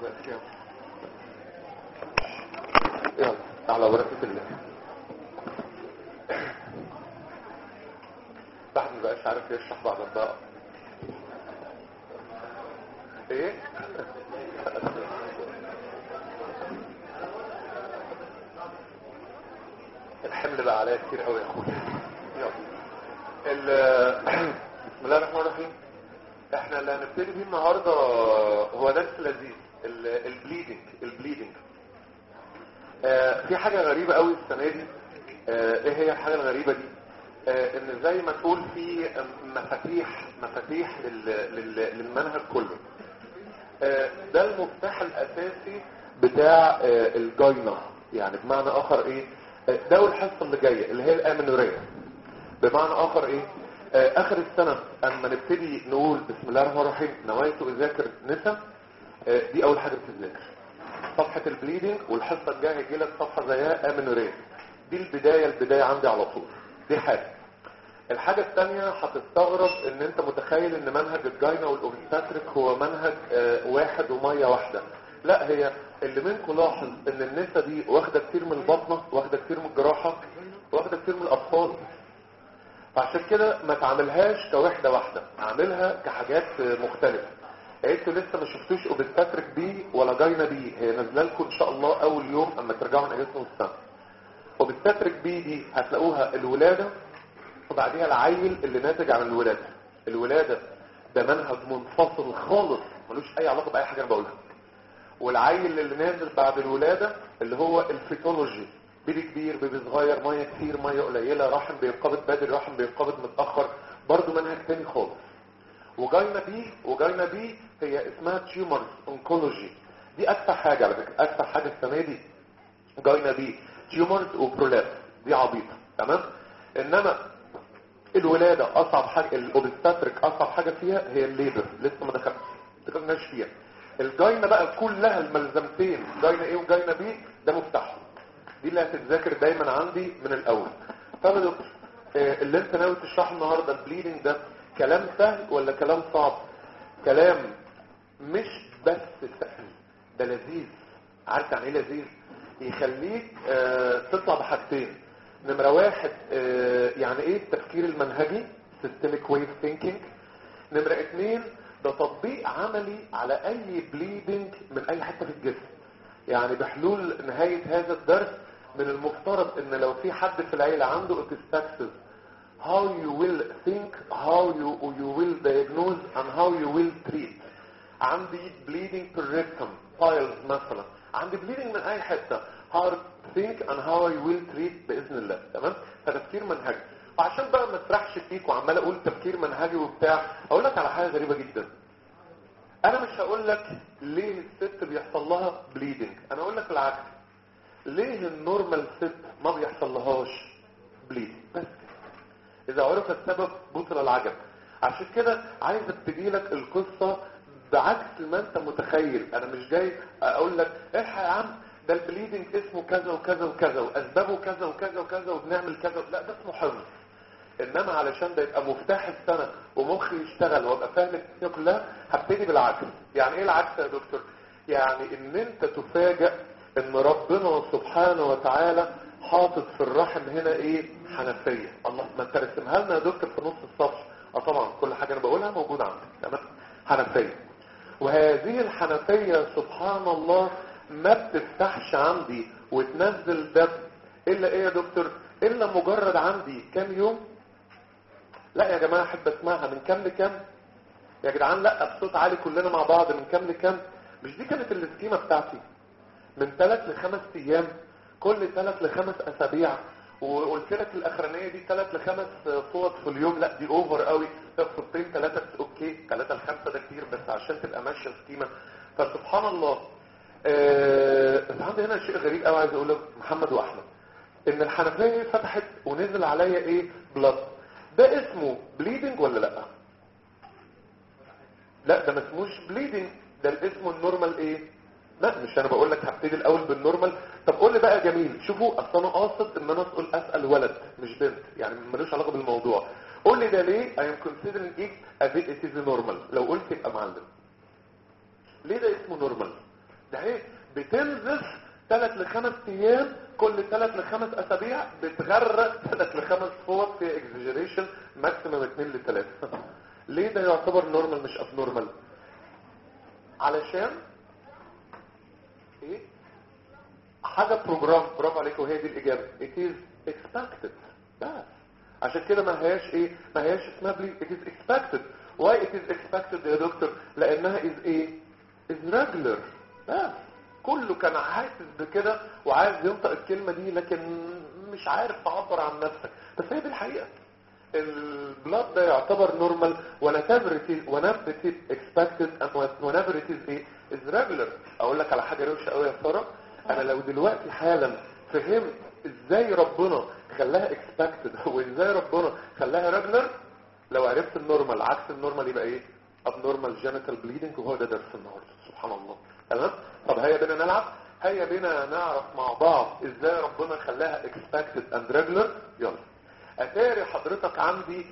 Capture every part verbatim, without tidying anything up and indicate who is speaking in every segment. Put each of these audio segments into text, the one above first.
Speaker 1: يلا على بركة الله. واحد مبقاش عارف يشرح بعد الضاء ايه الحمل بقى عليا كتير قوي يا اخويا. يلا بسم الله الرحمن الرحيم. احنا اللي هنبتدي بيه النهارده هو درس لذيذ، البليدنج. البليدنج آه في حاجه غريبه قوي السنه دي. آه ايه هي الحاجه الغريبه دي؟ آه ان زي ما تقول في مفاتيح مفاتيح لل لل للمنهج كله. آه ده المفتاح الاساسي بتاع آه الجاينا، يعني بمعنى اخر ايه؟ آه ده الحصه اللي جايه اللي هي الامنوريه. بمعنى اخر ايه؟ آه اخر السنه اما نبتدي نقول بسم الله الرحمن الرحيم نويت اذاكر نسا، آه دي اول حاجه بتذاكر صفحه البليدنج، والحصه الجايه هيجي لك صفحه زيها امنوريه. دي البدايه البدايه عندي على طول. دي حاجه. الحاجة الثانية هتستغرب ان انت متخيل ان منهج الجاينا والاوبستاتريك هو منهج آه واحد ومية واحدة. لا، هي اللي منكم لاحظ ان النسا دي واخدة كتير من البطنة، واخدة كتير من الجراحة، واخدة كتير من الاطفال. فعشان كده ما تعملهاش كوحدة واحدة، اعملها كحاجات مختلفة. انتوا لسه ما شفتوش اوبستاتريك بي ولا جاينا بي، هي نازله لكم ان شاء الله اول يوم اما ترجعوا من اجازة نص السنة. اوبستاتريك بي دي هتلاقوها الولادة وبعديها العيل اللي ناتج عن الولادة. الولادة ده منهج منفصل خالص ملوش اي علاقة باي حاجة انا بقولها. والعيل اللي نازل بعد الولادة اللي هو الفيتولوجي، بيبي كبير، بيبي صغير، مية كتير، مية قليلة، رحم بينقبض بدري، رحم بينقبض متأخر، برضو منهج تاني خالص. وجاينا بي وجاينا بي هي اسمها تيومرز اونكولوجي. دي اكثر حاجة على فكرة، اكثر حاجة السنة دي جاينا بي تيومرز وبرولابس. دي عبيطة تمام. انما الولادة اصعب حاجة، الاوبستاتريك اصعب حاجة فيها هي الليبر، لسه ما دخلتش دخلناش فيها. الجاينا بقى كلها الملزمتين جاينا ايه وجاينا بي ده مفتاحهم. دي اللي هتتذاكر دايما عندي من الاول. طب يا دكتور آه اللي انت ناوي تشرحه النهارده البليدنج ده كلام سهل ولا كلام صعب؟ كلام مش بس سهل، ده لذيذ. عارف يعني ايه لذيذ؟ يخليك آه تطلع بحاجتين. نمرة واحد آه يعني ايه التفكير المنهجي systemic way of thinking. نمرة اتنين ده تطبيق عملي على اي بليدنج من اي حتة في الجسم. يعني بحلول نهاية هذا الدرس من المفترض ان لو في حد في العيلة عنده epistaxis how you will think, how you, you will diagnose and how you will treat. عندي bleeding per rectum piles مثلا، عندي bleeding من اي حتة how to think and how I will treat بإذن الله. تمام؟ فتفكير منهجي. وعشان بقى ما تسرحش فيك وعمال اقول تفكير منهجي وبتاع، اقول لك على حاجة غريبة جدا. انا مش هقول لك ليه الست بيحصل لها bleeding، انا اقول لك العكس. ليه النورمال ست ما بيحصل لهاش bleeding؟ بس اذا عرف السبب بطل العجب. عشان كده عايز ابتدي لك القصة بعكس ما انت متخيل. انا مش جاي اقول لك الحق يا عم ده البليدنج اسمه كذا وكذا وكذا واسبابه كذا وكذا وكذا وبنعمل كذا، لا ده اسمه حفظ. انما علشان ده يبقى مفتاح السنة ومخي يشتغل وابقى فاهم الدنيا كلها هبتدي بالعكس. يعني ايه العكس يا دكتور؟ يعني ان انت تفاجئ ان ربنا سبحانه وتعالى حاطط في الرحم هنا ايه؟ حنفية. الله، ما انت رسمها لنا يا دكتور في نص الصفحة. اه طبعا كل حاجة انا بقولها موجودة عندك. تمام؟ حنفية. وهذه الحنفية سبحان الله ما بتفتحش عندي وتنزل دم الا ايه يا دكتور؟ الا مجرد عندي كام يوم. لا يا جماعة احب اسمعها من كام لكام يا جدعان. لا بصوت عالي كلنا مع بعض، من كام لكام؟ مش دي كانت الاسكيمة بتاعتي؟ من ثلاث لخمس ايام، كل ثلاث لخمس اسابيع. وقلت لك الاخرانيه دي ثلاث لخمس صوت في اليوم، لا دي اوفر قوي. صوتين ثلاثه اوكي، ثلاثه لخمسه ده كتير بس عشان تبقى ماشيه سكيمه. فسبحان الله آه بس عندي هنا شيء غريب قوي عايز اقوله محمد واحمد، ان الحنفيه فتحت ونزل عليا ايه؟ بلاد. ده اسمه بليدنج ولا لا؟ لا ده ما اسموش بليدنج، ده الاسم النورمال ايه؟ لا مش انا بقول لك هبتدي الاول بالنورمال. طب قول لي بقى جميل، شوفوا اصل انا قاصد ان انا اسال اسال ولد مش بنت، يعني ملوش علاقه بالموضوع. قول لي ده ليه I am considering it as it is normal. لو قلت يبقى معلم. ليه ده اسمه نورمال؟ ده ايه بتنزف ثلاث لخمس ايام، كل ثلاث لخمس اسابيع بتغرق ثلاث لخمس فوط في اكزاجيريشن ماكسيمم اتنين لثلاثة. ليه ده يعتبر نورمال مش اب نورمال؟ علشان ايه؟ حاجة بروجرام. برافو عليك، وهي دي الاجابة. it is expected. بس عشان كده ما هياش ايه، ما هياش اسمها بلي it is expected. why it is expected يا دكتور؟ لانها is ايه is regular. بس كله كان حاسس بكده وعايز ينطق الكلمة دي لكن مش عارف تعبر عن نفسك، بس هي دي الحقيقة. البلاد ده يعتبر نورمال whenever it is whenever it is expected and whenever it is ايه is regular. اقول لك على حاجة روشة قوي يا سارة، انا لو دلوقتي حالا فهمت ازاي ربنا خلاها expected وازاي ربنا خلاها regular، لو عرفت النورمال عكس النورمال يبقى ايه abnormal genital bleeding، وهو ده درس النهارده. سبحان الله. تمام. طب هيا بينا نلعب، هيا بينا نعرف مع بعض ازاي ربنا خلاها expected and regular. يلا. اتاري حضرتك عندي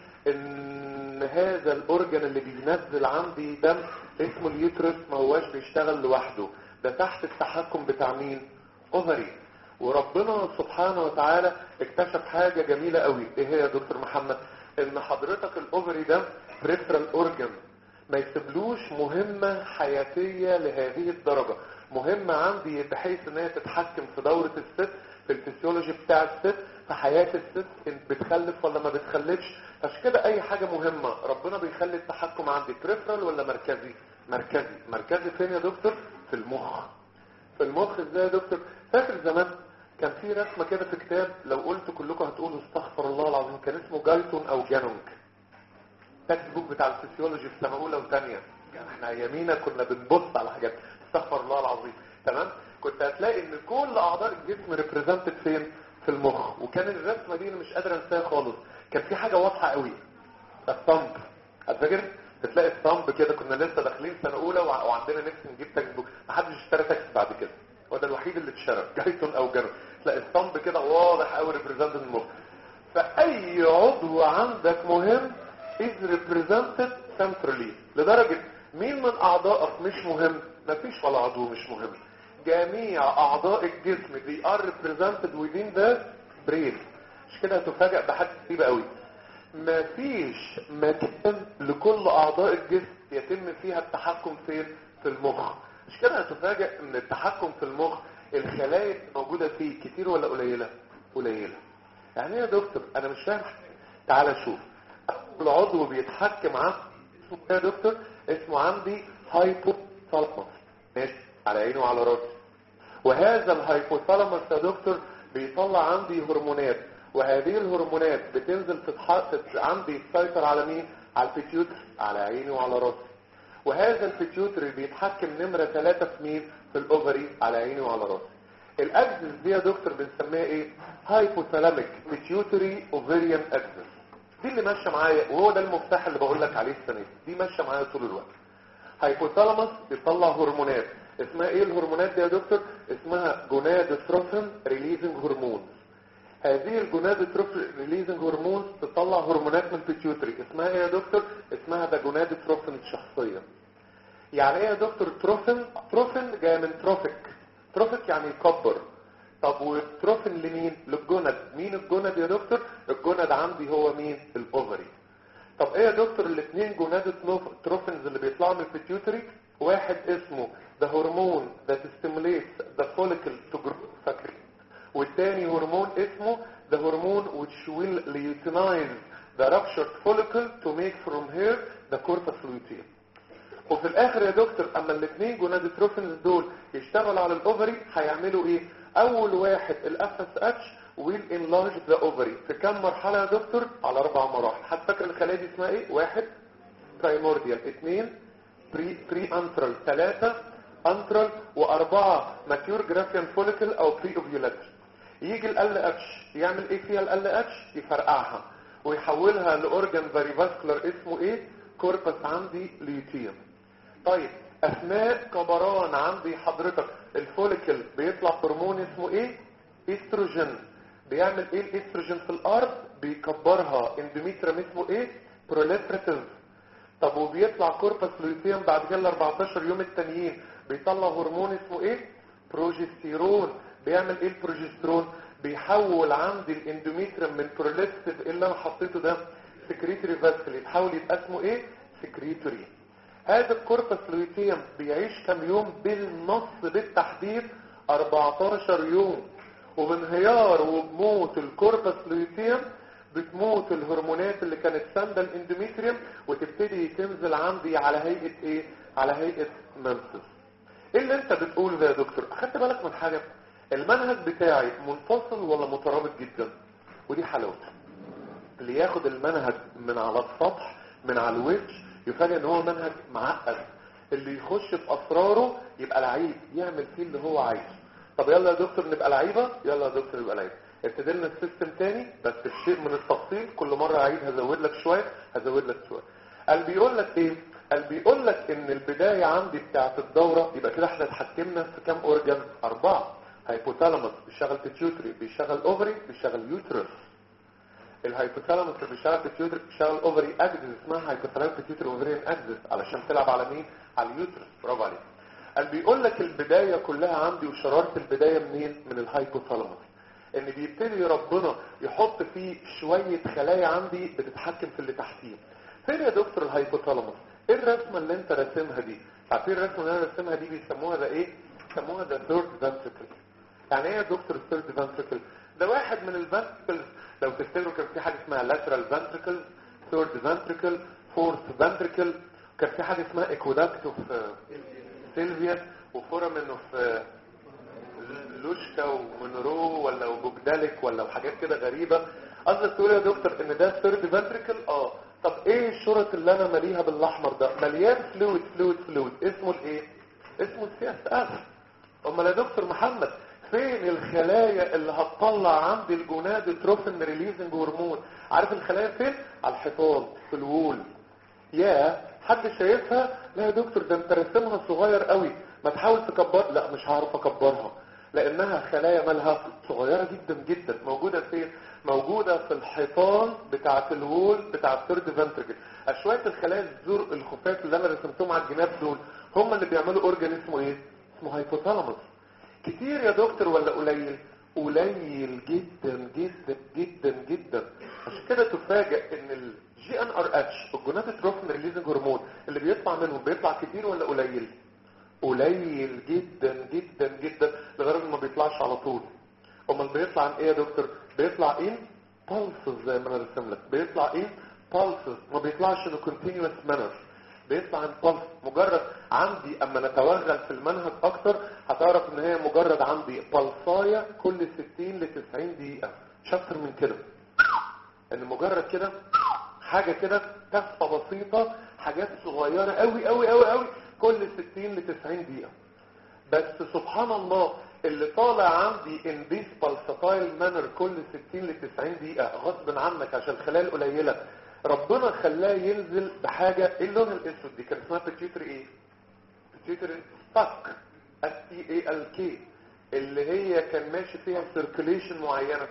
Speaker 1: ان هذا الاورجن اللي بينزل عندي دم اسمه اليوترس ما هواش بيشتغل لوحده، ده تحت التحكم بتاع مين؟ اوفري. وربنا سبحانه وتعالى اكتشف حاجة جميلة قوي. ايه هي يا دكتور محمد؟ ان حضرتك الاوفري ده بريفرال اورجن ما يسيبلوش مهمة حياتية لهذه الدرجة، مهمة عندي بحيث ان هي تتحكم في دورة الست، في الفسيولوجي بتاع الست، في حياة الست، ان بتخلف ولا ما بتخلفش. عشان كده اي حاجة مهمة ربنا بيخلي التحكم عندي بريفرال ولا مركزي؟ مركزي. مركزي فين يا دكتور؟ في المخ. في المخ ازاي يا دكتور؟ فاكر زمان كان في رسمة كده في كتاب، لو قلت كلكم هتقولوا استغفر الله العظيم، كان اسمه جايتون او جانونج، تكست بوك بتاع الفسيولوجي في سنة اولى وثانيه. يعني احنا يمينا كنا بنبص على حاجات، استغفر الله العظيم. تمام. كنت هتلاقي ان كل اعضاء الجسم ريبريزنتد فين؟ في المخ. وكان الرسمه دي انا مش قادر انساها خالص، كان في حاجه واضحه قوي، الثمب. هتفكر تلاقي الثمب كده، كنا لسه داخلين سنه اولى وعندنا نفس نجيب تكست بوك، محدش اشترى تكست بعد كده، هو ده الوحيد اللي اتشرى جايتون او جانونج. تلاقي الثمب كده واضح قوي ريبريزنتد المخ. فاي عضو عندك مهم is represented centrally، لدرجة مين من اعضائك مش مهم؟ مفيش ولا عضو مش مهم، جميع اعضاء الجسم they are represented within the brain. مش كده هتفاجئ بحاجة غريبة قوي، مفيش مكان لكل اعضاء الجسم يتم فيها التحكم فين؟ في المخ. مش كده هتفاجئ ان التحكم في المخ الخلايا موجودة فيه كتير ولا قليلة؟ قليلة. يعني يا دكتور انا مش فاهم. تعال شوف العضو بيتحكم عن اسمه يا دكتور، اسمه عندي هايبوثالاموس. ماشي، على عيني وعلى راسي. وهذا الهايبوثالاموس يا دكتور بيطلع عندي هرمونات، وهذه الهرمونات بتنزل تتحط عندي تسيطر على مين؟ على البيتيوتري، على عيني وعلى راسي. وهذا البيتيوتري بيتحكم نمرة ثلاثة في مين؟ في الاوفري، على عيني وعلى راسي. الاكسس دي يا دكتور بنسميها ايه؟ هايبوثالاميك بيتيوتري اوفريان اكسس. دي اللي ماشيه معايا، وهو ده المفتاح اللي بقول لك عليه السنه دي ماشيه معايا طول الوقت. هايبوثالاموس بيطلع هرمونات، اسمها ايه الهرمونات دي يا دكتور؟ اسمها جونادوتروفين ريليزنج هرمون. هذه الجونادوتروفين ريليزنج هرمون بتطلع هرمونات من البيتيوتري، اسمها ايه يا دكتور؟ اسمها ده جونادوتروفين الشخصيه. يعني ايه يا دكتور تروفين؟ تروفين جاي من تروفيك، تروفيك يعني يكبر. طب والتروفين لمين؟ للجند. مين الجند يا دكتور؟ الجند عندي هو مين؟ الاوفري. طب ايه يا دكتور الاثنين جوناد تروفينز اللي بيطلعوا من البيتيوتري؟ واحد اسمه the hormone that stimulates the follicle to grow، فاكرين؟ والتاني هرمون اسمه the hormone which will luteinise the ruptured follicle to make from here the corpus luteum. وفي الاخر يا دكتور اما الاثنين جونادوتروفينز دول يشتغلوا على الاوفري هيعملوا ايه؟ اول واحد الاف اس اتش will enlarge the ovary. في كم مرحله يا دكتور؟ على اربع مراحل. حد فاكر الخلايا دي اسمها ايه؟ واحد برايمورديال، اثنين بري بري انترال، ثلاثه انترال، واربعه ماتيور جرافيان فوليكل او بري اوفيولاتر. يجي ال اتش يعمل ايه فيها ال اتش؟ يفرقعها ويحولها لاورجان فاريفاسكولار اسمه ايه؟ كوربس عندي ليوتيوم. طيب اثناء كبران عندي حضرتك الفوليكل بيطلع هرمون اسمه ايه؟ استروجين. بيعمل ايه الاستروجين في الارض؟ بيكبرها. اندوميتريم اسمه ايه؟ بروليفراتيف. طب وبيطلع كوربس لوتيوم بعد كده ال اربعتاشر يوم التانيين بيطلع هرمون اسمه ايه؟ بروجستيرون. بيعمل ايه البروجستيرون؟ بيحول عندي الاندوميتريوم من بروليكتيف اللي انا حطيته ده سكريتوري فاسكل، يتحول يبقى اسمه ايه؟ سكريتوري. هذا الكوربس لوتيوم بيعيش كم يوم بالنص بالتحديد؟ أربعتاشر يوم. وبانهيار وبموت الكوربس لوتيوم بتموت الهرمونات اللي كانت ساندة الاندوميتريوم وتبتدي تنزل عندي على هيئة ايه؟ على هيئة منسس. ايه اللي انت بتقول ده يا دكتور؟ اخدت بالك من حاجة؟ المنهج بتاعي منفصل ولا مترابط جدا؟ ودي حلاوته. اللي ياخد المنهج من على السطح من على الوجه يفاجئ ان هو منهج معقد. اللي يخش في اسراره يبقى لعيب يعمل فيه اللي هو عايزه. طب يلا يا دكتور نبقى لعيبه، يلا يا دكتور نبقى لعيبه. ابتدينا السيستم تاني بس الشيء من التفصيل، كل مره عيد هزود لك شويه هزود لك شويه. قال بيقول لك ايه؟ قال بيقول لك ان البدايه عندي بتاعه الدوره يبقى كده احنا اتحكمنا في كام اورجان؟ اربعه. هايبوثالاموس بيشغل بيتيوتري، بيشغل اوفري، بيشغل يوترس. الهايبوثالاموس اللي بيشغل بيتيوتري بيشغل اوفري اكسس، اسمها هايبوثالاموس بيتيوتري اوفريان اكسس علشان تلعب على مين؟ على اليوترس. برافو عليك. قال بيقول لك البدايه كلها عندي وشراره البدايه منين؟ من الهايبوثالاموس. ان بيبتدي ربنا يحط فيه شويه خلايا عندي بتتحكم في اللي تحتيه. فين يا دكتور الهايبوثالاموس؟ ايه الرسمه اللي انت راسمها دي؟ عارفين الرسمه اللي انا راسمها دي بيسموها ده ايه؟ بيسموها ده ثيرد فانتريكل. يعني ايه يا دكتور الثيرد فانتريكل؟ ده واحد من الفانتريكلز. لو تفتكروا كان في حاجه اسمها lateral ventricle، third ventricle، fourth ventricle، كان في حاجه اسمها aqueduct of سيلفيا وفورامين اوف لوشكا ومونرو ولا وبوجدالك ولا وحاجات كده غريبه. قصدك تقول يا دكتور ان ده ثيرد فانتريكل؟ اه. طب ايه الشرط اللي انا ماليها بالاحمر ده؟ مليان فلويد فلويد فلويد اسمه الايه؟ اسمه السي اس اف. امال يا دكتور محمد فين الخلايا اللي هتطلع عندي الجونادوتروفين ريليزنج هرمون؟ عارف الخلايا فين؟ على الحيطان في الوول. يا حد شايفها؟ لا يا دكتور ده انت رسمها صغير قوي، ما تحاول تكبر. لا مش هعرف اكبرها لانها خلايا مالها صغيره جدا جدا. موجوده فين؟ موجوده في الحيطان بتاعه الوول بتاع الثيرد فانتريكل. شويه الخلايا الزرق الخفاف اللي انا رسمتهم على الجناب دول هم اللي بيعملوا اورجان اسمه ايه؟ اسمه هايبوثالاموس. كتير يا دكتور ولا قليل؟ قليل جدا جدا جدا جدا. عشان كده تفاجئ ان الجي ان ار اتش الجونادوتروفين ريليزنج هرمون اللي بيطلع منهم بيطلع كتير ولا قليل؟ قليل جدا جدا جدا لغايه ما بيطلعش على طول. امال بيطلع عن ايه يا دكتور؟ بيطلع ايه؟ بالسز زي ما انا رسم لك. بيطلع ايه؟ بالسز. ما بيطلعش انه كونتينيوس مانر، بيطلع عن بالس. مجرد عندي اما نتوغل في المنهج اكتر هتعرف ان هي مجرد عندي بالصايه كل ستين لتسعين دقيقه، مش اكتر من كده. ان مجرد كده حاجه كده تفه بسيطه، حاجات صغيره قوي قوي قوي قوي كل ستين لتسعين دقيقه. بس سبحان الله اللي طالع عندي ان بيس بالساتايل مانر كل ستين لتسعين دقيقه غصب عنك عشان الخلايا القليله، ربنا خلاه ينزل بحاجه. ايه اللون الاسود دي؟ كان اسمها بيتيوتري ايه؟ بيتيوتري ستاك، اس تي اي ال كي، اللي هي كان ماشي فيها سيركيليشن معينه،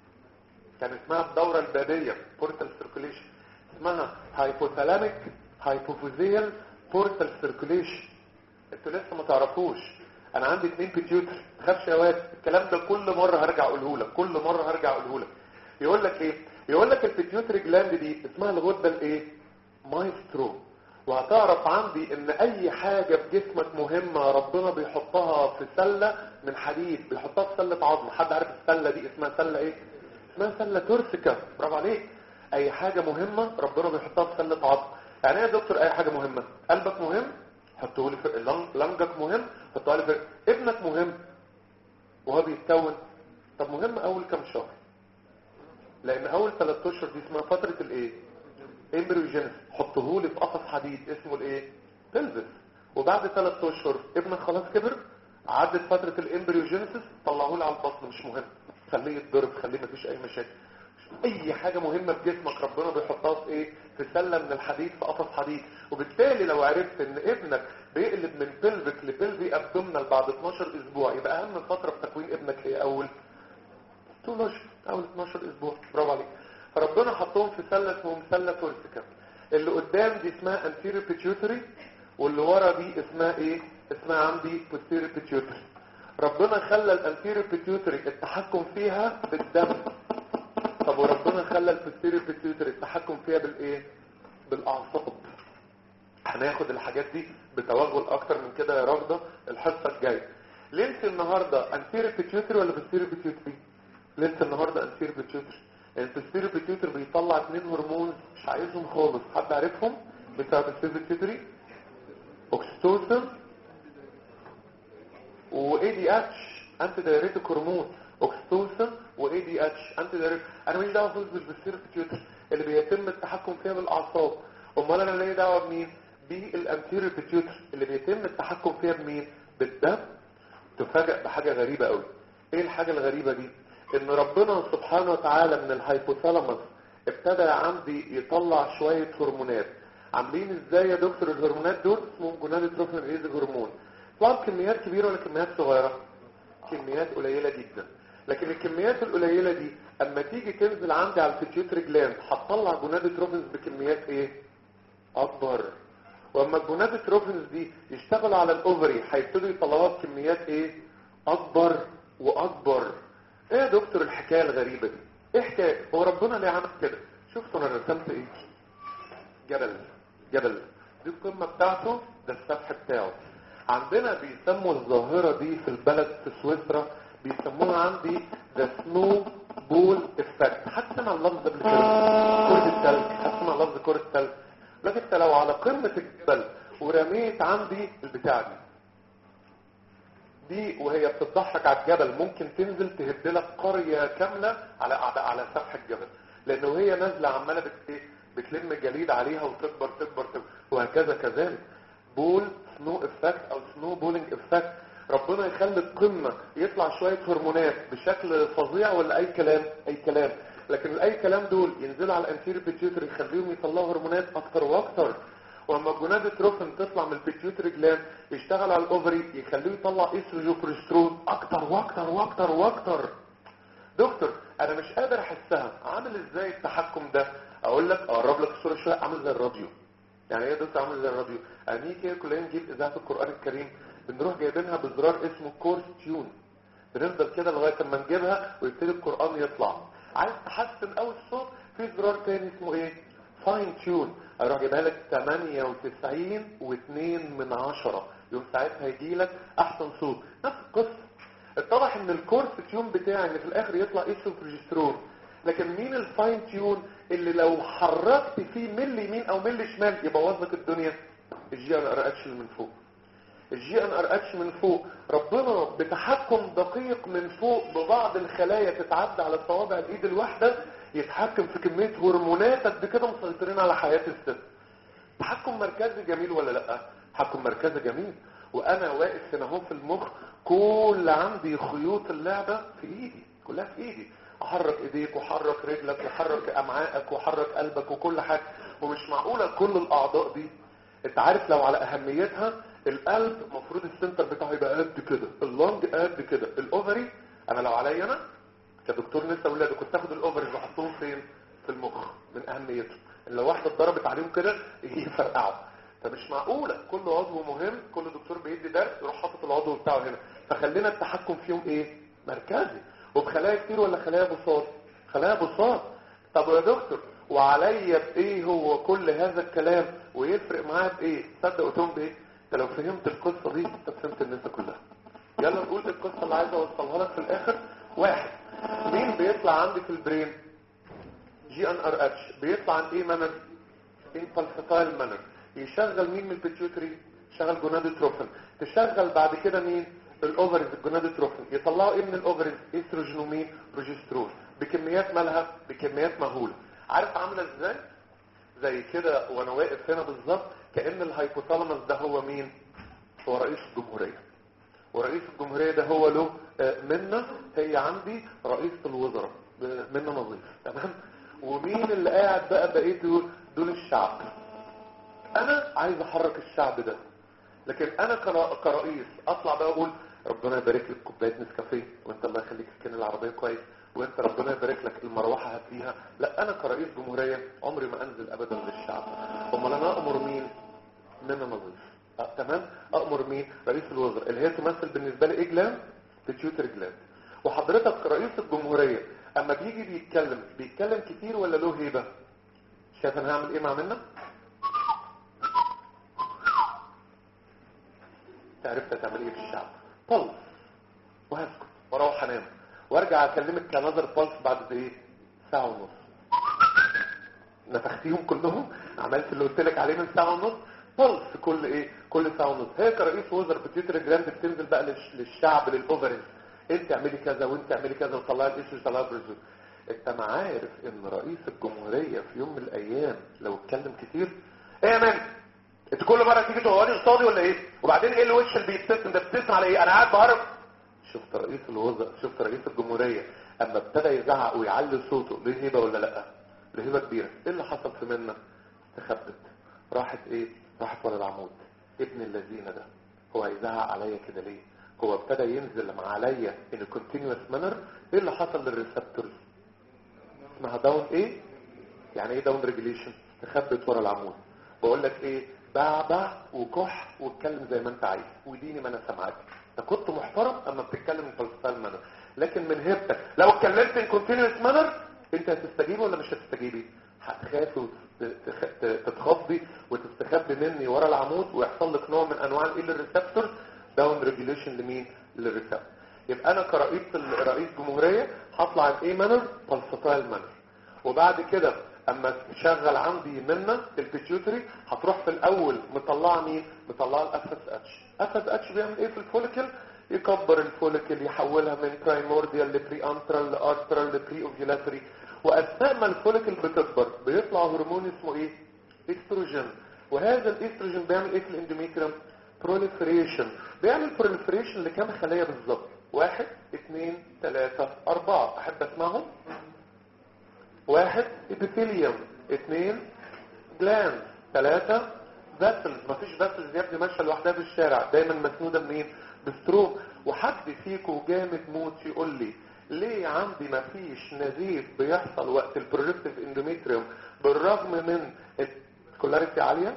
Speaker 1: كان اسمها الدوره البابيه بورتال سيركيليشن، اسمها هايبوثالاميك هايبوفيزيال بورتال سيركيليشن. انتوا لسه ما تعرفوش انا عندي اتنين بيتيوتري. ما تخافش يا واد، الكلام ده كل مره هرجع اقوله لك، كل مره هرجع اقوله لك. يقول لك ايه؟ يقول لك البيتيوتري جلاند دي اسمها الغده الايه؟ مايسترو. وهتعرف عندي ان اي حاجه في جسمك مهمه ربنا بيحطها في سله من حديد، بيحطها في سله عظم. حد عارف السله دي اسمها سله ايه؟ اسمها سله تورسيكا. برافو عليك. اي حاجه مهمه ربنا بيحطها في سله عظم. يعني ايه يا دكتور اي حاجه مهمه؟ قلبك مهم حطه لي في لنجك مهم حطه لي في ابنك مهم وهو بيتكون. طب مهم اول كام شهر؟ لان اول ثلاثة اشهر دي اسمها فتره الايه؟ امبريوجينيس. حطه لي في قفص حديد اسمه الايه؟ بلفس. وبعد ثلاثة اشهر ابنك خلاص كبر، عدت فتره الامبريوجينيسيس، طلعه لي على البطن مش مهم، خليه يتضرب، خليه مفيش اي مشاكل. اي حاجه مهمه في جسمك ربنا بيحطها في ايه؟ في سله من الحديد، في قفص حديد. وبالتالي لو عرفت ان ابنك بيقلب من بلفيك لبلفي ابدومينال بعد اتناشر اسبوع، يبقى اهم فتره في تكوين ابنك هي اول اتناشر اشهر، اول اتناشر اسبوع. برافو عليك. فربنا حطهم في سله اسمهم سله تورسيكا. اللي قدام دي اسمها anterior pituitary واللي ورا دي اسمها ايه؟ اسمها عندي posterior pituitary. ربنا خلى الانتيريور بيتيوتري التحكم فيها بالدم. طب وربنا خلى البوستيريور بيتيوتري التحكم فيها بالايه؟ بالاعصاب. هناخد الحاجات دي بتوغل اكتر من كده يا رغده الحصه الجايه. ليله النهارده انتيريور بيتيوتري ولا بوستيريور بيتيوتري؟ ليله النهارده انتيريور بيتيوتري. البوستيريور بيتيوتري بيطلع اثنين هرمون مش عايزهم خالص، حد عارفهم بتاع البوستيريور بيتيوتري؟ اوكسيتوسين و إيه دي إتش انتي دايريتيك هرمون. اوكسيتوسين و إيه دي إتش انتي دايريتيك. انا ماليش دعوه خالص بالبوستيريور بيتيوتري اللي بيتم التحكم فيها بالاعصاب. امال انا ليا دعوه بمين؟ بالانتيريور بيتيوتري اللي بيتم التحكم فيها بمين؟ بالدم. تفاجئ بحاجه غريبه قوي. ايه الحاجه الغريبه دي؟ ان ربنا سبحانه وتعالى من الهايبوثالاموس ابتدى عندي يطلع شويه هرمونات. عاملين ازاي يا دكتور الهرمونات دول؟ اسمهم جونادوتروفين ريليز هرمون. طبعا كميات كبيره ولا كميات صغيره؟ كميات قليله جدا. لكن الكميات القليله دي اما تيجي تنزل عندي على البيتيوتري جلاند هتطلع جونادوتروفينز بكميات ايه؟ اكبر. واما الجونادوتروفينز دي يشتغلوا على الاوفري هيبتدوا يطلعوها بكميات ايه؟ اكبر واكبر. ايه يا دكتور الحكايه الغريبه دي؟ ايه حكايه؟ هو ربنا ليه عمل كده؟ شفتوا انا رسمت ايه؟ جبل. جبل دي القمه بتاعته، ده السفح بتاعه. عندنا بيسموا الظاهرة دي في البلد في سويسرا بيسموها عندي the snow ball effect. حد سمع اللفظ ده قبل كده؟ كرة التلج. حد سمع لفظ كرة التلج؟ لكن انت لو على قمة الجبل ورميت عندي البتاع دي دي وهي بتضحك على الجبل ممكن تنزل تهدلك قرية كاملة على على سفح الجبل، لانه هي نازلة عمالة بت بتلم جليد عليها وتكبر تكبر تكبر وهكذا. كذلك بول سنو افكت او سنو بولينج افكت. ربنا يخلي القمة يطلع شوية هرمونات بشكل فظيع ولا اي كلام؟ اي كلام. لكن الاي كلام دول ينزلوا على الانتيريور بيتيوتري يخليهم يطلعوا هرمونات اكتر واكتر. واما الجونادوتروفين تطلع من البيتيوتري جلاند يشتغل على الاوفري يخليه يطلع ايستروجين اكتر واكتر واكتر واكتر. دكتور انا مش قادر احسها، عامل ازاي التحكم ده؟ اقول لك اقرب لك الصوره شويه. عامل زي الراديو. يعني ايه دكتور عامل زي الراديو؟ يعني كده كلنا نجيب اذاعه القران الكريم بنروح جايبينها بزرار اسمه كورس تيون، بنفضل كده لغايه اما نجيبها ويبتدي القران يطلع. عايز تحسن قوي الصوت في زرار تاني اسمه ايه؟ فاين تيون. اروح جايبها لك ثمانية وتسعين واتنين من عشرة، يوم ساعتها يجي لك احسن صوت. نفس القصه. اتضح ان الكورس تيون بتاعي ان في الاخر يطلع ايستروجين. لكن مين الفاين تيون اللي لو حركت فيه ملي يمين او ملي شمال يبوظ لك الدنيا؟ الجي ان ار اتش من فوق. الجي ان ار اتش من فوق ربنا بتحكم دقيق من فوق ببعض الخلايا تتعدى على صوابع الايد الواحده يتحكم في كميه هرمونات قد كده مسيطرين على حياه الست. تحكم مركزي جميل ولا لا؟ تحكم مركزي جميل. وانا واقف هنا اهو في المخ كل عندي خيوط اللعبه في ايدي، كلها في ايدي. احرك ايديك وحرك رجلك وحرك امعائك وحرك قلبك وكل حاجه. ومش معقوله كل الاعضاء دي انت عارف لو على اهميتها القلب المفروض السنتر بتاعه يبقى قد كده، اللنج قد كده، الاوفري انا لو عليا انا كدكتور نساء اولاد كنت اخد الاوفري واحطهم فين؟ في المخ من اهميته. لو واحده اتضربت عليهم كده يفرقعوا. فمش معقوله كل عضو مهم، كل دكتور بيدي درس يروح حاطط العضو بتاعه هنا. فخلينا التحكم فيهم ايه؟ مركزي. وبخلايا كتير ولا خلايا بساط؟ خلايا بساط. طب يا دكتور وعليا بايه هو كل هذا الكلام ويفرق معايا بايه؟ تصدق قلتهم بايه؟ انت لو فهمت القصه دي انت فهمت الناس كلها. يلا نقول القصه اللي عايز اوصلها لك في الاخر. واحد، مين بيطلع عندي في البرين؟ جي ان ار اتش. بيطلع عن ايه مانر؟ انفالسيتايل مانر. يشغل مين من البيتيوتري؟ يشغل جونادوتروفين. تشغل بعد كده مين؟ الاوفرز الجونادوتروفين. يطلعوا ايه من الاوفرز؟ استروجين ومين؟ بروجسترون. بكميات مالها؟ بكميات مهوله. عارف عامله ازاي؟ زي كده وانا واقف هنا بالظبط كأن الهايبوثالاموس ده هو مين؟ هو رئيس الجمهورية. ورئيس الجمهورية ده هو له منة، هي عندي رئيسة الوزراء منة نظيف. تمام؟ ومين اللي قاعد بقى بقيت دول؟ دول الشعب. انا عايز احرك الشعب ده. لكن انا كرئيس اطلع بقى اقول ربنا يبارك لك كوبايه نسكافيه، وانت الله يخليك تسكن العربيه كويس، وانت ربنا يبارك لك المروحه هاتيها. لا، انا كرئيس جمهوريه عمري ما انزل ابدا للشعب. امال انا امر مين؟ منة نظيف. أه تمام. أأمر مين؟ رئيس الوزراء اللي هي تمثل بالنسبة لي إيه جلاند؟ بيتيوتري جلاند. وحضرتك رئيس الجمهورية أما بيجي بيتكلم بيتكلم كتير ولا له هيبة؟ شايف أنا هعمل إيه مع منا؟ تعرفت تعمل إيه في الشعب؟ طلب وهسكت واروح انام وارجع اكلمك كنظر بلس بعد ايه؟ ساعه ونص. نفختيهم كلهم، عملت اللي قلت لك عليه من ساعه ونص بلس كل ايه؟ كل ساعه ونص. هي كرئيس وزراء بتيتر جراند بتنزل بقى للش... للشعب للاوفرز، انت اعملي كذا وانت اعملي كذا وطلعي الاسم وطلعي الرزق. انت ما عارف ان رئيس الجمهوريه في يوم من الايام لو اتكلم كتير ايه يا مان؟ انت كل مره تيجي تقعدي قصادي ولا ايه؟ وبعدين ايه الوش اللي بيبتسم ده؟ بتبتسم على ايه؟ انا قاعد بعرف. شفت رئيس الوزراء، شفت رئيس الجمهورية اما ابتدى يزعق ويعلي صوته ليه هيبة ولا لا؟ ليه هيبة كبيرة. ايه اللي حصل في منا؟ استخبت، راحت ايه؟ راحت ورا العمود. ابن الذين ده هو هيزعق عليا كده ليه؟ هو ابتدى ينزل مع عليا in a continuous manner. ايه اللي حصل للريسبتورز؟ اسمها داون ايه؟ يعني ايه داون ريجوليشن؟ استخبت ورا العمود. بقول لك ايه؟ بعبع وكح واتكلم زي ما انت عايز واديني ما انا سامعك. انت كنت محترم اما بتتكلم بالفلسفه مانر، لكن من هيبتك لو اتكلمت ان كونتينيوس مانر انت هتستجيبي ولا مش هتستجيبي؟ هتخافي وتتخضي وتستخبي مني ورا العمود ويحصل لك نوع من انواع الايه للريسبتور داون ريجوليشن لمين؟ للريسبتور. يبقى انا كرئيس رئيس جمهوريه هطلع الايه مانر؟ فلسفه مانر. وبعد كده اما تشغل عندي منا البيتيوتري هتروح في الاول مطلعه مين؟ مطلعه الاف اس اتش. اف اس اتش بيعمل ايه في الفوليكل؟ يكبر الفوليكل، يحولها من برايمورديال لبري انترال لارترال لبري اوفيلاتري. واثناء ما الفوليكل بتكبر بيطلع هرمون اسمه ايه؟ استروجين. وهذا الاستروجين بيعمل ايه في الاندوميتريوم؟ بروليفريشن. بيعمل بروليفريشن لكام خليه بالظبط؟ واحد اثنين ثلاثة اربعة. احب اسمعهم. واحد ابيثيليوم، اثنين جلاند، ثلاثة فاسلز. مفيش فاسلز يا ابني ماشيه لوحدها في الشارع، دايما مسنوده منين؟ بستروم. وحد فيكم جامد موت يقول لي ليه عندي مفيش نزيف بيحصل وقت البروليفتيف اندوميتريوم بالرغم من الكولاريتي عاليه؟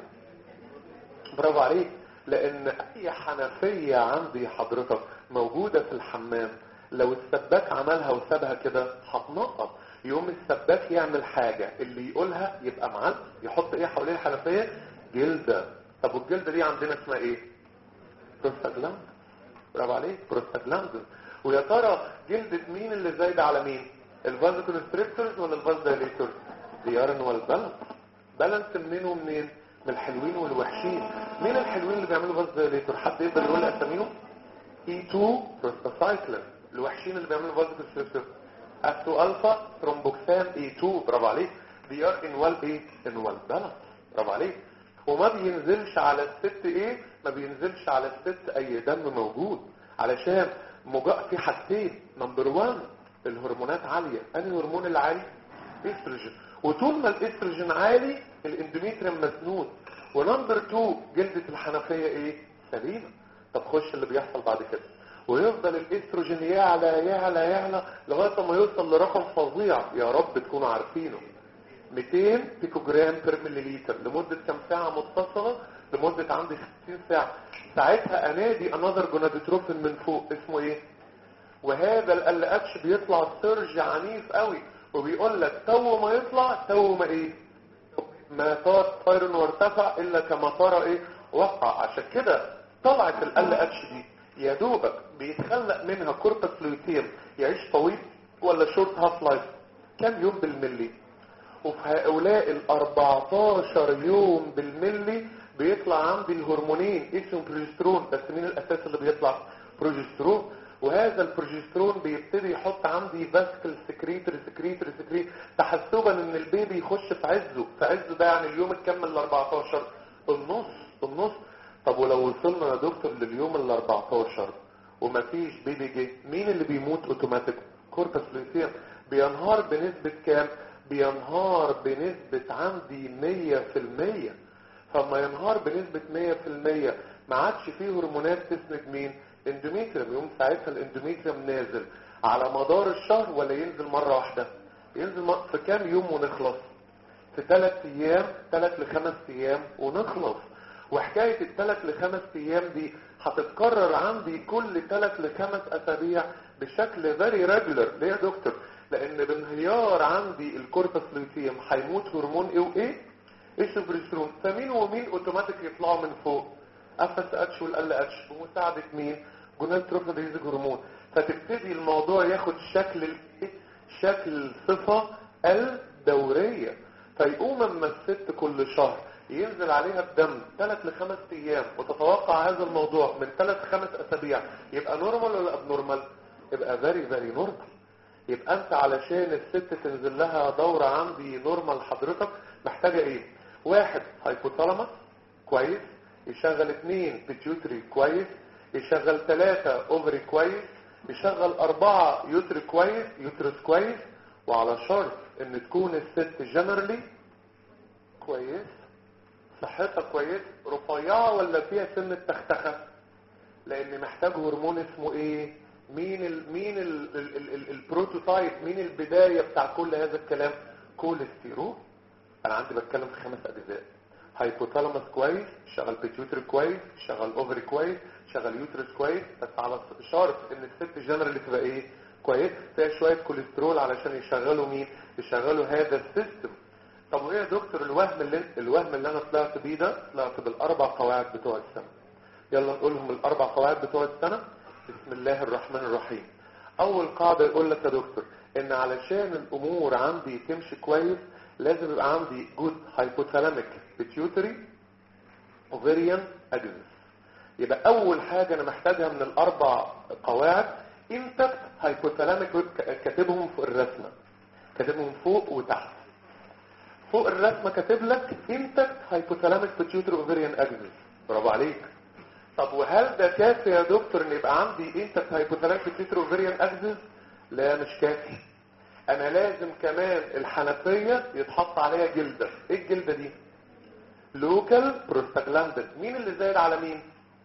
Speaker 1: برافو عليك. لان اي حنفيه عندي حضرتك موجوده في الحمام لو السباك عملها وسابها كده هتنقط. يوم السباك يعمل حاجة اللي يقولها يبقى معاه يحط ايه حوالين الحنفية؟ جلدة. طب والجلدة دي عندنا اسمها ايه؟ بروستاجلاند. برافو عليك، بروستاجلاند. ويا ترى جلدة مين اللي زايدة على مين؟ الفازوكونستريكتورز ولا الفازودايليتورز؟ ديارن والبالانس. بالانس منين ومنين؟ من الحلوين والوحشين. مين الحلوين اللي بيعملوا فازودايليتور؟ حد يقدر يقول لي اساميهم؟ اي تو بروستاسايكلين. الوحشين اللي بيعملوا فازوكونستريكتور أفتو ألفا ترومبوكسان اي تو. برافو عليك. دي ار انوال ايه؟ انوال بالانس. برافو عليك. وما بينزلش على الست ايه؟ ما بينزلش على الست اي دم موجود علشان مجا في حاجتين. نمبر واحد الهرمونات عالية. انهي هرمون اللي عالي؟ استروجين. وطول ما الاستروجين عالي الاندوميتريوم مسنود. ونمبر اتنين جلدة الحنفية ايه؟ سليمة. طب خش اللي بيحصل بعد كده ويفضل الاستروجين يعلى يعلى يعلى لغايه ما يوصل لرقم فظيع يا رب تكونوا عارفينه. مئتين بيكوجرام بير مليليتر لمده كام ساعه متصله؟ لمده عندي ستين ساعه. ساعتها انادي انذر جونادوتروبين من فوق اسمه ايه؟ وهذا ال اتش بيطلع سيرج عنيف قوي وبيقول لك تو ما يطلع تو ما ايه؟ ما طار طير وارتفع الا كما طار ايه؟ وقع. عشان كده طلعت ال اتش دي يا دوبك بيتخلق منها كوربس لوتيم يعيش طويل ولا شورت هاف لايف؟ كام يوم بالملي؟ وفي هؤلاء ال أربعتاشر يوم بالملي بيطلع عندي الهرمونين اسمه بروجسترون. بس مين الاساس اللي بيطلع؟ بروجسترون. وهذا البروجسترون بيبتدي يحط عندي فاسكل سكريتر سكريتر سكريتر تحسبا ان البيبي يخش في عزه. في عزه ده يعني اليوم الكامل ال أربعتاشر، النص النص. طب ولو وصلنا يا دكتور لليوم ال أربعتاشر ومفيش بيبي جه، مين اللي بيموت اوتوماتيك؟ كوربس لوتيم. بينهار بنسبة كام؟ بينهار بنسبة عندي مية في المية. فما ينهار بنسبة مية في المية ما عادش فيه هرمونات تسند مين؟ اندوميتريوم. يوم ساعتها الاندوميتريوم نازل على مدار الشهر ولا ينزل مرة واحدة؟ ينزل م... في كام يوم ونخلص؟ في ثلاث ايام، ثلاث لخمس ايام ونخلص. وحكاية الثلاث لخمس ايام دي هتتكرر عندي كل ثلاث لخمس اسابيع بشكل فيري ريجولر. ليه يا دكتور؟ لان بانهيار عندي الكوربس لوتيوم هيموت هرمون ايه وايه؟ ايش البروجسترون. فمين ومين اوتوماتيك يطلعوا من فوق؟ اف اس اتش والال اتش بمساعدة مين؟ جونادوتروفين هرمون. فتبتدي الموضوع ياخد شكل شكل صفة الدورية. فيقوم اما الست كل شهر ينزل عليها الدم ثلاث لخمس ايام، وتتوقع هذا الموضوع من ثلاث لخمس اسابيع، يبقى نورمال ولا ابنورمال؟ يبقى فيري فيري نورمال. يبقى انت علشان الست تنزل لها دورة عندي نورمال حضرتك محتاجة ايه؟ واحد هايبوثالاموس كويس، يشغل اثنين بيتيوتري كويس، يشغل ثلاثة اوفري كويس، يشغل اربعة يوتري كويس يوترس كويس، وعلى شرط ان تكون الست جنرالي كويس، صحتها كويس، رفيعة ولا فيها سن التختخة، لان محتاج هرمون اسمه ايه؟ مين ال مين ال ال ال ال البروتوتايب، مين البداية بتاع كل هذا الكلام؟ كوليسترول. انا عندي بتكلم في خمس اجزاء. هايبوثالاموس كويس، شغل بيتيوتري كويس، شغل اوفري كويس، شغل يوترس كويس، بس على شرط ان الست جنرالي تبقى ايه؟ كويس، فيها شوية كوليسترول علشان يشغلوا مين؟ يشغلوا هذا السيستم. طب وايه يا دكتور الوهم اللي الوهم اللي انا طلعت بيه ده؟ طلعت بالاربع قواعد بتوع السنة. يلا نقولهم الاربع قواعد بتوع السنة. بسم الله الرحمن الرحيم. اول قاعدة يقول لك يا دكتور ان علشان الامور عندي تمشي كويس لازم يبقى عندي جود هايبوثالاميك بيتيوتري اوفريان اجزس. يبقى اول حاجة انا محتاجها من الاربع قواعد انتكت هايبوثالاميك. كاتبهم في الرسمة، كاتبهم فوق وتحت. فوق الرسمة كاتب لك انتكت هايبوثالاميك بيتيوتري اوفريان اجزس. برافو عليك. طب وهل ده كافي يا دكتور ان يبقى عندي انتكت هايبوثالاميك بيتيوتري اوفريان اجزس؟ لا مش كافي. انا لازم كمان الحنفية يتحط عليها جلدة. ايه الجلدة دي؟ لوكال بروستاجلاندين. مين اللي زايد على مين؟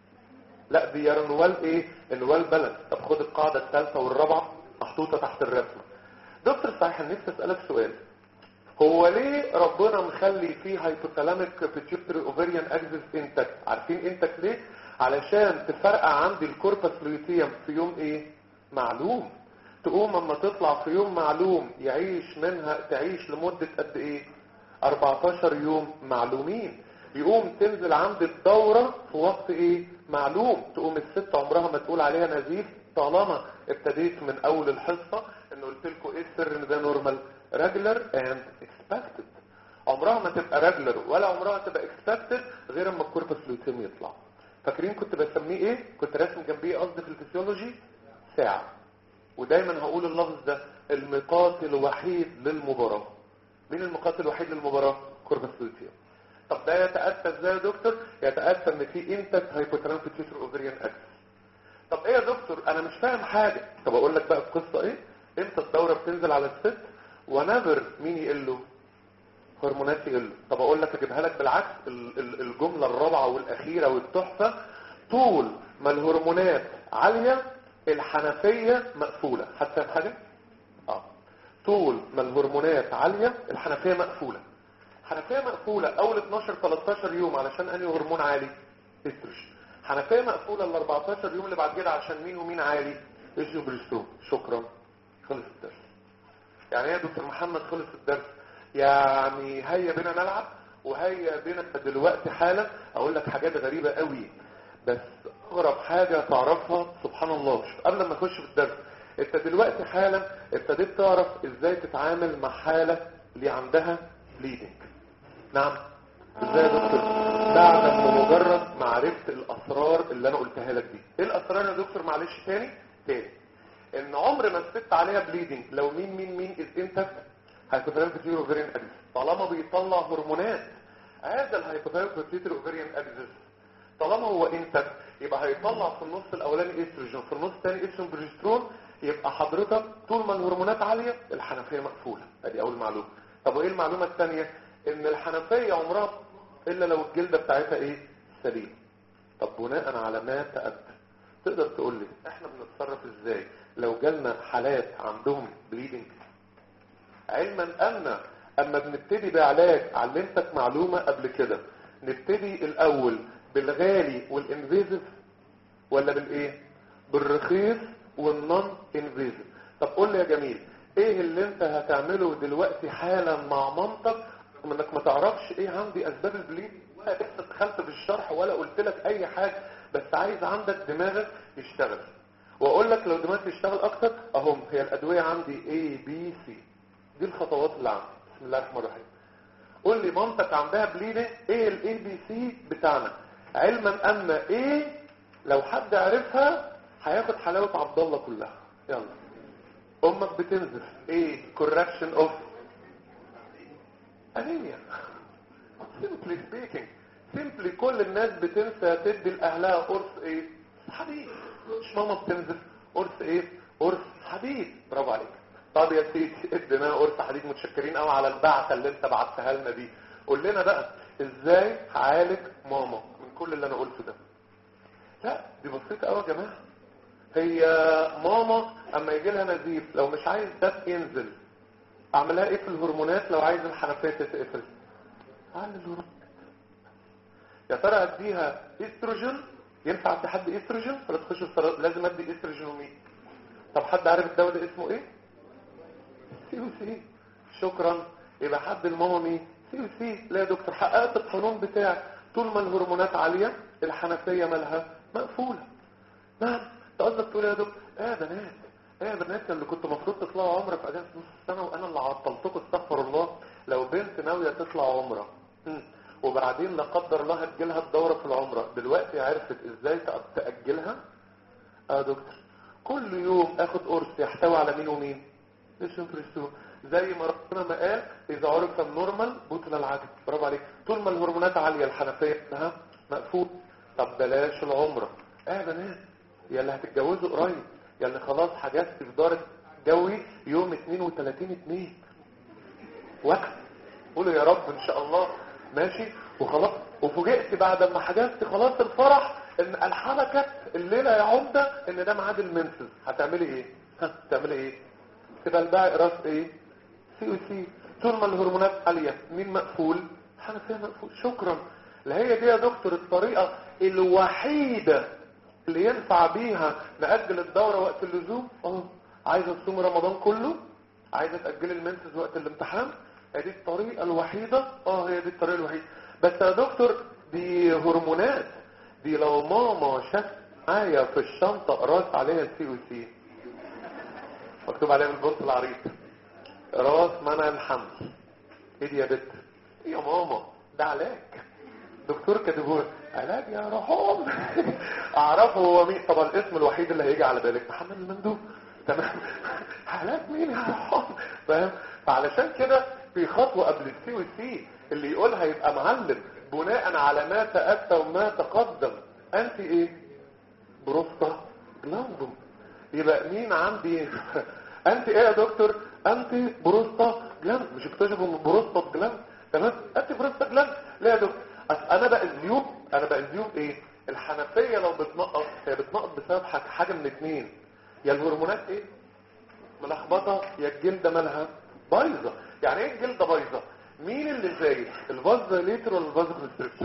Speaker 1: لا دي النوال ايه؟ النوال بالانس. طب خد القاعدة الثالثة والرابعة محطوطة تحت الرسمة. دكتور صحيح نفسي اسألك سؤال، هو ليه ربنا مخلي فيه هايبوثالاميك بيتيوتري اوفريان اكسس انتكت؟ عارفين انتكت ليه؟ علشان تفرقع عندي الكوربس لوتيوم في يوم ايه؟ معلوم. تقوم اما تطلع في يوم معلوم يعيش منها تعيش لمدة قد ايه؟ اربعتاشر يوم معلومين. يقوم تنزل عند الدورة في وقت ايه؟ معلوم. تقوم الست عمرها ما تقول عليها نزيف طالما ابتديت من اول الحصة انه قلت لكم ايه السر ان ده نورمال؟ regular and expected. عمرها ما تبقى regular ولا عمرها تبقى expected غير اما الكوربس لوتيوم يطلع. فاكرين كنت بسميه ايه؟ كنت راسم جنبيه قصدي في الفسيولوجي ساعة. ودايما هقول اللفظ ده المقاتل الوحيد للمباراة. مين المقاتل الوحيد للمباراة؟ كوربس لوتيوم. طب ده يتأتى ازاي يا دكتور؟ يتأتى ان في انتكت هايبوثالاميك بيتيوتري اوفريان اكسس. طب ايه يا دكتور انا مش فاهم حاجة. طب اقول لك بقى القصة ايه؟ امتى الدورة بتنزل على الست؟ ونافر مين يقله؟ هرمونات يقله. طب اقول لك اجيبها لك بالعكس، الجملة الرابعة والاخيرة والتحفة، طول ما الهرمونات عالية الحنفية مقفولة. هتفهم حاجة؟ اه طول ما الهرمونات عالية الحنفية مقفولة. حنفية مقفولة اول اتناشر تلتاشر يوم علشان انهي هرمون عالي؟ استروجين. حنفية مقفولة ال اربعتاشر يوم اللي بعد كده عشان مين ومين عالي؟ استروجين. شكرا، خلص الدرس. يعني ايه يا دكتور محمد خلص الدرس؟ يعني هيا بينا نلعب وهيا بينا دلوقتي حالا اقول لك حاجات غريبة قوي، بس اغرب حاجة تعرفها سبحان الله قبل ما اخش في الدرس. انت دلوقتي حالا ابتديت تعرف ازاي تتعامل مع حالة اللي عندها بليدنج. نعم ازاي يا دكتور؟ بعد ما مجرد معرفة الاسرار اللي انا قلتها لك دي. ايه الاسرار يا دكتور؟ معلش تاني تاني ان عمر ما الست عليها بليدنج لو مين مين مين الانتكت هايبوثالاميك بيتيوتري اوفريان اكسس طالما بيطلع هرمونات. هذا الهايبوثالاميك بيتيوتري اوفريان اكسس طالما هو انتكت يبقى هيطلع في النص الاولاني استروجين، في النص الثاني استروجين بروجسترون. يبقى حضرتك طول ما الهرمونات عاليه الحنفيه مقفوله. ادي اول معلومه. طب وايه المعلومه الثانيه؟ ان الحنفيه عمرها الا لو الجلده بتاعتها ايه؟ سليم. طب بناء على ما تأكد تقدر تقول لي احنا بنتصرف ازاي لو جالنا حالات عندهم بليدنج؟ علما ان اما بنبتدي بعلاج علمتك معلومة قبل كده نبتدي الاول بالغالي والانفيزيف ولا بالايه؟ بالرخيص والنون انفيزيف. طب قول لي يا جميل، ايه اللي انت هتعمله دلوقتي حالا مع مامتك انك ما تعرفش ايه عندي اسباب البليد ولا لسه دخلت في الشرح ولا قلت لك اي حاجه، بس عايز عندك دماغك يشتغل. واقول لك لو دماغك يشتغل اكتر اهم هي الادويه عندي A B C، دي الخطوات اللي عندي. بسم الله الرحمن الرحيم. قول لي مامتك عندها بليدنج، ايه ال A B C بتاعنا؟ علما ان ايه لو حد عرفها هياخد حلاوه عبد الله كلها. يلا. امك بتنزف، ايه correction of انيميا. simply speaking simply كل الناس بتنسى تدي لاهلها قرص ايه؟ حديد. مش ماما بتنزف قرص ايه؟ قرص حديد. برافو عليك. طب يا سيدي ادينا قرص حديد، متشكرين قوي على البعثه اللي انت بعتها لنا دي. قول لنا بقى ازاي هعالج ماما من كل اللي انا قلته ده؟ لا دي بسيطه قوي يا جماعه. هي ماما اما يجي لها نزيف لو مش عايز دم ينزل اعملها ايه في الهرمونات؟ لو عايز الحنفيه تتقفل اعمل الهرمونات. يا ترى اديها استروجين؟ ينفع ادي حد استروجين ولا تخش في سرطان؟ لازم ادي استروجين ومين؟ طب حد عارف الدواء ده اسمه ايه؟ سي او سي. شكرا. يبقى حد الماما مين؟ سي او سي. لا يا دكتور حققت القانون بتاعي، طول ما الهرمونات عاليه الحنفيه مالها مقفوله. نعم. انت قصدك تقول يا دكتور ايه يا بنات ايه يا بنات اللي كنت المفروض تطلعوا عمره في اجازه نص السنه وانا اللي عطلتكم؟ استغفر الله. لو بنت ناويه تطلع عمره وبعدين لا قدر الله هتجيلها الدوره في العمره، دلوقتي عرفت ازاي تاجلها؟ اه دكتور كل يوم اخد قرص يحتوي على مين ومين؟ السوبرستو. زي ما ربنا ما قال اذا عرف النورمال بطل العجب. برافو عليك. طول ما الهرمونات عاليه الحنفيه بتاعها مقفول. طب بلاش العمره. اه يا بنات يا اللي هتتجوزوا قريب، يا اللي خلاص حجزت في دار جوي يوم اتنين وتلاتين اتنين وقت، قولوا يا رب ان شاء الله. ماشي وخلاص. وفوجئت بعد ما حجزت خلاص الفرح ان الحركه الليله يا عمده ان ده ميعاد المنسز. هتعملي ايه؟ ها تعملي ايه؟ تبقى الباقي راس ايه؟ سي او سي. طول ما الهرمونات عاليه مين مقفول؟ حنفيه مقفول. شكرا. لا هي دي يا دكتور الطريقه الوحيده اللي ينفع بيها نأجل الدورة وقت اللزوم؟ اه. عايزة تصوم رمضان كله؟ عايزة تأجل المنسز وقت الامتحان؟ هي دي الطريقة الوحيدة؟ اه هي دي الطريقة الوحيدة. بس يا دكتور دي هرمونات، دي لو ماما شافت معايا في الشنطة راس عليها السي او سي مكتوب عليها بالبنط العريض راس منع الحمل. ايه دي يا بت؟ ايه يا ماما؟ ده علاج دكتور كاتبه علاج يا رحوم. اعرفه هو مين؟ طبعا الاسم الوحيد اللي هيجي على بالك محمد المندوب. تمام. علاج مين يا رحوم؟ فاهم؟ فعلشان كده في خطوه قبل السي والسي اللي يقولها يبقى معلم بناء على ما تاتى وما تقدم. انت ايه؟ بروستا جلاندوم. يبقى مين عندي؟ انت ايه يا دكتور؟ انت بروستا جلاند. مش اكتشفوا من بروستا جلاند؟ تمام. انت بروستا جلاند. لا يا دكتور انا بقى الزيوم انا بقى الزيوم ايه؟ الحنفيه لو بتنقص هي بتنقص بسبب حاجه من اتنين، يا الهرمونات ايه ملخبطه يا الجلده مالها بايظه. يعني ايه الجلده بايظه؟ مين اللي زايد؟ الفازوليتر ولا الفازوكونستريكتور؟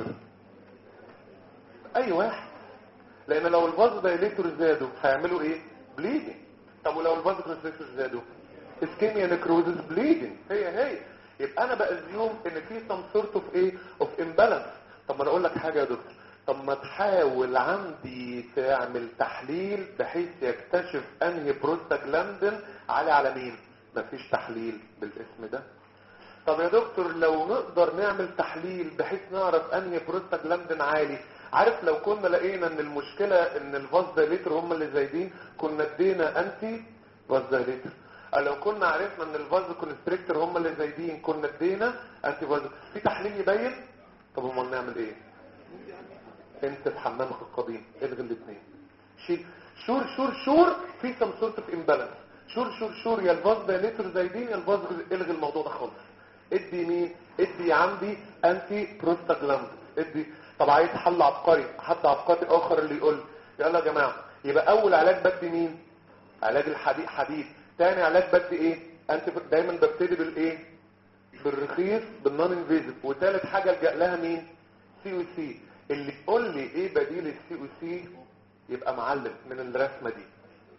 Speaker 1: اي واحد. لان لو الفازودايليتور زادوا هيعملوا ايه؟ بليدنج. طب ولو الفازوكونستريكتور زادوا اسكيميا نكروزس بليدنج. هي هي. يبقى انا بقى اليوم ان في سم سورت اوف ايه اوف امبالانس. طب ما انا اقول لك حاجه يا دكتور، طب ما تحاول عندي تعمل تحليل بحيث يكتشف انهي بروستاجلاندين عالي على مين. مفيش تحليل بالاسم ده. طب يا دكتور لو نقدر نعمل تحليل بحيث نعرف انهي بروستاجلاندين عالي، عارف لو كنا لقينا ان المشكله ان الفازودايليتر هم اللي زايدين كنا ادينا انتي فازودايليتر. لو كنا عرفنا ان الفازو كونستريكتور هم اللي زايدين كنا ادينا انتي فازو. في تحليل يبين. طب امال نعمل ايه؟ انت في حمامك القديم الغي الاثنين. شيل شور شور شور في سم سورت اوف امبالانس. شور شور شور يا الفازو دايليتور زايدين يا الفازو. الغي الموضوع ده خالص. ادي مين؟ ادي عندي انتي بروستاجلاند. ادي. طب عايز حل عبقري، حد عبقري اخر اللي يقول يلا يا جماعه يبقى اول علاج بدي مين؟ علاج الحديد حديد. تاني علاج بدي ايه؟ انت دايما ببتدي بالايه؟ بالرخيص بالنون انفيزيف. وثالث حاجه الجا لها مين؟ سي او سي. اللي يقول لي ايه بديل السي او سي يبقى معلم من الرسمه دي.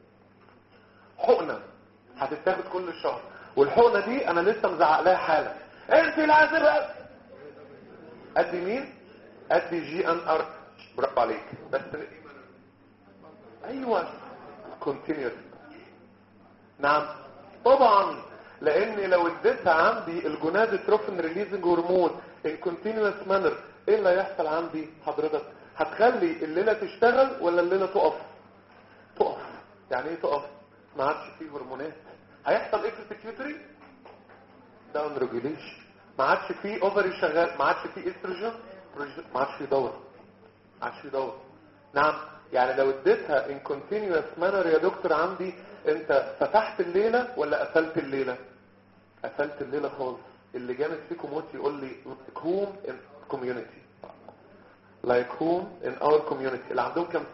Speaker 1: حقنه هتتاخد كل شهر، والحقنه دي انا لسه مزعق لها حالا. انت لازم ادي مين؟ ادي جي ان ار. برافو عليك. بس ايوه كونتينيوس. نعم طبعا، لان لو اديتها عندي الجونادوتروفين ريليزنج هرمون ان كونتينيوس مانر، ايه اللي هيحصل عندي حضرتك؟ هتخلي الليله تشتغل ولا الليله تقف؟ تقف. يعني ايه تقف؟ ما عادش فيه هرمونات. هيحصل ايه في البيتيوتري؟ داون ريجوليشن. ما عادش فيه اوفري شغال، ما عادش فيه استروجين، ما عادش فيه دوره، ما عادش فيه دوره. نعم. يعني لو اديتها ان كونتينيوس مانر يا دكتور عندي، انت فتحت الليله ولا قفلت الليله؟ قفلت الليله خالص. اللي جامد فيكم موت يقول لي like home in community like home in our community. اللي عندهم كم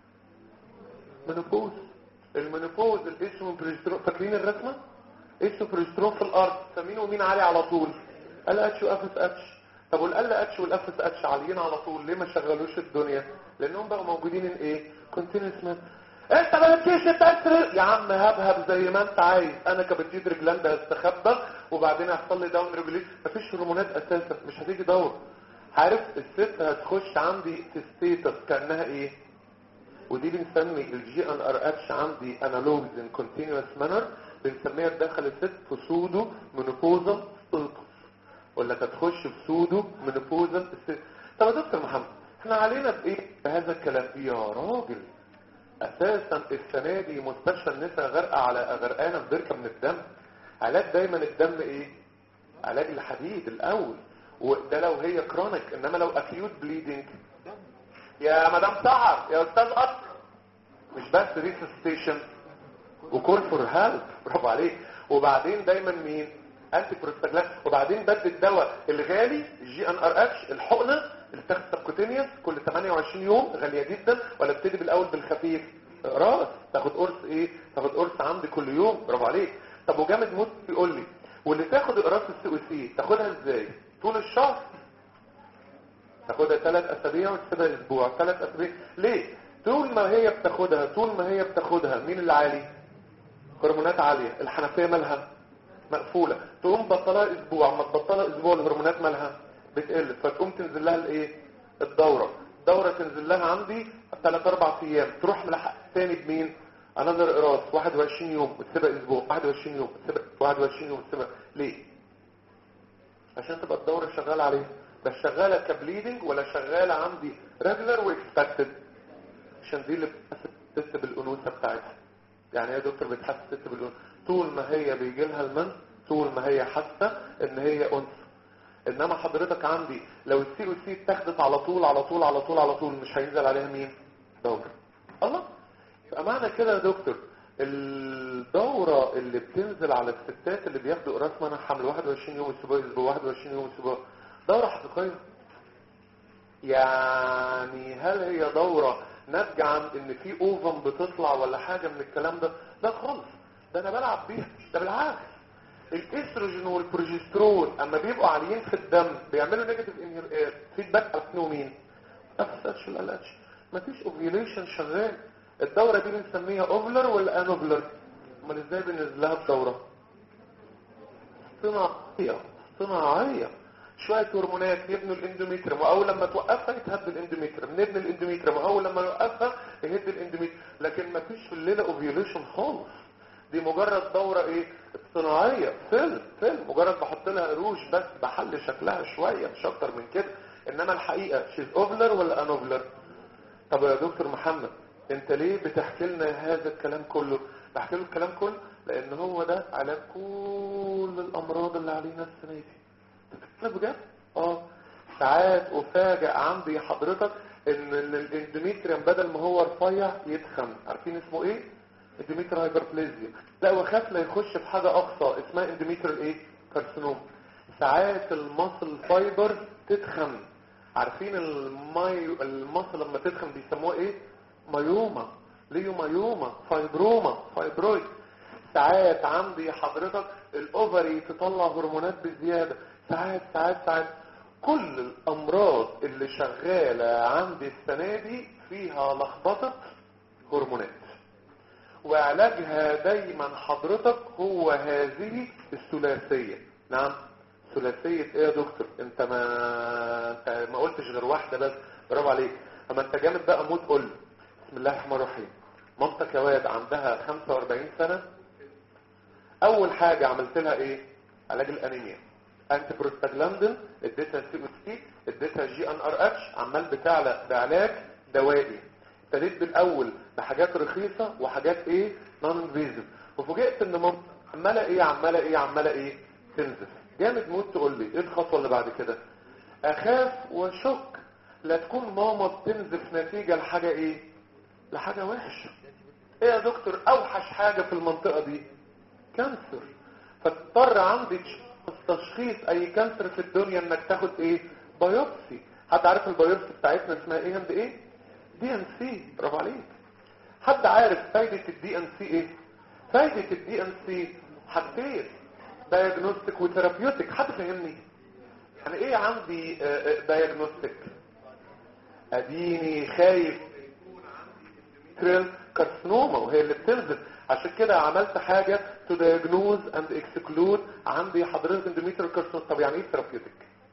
Speaker 1: منوبوز؟ المنوبوز الاسم بريسترون. فاكرين الرسمه؟ اسم بريسترون في الارض، فمين ومين عالي على طول؟ ال اتش واف اتش. طب والال اتش والاف اتش عاليين على طول، ليه ما شغلوش الدنيا؟ لانهم بقوا موجودين ان ايه؟ كونتينوس مان. انت ما بتجيش تاثر يا عم، هبهب زي ما انت عايز. انا كبتيد رجلاند هستخبى وبعدين هيحصل لي داون ريجوليشن. مفيش هرمونات اساسا، مش هتيجي دور. عارف الست هتخش عندي في ستيتس كانها ايه؟ ودي بنسمي الجي ان ار اتش عندي انالوجز ان كونتينوس مانر، بنسميها تدخل الست في سودو مينوبوزال ستيتس، ولا تخش في سودو مينوبوزال ستيتس. طب يا دكتور محمد احنا علينا بايه بهذا الكلام؟ يا راجل اساسا السنه دي مستشفى النساء غرقه على غرقانه في بركه من الدم. علاج دايما الدم ايه؟ علاج الحديد الاول، وده لو هي كرونيك. انما لو اكيوت بليدنج يا مدام سحر يا استاذ قطر، مش بس ريسستيشن وكول فور هيلب. برافو عليك. وبعدين دايما مين؟ انتي بروستاجلاند. وبعدين بدل الدواء الغالي الجي ان ار اتش، الحقنه اللي بتاخد سبكوتينيوس كل ثمانية وعشرين يوم غاليه جدا، ولا ابتدي بالاول بالخفيف؟ راس تاخد قرص ايه؟ تاخد قرص عندي كل يوم. برافو عليك. طب وجامد موت بيقول لي واللي تاخد قراص السي او سي تاخدها ازاي؟ طول الشهر تاخدها ثلاث اسابيع وتسيبها اسبوع. ثلاث اسابيع ليه؟ طول ما هي بتاخدها طول ما هي بتاخدها مين اللي عالي؟ هرمونات عاليه. الحنفيه مالها؟ مقفوله. تقوم بطلها اسبوع، اما تبطلها اسبوع الهرمونات مالها؟ بتقل، فتقوم تنزل لها الايه؟ الدوره. الدوره تنزل لها عندي ثلاث اربع ايام، تروح ملحق تاني بمين؟ انذر قراص واحد وعشرين يوم وتسيبها اسبوع، واحد وعشرين يوم وتسيبها واحد وعشرين يوم وتسيبها. ليه؟ عشان تبقى الدوره شغاله عليها. بس شغاله كبليدنج ولا شغاله عندي ريجولار واكسبكتد؟ عشان دي اللي بتحس بالانوثه بتاعتها. يعني يا دكتور بتحس بالانوثه طول ما هي بيجي لها المن، طول ما هي حاسه ان هي انثى. انما حضرتك عندي لو السي او سي اتاخدت على طول على طول على طول على طول مش هينزل عليها مين؟ دوره. الله. يبقى معنى كده يا دكتور الدوره اللي بتنزل على الستات اللي بياخدوا قراص منع حمل واحد وعشرين يوم اسبوع اسبوع واحد وعشرين يوم اسبوع، دوره حقيقيه؟ يعني هل هي دوره ناتجه عن ان في اوفم بتطلع ولا حاجه من الكلام ده؟ لا خالص. ده انا بلعب بيها. ده بالعكس، الاستروجين والبروجسترون اما بيبقوا عاليين في الدم بيعملوا نيجاتيف فيدباك على سنو مين؟ افساتش ولا الاتش. مفيش اوفيوليشن شغال. الدوره دي بنسميها اوفلر ولا انوفلر؟ امال ازاي بننزل لها الدوره؟ صناعيه. صناعيه. شويه هرمونات يبنوا الاندوميتريوم، واول لما توقفها يتهد الاندوميتريوم، نبني الاندوميتريوم، واول لما نوقفها يهد الاندوميتريوم. لكن مفيش في الليله اوفيوليشن خالص. دي مجرد دورة ايه؟ صناعية. فيلم فيلم مجرد بحط لها روج بس بحل شكلها شوية مش اكتر من كده. انما الحقيقة شيز اوفلر ولا انوفلر؟ طب يا دكتور محمد انت ليه بتحكي لنا هذا الكلام كله؟ بحكي له الكلام كله لان هو ده علاج كل الامراض اللي علينا السنة دي. تتكلم بجد؟ اه. ساعات افاجئ عندي حضرتك ان الاندوميتريوم بدل ما هو رفيع يتخن. عارفين اسمه ايه؟ اندوميتر هايبربليزيا. لا وخاف لا يخش في حاجة اقصى اسمها اندوميتر ايه؟ كارسينوم. ساعات المصل فايبر تتخن. عارفين الماي المصل لما تتخن بيسموها ايه؟ مايوما. ليو مايوما. فايبروما. فايبرويد. ساعات عندي حضرتك الاوفري تطلع هرمونات بزيادة. ساعات ساعات ساعات كل الامراض اللي شغالة عندي السنة دي فيها لخبطة هرمونات، وعلاجها دايما حضرتك هو هذه الثلاثية. نعم ثلاثية ايه يا دكتور؟ انت ما انت ما قلتش غير واحدة بس، برافو عليك. اما انت جامد بقى موت قول. بسم الله الرحمن الرحيم. مامتك يا واد عندها خمسة واربعين سنة، اول حاجة عملت لها ايه؟ علاج الانيميا، انتي بروستاجلاندين، اديتها سي او سي، اديتها جي ان ار اتش، عمال بتعلى بعلاج دوائي. ابتديت بالاول بحاجات رخيصة وحاجات ايه نون انفيزيف، وفوجئت ان مامتك عمالة ايه عمالة ايه عمالة ايه تنزف. جامد موت تقول لي ايه الخطوة اللي بعد كده؟ اخاف وشك لا تكون ماما بتنزف نتيجة لحاجة ايه؟ لحاجة وحشة. ايه يا دكتور اوحش حاجة في المنطقة دي؟ كانسر. فتضطر عندي تشخيص اي كانسر في الدنيا انك تاخد ايه؟ بايوبسي. حد عارف البايوبسي بتاعتنا اسمها ايه عند ايه؟ دي ان سي. برافو عليك. حد عارف فايدة الدي ان سي ايه؟ فايدة الدي ان سي حاجتين، دايجنوستيك وثيرابيوتيك. حد فهمني يعني ايه عندي دايجنوستيك؟ اديني خايف تريل كارسنوما وهي اللي بتنزل، عشان كده عملت حاجة to diagnose and exclude عندي حضرتك اندوميتريال كارسنوما. طب يعني ايه ثيرابيوتيك؟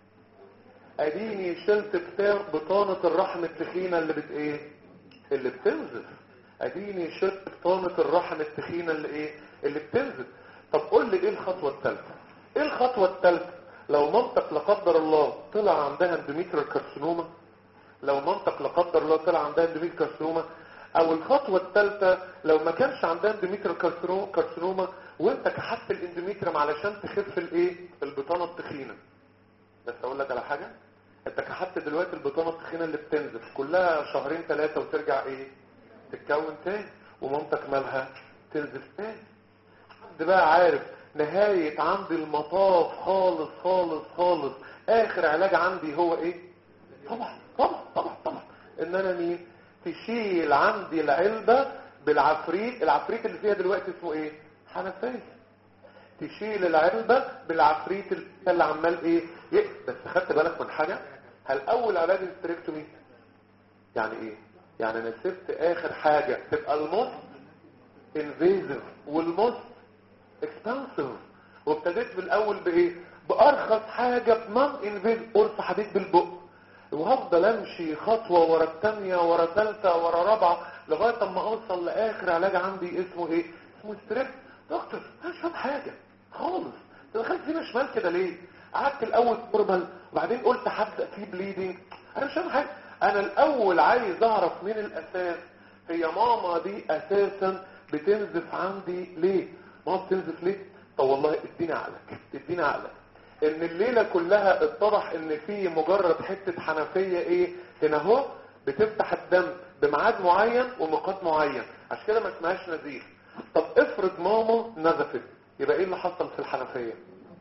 Speaker 1: اديني شلت بتاع بطانة الرحم التخينة اللي بت ايه اللي بتنزل. اديني شلت بطانة الرحم التخينة اللي ايه اللي بتنزل. طب قول لي ايه الخطوة الثالثة؟ ايه الخطوة الثالثة لو مامتك لا قدر الله طلع عندها اندوميتريال كارسنوما؟ لو مامتك لا قدر الله طلع عندها اندوميتريال كارسنوما، او الخطوة الثالثة لو ما كانش عندها اندوميتريال كارسنوما وانت كحت الاندوميتريوم علشان تخف الايه البطانة التخينة. بس اقول لك على حاجة، انت كحت دلوقتي البطانة التخينة اللي بتنزف كلها شهرين ثلاثة وترجع ايه تتكون تاني، ومامتك مالها تنزف تاني. حد بقى عارف نهاية عندي المطاف خالص خالص خالص اخر علاج عندي هو ايه؟ طبعا طبعا طبعا طبعا ان انا مين؟ تشيل عندي العلبة بالعفريت. العفريت اللي فيها دلوقتي اسمه ايه؟ حنفية. تشيل العلبة بالعفريت اللي عمال ايه يه. بس خدت بالك من حاجة؟ هل اول علاج الستريكتومي يعني ايه؟ يعني انا سبت اخر حاجة تبقى الموست انفيزيف والموست اكسبانسيف، وابتديت بالاول بايه؟ بارخص حاجة بنون انفيزيف، قرص حديد بالبق، وهفضل امشي خطوة ورا الثانية ورا ثالثة ورا رابعة لغاية اما اوصل لاخر علاج عندي اسمه ايه؟ اسمه ستريب. دكتور انا مش فاهم حاجة خالص، دخلت فينا شمال كده ليه؟ قعدت الاول نورمال وبعدين قلت هبدا في بليدنج. انا مش فاهم حاجة. انا الاول عايز اعرف من الاساس هي ماما دي اساسا بتنزف عندي ليه؟ ماما بتنزف ليه؟ طب والله اديني عقلك اديني عقلك ان الليلة كلها اتضح ان في مجرد حتة حنفية ايه هنا اهو بتفتح الدم بميعاد معين ومقات معين، عشان كده ما اسمهاش نزيف. طب افرض ماما نزفت، يبقى ايه اللي حصل في الحنفية؟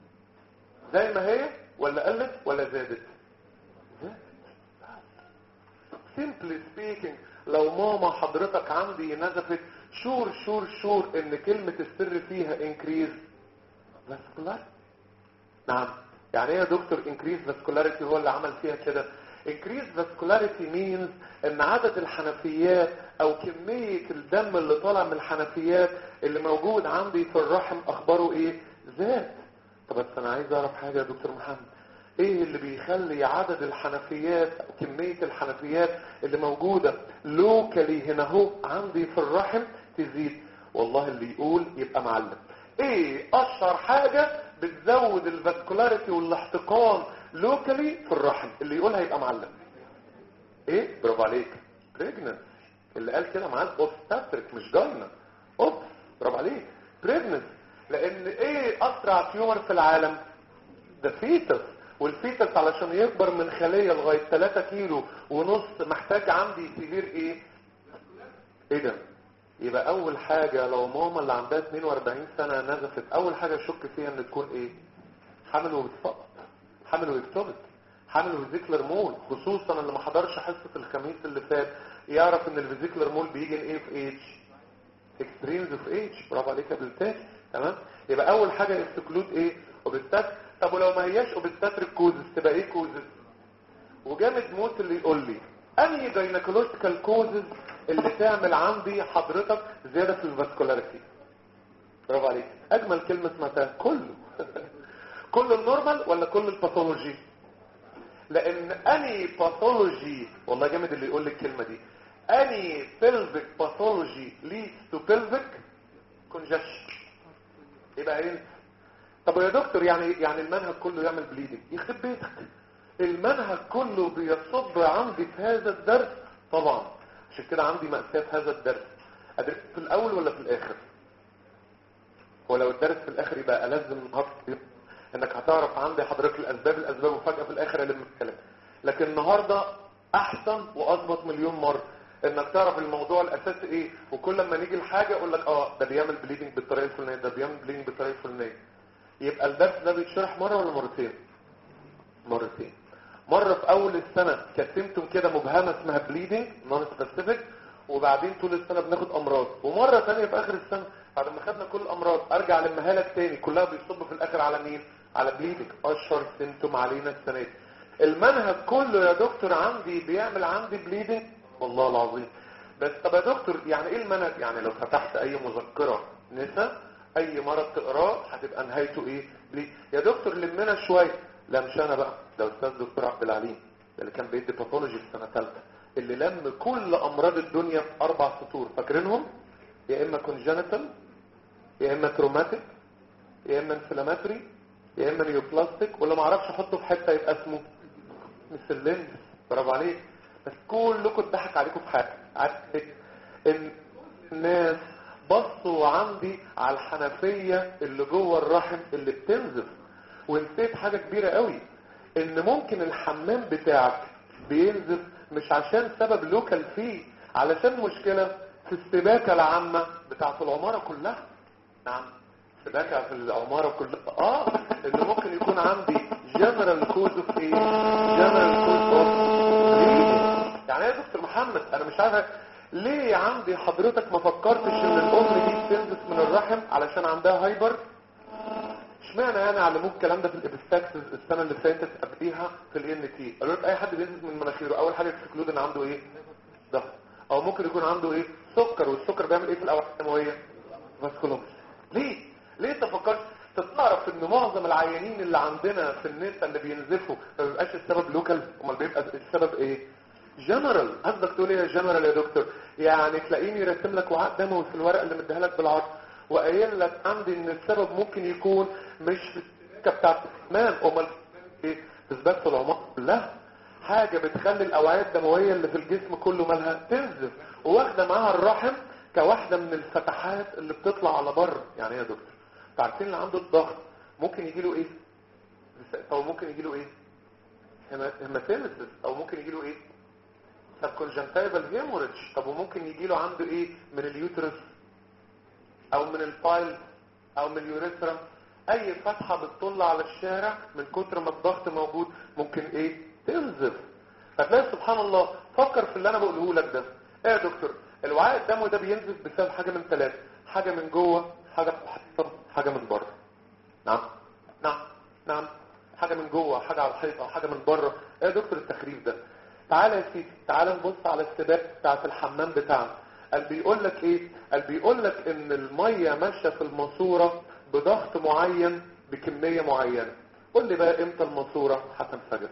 Speaker 1: زي ما هي ولا قلت ولا زادت؟ simply speaking لو ماما حضرتك عندي نزفت شور شور شور ان كلمة السر فيها increase vascularity. نعم يعني ايه يا دكتور increase vascularity هو اللي عمل فيها كده؟ increase vascularity means ان عدد الحنفيات او كمية الدم اللي طالع من الحنفيات اللي موجود عندي في الرحم اخباره ايه؟ زاد. طب بس انا عايز اعرف حاجة يا دكتور محمد، ايه اللي بيخلي عدد الحنفيات او كمية الحنفيات اللي موجودة لوكالي هنا هو عندي في الرحم تزيد؟ والله اللي يقول يبقى معلم. ايه اشهر حاجة بتزود الفاسكولاريتي والاحتقان لوكالي في الرحم؟ اللي يقولها يبقى معلم. ايه؟ برافو عليك، بريجننس. اللي قال كده معاه اوبستاتريك مش جاينا. اوبس برافو عليك، بريجننس. لان ايه اسرع تيومر في العالم؟ ده فيتس. والفيتس علشان يكبر من خلية لغاية ثلاثة كيلو ونص محتاج عندي سيفير ايه؟ ايه ده؟ يبقى اول حاجة لو ماما اللي عندها اتنين واربعين سنة نزفت، اول حاجة اشك فيها ان تكون ايه؟ حمل وبتسقط، حمل ويكتبت، حمل وفيزيكلر مول. خصوصا اللي ما حضرش حصة الخميس اللي فات يعرف ان الفيزيكلر مول بيجي ايه في ايج؟ اكستريمز اوف ايج. برافو عليك يا بلتاج. تمام. يبقى اول حاجة استكلود ايه؟ وبالتالي طب ولو ما هياش اوبستاتريك كوزز تبقى ايه كوزز؟ وجامد موت اللي يقول لي انهي جاينيكولوجيكال كوزز اللي تعمل عندي حضرتك زياده في الفاسكولاريتي. برافو عليك، اجمل كلمه سمعتها، كله كل النورمال ولا كل الباثولوجي؟ لان اني باثولوجي، والله جامد اللي يقول لي الكلمه دي، اني pelvic pathology leads to pelvic congestion. يبقى ايه؟ طب يا دكتور يعني يعني المنهج كله يعمل بليدنج؟ يخرب بيتك، المنهج كله بيصب عندي في هذا الدرس طبعا. عشان كده عندي مأساة في هذا الدرس، ادرس في الاول ولا في الاخر؟ ولو الدرس في الاخر يبقى لازم النهارده انك هتعرف عندي حضرتك الاسباب الاسباب وفجأة في الاخر الم الكلام. لكن النهارده احسن واضبط مليون مرة انك تعرف الموضوع الاساسي ايه، وكل ما نيجي الحاجة اقول لك اه ده بيعمل بليدنج بالطريقة الفلانية، ده بيعمل بليدنج بالطريقة الفلانية. يبقى الدرس ده بيتشرح مرة ولا مرتين؟ مرتين. مرة في اول السنة كسمتم كده مبهمة اسمها بليدنج نون سبيسيفيك، وبعدين طول السنة بناخد امراض، ومرة ثانية في اخر السنة بعد ما خدنا كل الامراض ارجع لمها لك تاني كلها بيصب في الاخر على مين؟ على بليدنج، اشهر سيمتوم علينا السنة دي. المنهج كله يا دكتور عندي بيعمل عندي بليدنج والله العظيم. بس طب يا دكتور يعني ايه المنهج؟ يعني لو فتحت اي مذكرة نسا اي مرض تقراه هتبقى نهايته ايه؟ بليد. يا دكتور لمنا شوية. لا مش انا بقى، ده استاذ دكتور عبد العليم اللي كان بيدي باثولوجي في سنة ثالثة، اللي لم كل امراض الدنيا في اربع سطور، فاكرينهم؟ يا اما كونجنتال، يا اما تروماتيك، يا اما انفلاماتوري، يا اما نيوبلاستيك، ولا ما اعرفش احطه في حته يبقى اسمه مسلمس. برافو عليك. بس كلكم اتضحك عليكم في حاجه، عارف ان الناس بصوا عندي على الحنفيه اللي جوه الرحم اللي بتنزف، ونسيت حاجه كبيره قوي، ان ممكن الحمام بتاعك بينزف مش عشان سبب لوكال فيه، علشان مشكله في السباكه العامه بتاعه العماره كلها. نعم، سباكه في العماره كلها. اه ان ممكن يكون عندي جنرال كوز اوف ايه؟ جنرال كوز اوف يعني يا دكتور محمد انا مش عارف ليه عندي حضرتك ما فكرتش ان الام دي بتنزف من الرحم علشان عندها هايبر؟ اشمعنى يعني علموك الكلام ده في الابستاكسز السنه اللي فاتت قبليها في الان تي؟ قالوا لك اي حد بينزف من مناخيره اول حاجه تكلود ان عنده ايه؟ ضغط، او ممكن يكون عنده ايه؟ سكر، والسكر بيعمل ايه في الاوعيه الدمويه؟ فاسكولوبس. ليه ليه انت فكرت تعرف ان معظم العيانين اللي عندنا في النساء اللي بينزفوا ما بيبقاش السبب لوكال، امال بيبقى السبب ايه؟ جنرال. قصدك تقول ايه يا جنرال يا دكتور؟ يعني تلاقيني راسم لك وعاء دموي في الورقه اللي مديها لك بالعرض وقايل لك عندي ان السبب ممكن يكون مش في السكه بتاعت الحمام، امال ايه؟ في سباكه العمار كلها، حاجه بتخلي الاوعيه الدمويه اللي في الجسم كله مالها تنزف، وواخده معاها الرحم كواحده من الفتحات اللي بتطلع على بره. يعني ايه يا دكتور؟ عارفين اللي عنده الضغط ممكن يجي له ايه؟ او ممكن يجي له ايه؟ هيماتيمسيس، او ممكن يجي له ايه؟ سبكونجنتايفال هيموريدج. طب وممكن يجي له عنده ايه؟ من اليوترس او من البايل او من اليوريثرا، اي فتحه بتطل على الشارع من كتر ما الضغط موجود ممكن ايه؟ تنزف. فتلاقي سبحان الله فكر في اللي انا بقوله لك ده. ايه يا دكتور؟ الوعاء الدموي ده بينزف بسبب حاجه من ثلاثه، حاجه من جوه، حاجه حاجه من بره. نعم نعم نعم، حاجه من جوه، حاجه على الحيطه، حاجه من بره. ايه يا دكتور التخريف ده؟ تعالى يا سيدي تعالى نبص على السباك بتاعت الحمام بتاعنا. قال بيقول لك ايه؟ قال بيقول لك ان الميه ماشيه في الماسوره بضغط معين بكميه معينه. قول لي بقى امتى الماسوره هتنفجر؟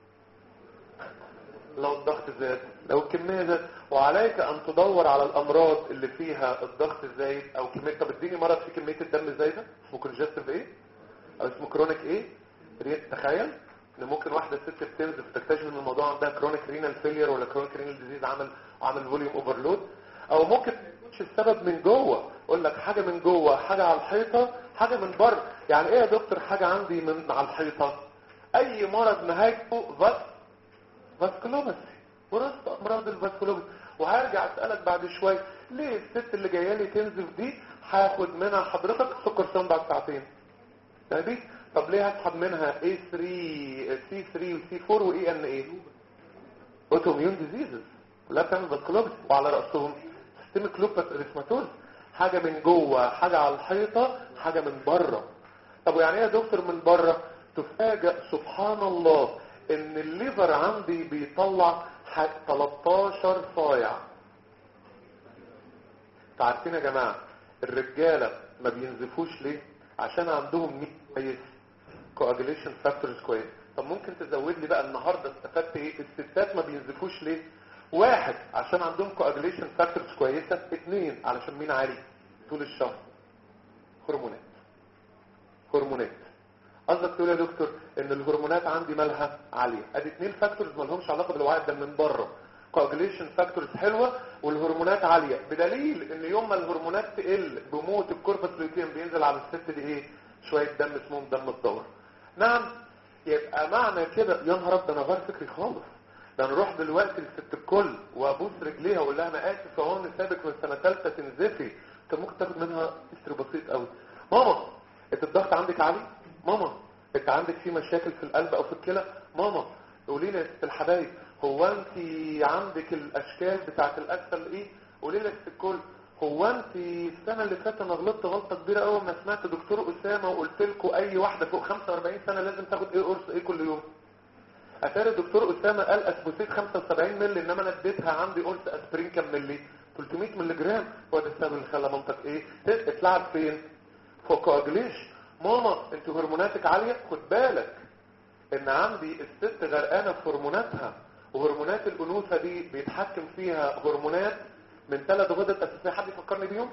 Speaker 1: لو الضغط زاد، لو الكميه زاد. وعليك ان تدور على الامراض اللي فيها الضغط زايد او كميه. طب اديني مرض فيه كميه الدم زايده اسمه كونجستيف ايه؟ او اسمه كرونيك ايه؟ تخيل ان ممكن واحده ست بتنزف تكتشف ان الموضوع عندها كرونيك رينال فيلير ولا كرونيك رينال ديزيز عمل وعمل فوليوم اوفرلود. او ممكن ما يكونش السبب من جوه، اقول لك حاجه من جوه، حاجه على الحيطه، حاجه من بره. يعني ايه يا دكتور حاجه عندي من على الحيطه؟ اي مرض نهايته فاس فاسكولوباسي، ورث امراض الفاسكولوباسي. وهرجع اسالك بعد شويه ليه الست اللي جايه لي تنزف دي هاخد منها حضرتك سكر سم بعد ساعتين؟ تمام. طب ليه هسحب منها إيه ثري سي ثري وسي فور وإي إن إيه؟ اوتوميون ديزيزز كلها بتعمل فاسكولوباسي، وعلى راسهم سيستميك لوبس اريثماتوز. حاجه من جوه، حاجه على الحيطه، حاجه من بره. طب يعني ايه يا دكتور من بره؟ تفاجئ سبحان الله ان الليفر عندي بيطلع تلتاشر صايع. عارفين يا جماعه الرجاله ما بينزفوش ليه؟ عشان عندهم مية كويس، كواجيليشن فاكتورز كويس. طب ممكن تزود لي بقى النهارده استفدت ايه؟ الستات ما بينزفوش ليه؟ واحد عشان عندهم كواجيليشن فاكتورز كويسه، اثنين علشان مين عالي طول الشهر؟ هرمونات. هرمونات. قصدك تقول يا دكتور ان الهرمونات عندي مالها عاليه؟ ادي اثنين فاكتورز ما لهمش علاقه بالوعي ده من بره. كواجيليشن فاكتورز حلوه والهرمونات عاليه، بدليل ان يوم ما الهرمونات تقل بموت الكوربس لوتيوم بينزل على الست دي ايه؟ شويه دم اسمهم دم الدوره. نعم. يبقى معنى كده يا نهار ابيض انا غير فكري خالص. ده نروح دلوقتي للست الكل وابوس رجليها واقول لها انا اسف اهو انا سابك من سنه ثالثه تنزفي، انت ممكن تاخد منها استر بسيط قوي. ماما انت الضغط عندك عالي؟ ماما انت عندك في مشاكل في القلب او في الكلى؟ ماما قولي لي يا ست الحبايب هو انت عندك الاشكال بتاعه الاسفل ايه؟ قولي لي يا ست الكل هو انت السنه اللي فاتت انا غلطت غلطه كبيره قوي ما سمعت دكتور اسامه وقلت لكم اي واحده فوق خمسة وأربعين سنه لازم تاخد ايه قرص ايه كل يوم؟ اتاري الدكتور اسامه قال اسبوسيت خمسة وسبعين مللي انما انا اديتها عندي قرص اسبرين كام مللي؟ ثلاثمية مللي جرام. هو ده السبب اللي خلى مامتك ايه؟ اتلعب فين؟ فوق كواجليش. ماما انت هرموناتك عاليه، خد بالك ان عندي الست غرقانه في هرموناتها، وهرمونات الانوثه دي بيتحكم فيها هرمونات من ثلاث غدد اساسيه. حد يفكرني بيهم؟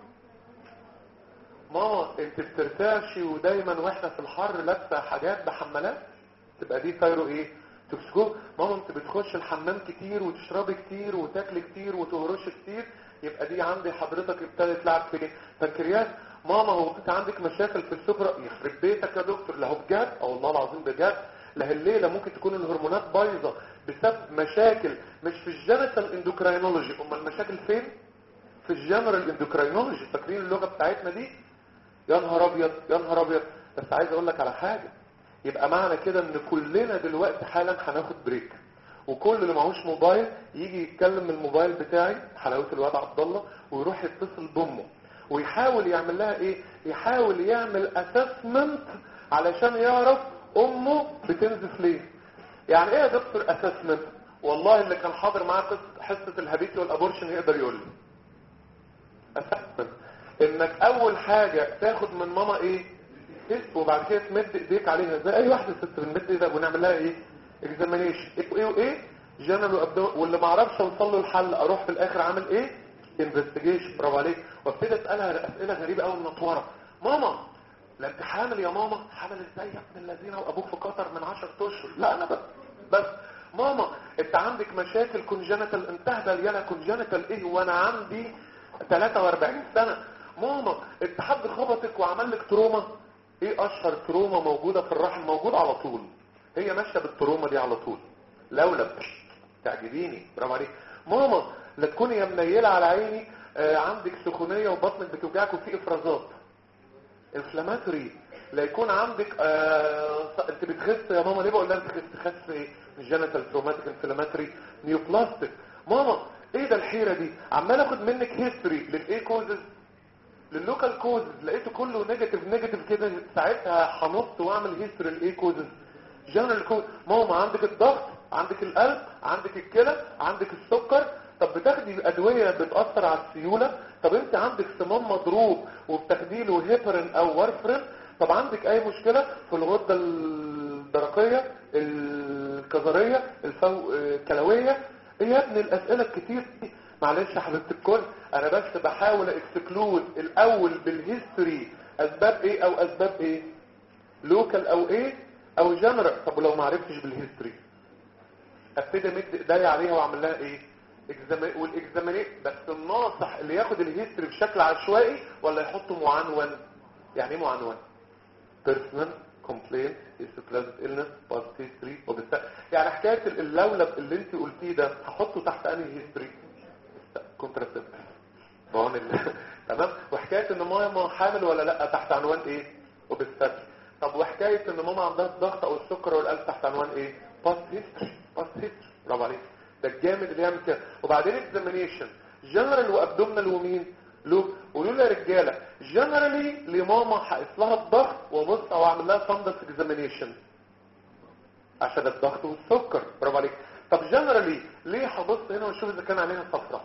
Speaker 1: ماما انت بترتعشي ودايما واحنا في الحر لابسه حاجات بحمالات، تبقى دي ثايرو ايه؟ توكسيكو. ماما انت بتخش الحمام كتير وتشربي كتير وتاكلي كتير وتهرش كتير، يبقى دي عندي حضرتك ابتدت تلعب في ايه؟ بنكرياس. ماما هو انت عندك مشاكل في السكر؟ يخرب بيتك يا دكتور، لا هو بجد او والله العظيم بجد، لا الليله ممكن تكون الهرمونات بايظه بسبب مشاكل مش في الجينيتال اندوكراينولوجي. امال المشاكل فين؟ في الجنرال اندوكراينولوجي. فاكرين اللغه بتاعتنا دي؟ يا نهار ابيض يا نهار ابيض. بس عايز اقول لك على حاجه، يبقى معنى كده ان كلنا دلوقتي حالا هناخد بريك، وكل اللي معهوش موبايل يجي يتكلم من الموبايل بتاعي حلاوه الواد عبد الله ويروح يتصل بامه ويحاول يعمل لها ايه؟ يحاول يعمل اسسمنت علشان يعرف امه بتنزف ليه. يعني ايه يا دكتور اسسمنت؟ والله اللي كان حاضر معاه قصه حصه الهابيتي والابورشن يقدر يقول لي. اسسمنت انك اول حاجه تاخد من ماما ايه؟ وبعد كده تمد ايديك عليها زي اي واحده ست بنمد ايديها ونعمل لها ايه؟ اكزامينيشن ايه وايه وايه؟ جنرال وابدو. واللي ما اعرفش اوصل له الحل اروح في الاخر عامل ايه؟ انفستيجيشن. برافو عليك. وابتدي اسالها اسئله غريبه قوي منطوره. ماما لا انت حامل يا ماما؟ حامل ازاي يا ابن الذين وابوك في قطر من عشرة اشهر؟ لا انا بس بس ماما انت عندك مشاكل كونجنتال؟ انت هبل يالا كونجنتال ايه وانا عندي ثلاثة وأربعين سنه؟ ماما انت حد خبطك وعمل لك تروما؟ ايه اشهر تروما موجودة في الرحم؟ موجود على طول، هي ماشية بالتروما دي على طول. لولا تعجبيني. برافو عليك. ماما لا تكوني يا منيلة على عيني آه عندك سخونية وبطنك بتوجعك وفي افرازات انفلاماتوري. لا يكون عندك آه انت بتخس يا ماما. ليه بقول لها انت بتخس؟ خس ايه؟ جينيتال تروماتيك انفلاماتوري نيوبلاستيك. ماما ايه ده الحيرة دي؟ عمال اخد منك هيستوري للايه كوزز لللوكال كوزز، لقيته كله نيجاتيف نيجاتيف كده، ساعتها هنط واعمل هيستوري الايه كوزز جنرال كوز. ماما عندك الضغط، عندك القلب، عندك الكلى، عندك السكر. طب بتاخدي ادويه بتاثر على السيوله؟ طب انت عندك صمام مضروب وبتاخدي له هيبرين او وارفرين؟ طب عندك اي مشكله في الغده الدرقيه الكظريه الكلويه؟ ايه يا ابني الاسئله الكتير دي؟ معلش يا حبيبتي الكل، انا بس بحاول اكسكلود الاول بالهيستوري اسباب ايه او اسباب ايه، لوكال او ايه او جنرال. طب ولو ما عرفتش بالهيستوري ابتدي امد ايدي عليها واعمل لها ايه؟ اكزامين. والاكزامين بس الناصح اللي ياخد الهيستوري بشكل عشوائي ولا يحطه معنون؟ يعني ايه معنون؟ بيرسونال كومبلين هيستوبلازميك إلنس باست هيستوري. وبالتالي يعني حكايه اللولب اللي انت قلتيه ده هحطه تحت انهي هيستوري؟ كونتراسيبتيف. تمام. وحكايه ان ماما حامل ولا لا تحت عنوان ايه؟ وبالتالي طب وحكايه ان ماما عندها الضغط او السكر والقلب تحت عنوان ايه؟ باست هيستوري. باست هيستوري. برافو عليك. ده الجامد اللي يعمل كده. وبعدين اكزامينيشن جنرال وابدومينال ومين؟ لو قولوا لي يا رجاله جنرالي لماما هقيس لها الضغط وابص او اعمل لها فندس اكزامينيشن عشان الضغط والسكر. برافو عليك. طب جنرالي ليه هبص هنا ونشوف اذا كان عليها صفرة؟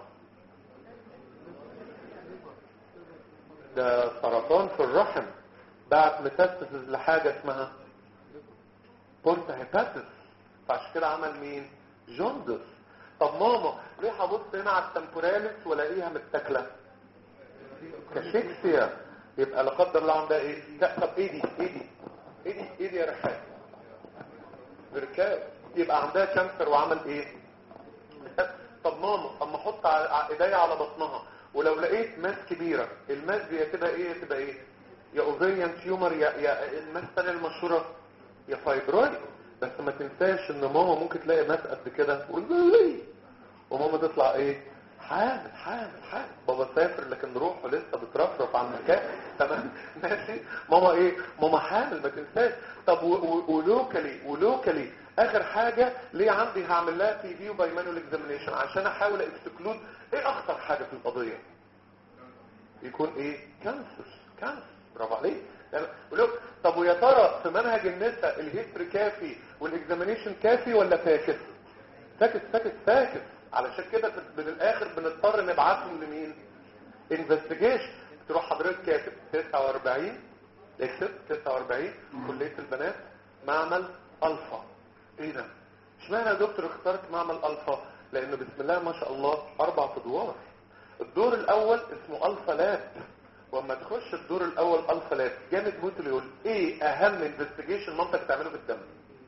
Speaker 1: ده سرطان في الرحم بعد ميتاستاسيس لحاجه اسمها بورتا هيباتس، فعشان كده عمل مين؟ جوندس. طب ماما ليه هبص هنا على التمبوراليس والاقيها متاكله؟ كاشيكسيا. يبقى لا قدر الله عندها ايه؟ طب ايه دي ايه دي ايه دي ايه دي يا رحاب؟ بركاب. يبقى عندها كانسر وعمل ايه؟ طب ماما اما احط ايديا على بطنها ولو لقيت ماس كبيره، الماس دي تبقى ايه؟ تبقى ايه؟ يا اوفريان تيومر يا يا الماس الثانيه المشهوره يا فايبرويد. بس ما تنساش ان ماما ممكن تلاقي ماس قد كده وماما تطلع ايه؟ حامل حامل حامل. بابا سافر لكن روحه لسه بترفرف على المكان. تمام ماشي. ماما ايه؟ ماما حامل ما تنساش. طب ولوكالي ولوكالي اخر حاجه ليه عندي هعمل لها تي في وبايمانوال اكزامينيشن عشان احاول اكسكلود ايه اخطر حاجه في القضيه؟ يكون ايه؟ كانسر. كانسر. برافو عليك. ولو طب ويا ترى في منهج النساء الهيستوري كافي والاكزامينيشن كافي ولا فاكس؟ فاكس فاكس فاكس. علشان كده من الاخر بنضطر نبعتهم لمين؟ انفستيجيشن. تروح حضرتك كاتب تسعة واربعين اكتب تسعة واربعين كليه البنات معمل الفا. ايه ده؟ اشمعنى يا دكتور اخترت معمل الفا؟ لانه بسم الله ما شاء الله اربع ادوار. الدور الاول اسمه الفا لاب، واما تخش الدور الاول الفا لاب جامد موت اللي يقول ايه اهم انفستيجيشن مامتك تعمله في الدم؟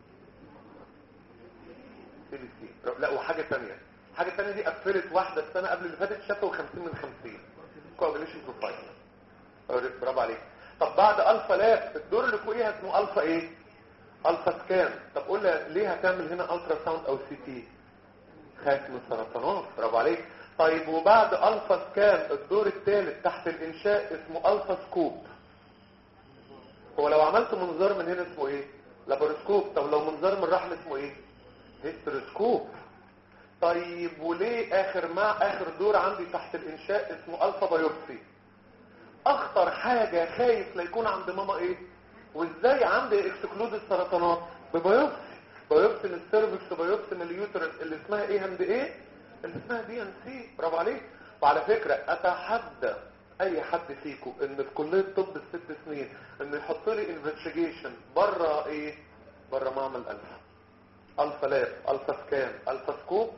Speaker 1: سي بي سي. لا وحاجه ثانيه، حاجه ثانيه دي قفلت واحده السنه قبل اللي فاتت شافوا خمسين من خمسين كوagulation بروفايل. برافو عليك. طب بعد الفا لاب الدور اللي فوقيها اسمه الفا ايه؟ الفا سكان. طب قول ليه هتعمل هنا الترا ساوند او سي تي؟ خايف من السرطانات. برافو عليك. طيب وبعد الفا سكان الدور الثالث تحت الانشاء اسمه الفا سكوب. هو لو عملت منظار من هنا اسمه ايه؟ لابروسكوب. طب لو منظار من الرحم اسمه ايه؟ هيستروسكوب. طيب وليه اخر مع اخر دور عندي تحت الانشاء اسمه الفا بايوبسي؟ اخطر حاجه خايف لا يكون عند ماما ايه؟ وازاي عندي اكسكلود السرطانات؟ ببايوبسي. بايوبسي من السيرفكس وبايوبسي من اليوترس اللي اسمها ايه هند ايه؟ اللي اسمها دي ان سي. برافو عليك. وعلى فكره اتحدى اي حد فيكم ان في كليه طب الست سنين انه يحط لي انفستيجيشن بره ايه؟ بره معمل الفا. الفا لاب، الفا سكان، الفا سكوب.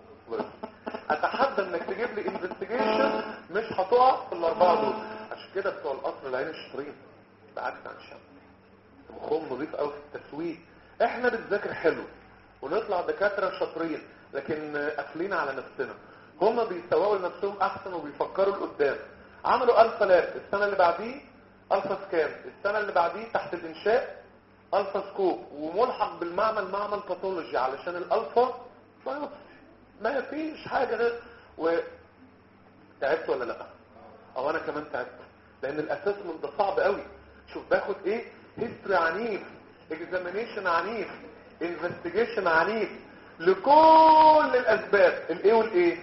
Speaker 1: اتحدى انك تجيب لي انفستيجيشن مش هتقع في الاربعه دول. عشان كده بتوع القصر العيني الشاطرين بعكس عن الشمس مخهم نضيف قوي في التسويق. احنا بنذاكر حلو ونطلع دكاتره شاطرين لكن قافلين على نفسنا. هما بيسوقوا لنفسهم احسن وبيفكروا لقدام. عملوا الفا لاب السنه اللي بعديه الفا سكان، السنه اللي بعديه تحت الانشاء الفا سكوب، وملحق بالمعمل معمل باثولوجي علشان الالفا بايوبسي. ما فيش حاجه غير. وتعبت ولا لا؟ او انا كمان تعبت لان الاسسمنت ده صعب قوي. شوف باخد ايه؟ هيستوري عنيف، اكزامينيشن عنيف، انفستيجيشن عنيف لكل الاسباب الايه والايه،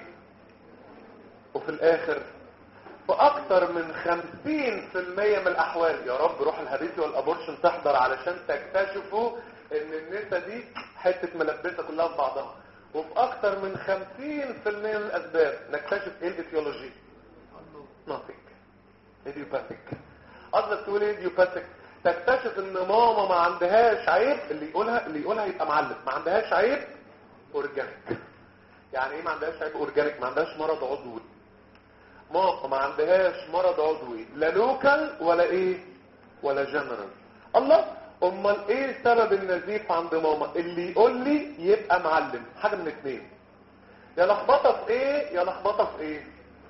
Speaker 1: وفي الاخر في اكتر من خمسين في المية من الاحوال يا رب روح الهريسي والابورشن تحضر علشان تكتشفوا ان النسا دي حته ملبسه كلها في بعضها. وفي اكتر من خمسين في المية من الاسباب نكتشف ايه الايتيولوجي؟ ناطق ايديوباثيك. قصدك تقول ايه ايديوباثيك؟ تكتشف ان ماما ما عندهاش عيب، اللي يقولها اللي يقولها يبقى معلم، ما عندهاش عيب اورجانيك. يعني ايه ما عندهاش عيب اورجانيك؟ ما عندهاش مرض عضوي. ماما ما عندهاش مرض عضوي لا لوكال ولا ايه ولا جنرال. الله، امال ايه سبب النزيف عند ماما؟ اللي يقول لي يبقى معلم. حاجه من اتنين، يا لخبطه في ايه يا لخبطه في ايه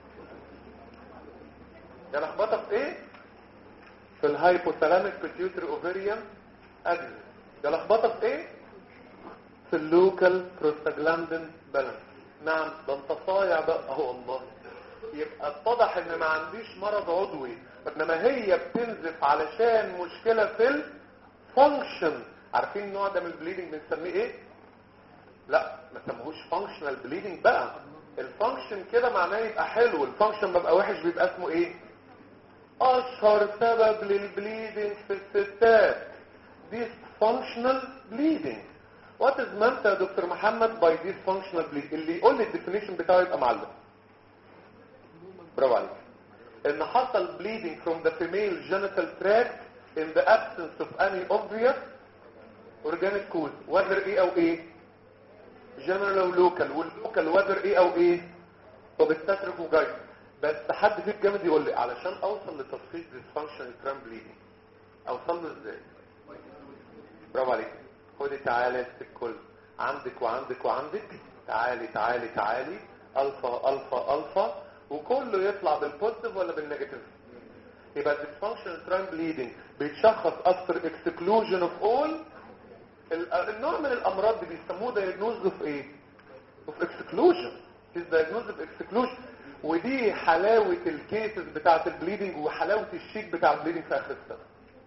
Speaker 1: يا لخبطه في ايه في الهايبوثالاميك بيتيوتري اوفيريان اجنس، يا لخبطه في ايه في اللوكال بروستاجلاندين بالانس. نعم ده انت صايع بقى اهو. الله، يبقى اتضح ان ما عنديش مرض عضوي، انما هي بتنزف علشان مشكله في الفانكشن. عارفين النوع ده من البليدنج بنسميه ايه؟ لا ما سموهوش فانكشنال بليدنج بقى. الفانكشن كده معناه يبقى حلو، الفانكشن بيبقى وحش بيبقى اسمه ايه؟ اشهر سبب للبليدنج في الستات ديسفانكشنال بليدنج. وات از meant يا دكتور محمد باي dysfunctional bleeding؟ اللي يقول لي الديفينيشن بتاعه يبقى معلم. برافو عليك. ان حصل bleeding from the female genital tract in the absence of any obvious organic cause whether ايه او ايه general او local واللوكال whether ايه او ايه وبالتترك وجاي. بس حد فيك جامد يقول لي علشان اوصل لتشخيص dysfunctional tram bleeding اوصل له ازاي؟ برافو عليك. خدي تعالى الكل عندك وعندك وعندك، تعالي تعالي تعالي الفا الفا الفا وكله يطلع بالبوزيتيف ولا بالنيجاتيف. يبقى dysfunctional tram bleeding بيتشخص after exclusion of all. النوع من الامراض دي بيسموه diagnosis of ايه؟ of exclusion. is diagnosis of exclusion. ودي حلاوة الكيسز بتاعت البليدنج وحلاوة الشيك بتاع البليدنج في اخر السنة.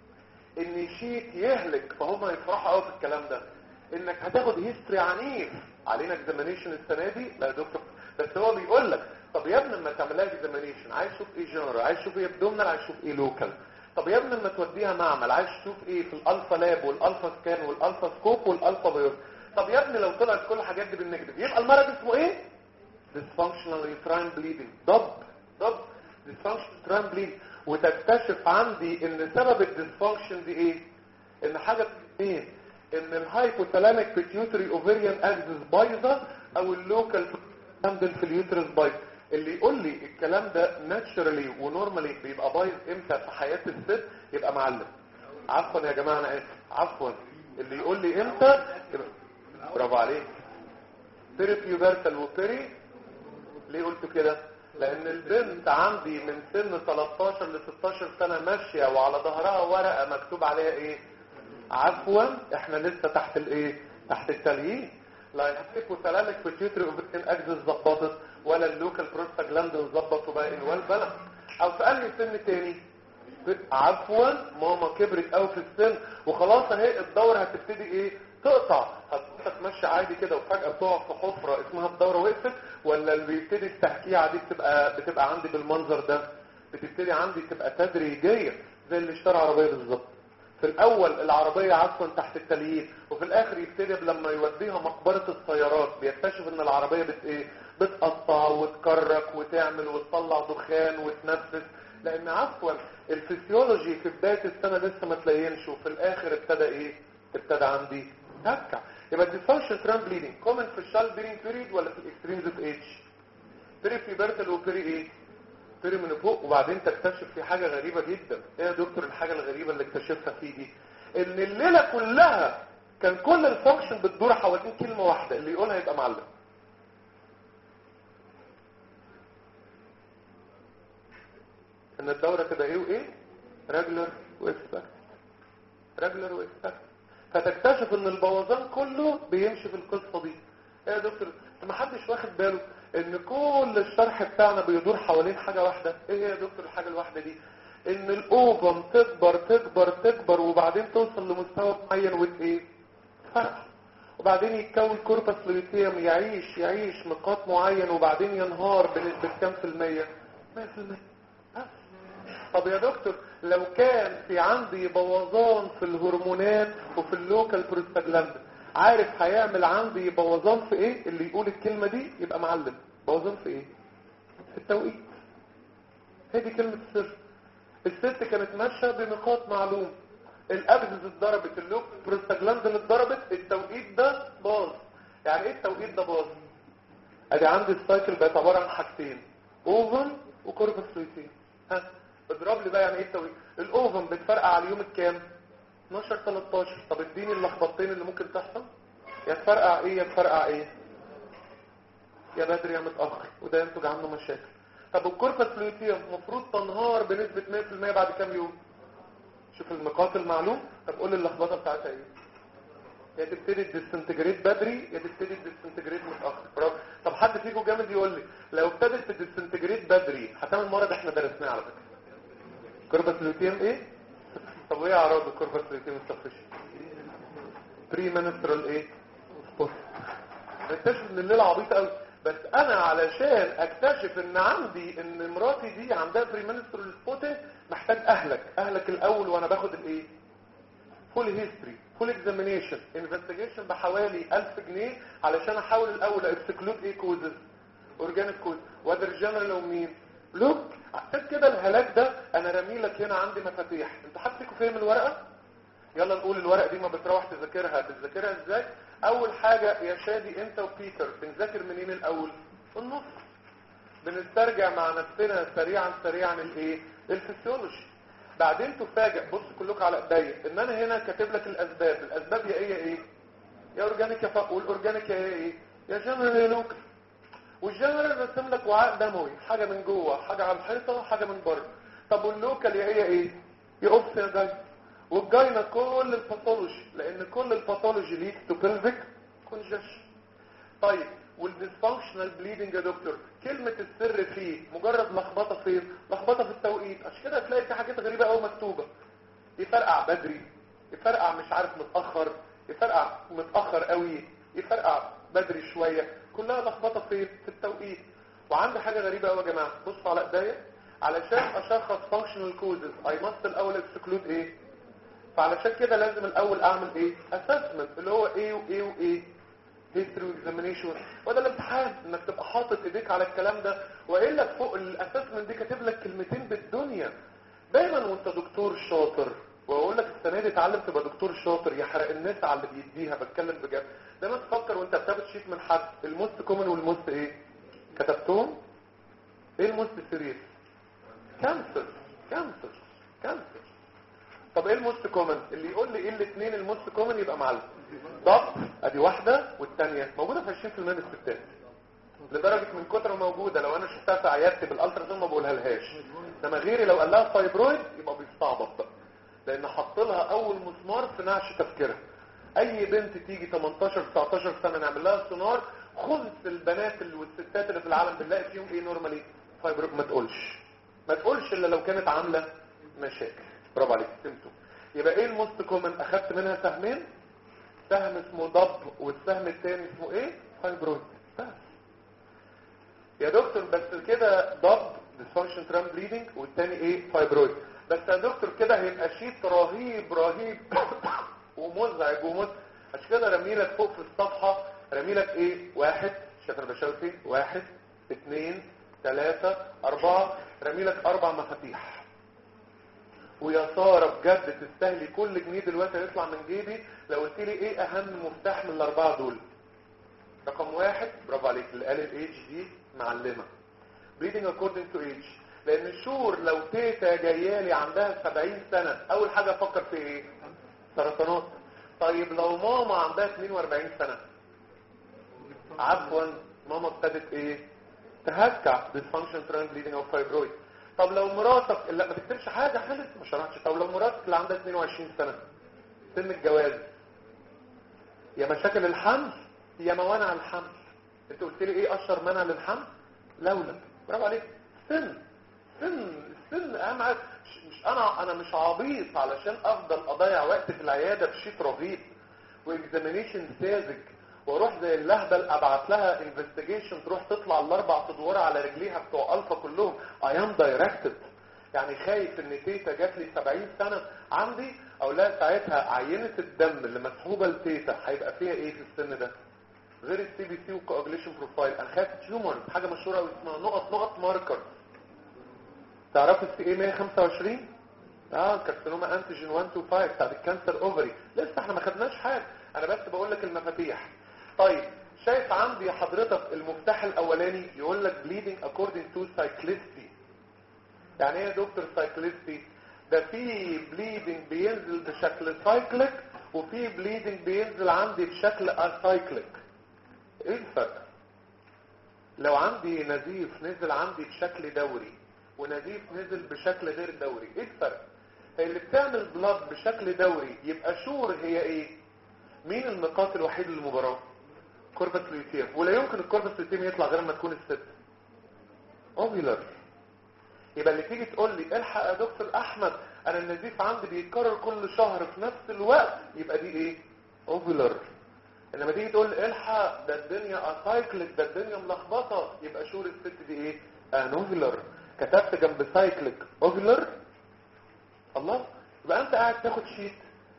Speaker 1: ان شيك يهلك فهم يفرحوا قوي في الكلام ده. انك هتاخد هيستوري عنيف علينا اكزامينيشن السنة دي. لا يا دكتور بس هو بيقول لك طب يا ابني لما تعملها اكزامينيشن عايز تشوف ايه جنرال، عايز تشوف ايه ابدومينال، عايز تشوف ايه لوكال. طب يا ابني لما توديها معمل عايز تشوف ايه في الالفا لاب والالفا سكان والالفا سكوب والالفا بيور. طب يا ابني لو طلعت كل الحاجات دي بالنيجاتيف يبقى المرض اسمه ايه؟ dysfunctional uterine bleeding. ضب ضب dysfunctional uterine bleeding. وتكتشف عندي ان سبب الديسفانكشن دي ايه؟ ان حاجه ايه؟ ان الهايبوثالاميك بيتيوتري اوفريان اكسس بايظه او اللوكال عندن في اليوترس بايظ. اللي يقول لي الكلام ده ناتشرالي ونورمالي بيبقى بايظ امتى في حياه الست يبقى معلم. عفوا يا جماعه انا اسف عفوا. اللي يقول لي امتى يبقى برافو عليك. بيري بيوبرتال وبيري. ليه قلت كده؟ لان البنت عندي من سن تلتاشر ل ستاشر سنه ماشيه وعلى ظهرها ورقه مكتوب عليها ايه؟ عفوا احنا لسه تحت الايه؟ تحت التليين. لا الهايبوثالاميك بيتيوتري اوفريان اكسس ظبطت ولا اللوكال بروستاجلاندين ظبط وبقى الوال بالانس. او في اي سن تاني عفوا ماما كبرت قوي في السن وخلاص اهي الدوره هتبتدي ايه؟ تقطع. هتمشي عادي كده وفجاه بتقع في حفره اسمها الدوره وقفت، ولا اللي بيبتدي التحكيعه دي بتبقى بتبقى عندي بالمنظر ده؟ بتبتدي عندي تبقى تدريجيه زي اللي اشترى عربيه بالظبط. في الاول العربيه عفوا تحت التليين وفي الاخر يبتدي لما يوديها مقبره السيارات بيكتشف ان العربيه بت ايه؟ بتقطع وتكرك وتعمل وتطلع دخان وتنفس. لان عفوا الفسيولوجي في بدايه السنه لسه ما تلاقينش وفي الاخر ابتدى ايه؟ ابتدى عندي تكع. يبقى الديسفانكشن ترام بليدنج كومن في الشال بيرينج بيريد ولا في الاكستريمز اوف ايج؟ بيري بيبرتال وبيري ايه؟ بيري من فوق. وبعدين تكتشف في حاجه غريبه جدا. ايه يا دكتور الحاجه الغريبه اللي اكتشفتها فيه دي؟ ان الليله كلها كان كل الفانكشن بتدور حوالين كلمه واحده اللي يقولها يبقى معلم. ان الدوره تبقى ايه وايه؟ ريجولار واكسبكت ريجولار واكسبكت. فتكتشف ان البوظان كله بيمشي في القصه دي. ايه يا دكتور ما حدش واخد باله ان كل الشرح بتاعنا بيدور حوالين حاجه واحده. ايه هي يا دكتور الحاجه الواحده دي؟ ان الاوفم تكبر تكبر تكبر وبعدين توصل لمستوى معين وت ايه؟ فرق. وبعدين يتكون كوربس لوتيوم يعيش يعيش نقاط معين وبعدين ينهار بنسبه كام في الميه؟ مية في المية. طب يا دكتور لو كان في عندي بوظان في الهرمونات وفي اللوكال بروستاجلاندين عارف هيعمل عندي بوظان في ايه؟ اللي يقول الكلمة دي يبقى معلم. بوظان في ايه؟ في التوقيت. هي دي كلمة السر. الست كانت ماشية بنقاط معلوم. الابزز اتضربت اللوكال بروستاجلاندين اتضربت التوقيت ده باظ. يعني ايه التوقيت ده باظ؟ ادي عندي السايكل بقت عبارة عن حاجتين اوفن وكوربس لوتيوم. ها اضرب لي بقى يعني ايه التوقيت؟ الاوفن بتفرقع على اليوم الكام؟ اتناشر تلتاشر. طب اديني اللخبطتين اللي ممكن تحصل. يا تفرقع ايه يا تفرقع ايه؟ يا بدري يا متاخر وده ينتج عنه مشاكل. طب الكوربس لوتيوم المفروض تنهار بنسبه مية في المية بعد كام يوم؟ شوف النقاط المعلوم. طب قول لي اللخبطه بتاعتها ايه؟ يا تبتدي تديسنتجريت بدري يا تبتدي تديسنتجريت متاخر. برافو. طب حد فيكم جامد يقول لي لو ابتدت تديسنتجريت بدري هتعمل مرض احنا درسناه على فكره. كوربس لوتيوم ايه؟ طب وايه اعراض الكوربس لوتيوم السفشن؟ بري منسترال ايه؟ بوست. اكتشف ان الليله عبيطه قوي. بس انا علشان اكتشف ان عندي ان مراتي دي عندها بري منسترال سبوتنج محتاج اهلك اهلك الاول وانا باخد الايه؟ فول هيستوري فول اكزامينيشن انفستيجيشن بحوالي ألف جنيه علشان احاول الاول اكسكلود ايه كوزز اورجانيك كوز وادر جنرال ومين لوك. عشان كده الهلاك ده انا رامي لك هنا عندي مفاتيح. انت حاطيكوا فين الورقه؟ يلا نقول الورقه دي ما بتروح تذاكرها بتذاكرها ازاي؟ اول حاجه يا شادي انت وبيتر بنذاكر منين الاول؟ النص. بنسترجع مع نفسنا سريعا سريعا الايه الفسيولوجي. بعدين تفاجئ بص كلكم على ايديا ان انا هنا كاتب لك الاسباب. الاسباب يا ايه يا ايه يا اورجانيك يا فق والاورجانيك يا ايه يا جنرال يا لوك. والجنرال رسم لك وعاء دموي حاجه من جوه حاجه على الحيطه حاجه من بره. طب واللوكال يا ايه ايه يا اوبس يا جاي. والجاينا كل الباثولوجي لان كل الباثولوجي ليك تو بلفيك كونجكشن. طيب والديسفانكشنال بليدنج يا دكتور كلمه السر فيه مجرد لخبطه فين؟ لخبطه في التوقيت. عشان كده هتلاقي في حاجات غريبه قوي مكتوبه. يفرقع بدري يفرقع مش عارف متاخر يفرقع متاخر قوي يفرقع بدري شويه. كلها لخبطه فين؟ في التوقيت. وعندي حاجه غريبه قوي يا جماعه. بصوا على ايديا علشان اشخص فانكشنال كوزز اي ماست الاول اكسكلود ايه. فعلشان كده لازم الاول اعمل ايه اسسمنت اللي هو ايه وايه وايه هيستوري اكزامينيشن. وده الامتحان انك تبقى حاطط ايديك على الكلام ده والا فوق الاسسمنت دي كاتب لك كلمتين بالدنيا. دايما وانت دكتور شاطر واقول لك السنه دي اتعلم تبقى دكتور شاطر يحرق الناس على اللي بيديها. بتكلم بجد. دايما تفكر وانت بتاخد شيت من حد الموست كومن والموست ايه كتبتهم. ايه الموست سيريس؟ كانسر كانسر كانسر. طب ايه الموست كومن؟ اللي يقول لي ايه الاثنين الموست كومن يبقى معلم. ضغط ادي واحده والثانيه موجوده في عشرين بالمية من الستات لدرجه من كتر موجوده لو انا شفتها في عيادتي بالالتراساوند ما بقولها لهاش. انما غيري لو قال لها فايبرويد يبقى بيستعبط بقى لان حط لها اول مسمار في نعش تفكيرها. اي بنت تيجي تمنتاشر تسعتاشر سنه نعمل لها سونار خلص البنات والستات اللي في العالم بنلاقي فيهم ايه نورمالي فايبرويد. ما تقولش ما تقولش الا لو كانت عامله مشاكل. برافو عليك سمتم. يبقى ايه الموست كومن؟ اخدت منها سهمين. سهم اسمه ضب والسهم الثاني اسمه ايه فايبرويد. بس يا دكتور بس كده ضب ديسفانكشن ترام بليدنج والثاني ايه فايبرويد. بس يا دكتور كده هيبقى شيت رهيب رهيب ومزعج ومزعج. عشان كده رمي لك فوق في الصفحه رمي لك ايه واحد شايف انا بشاور فين واحد اثنين ثلاثة اربعة رمي لك اربع مفاتيح. ويا ساره بجد تستاهلي كل جنيه دلوقتي هيطلع من جيبي لو قلت لي ايه اهم مفتاح من الاربعه دول. رقم واحد برافو عليك اللي قال الايدج دي معلمه bleeding according to age. لان الشور لو تيتا جايالي عندها سبعين سنه اول حاجه افكر في ايه سرطانات. طيب لو ماما عندها اتنين واربعين سنه عفوا ماما ابتدت ايه تهكع dysfunction trend bleeding او fibroid. طب لو مراتك لا ما تكتبش حاجه خالص ما شرحتش. طب لو مراتك اللي عندها اتنين وعشرين سنه سن الجواز يا مشاكل الحمل يا موانع الحمل. انت قلت لي ايه اشهر منع للحمل؟ لولب. برافو عليك. سن سن السن اهم حاجه. مش انا انا مش عبيط علشان افضل اضيع وقت في العياده بشيت رهيب واكزامينيشن ساذج واروح زي اللهبل ابعت لها انفستيجيشن تروح تطلع الاربع ادوار على رجليها بتوع الفا كلهم. اي ام دايركتد يعني خايف ان تيتا جات لي سبعين سنه عندي او لا ساعتها عينه الدم اللي مسحوبه لتيتا هيبقى فيها ايه في السن ده غير السي بي سي وكوجليشن بروفايل. انا خايف تيومر حاجه مشهوره قوي اسمها نقط نقط ماركر. تعرف السي اي مية وخمسة وعشرين اه كارسينوما انتيجين واحد اتنين خمسة بتاع الكانسر اوفري. لسه احنا ما خدناش حاجه انا بس بقول لك المفاتيح. طيب شايف عندي حضرتك المفتاح الاولاني يقول لك bleeding according to cyclicity. يعني ايه يا دكتور cyclicity؟ ده في bleeding بينزل بشكل cyclic وفي bleeding بينزل عندي بشكل acyclic. ايه الفرق؟ لو عندي نزيف نزل عندي بشكل دوري ونزيف نزل بشكل غير دوري ايه الفرق؟ هي اللي بتعمل بلاد بشكل دوري يبقى شور هي ايه؟ مين النقاط الوحيد للمباراة؟ كوربس لوتيم. ولا يمكن الكوربس لوتيم يطلع غير ما تكون الست اوفيلر. يبقى اللي تيجي تقول لي الحق يا دكتور احمد انا النزيف عندي بيتكرر كل شهر في نفس الوقت يبقى دي ايه اوفيلر. انما تيجي تقول لي الحق ده الدنيا اسايكليك ده الدنيا ملخبطه يبقى شور الست دي ايه انوفيلر. كتبت جنب سايكليك اوفيلر الله يبقى انت قاعد تاخد شيت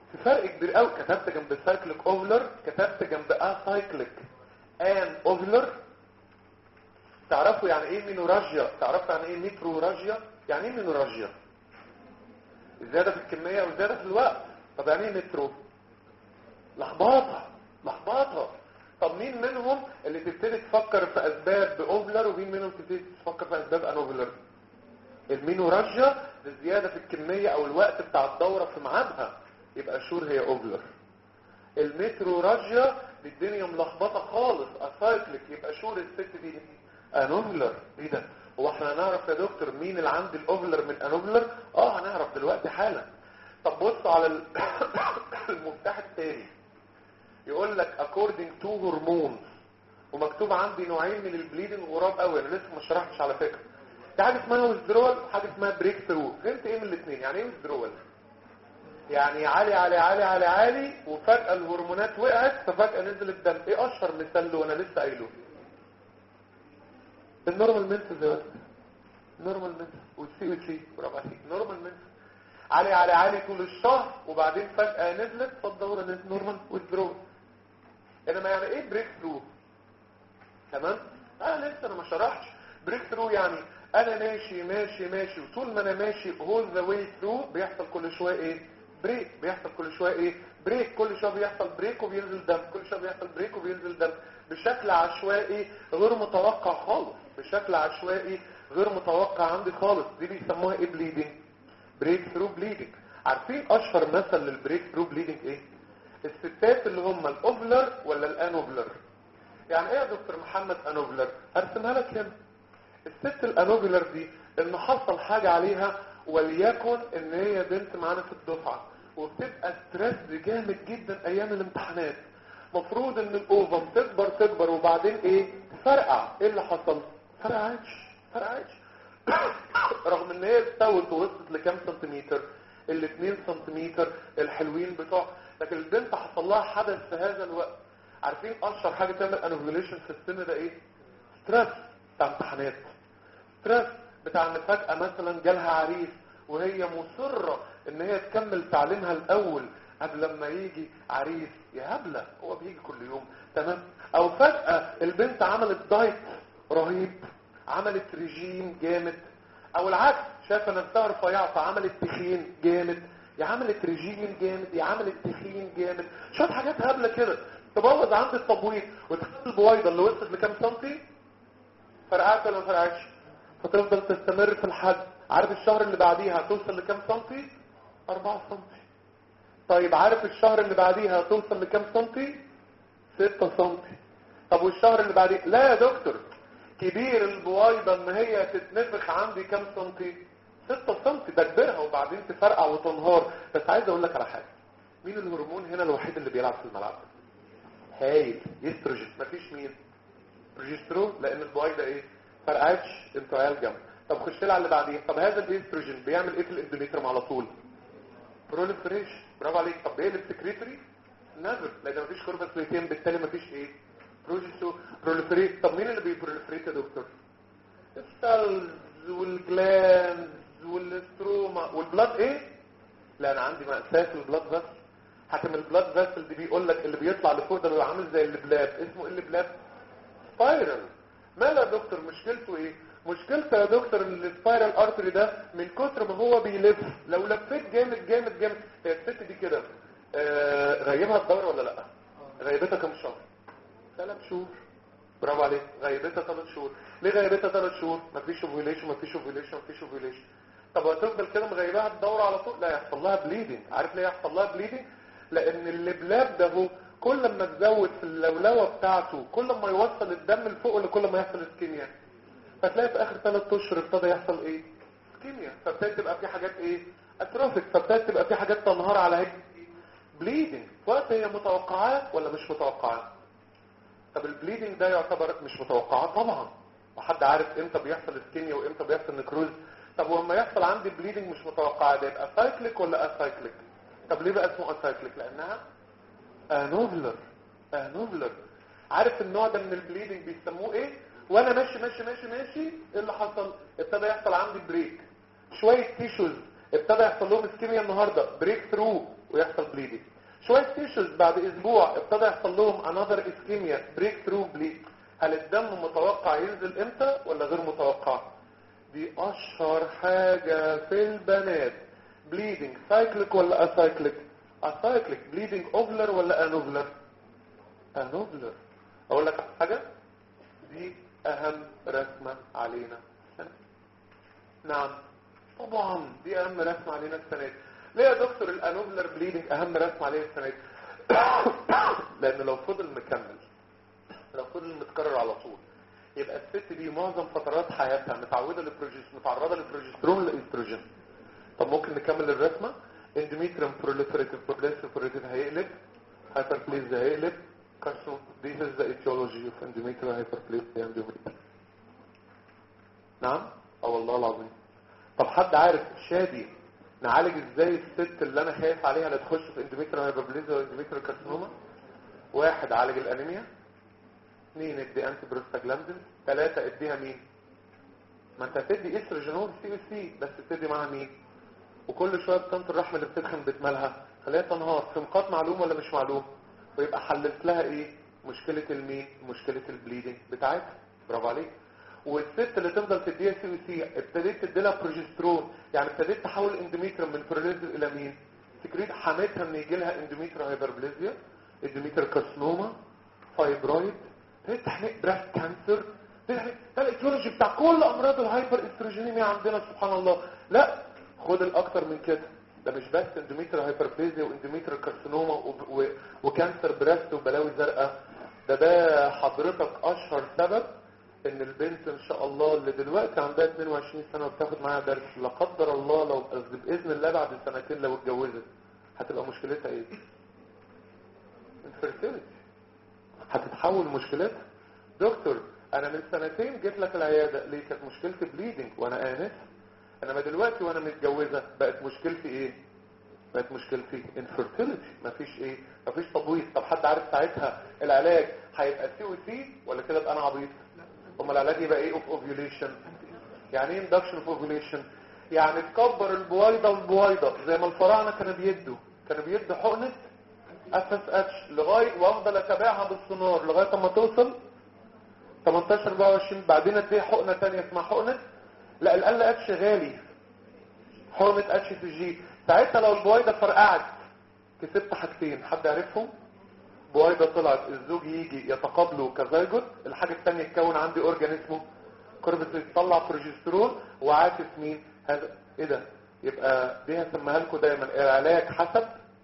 Speaker 1: في فرق كبير قوي. كتبت جنب سايكليك اوفلر، كتبت جنب اسايكليك ان اوفلر. تعرفوا يعني ايه مينوراجيا؟ تعرفوا يعني ايه ميتروراجيا؟ يعني ايه مينوراجيا؟ زياده في الكميه وزياده في الوقت. طب يعني ايه مترو؟ لخبطه لخبطه. طب مين منهم اللي تبتدي تفكر في اسباب باوفلر، ومين منهم تبتدي تفكر في اسباب انوفلر؟ المينوراجيا الزياده في الكميه او الوقت بتاع الدوره في ميعادها، يبقى شور هي اوفلر. المتروراجيا الدنيا ملخبطه خالص، اسايكليك، يبقى شور الست دي انوفلر. ايه ده؟ هو احنا هنعرف يا دكتور مين اللي عند الاوفلر من انوفلر؟ اه هنعرف دلوقتي حالا. طب بصوا على المفتاح الثاني، يقول لك according to hormones، ومكتوب عندي نوعين من البليدنج غراب قوي، انا لسه ما شرحتش على فكره. في حاجه اسمها ويزدرول وحاجه اسمها بريك ثرو. فهمت ايه من الاثنين؟ يعني ايه ويزدرول؟ يعني عالي عالي عالي عالي عالي وفجاه الهرمونات وقعت ففجاه نزل الدم. ايه اشهر مثال له وانا لسه قايله؟ النورمال مينس زي النورمال مينس والسي او سي. برافو عليك، نورمال مينس عالي عالي عالي طول الشهر وبعدين فجاه نزلت فالدوره نزلت نورمال ويزدرول. انما يعني ايه بريك ثرو؟ تمام؟ انا لسه انا ما شرحتش. بريك ثرو يعني انا ماشي ماشي ماشي وطول ما انا ماشي هول ذا واي ثرو بيحصل كل شويه ايه؟ بريك. بيحصل كل شويه ايه؟ بريك. كل شويه بيحصل بريك وبينزل دم، كل شويه بيحصل بريك وبينزل دم بشكل عشوائي غير متوقع خالص، بشكل عشوائي غير متوقع عندي خالص. دي بيسموها ايه؟ بليدنج. بريك ثرو بليدنج. عارفين اشهر مثل للبريك ثرو بليدنج ايه؟ الستات اللي هم الاوفلر ولا الانوفلر. يعني ايه يا دكتور محمد انوفلر؟ ارسمها لك هنا. الست الانوفلر دي ان حصل حاجه عليها، وليكن ان هي بنت معانا في الدفعه وبتبقى ستريس جامد جدا ايام الامتحانات، مفروض ان الاوفم تكبر تكبر وبعدين ايه؟ تفرقع. ايه اللي حصل؟ فرقعتش فرقعتش رغم ان هي استوت ووصلت لكام سنتيمتر؟ الاتنين سنتيمتر الحلوين بتوع، لكن البنت حصل لها حدث في هذا الوقت. عارفين اشهر حاجه تعمل انوفيوليشن في السن ده ايه؟ ستريس بتاع امتحانات، ستريس بتاع ان فجاه مثلا جالها عريس وهي مصره ان هي تكمل تعليمها الاول قبل ما يجي عريس. يا هبله، هو بيجي كل يوم. تمام؟ او فجاه البنت عملت دايت رهيب، عملت ريجيم جامد، او العكس شايفه نفسها رفيعه فعملت تخين جامد، يا عملت ريجيم جامد يا عملت تخين جامد، شويه حاجات هبله كده تبوظ عند التبويض وتخلي البويضه اللي وصلت لكام سنتي فرقعت ولا ما فرقعتش، فتفضل تستمر في الحد. عارف الشهر اللي بعديها توصل لكام سنتي؟ أربعة سنتي. طيب عارف الشهر اللي بعديها توصل لكام سنتي؟ ستة سنتي. طب والشهر اللي بعديه؟ لا يا دكتور، كبير البويضه ان هي تتنفخ عندي كام سنتي؟ ستة سنتي. ده كبرها وبعدين تفرقع وتنهار. بس عايز اقول لك على حاجه، مين الهرمون هنا الوحيد اللي بيلعب في الملعب؟ هايل، يستروجين. مفيش مين؟ بروجسترون، لان البويضه ايه؟ فرقعتش. انتوا عيال جنب. طب خش لي على اللي بعديه. طب هذا الاستروجين بيعمل ايه في الاندوميتريوم على طول؟ بروليفريشن. برافو عليك. طب بيقلب سكريتري؟ نيفر، لان مفيش كورباسليتين بالتالي مفيش ايه؟ بروجسترون بروليفريت. طب مين اللي بيبروليفريت يا دكتور؟ السيلز والجلاندز والستروما والبلاد. ايه؟ لا انا عندي مأساة في البلاد بس. حكم البلاد فاسل دي بيقول لك اللي بيطلع لفوق ده بيبقى عامل زي اللبلاب. اسمه ايه اللبلاب؟ سبايرال. ماله يا دكتور؟ مشكلته ايه؟ مشكلته يا دكتور ان السبايرال ارتري ده من كتر ما هو بيلف لو لفيت جامد جامد جامد. هي الست دي كده آه غيبها الدوره ولا لا؟ غيبتها كام شهر؟ ثلاث شهور. برافو عليك. غيبتها ثلاث شهور. ليه غيبتها ثلاث شهور؟ مفيش اوفيوليشن مفيش اوفيوليشن مفيش اوفيوليشن. طب هتفضل كده مغيبها الدوره على طول؟ لا، يحصل لها بليدنج. عارف ليه يحصل لها بليدنج؟ لان اللبلاب ده هو كل ما تزود في اللولوه بتاعته كل ما يوصل الدم لفوق لكل ما يحصل اسكيميا. فتلاقي في اخر ثلاث اشهر ابتدى يحصل ايه؟ اسكيميا. فابتدت تبقى في حاجات ايه؟ اتروفيك. فابتدت تبقى في حاجات تنهار على هيك بليدنج. وقت هي متوقعات ولا مش متوقعات؟ طب البليدنج ده يعتبر مش متوقعات طبعا. وحد عارف امتى بيحصل اسكيميا وامتى بيحصل نكروز؟ طب ولما يحصل عندي بليدنج مش متوقعات ده يبقى سايكليك ولا اسايكليك؟ طب ليه بقى اسمه اسايكليك؟ لانها انوفلر. انوفلر. عارف النوع ده من البليدنج بيسموه ايه؟ وانا ماشي ماشي ماشي ماشي ايه اللي حصل؟ ابتدى يحصل عندي بريك. شويه تيشوز ابتدى يحصل لهم اسكيميا النهارده. بريك ثرو ويحصل بليدنج. شويه تيشوز بعد اسبوع ابتدى يحصل لهم انذر اسكيميا بريك ثرو بليد. هل الدم متوقع ينزل امتى ولا غير متوقع؟ دي اشهر حاجه في البنات. بليدنج سايكليك ولا اسايكليك؟ اسايكليك. بليدنج اوفلر ولا انوفلر؟ انوفلر. اقول لك حاجه، دي اهم رسمه علينا السنه. نعم طبعا دي اهم رسمه علينا السنه دي. ليه يا دكتور الانوفلر بليدنج اهم رسمه علينا السنه دي؟ لان لو فضل مكمل، لو فضل متكرر على طول، يبقى الست دي معظم فترات حياتها متعوده للبروجسترون، متعرضه للبروجسترون والاستروجين. طب ممكن نكمل الرسمه. اندوميتريوم بروليفريتيف بروليفريتيف هيقلب، هايبربليزيا هيقلب، كارسون. This is the etiology of endometrial hyperplasia endometrium. نعم اه والله العظيم. طب حد عارف شادي نعالج ازاي الست اللي انا خايف عليها اللي تخش في اندوميتريال هايبربليزيا واندوميتريال كارسينوما؟ واحد عالج الانيميا، اثنين ادي انتي بروستاجلاندين، ثلاثة اديها مين؟ ما انت هتدي استروجينول سي او سي، بس تدي معاها مين؟ وكل شويه بطنه الرحم اللي بتدخن بتمالها خليها تنهار. في نقاط معلوم ولا مش معلوم؟ ويبقى حللت لها ايه؟ مشكله المين؟ مشكله البليدنج بتاعتها. برافو عليك. والست اللي تفضل تديها سي او سي ابتديت تدي لها بروجسترون، يعني ابتديت تحول اندوميتريوم من بروليزيا الى مين؟ سكريت. حماتها ان يجي لها اندوميتريال هايبربليزيا، اندوميتريال كارسينوما، فايبرويد، تحمل براست كانسر. ده الايتيولوجي بتاع كل امراض الهايبر استروجينيميا عندنا سبحان الله. لا خد الاكتر من كده، ده مش بس اندوميتريال هايبربليزيا واندوميتريال كارسينوما وكانسر براست وبلاوي زرقاء. ده ده حضرتك اشهر سبب ان البنت ان شاء الله اللي دلوقتي عندها اثنين وعشرين سنه وبتاخد معاها درس، لا قدر الله لو باذن الله بعد سنتين لو اتجوزت هتبقى مشكلتها ايه؟ انفيرتيليتي. هتتحول مشكلتها. دكتور انا من سنتين جيت لك العياده ليه؟ كانت مشكلتي بليدنج وانا انس. انما دلوقتي وانا متجوزه بقت مشكلتي ايه؟ بقت مشكلتي انفيرتيليتي. مفيش ايه؟ مفيش تبويض. طب حد عارف ساعتها العلاج هيبقى سي او سي ولا كده ابقى انا عبيط؟ امال العلاج يبقى ايه؟ اوف اوفيوليشن. يعني ايه اندكشن اوف اوفيوليشن؟ يعني تكبر البويضه والبويضه زي ما الفراعنه كانوا بيدوا كانوا بيدوا حقنه اف اس اتش لغايه وافضل اتابعها بالسونار لغايه اما توصل تمنتاشر اربعة وعشرين. بعدين اديها حقنه ثانيه اسمها حقنه لا ال اتش غالي، حقنه اتش سي جي. ساعتها لو البويضه فرقعت كسبت حاجتين حد عارفهم؟ بويضه طلعت الزوج يجي يتقابله كزيجوت، الحاجه الثانيه يتكون عندي اورجان اسمه كوربس يطلع بروجسترون وعاكس مين؟ هذا ايه ده؟ يبقى دي هسميها لكم دايما العلاج حسب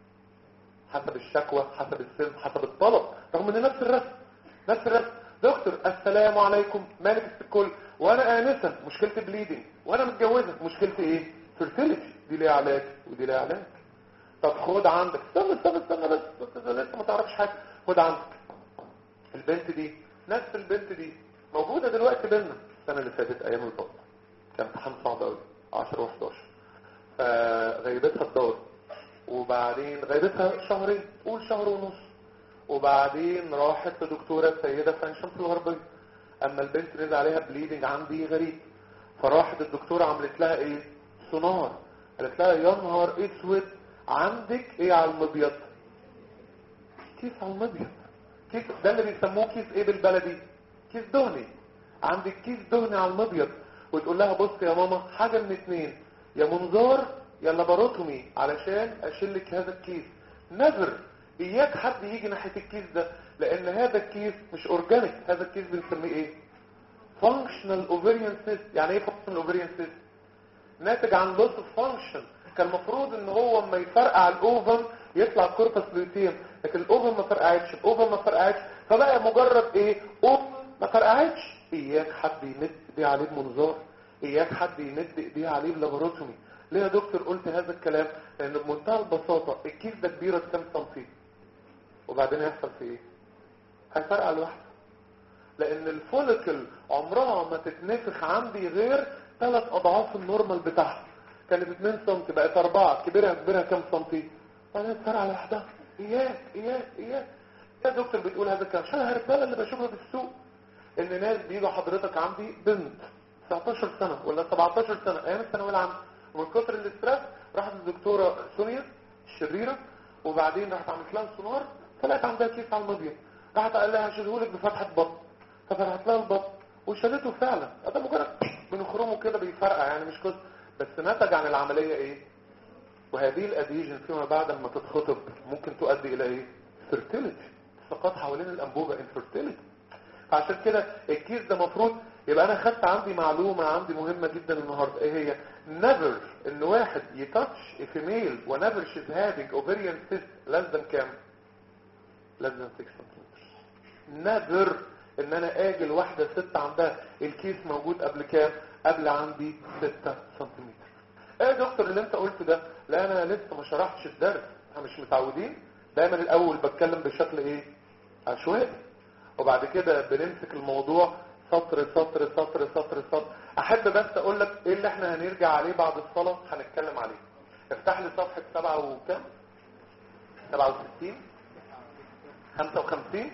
Speaker 1: حسب الشكوى، حسب السن، حسب الطلب، رغم ان نفس الرسم نفس الرسم. دكتور السلام عليكم مالك الكل وانا انسه مشكلتي بليدنج، وانا متجوزه مشكلتي ايه؟ فيرتيليتي. دي ليها علاج ودي ليها علاج. طب خد عندك استنى استنى استنى بس لسه ما تعرفش حاجه. خد عندك البنت دي، نفس البنت دي موجوده دلوقتي بينا. السنه اللي فاتت ايام البطن كان امتحان صعب قوي عشرة وحداشر، فغيبتها الدور، وبعدين غيبتها شهرين قول شهر ونص، وبعدين راحت لدكتوره سيده في عين شمس الغربيه. اما البنت نزل عليها بليدنج عندي غريب، فراحت الدكتوره عملت لها ايه؟ سونار. قالت لها يا نهار اسود عندك ايه على المبيض؟ كيس على المبيض. كيس ده اللي بيسموه كيس ايه بالبلدي؟ كيس دهني. عندك كيس دهني على المبيض. وتقول لها بص يا ماما حاجه من اتنين، يا منظار يا لاباروتومي علشان اشيلك هذا الكيس. نذر اياك حد يجي ناحيه الكيس ده، لان هذا الكيس مش اورجانيك. هذا الكيس بنسميه ايه؟ فانكشنال اوفريان سيست. يعني ايه فانكشنال اوفريان سيست؟ ناتج عن لوس اوف فانكشن. كان المفروض ان هو اما يفرقع الاوفم يطلع كوربس لوتيم، لكن الاوفم ما فرقعتش، الاوفم ما فرقعتش، فبقى مجرد ايه؟ اوفم ما فرقعتش. اياك حد يمد ايديه عليه بمنظار، اياك حد يمد ايديه عليه بلاباروتومي. ليه يا دكتور قلت هذا الكلام؟ لان بمنتهى البساطه الكيس ده كبيره كام سنتي وبعدين يحصل فيه ايه؟ هيفرقع لوحده. لان الفوليكل عمرها ما تتنفخ عندي غير ثلاث اضعاف النورمال بتاعها. كانت اتنين سنتي بقت اربعة، كبيرها كبيرها كام سنتي؟ بعدين تفرقع لوحدها. اياك اياك اياك يا دكتور بتقول هذا الكلام عشان الهربله اللي بشوفها في السوق. ان ناس بيجوا حضرتك عندي بنت تسعتاشر سنه ولا سبعتاشر سنه ايام الثانويه العامه، ومن كتر الاسترس راحت الدكتوره سونيا الشريره وبعدين راحت عملت لها سونار طلعت عندها كيس على المبيض، راحت قال لها هشيلهولك بفتحه بطن، ففتحت لها البطن وشالته فعلا. ده مجرد بنخرمه كده بيفرقع يعني مش قصه، بس نتج عن العمليه ايه؟ وهذه الاديجن فيما بعد لما تتخطب ممكن تؤدي الى ايه؟ فيرتيليتي، سقط حوالين الانبوبه انفيرتيليتي. فعشان كده الكيس ده مفروض يبقى انا خدت عندي معلومه عندي مهمه جدا النهارده، ايه هي؟ never ان واحد يتاتش a female whenever she's having ovarian cyst less than كام؟ less than six centimeters. never ان انا اجي لواحده ست عندها الكيس موجود قبل كام؟ قبل عندي ستة سنتيمتر. ايه يا دكتور اللي انت قلت ده؟ لا انا لسه ما شرحتش الدرس، احنا مش متعودين دايما الاول بتكلم بشكل ايه؟ عشوائي، وبعد كده بنمسك الموضوع سطر سطر سطر سطر سطر. احب بس اقول لك ايه اللي احنا هنرجع عليه بعد الصلاه هنتكلم عليه. افتح لي صفحه سبعة وكام؟ سبعة وستين خمسة وخمسين.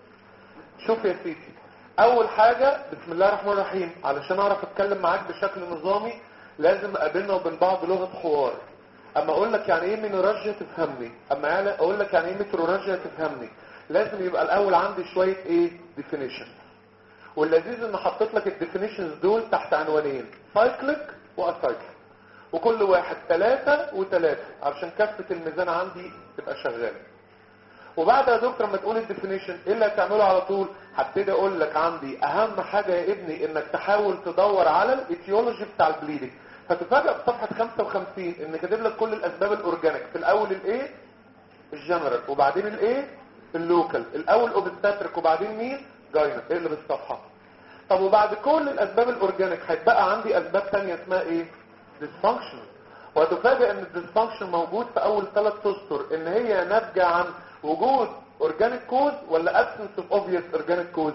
Speaker 1: شوف يا سيدي، اول حاجه بسم الله الرحمن الرحيم، علشان اعرف اتكلم معاك بشكل نظامي لازم اقابلنا وبين بعض لغه حوار. اما اقول لك يعني ايه مينوراجيا تفهمني، اما اقول لك يعني ايه متروراجيا تفهمني. لازم يبقى الاول عندي شويه ايه؟ ديفينيشن. واللذيذ ان حطيت لك الديفينيشنز دول تحت عنوانين، سايكليك واسايكليك، وكل واحد ثلاثة وثلاثة عشان كفة الميزان عندي تبقى شغالة. وبعد يا دكتور لما تقول الديفينيشن ايه اللي هتعمله على طول؟ هبتدي اقول لك عندي اهم حاجة يا ابني انك تحاول تدور على الايتيولوجي بتاع البليدنج. فتفاجئ في صفحة خمسة وخمسين ان كاتب لك كل الاسباب الاورجانيك، في الاول الايه؟ الجنرال، وبعدين الايه؟ اللوكال، الاول اوبستاتريك وبعدين مين؟ جاينك. ايه اللي بالصفحة؟ طب وبعد كل الاسباب الاورجانيك هيتبقى عندي اسباب تانية اسمها ايه؟ ديسفانكشن. وهتفاجئ ان الديسفانكشن موجود في اول ثلاث اسطر ان هي ناتجه عن وجود اورجانيك كوز ولا ابسنس اوف اوبفيوس اورجانيك كوز،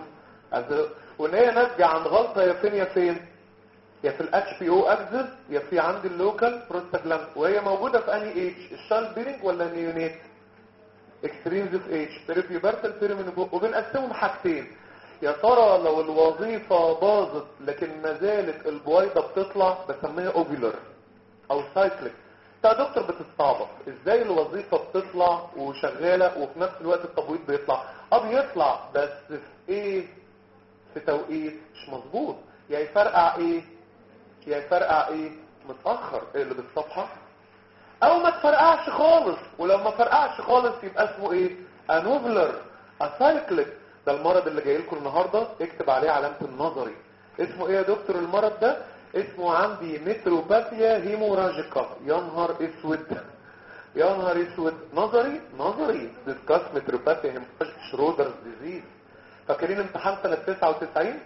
Speaker 1: وان هي ناتجه عن غلطه يا فين يا فين؟ يا في الاتش بي او اكسس يا في عندي اللوكال بروستاجلاند. وهي موجوده في انهي ايج؟ الشال بيرنج ولا نيونيت؟ اكستريمز اوف ايج، بيريبيوبرتال بيريمينوبوز. وبنقسمهم حاجتين، يا ترى لو الوظيفه باظت لكن ما زالت البويضه بتطلع بسميها اوفيلر او سايكليك. يا دكتور بتستعبط ازاي الوظيفه بتطلع وشغاله وفي نفس الوقت التبويض بيطلع؟ اه بيطلع بس في ايه؟ في توقيت مش مظبوط، يا يفرقع ايه يا يفرقع ايه متاخر. ايه اللي بالصفحه؟ او ما تفرقعش خالص، ولو ما فرقعش خالص يبقى اسمه ايه؟ انوفلر اسايكليك. ده المرض اللي جاي لكم النهارده، اكتب عليه علامه النظري. اسمه ايه يا دكتور المرض ده؟ اسمه عندي متروباثيا هيموراجيكا. يا نهار اسود يا نهار اسود. نظري نظري ديسكاس متروباثيا هيموراجيكا شرودرز ديزيز. فاكرين امتحان سنه تسعة وتسعين؟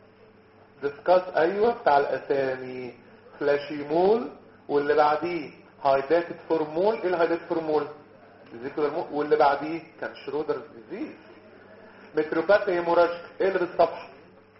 Speaker 1: ديسكاس ايوه بتاع الاسامي، فلاشيمول واللي بعديه هايداتد فورمول. ايه الهايداتد فورمول؟ واللي بعديه كان شرودرز ديزيز. متروباثيا هيموراجيكا. ايه اللي بالصفحه؟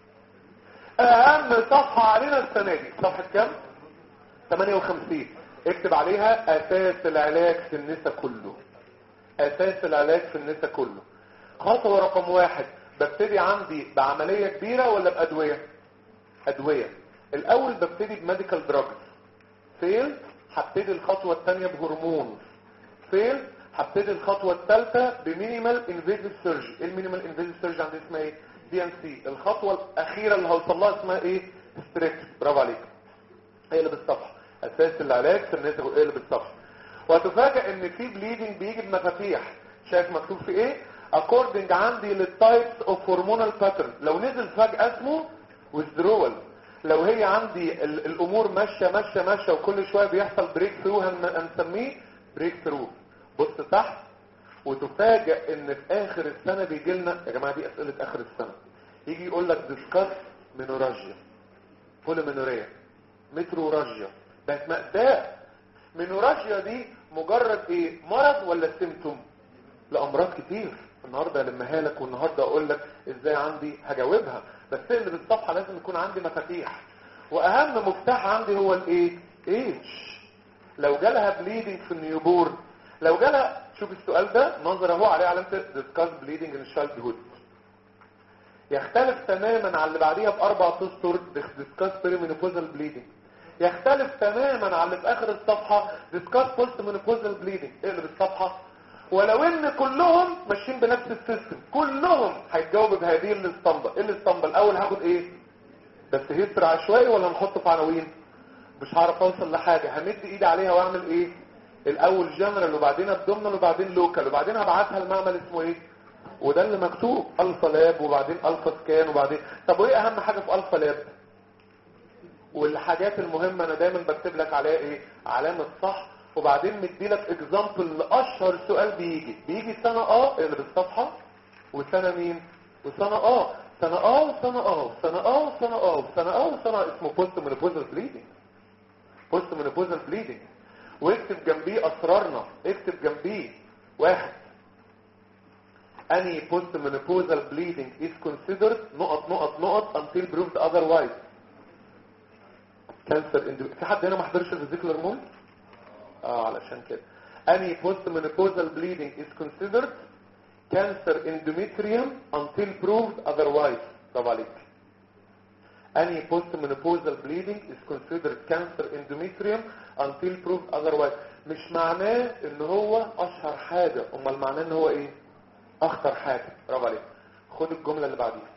Speaker 1: اهم صفحة علينا السنة دي صفحة كام؟ ثمانية وخمسين. اكتب عليها اساس العلاج في النساء كله. اساس العلاج في النساء كله. خطوة رقم واحد، ببتدي عندي بعملية كبيرة ولا بأدوية؟ أدوية. الاول ببتدي بميديكال دراجز. فيل هبتدي الخطوة الثانية بهرمون. فيل هبتدي الخطوة الثالثة بمينيمال انفيزيف سيرجي. ايه المينيمال انفيزيف سيرجي عندي اسمها ايه؟ دي ان سي. الخطوه الاخيره اللي هوصل لها اسمها ايه؟ ستريكت. برافو عليك. هي اللي بالصفحه اساس العلاج في الناس. ايه اللي بالصفحه؟ وهتفاجئ ان في بليدنج بيجي بمفاتيح. شايف مكتوب في ايه؟ اكوردنج عندي للتايبس اوف هرمونال باترن. لو نزل فجاه اسمه withdrawal. لو هي عندي الامور ماشيه ماشيه ماشيه وكل شويه بيحصل بريك ثرو هنسميه بريك ثرو. بص تحت وتفاجئ ان في اخر السنة بيجي لنا يا جماعة دي اسئلة اخر السنة، يجي يقول لك ديسكاس مينوراجيا، بوليمينوريا، متروراجيا. بقت مأساة. مينوراجيا دي مجرد ايه؟ مرض ولا سيمتوم؟ لامراض كتير. النهاردة لمها لك والنهاردة اقول لك ازاي عندي هجاوبها، بس اللي بالصفحة لازم يكون عندي مفاتيح. واهم مفتاح عندي هو الايه؟ ايش. لو جالها بليدنج في النيوبورن، لو جالها، شوف السؤال ده نظر اهو عليه علامه ديسكاس بليدنج ان شايلد هود. يختلف تماما عن اللي بعديها باربع اسطر ديسكاس بيريمينوبوزال بليدنج. يختلف تماما عن اللي في اخر الصفحه ديسكاس بوست مينوبوزال بليدنج. اقلب الصفحه ولو ان كلهم ماشيين بنفس السيستم كلهم هيتجاوبوا بهذه الاسطمبه. ايه الاسطمبه؟ الاول هاخد ايه؟ بس هيستر عشوائي ولا نحطه في عناوين؟ مش هعرف اوصل لحاجه، همد ايدي عليها واعمل ايه؟ الاول جنرال وبعدين ابدومينال وبعدين لوكال وبعدين هبعتها لمعمل اسمه ايه؟ وده اللي مكتوب الفا لاب وبعدين الفا سكان وبعدين. طب وايه اهم حاجه في الفا لاب؟ والحاجات المهمه انا دايما بكتب لك عليها ايه؟ علامه صح. وبعدين مدي لك اكزامبل لاشهر سؤال بيجي بيجي سنه اه اللي بالصفحه وسنه مين وسنه اه سنه اه وسنه اه وسنه اه وسنه اه وسنه اه وسنه اسمه بوست مينوبوزال بليدنج. بوست مينوبوزال بليدنج. واكتب جنبيه اسرارنا. اكتب جنبيه واحد any post menopausal bleeding is considered نقط نقط نقط until proved otherwise. cancer في حد هنا ما حضرش الفيزيكال هرمون؟ اه علشان كده any post menopausal bleeding is considered cancer endometrium until proved otherwise. طب عليك any post menopausal bleeding is considered cancer endometrium until proved otherwise. مش معناه ان هو اشهر حاجه، امال معناه ان هو ايه؟ اخطر حاجه. برافو عليك. خد الجمله اللي بعديها.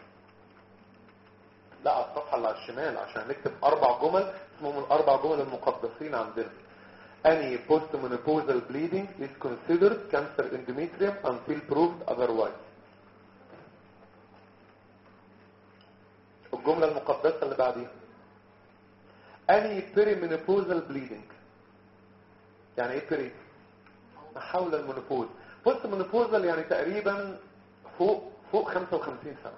Speaker 1: لا على الصفحه اللي على الشمال عشان نكتب اربع جمل اسمهم الاربع جمل المقدسين عندنا. any post menopausal bleeding is considered cancer endometrium until proved otherwise. الجمله المقدسه اللي بعديها any perimenopausal bleeding. يعني ايه بيري؟ ما حول المونوبوز. بوست مونوبوزال يعني تقريبا فوق فوق خمسة وخمسين سنه.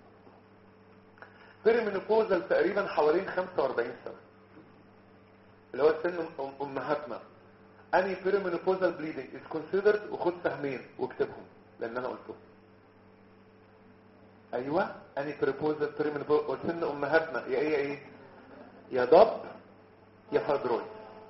Speaker 1: بيريمينوبوزال تقريبا حوالين خمسة وأربعين سنه اللي هو سن امهاتنا. اني بيريمينوبوزال بليدنج از كونسيدرد وخد سهمين واكتبهم لان انا قلتهم. ايوه اني بيريمينوبوزال بيريمينوبوزال سن امهاتنا يا ايه ايه يا ضب يا فايبرويد.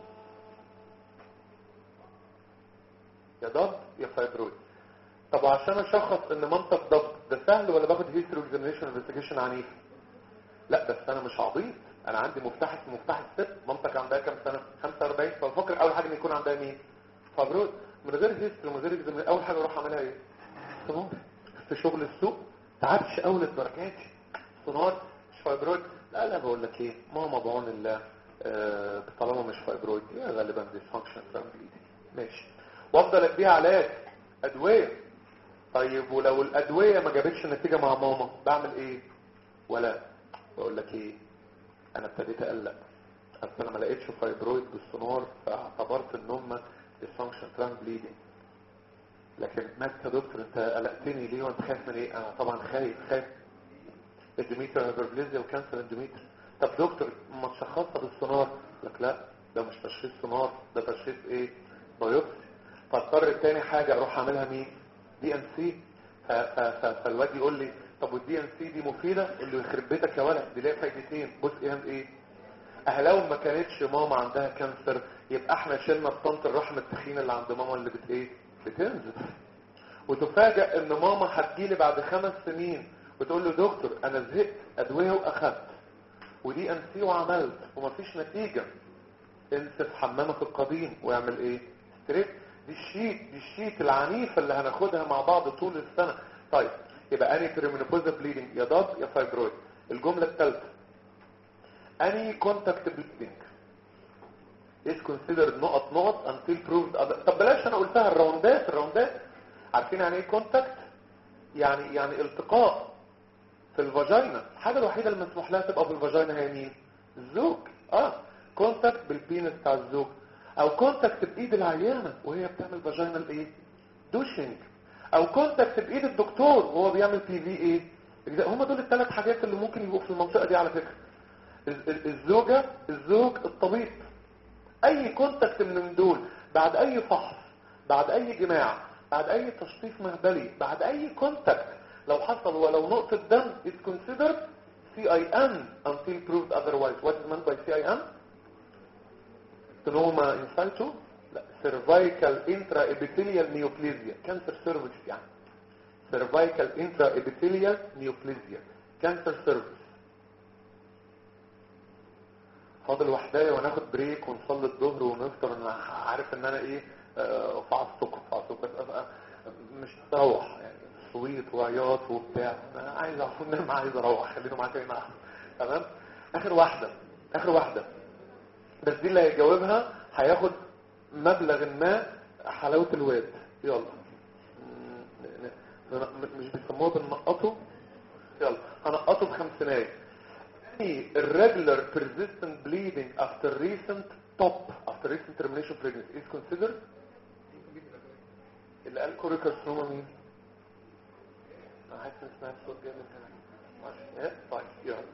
Speaker 1: يا ضب يا فايبرويد. طب عشان اشخص ان منطق ضب ده سهل ولا باخد هيستوري اكزامينشن انفستيجيشن عنيف؟ لا بس انا مش عبيط، انا عندي مفتاح اسمه مفتاح الست. منطق عندها كام سنه؟ خمسة وأربعين. فبفكر اول حاجه ان يكون عندها مين؟ فايبرويد. من غير هيستوري ومن غير اكزامينشن اول حاجه اروح اعملها ايه؟ سونار. في شغل السوق تعبش اول الدرجات سونار مش فايبرويد. لا لا بقول لك ايه ماما بعون الله آه طالما مش فايبرويد يا غالبا ديسفانكشن فاميلي ماشي. وافضل اديها علاج ادويه. طيب ولو الادويه ما جابتش نتيجه مع ماما بعمل ايه؟ ولا بقول لك ايه انا ابتديت اقلق اصل انا ما لقيتش فايبرويد بالسونار فاعتبرت ان هم ديسفانكشن تران بليدنج. لكن مات يا دكتور انت قلقتني ليه وانت خايف من ايه؟ انا طبعا خايف خايف اندوميتر هايبربليزيا وكانسر اندوميتر. طب دكتور ما تشخصها بالسونار؟ لك لا ده مش تشخيص سونار ده تشخيص ايه؟ بايوبسي. فاضطر تاني حاجه اروح اعملها مين؟ دي ان سي. فالواد يقول لي طب والدي ان سي دي مفيده؟ اللي يخرب بيتك يا ولد دي ليها فايدتين. بص ايه ايه اه لو ما كانتش ماما عندها كانسر يبقى احنا شلنا بطنط الرحم التخينه اللي عند ماما اللي بت ايه بتنزل. وتفاجئ ان ماما هتجيلي بعد خمس سنين وتقول له دكتور انا زهقت ادويه واخدت ودي ان سي وعملت ومفيش نتيجه. انسف حمامك القديم واعمل ايه؟ ستريت. دي الشيت دي الشيت العنيفه اللي هناخدها مع بعض طول السنه. طيب يبقى اني بيريمينوبوزال بليدنج يا ضب يا فايبرويد. الجمله الثالثه اني كونتاكت بليدنج is considered نقط نقط until proved other. طب بلاش انا قلتها الراوندات الراوندات عارفين يعني ايه كونتاكت؟ يعني يعني التقاء في الفاجينا. الحاجه الوحيده اللي مسموح لها تبقى في الفاجينا هي مين؟ الزوج. اه كونتاكت بالبينس بتاع الزوج او كونتاكت بايد العيانه وهي بتعمل فاجينال ايه؟ دوشنج. او كونتاكت بايد الدكتور وهو بيعمل بي في ايه؟ هم دول الثلاث حاجات اللي ممكن يبقوا في المنطقه دي على فكره. الزوجه الزوج الطبيب. اي كونتاكت من دول بعد اي فحص بعد اي جماع بعد اي تشطيف مهبلي بعد اي كونتاكت لو حصل ولو نقطه دم is considered سي آي إن until proved otherwise. what is meant by سي آي إن؟ ستنوما انسايتو؟ لا cervical intraepithelial neoplasia cancer cervix. يعني cervical intraepithelial neoplasia cancer cervix. فاضل وحدايه وناخد بريك ونصلي الظهر ونفطر. انا عارف ان انا ايه آه فعصتكم فعصتكم مش تروح يعني صويت وعياط وبتاع، انا عايز اكون نايم، عايز اروح، خليني معاك هنا احسن. تمام. اخر واحده اخر واحده بس دي اللي هيجاوبها هياخد مبلغ ما حلاوه الواد. يلا مش بيسموه بننقطه، يلا هنقطه بخمسينات. irregular persistent bleeding after recent top after recent termination of pregnancy is considered. اللي قال كوريكارسنوما مين؟ انا حاسس ان اسمها الصوت جاي من هنا. ماشي طيب يلا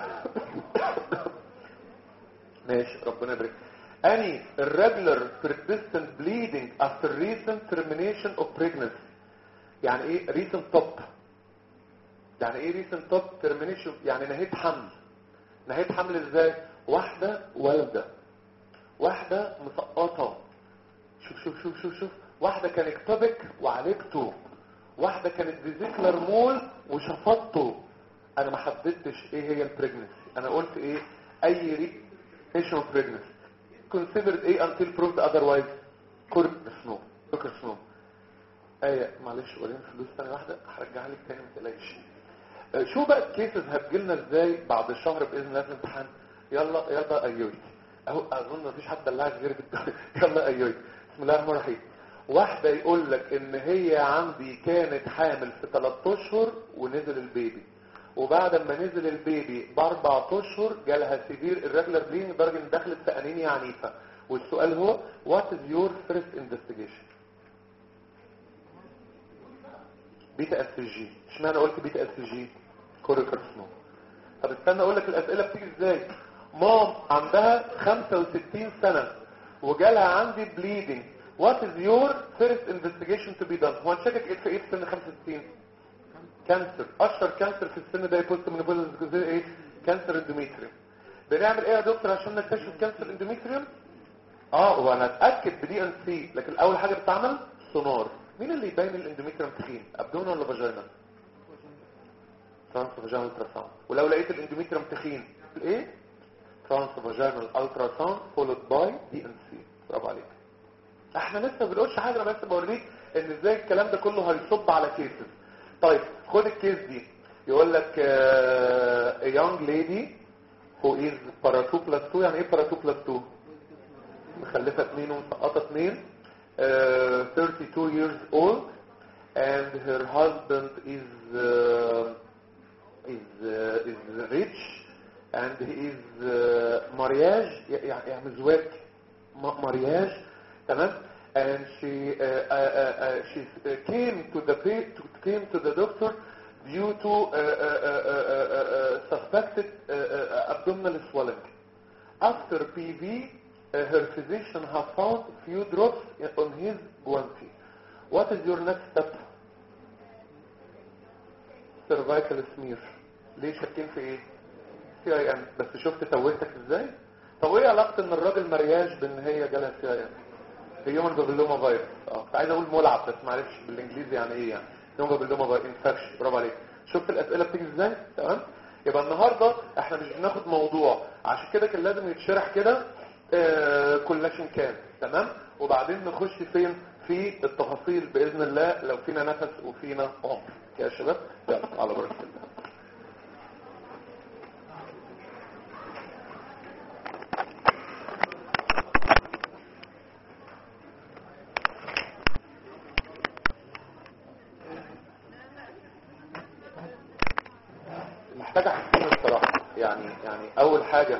Speaker 1: ماشي ربنا يبارك. any irregular persistent bleeding after recent termination of pregnancy. يعني ايه recent top؟ يعني ايه recent top termination؟ يعني نهاية حمل. نهاية حمل ازاي؟ واحدة والدة، واحدة مسقطة، شوف شوف شوف شوف شوف واحدة كان اكتوبك وعالجته، واحدة كانت فيزيكلر مول وشفطته. انا ما حددتش ايه هي البريجنسي، انا قلت ايه؟ اي ريكشن اوف بريجنسي considered ايه until proved otherwise. كوركسنوم كوركسنوم. ايه معلش وريني فلوس ثانيه واحده هرجعها لك تاني ما تقلقش. شو بقى الكيسز هتجيلنا ازاي بعد الشهر باذن الله في الامتحان. يلا يلا ايوه اهو اظن مفيش حد دلعك غير بالدنيا. يلا ايوه بسم الله الرحمن الرحيم. واحده يقول لك ان هي عندي كانت حامل في ثلاثة اشهر ونزل البيبي، وبعد ما نزل البيبي باربع اشهر جالها سيفير irregular bleeding لدرجه ان دخلت في انيميا عنيفه. والسؤال هو what is your first investigation؟ بيتا اس جي. اشمعنى قلت بيتا اس جي؟ كوريكارسنوم. طب استنى اقول لك الاسئله بتيجي ازاي. مام عندها خمسة وستين سنه وجالها عندي بليدنج، وات از يور فيرست انفستيجيشن تو بي دان؟ هو هنشكك ايه في ايه في سن خمسة وستين؟ كانسر. اشهر كانسر في السن ده بوست منوبوزال ايه؟ كانسر اندوميتريوم. بنعمل ايه يا دكتور عشان نكتشف كانسر اندوميتريوم؟ اه وانا اتاكد بدي ان سي، لكن اول حاجه بتعمل سونار. مين اللي يبين الاندوميتريوم تخين؟ ابدون ولا فاجينا؟ ترانس فاجينال التراساوند. ولو لقيت الاندوميتريوم تخين ايه؟ ترانس فاجينال التراساوند فولود باي دي ان سي. برافو عليك. احنا لسه ما بنقولش حاجه، انا بس بوريك ان ازاي الكلام ده كله هيصب على كيسز. طيب خد الكيس دي. يقول لك uh, a young lady who is para two plus two. يعني ايه para two plus two؟ مخلفه اثنين ومسقطه اثنين. uh, thirty-two years old and her husband is uh, is uh, is rich and he is uh, mariage يعني زواج mariage. تمام. and she uh, uh, uh, she came to the to, came to the doctor due to uh, uh, uh, uh, uh, suspected uh, uh, abdominal swelling. After P V, uh, her physician have found few drops on his guanti. What is your next step? Cervical smear. ليه شاكين في ايه؟ سي اي ام. بس شفت توهتك ازاي؟ طب ايه علاقه ان الراجل مرياج بان هي جالها سي اي ام؟ هيومن بابيلوما فيروس. اه كنت عايز اقول ملعب بس ما عرفتش بالانجليزي يعني ايه يعني. هيومن بابيلوما فيروس انفكشن. برافو عليك. شفت الاسئله بتيجي ازاي؟ تمام. يبقى النهارده احنا مش بناخد موضوع، عشان كده كان لازم يتشرح كده آه كولاشن كام. تمام. وبعدين نخش فين في التفاصيل باذن الله لو فينا نفس وفينا عمر يا شباب. يلا على بركه الله. محتاجة حاجتين الصراحة. يعني يعني أول حاجة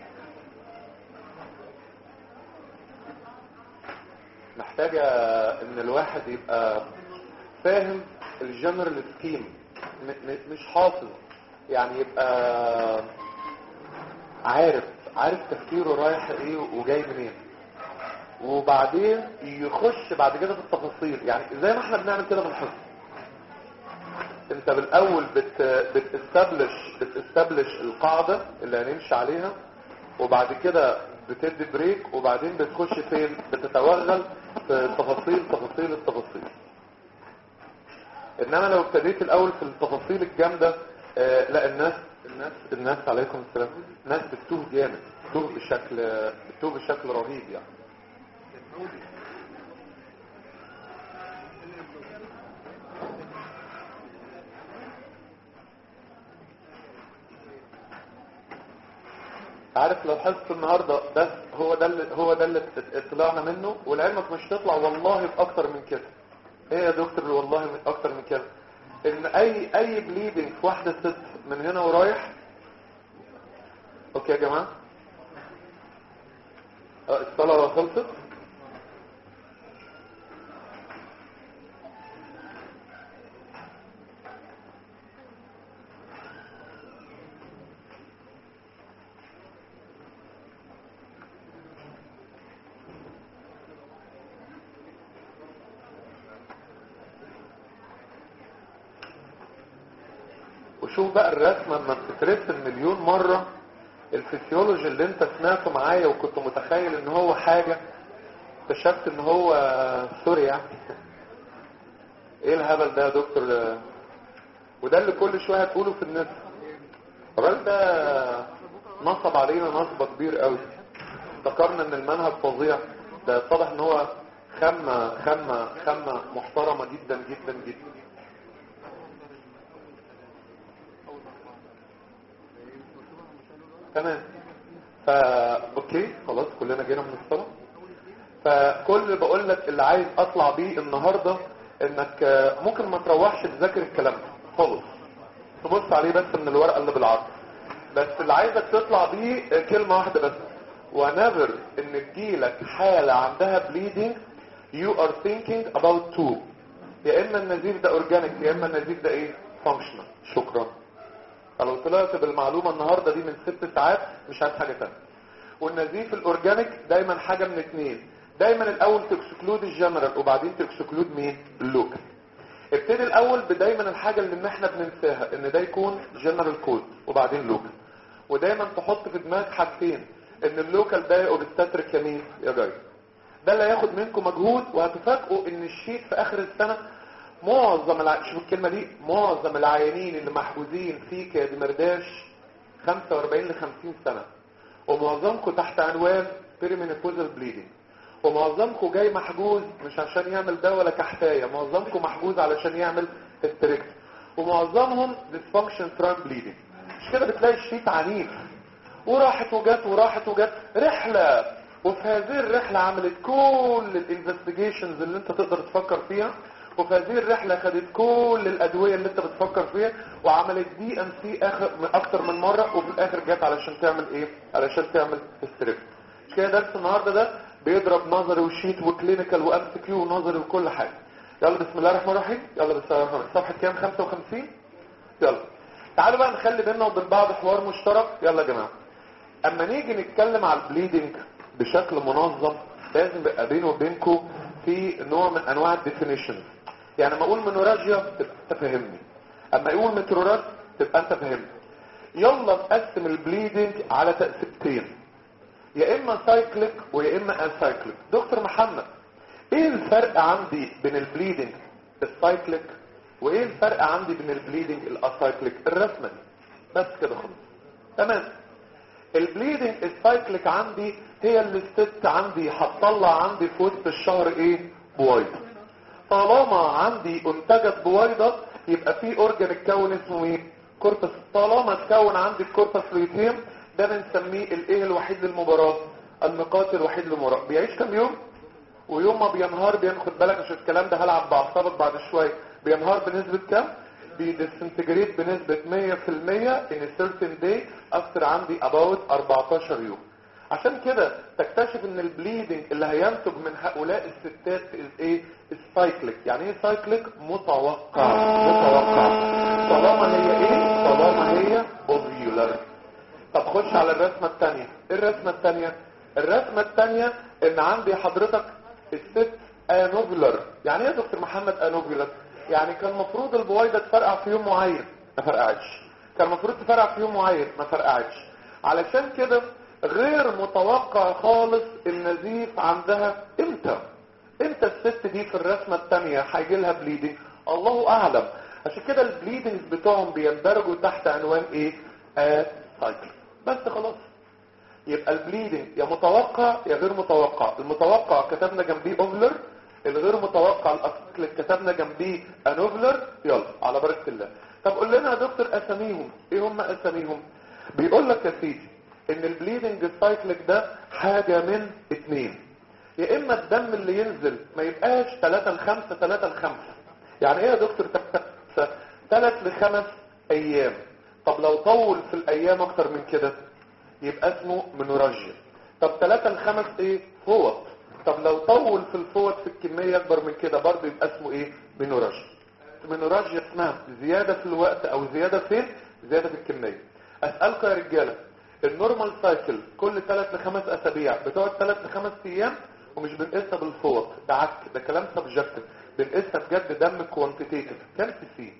Speaker 1: محتاجة إن الواحد يبقى فاهم الجنرال سكيم، مش حافظ يعني، يبقى عارف عارف تفكيره رايح إيه وجاي منين، وبعدين يخش بعد كده في التفاصيل. يعني زي ما احنا بنعمل كده بالحفظ. انت بالاول بت بتستبلش بتستبلش القاعده اللي هنمشي عليها، وبعد كده بتدي بريك، وبعدين بتخش فين؟ بتتوغل في تفاصيل تفاصيل التفاصيل. انما لو ابتديت الاول في التفاصيل الجامده آه لا الناس الناس الناس عليكم السلام، الناس بتتوه جامد، بتتوه بشكل بتتوه بشكل رهيب يعني. عارف لو حصة النهاردة بس هو ده اللي هو ده اللي طلعنا منه، ولعلمك مش تطلع والله بأكتر من كده. ايه يا دكتور والله من اكتر من كده؟ ان اي اي بليدنج في واحدة ست من هنا ورايح. اوكي يا جماعة، الصلاة خلصت. وشوف بقى الرسمة لما بتترسم مليون مرة، الفسيولوجي اللي انت سمعته معايا وكنت متخيل ان هو حاجة، اكتشفت ان هو سوري يعني. ايه الهبل ده يا دكتور؟ وده اللي كل شوية هتقوله في النت. الراجل ده نصب علينا نصبة كبير قوي. افتكرنا ان المنهج فظيع، ده اتضح ان هو خامة خامة خامة محترمة جدا جدا جدا. تمام. فا اوكي خلاص كلنا جينا من الصلاة. فكل اللي بقول لك اللي عايز اطلع بيه النهاردة انك ممكن ما تروحش تذاكر الكلام ده خالص، تبص عليه بس من الورقة اللي بالعرض. بس اللي عايزك تطلع بيه كلمة واحدة بس: whenever ان تجيلك حالة عندها bleeding you are thinking about two، يا اما النزيف ده اورجانيك يا اما النزيف ده ايه functional. شكرا. فلو طلعت بالمعلومة النهاردة دي من ست ساعات مش عايز حاجة تانية. والنزيف الاورجانيك دايما حاجة من اتنين، دايما الاول تكسكلود الجنرال وبعدين تكسكلود مين؟ اللوكال. ابتدي الاول بدايما الحاجة اللي احنا بننساها ان ده يكون جنرال كود وبعدين لوكال. ودايما تحط في دماغك حاجتين: ان اللوكال ده اوبستاتريك يمين يا جاي. ده اللي هياخد منكم مجهود، وهتفاجئوا ان الشيت في اخر السنة معظم الع... شوف الكلمة دي، معظم العيانين اللي محجوزين فيك يا دمرداش خمسة واربعين ل خمسين سنة، ومعظمكم تحت عنوان بيريمينوبوزال بليدنج، ومعظمكم جاي محجوز مش عشان يعمل ده ولا كحتاية، معظمكم محجوز علشان يعمل هيستريكت، ومعظمهم ديسفانكشن تران بليدنج. مش كده بتلاقي الشيت عنيف، وراحت وجت وراحت وجت رحلة، وفي هذه الرحلة عملت كل الانفستيجيشنز اللي انت تقدر تفكر فيها، وفي هذه الرحلة خدت كل الادوية اللي انت بتفكر فيها، وعملت دي ان سي اخر اكتر من مرة، وفي الاخر جت علشان تعمل ايه؟ علشان تعمل هيستريكت. مش كده درس النهاردة ده بيضرب نظري وشيت وكلينيكال وام سي كيو ونظري وكل حاجة. يلا بسم الله الرحمن الرحيم. يلا بسم الله الرحمن الرحيم. صفحة كام؟ خمسة وخمسين. يلا تعالوا بقى نخلي بيننا وبين بعض حوار مشترك. يلا يا جماعة، اما نيجي نتكلم على البليدنج بشكل منظم لازم يبقى بينه وبينكم في نوع من انواع الديفينيشن. يعني اما اقول منوراجيا تبقى انت فاهمني، اما اقول متروراج تبقى انت فاهمني. يلا نقسم البليدنج على تقسيمتين، يا اما سايكليك ويا اما اسايكليك. دكتور محمد ايه الفرق عندي بين البليدنج السايكليك وايه الفرق عندي بين البليدنج الاسايكليك؟ الرسمه دي بس كده خلاص. تمام. البليدنج السايكليك عندي هي اللي الست عندي هتطلع عندي في وسط الشهر ايه؟ بويضه. طالما عندي انتجت بويضه يبقى في اورجان اتكون اسمه ايه؟ كوربس. طالما اتكون عندي الكوربس لوتيم ده بنسميه الايه الوحيد للمباراه، النقاط الوحيد للمباراه. بيعيش كام يوم؟ ويوم ما بينهار بياخد بالك عشان الكلام ده هلعب بعصابك بعد شويه. بينهار بنسبه كام؟ بيديسنتجريت بنسبة مية في المية in a certain day اكتر عندي about اربعتاشر يوم. عشان كده تكتشف ان البليدنج اللي هينتج من هؤلاء الستات ايه؟ السايكليك. يعني ايه سايكليك؟ متوقع. متوقع طالما هي ايه؟ طالما هي اوفيولر. طب خش على الرسمة الثانية. ايه الرسمة الثانية؟ الرسمة الثانية ان عندي حضرتك الست انوفيولر. يعني ايه يا دكتور محمد انوفيولر؟ يعني كان المفروض البويضة تفرقع في يوم معين ما فرقعتش، كان المفروض تفرقع في يوم معين ما فرقعتش. علشان كده غير متوقع خالص النزيف عندها. امتى امتى الست دي في الرسمة الثانية هيجي لها بليدنج؟ الله اعلم. عشان كده البليدنجز بتوعهم بيندرجوا تحت عنوان ايه؟ آه سايكل. بس خلاص. يبقى البليدنج يا متوقع يا غير متوقع. المتوقع كتبنا جنبيه اوفلر، الغير متوقع الاسايكليك كتبنا جنبيه انوفلر. يلا على بركه الله. طب قول لنا يا دكتور اساميهم ايه؟ هم اساميهم بيقول لك يا سيدي ان البليدنج السايكليك ده حاجة من اتنين، يا اما الدم اللي ينزل ما يبقاش تلاتة لخمسة تلاتة لخمسة. يعني ايه يا دكتور تلات لخمس ايام؟ طب لو طول في الايام اكتر من كده يبقى اسمه منوراجيا. طب تلاتة لخمس ايه؟ فوط. طب لو طول في الفوط في الكمية اكبر من كده برضه يبقى اسمه ايه؟ منوراجيا. منوراجيا اسمها زيادة في الوقت او زيادة فين؟ زيادة في الكمية. اسألكم يا رجالة، النورمال سايكل كل تلات لخمس اسابيع بتقعد تلات لخمس ايام ومش بنقيسها بالفوط، ده عك، ده كلام سبجكتيف، بنقيسها بجد دم كوانتيتيف. كام سي سي؟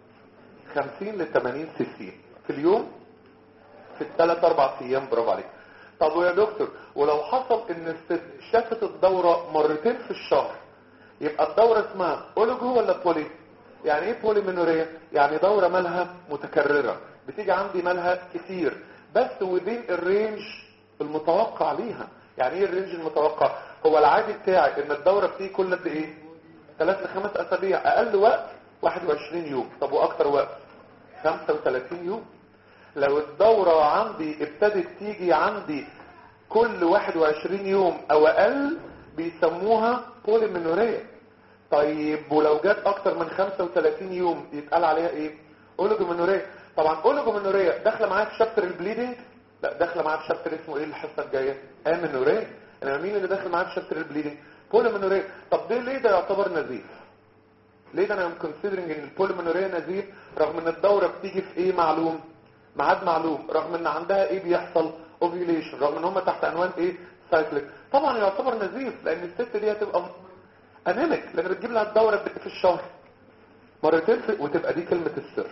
Speaker 1: خمسين ل تمانين سي سي في اليوم في الثلاث اربع ايام. برافو عليك. طب ويا دكتور ولو حصل ان الست شافت الدورة مرتين في الشهر يبقى الدورة اسمها اولوجو ولا بولي؟ يعني ايه بولي منوريا؟ يعني دورة مالها متكررة، بتيجي عندي مالها كتير بس وذين الرينج المتوقع ليها. يعني ايه الرينج المتوقع؟ هو العادي بتاعي ان الدورة بتيجي كل قد ايه؟ ثلاث لخمس اسابيع، اقل وقت واحد وعشرين يوم، طب واكتر وقت خمسة وثلاثين يوم. لو الدورة عندي ابتدت تيجي عندي كل واحد وعشرين يوم او اقل بيسموها بوليمينوريا. طيب ولو جت اكتر من خمسة وثلاثين يوم يتقال عليها ايه؟ اوليجومينوريا. طبعا اوليجومينوريا داخله معايا في شابتر البليدنج؟ لا، داخله معايا في شابتر اسمه ايه الحصه الجايه؟ امينوريا. انا مين اللي داخل معايا في شابتر البليدنج؟ بوليمينوريا. طب ده ليه ده يعتبر نزيف؟ ليه ده انا ام كونسيدرنج ان البوليمينوريا نزيف رغم ان الدوره بتيجي في ايه معلوم؟ ميعاد معلوم، رغم ان عندها ايه بيحصل؟ اوفيوليشن، رغم ان هم تحت عنوان ايه؟ سايكليك. طبعا يعتبر نزيف لان الست دي هتبقى انيميك لان بتجيب لها الدوره في الشهر مرتين في... وتبقى دي كلمه السر.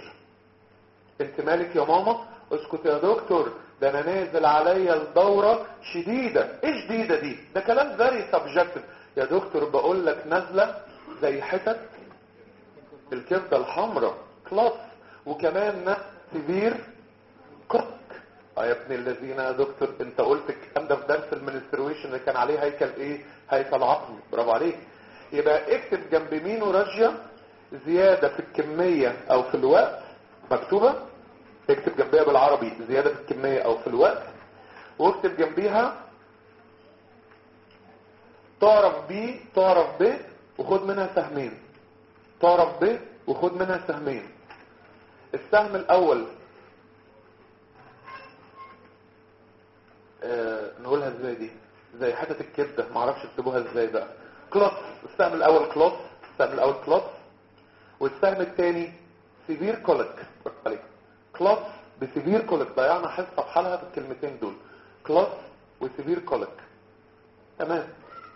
Speaker 1: انت مالك يا ماما؟ اسكت يا دكتور، ده انا نازل عليا الدوره شديده. ايه شديده دي؟ ده كلام فيري سبجكتيف يا دكتور. بقول لك نازله زي حتت الكبده الحمراء كلاس، وكمان سيفير كوك. اه يا ابن الذين يا دكتور انت قلت الكلام ده في درس المنسترويشن اللي كان عليه هيكل ايه؟ هيكل عقلي. برافو عليك. يبقى اكتب جنب مينوراجيا زيادة في الكمية او في الوقت مكتوبة، اكتب جنبيها بالعربي زيادة في الكمية او في الوقت، واكتب جنبيها تعرف بي تعرف ب وخد منها سهمين. تعرف ب وخد منها سهمين. السهم الاول آه نقولها ازاي دي؟ زي حتة الكبدة، معرفش اكتبوها ازاي بقى. كلوس. السهم الاول كلوس، السهم الاول كلوس، والسهم الثاني سيفير كوليك. كلوس بسيفير كوليك، ضيعنا حصة بحالها في الكلمتين دول، كلوس وسيفير كوليك. تمام.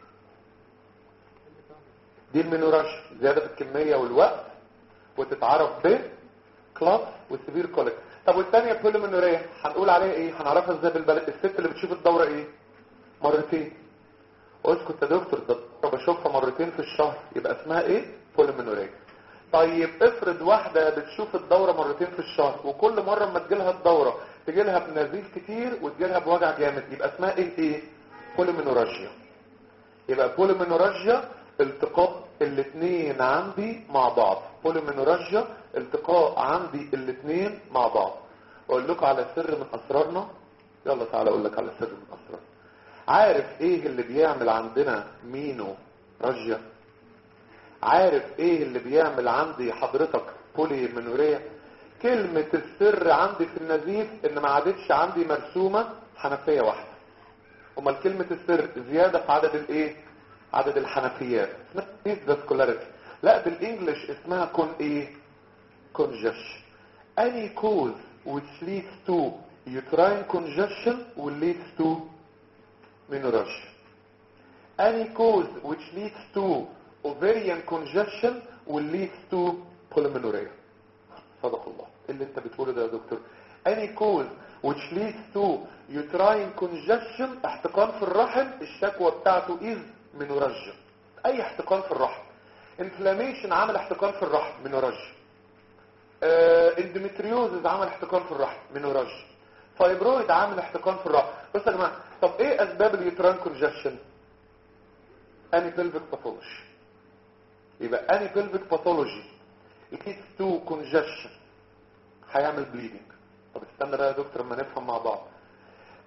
Speaker 1: دي المينوراجيا زيادة في الكمية والوقت، وتتعرف ب كلاس وسيفير كوليك. طب والثانيه بوليمينوريا هنقول عليها ايه؟ هنعرفها ازاي بالبلد؟ الست اللي بتشوف الدوره ايه؟ مرتين. اسكت يا دكتور، ده بشوفها مرتين في الشهر يبقى اسمها ايه؟ بوليمينوريا. طيب افرض واحده بتشوف الدوره مرتين في الشهر وكل مره اما تجيلها الدوره تجيلها بنزيف كتير وتجيلها بوجع جامد، يبقى اسمها ايه؟ ايه؟ بوليمينوراجيا. يبقى بوليمينوراجيا التقاء الاثنين عندي مع بعض. بوليمينوراجيا التقاء عندي الاثنين مع بعض. اقول لكم على سر من اسرارنا. يلا تعالى اقول لك على سر من اسرارنا. عارف ايه اللي بيعمل عندنا مينوراجيا؟ عارف ايه اللي بيعمل عندي حضرتك بوليمينوريا؟ كلمة السر عندي في النزيف ان ما عادتش عندي مرسومة حنفية واحدة. امال كلمة السر زيادة في عدد الايه؟ عدد الحنفيات. اسمها فاسكولاريتي. لا بالانجلش اسمها كون ايه؟ congestion. Any cause which leads to uterine congestion will lead to menorrhagia. Any cause which leads to ovarian congestion will lead to polymenorrhea. صدق الله اللي انت بتقوله ده يا دكتور. Any cause which leads to uterine congestion احتقان في الرحم الشكوى بتاعته is menorrhagia. اي احتقان في الرحم. inflammation عمل احتقان في الرحم menorrhagia. اندوميتريوزز عمل احتقان في الرحم menorrhagia. فايبرويد عامل احتقان في الرحم. بص يا جماعه، طب ايه اسباب اليوترين كونجكشن؟ اني بلفيك باثولوجي. يبقى اني بلفيك باثولوجي leads to congestion هيعمل بليدنج. طب استنى بقى يا دكتور اما نفهم مع بعض.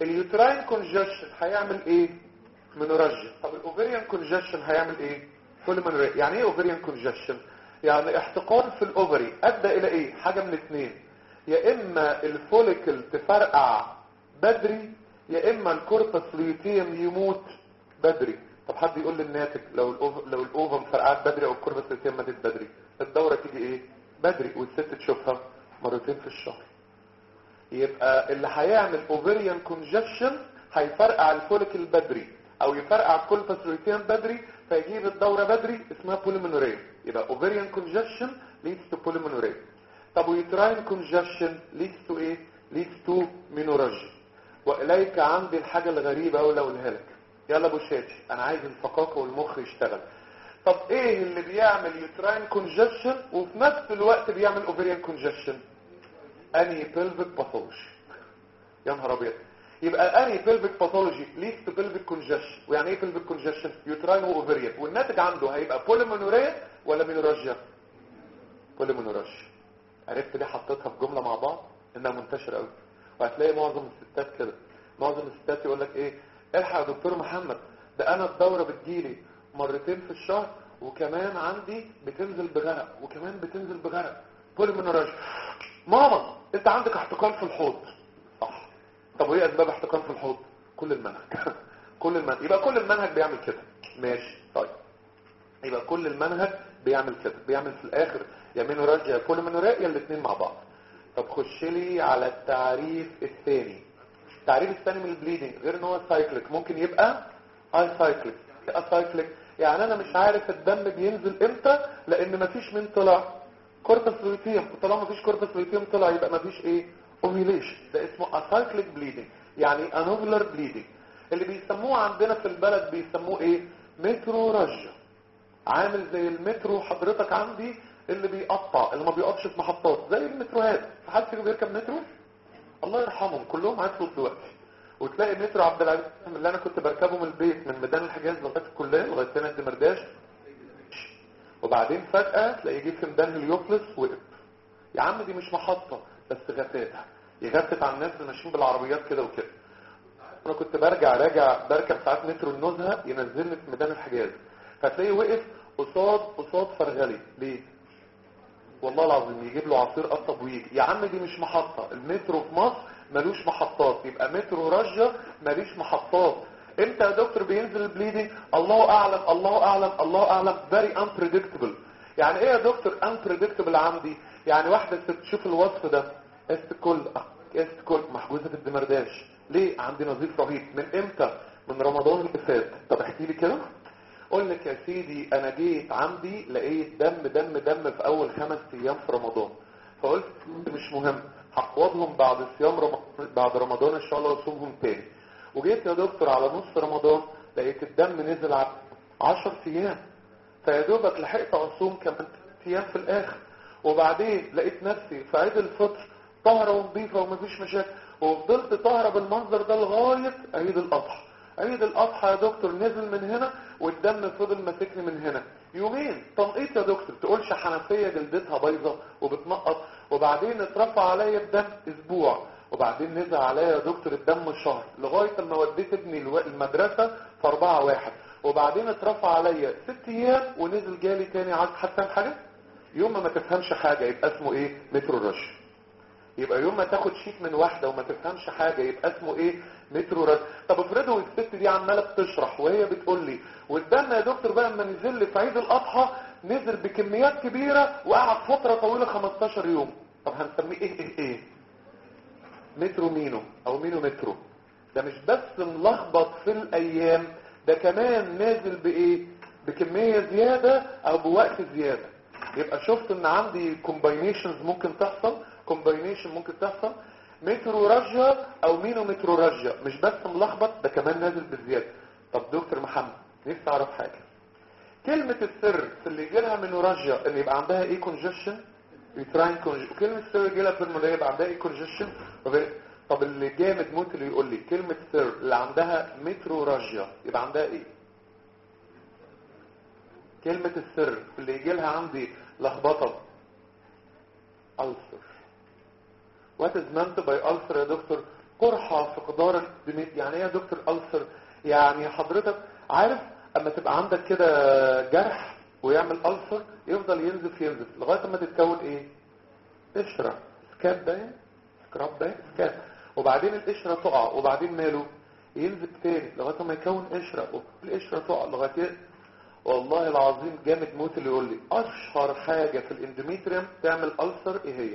Speaker 1: اليوتراين كونجكشن هيعمل ايه؟ منورجيا. طب الاوفريان كونجكشن هيعمل ايه؟ بوليمنوريا. يعني ايه اوفريان كونجكشن؟ يعني احتقان في الاوفري ادى الى ايه؟ حاجه من اثنين، يا اما الفوليكل تفرقع بدري، يا اما الكوربس لوتيوم يموت بدري. طب حد يقول لي الناتج لو الأوف... لو الاوفم فرقعت بدري او الكوربس لوتيوم ماتت بدري؟ الدوره تيجي ايه؟ بدري، والست تشوفها مرتين في الشهر. يبقى اللي هيعمل اوفريان كونجكشن هيفرقع الفوليكل بدري او يفرقع الكوربس لوتيوم بدري فيجيب الدوره بدري، اسمها بوليمنوريا. يبقى اوفريان كونجكشن leads to بوليمنوريا. طب ويوتراين كونجكشن leads to ايه؟ leads to مينورجيا. واليك عندي الحاجه الغريبه اقول اقولها لك. يلا ابو شاتي، انا عايز الفقاقه والمخ يشتغل. طب ايه اللي بيعمل يوتراين كونجكشن وفي نفس الوقت بيعمل اوفريان كونجكشن؟ اني بيلفيك باثولوجي. يا نهار ابيض. يبقى اني بيلفيك باثولوجي ليست بيلفيك كونجكشن. ويعني ايه بيلفيك كونجكشن؟ يوتراين واوفريان، والناتج عنده هيبقى بوليمنوريا ولا مينورجيا؟ بوليمنورجيا. عرفت ليه حطيتها في جمله مع بعض؟ انها منتشره قوي، وهتلاقي معظم الستات كده. معظم الستات يقول لك ايه؟ الحق يا دكتور محمد، ده انا الدوره بتجيلي مرتين في الشهر، وكمان عندي بتنزل بغرق، وكمان بتنزل بغرق، بوليمنورجيا. ماما انت عندك احتقان في الحوض. صح. طب وايه اسباب احتقان في الحوض؟ كل المنهج. كل المنهج. يبقى كل المنهج بيعمل كده. ماشي طيب، يبقى كل المنهج بيعمل كده، بيعمل في الاخر يا مينورجيا يا بوليمنوريا يا الاثنين مع بعض. طب خش لي على التعريف الثاني. التعريف الثاني من البليدنج غير ان هو سايكليك ممكن يبقى اي سايكليك. ايه سايكليك؟ يعني انا مش عارف الدم بينزل امتى لان مفيش من طلع كوربس لوتيوم، وطالما مفيش كوربس لوتيوم طلع يبقى مفيش ايه؟ اوفيليشن. ده اسمه اسايكليك بليدنج، يعني انوفلر بليدنج. اللي بيسموه عندنا في البلد بيسموه ايه؟ مترورجيا. عامل زي المترو حضرتك عندي اللي بيقطع، اللي ما بيقفش في محطات زي المتروهات. في حد فيكم بيركب مترو؟ الله يرحمهم كلهم عاشوا دلوقتي. وتلاقي مترو عبد العزيز اللي انا كنت بركبه من البيت من ميدان الحجاز لغايه الكليه لغايه سنه الدمرداش، وبعدين فجاه تلاقيه جه في ميدان هليوبلس وقف. يا عم دي مش محطه بس غفاتها، يغفت على الناس اللي ماشيين بالعربيات كده وكده. انا كنت برجع راجع بركب ساعات مترو النزهه ينزلني في ميدان الحجاز، فتلاقيه وقف قصاد قصاد فرغلي. ليه؟ والله العظيم يجيب له عصير قصب ويجي. يا عم دي مش محطه، المترو في مصر ملوش محطات، يبقى مترو رجة ملوش محطات. امتى يا دكتور بينزل البليدنج؟ الله اعلم الله اعلم الله اعلم. very unpredictable. يعني ايه يا دكتور unpredictable عندي؟ يعني واحده ست تشوف الوصف ده استكل استكل محجوزه في الدمرداش. ليه؟ عندي نظيف رهيب. من امتى؟ من رمضان اللي فات. طب احكي لي كده. قول لك يا سيدي انا جيت عندي لقيت دم دم دم في اول خمس ايام في رمضان، فقلت مش مهم هقوضهم بعد صيام رمضان، بعد رمضان ان شاء الله اصومهم تاني. وجيت يا دكتور على نص رمضان لقيت الدم نزل على عشر ايام، فيا دوبك لحقت اصوم كمان ايام في الاخر. وبعدين لقيت نفسي في عيد الفطر طاهره ونظيفه ومفيش مشاكل، وفضلت طاهره بالمنظر ده لغايه عيد الاضحى. عيد الاضحى يا دكتور نزل من هنا والدم فضل ماسكني من هنا يومين. تنقيط يا دكتور، تقولش حنفيه جلدتها بايظه وبتنقط. وبعدين اترفع عليا الدم اسبوع، وبعدين نزل عليا يا دكتور الدم شهر لغايه ما وديت ابني المدرسه في أربعة واحد، وبعدين اترفع عليا ست ايام ونزل جالي تاني. عايز حسن حاجه؟ يوم ما تفهمش حاجه يبقى اسمه ايه؟ مترو رش. يبقى يوم ما تاخد شيك من واحده وما تفهمش حاجه يبقى اسمه ايه؟ مترو رش. طب افرضوا الست دي عماله بتشرح وهي بتقول لي والدم يا دكتور بقى لما نزل لي في عيد الاضحى نزل بكميات كبيره وقعد فتره طويله خمستاشر يوم. طب هنسميه ايه ايه ايه؟ مترو مينو او مينو مترو. ده مش بس ملخبط في الايام، ده كمان نازل بايه؟ بكميه زياده او بوقت زياده. يبقى شفت ان عندي كومباينيشنز ممكن تحصل، كومباينيشن ممكن تحصل مترو رجة او مينو مترو رجة. مش بس ملخبط، ده كمان نازل بزياده. طب دكتور محمد نفسي اعرف حاجه. كلمه السر في اللي يجي لها مينو رجة ان يبقى عندها ايه؟ كونجكشن يوتراين كونجكشن. وكلمه السر يجي لها بيرمونيه يبقى عندها ايه؟ كونجكشن. طب اللي جامد موت اللي يقول لي كلمه سر اللي عندها مترو رجة يبقى عندها ايه؟ كلمه السر اللي يجي لها عندي لخبطه ألسر. What is meant by ulcer يا دكتور؟ قرحه في جدار الدماغ. يعني ايه يا دكتور ألسر؟ يعني حضرتك عارف اما تبقى عندك كده جرح ويعمل ألسر، يفضل ينزف ينزف لغايه ما تتكون ايه؟ قشره، سكاب ده سكراب ده سكاب، وبعدين القشره تقع، وبعدين ماله ينزف تاني لغايه ما يكون قشره، والقشره تقع لغايه. والله العظيم جامد موت اللي يقول لي اشهر حاجه في الاندوميتريوم تعمل ألسر ايه هي؟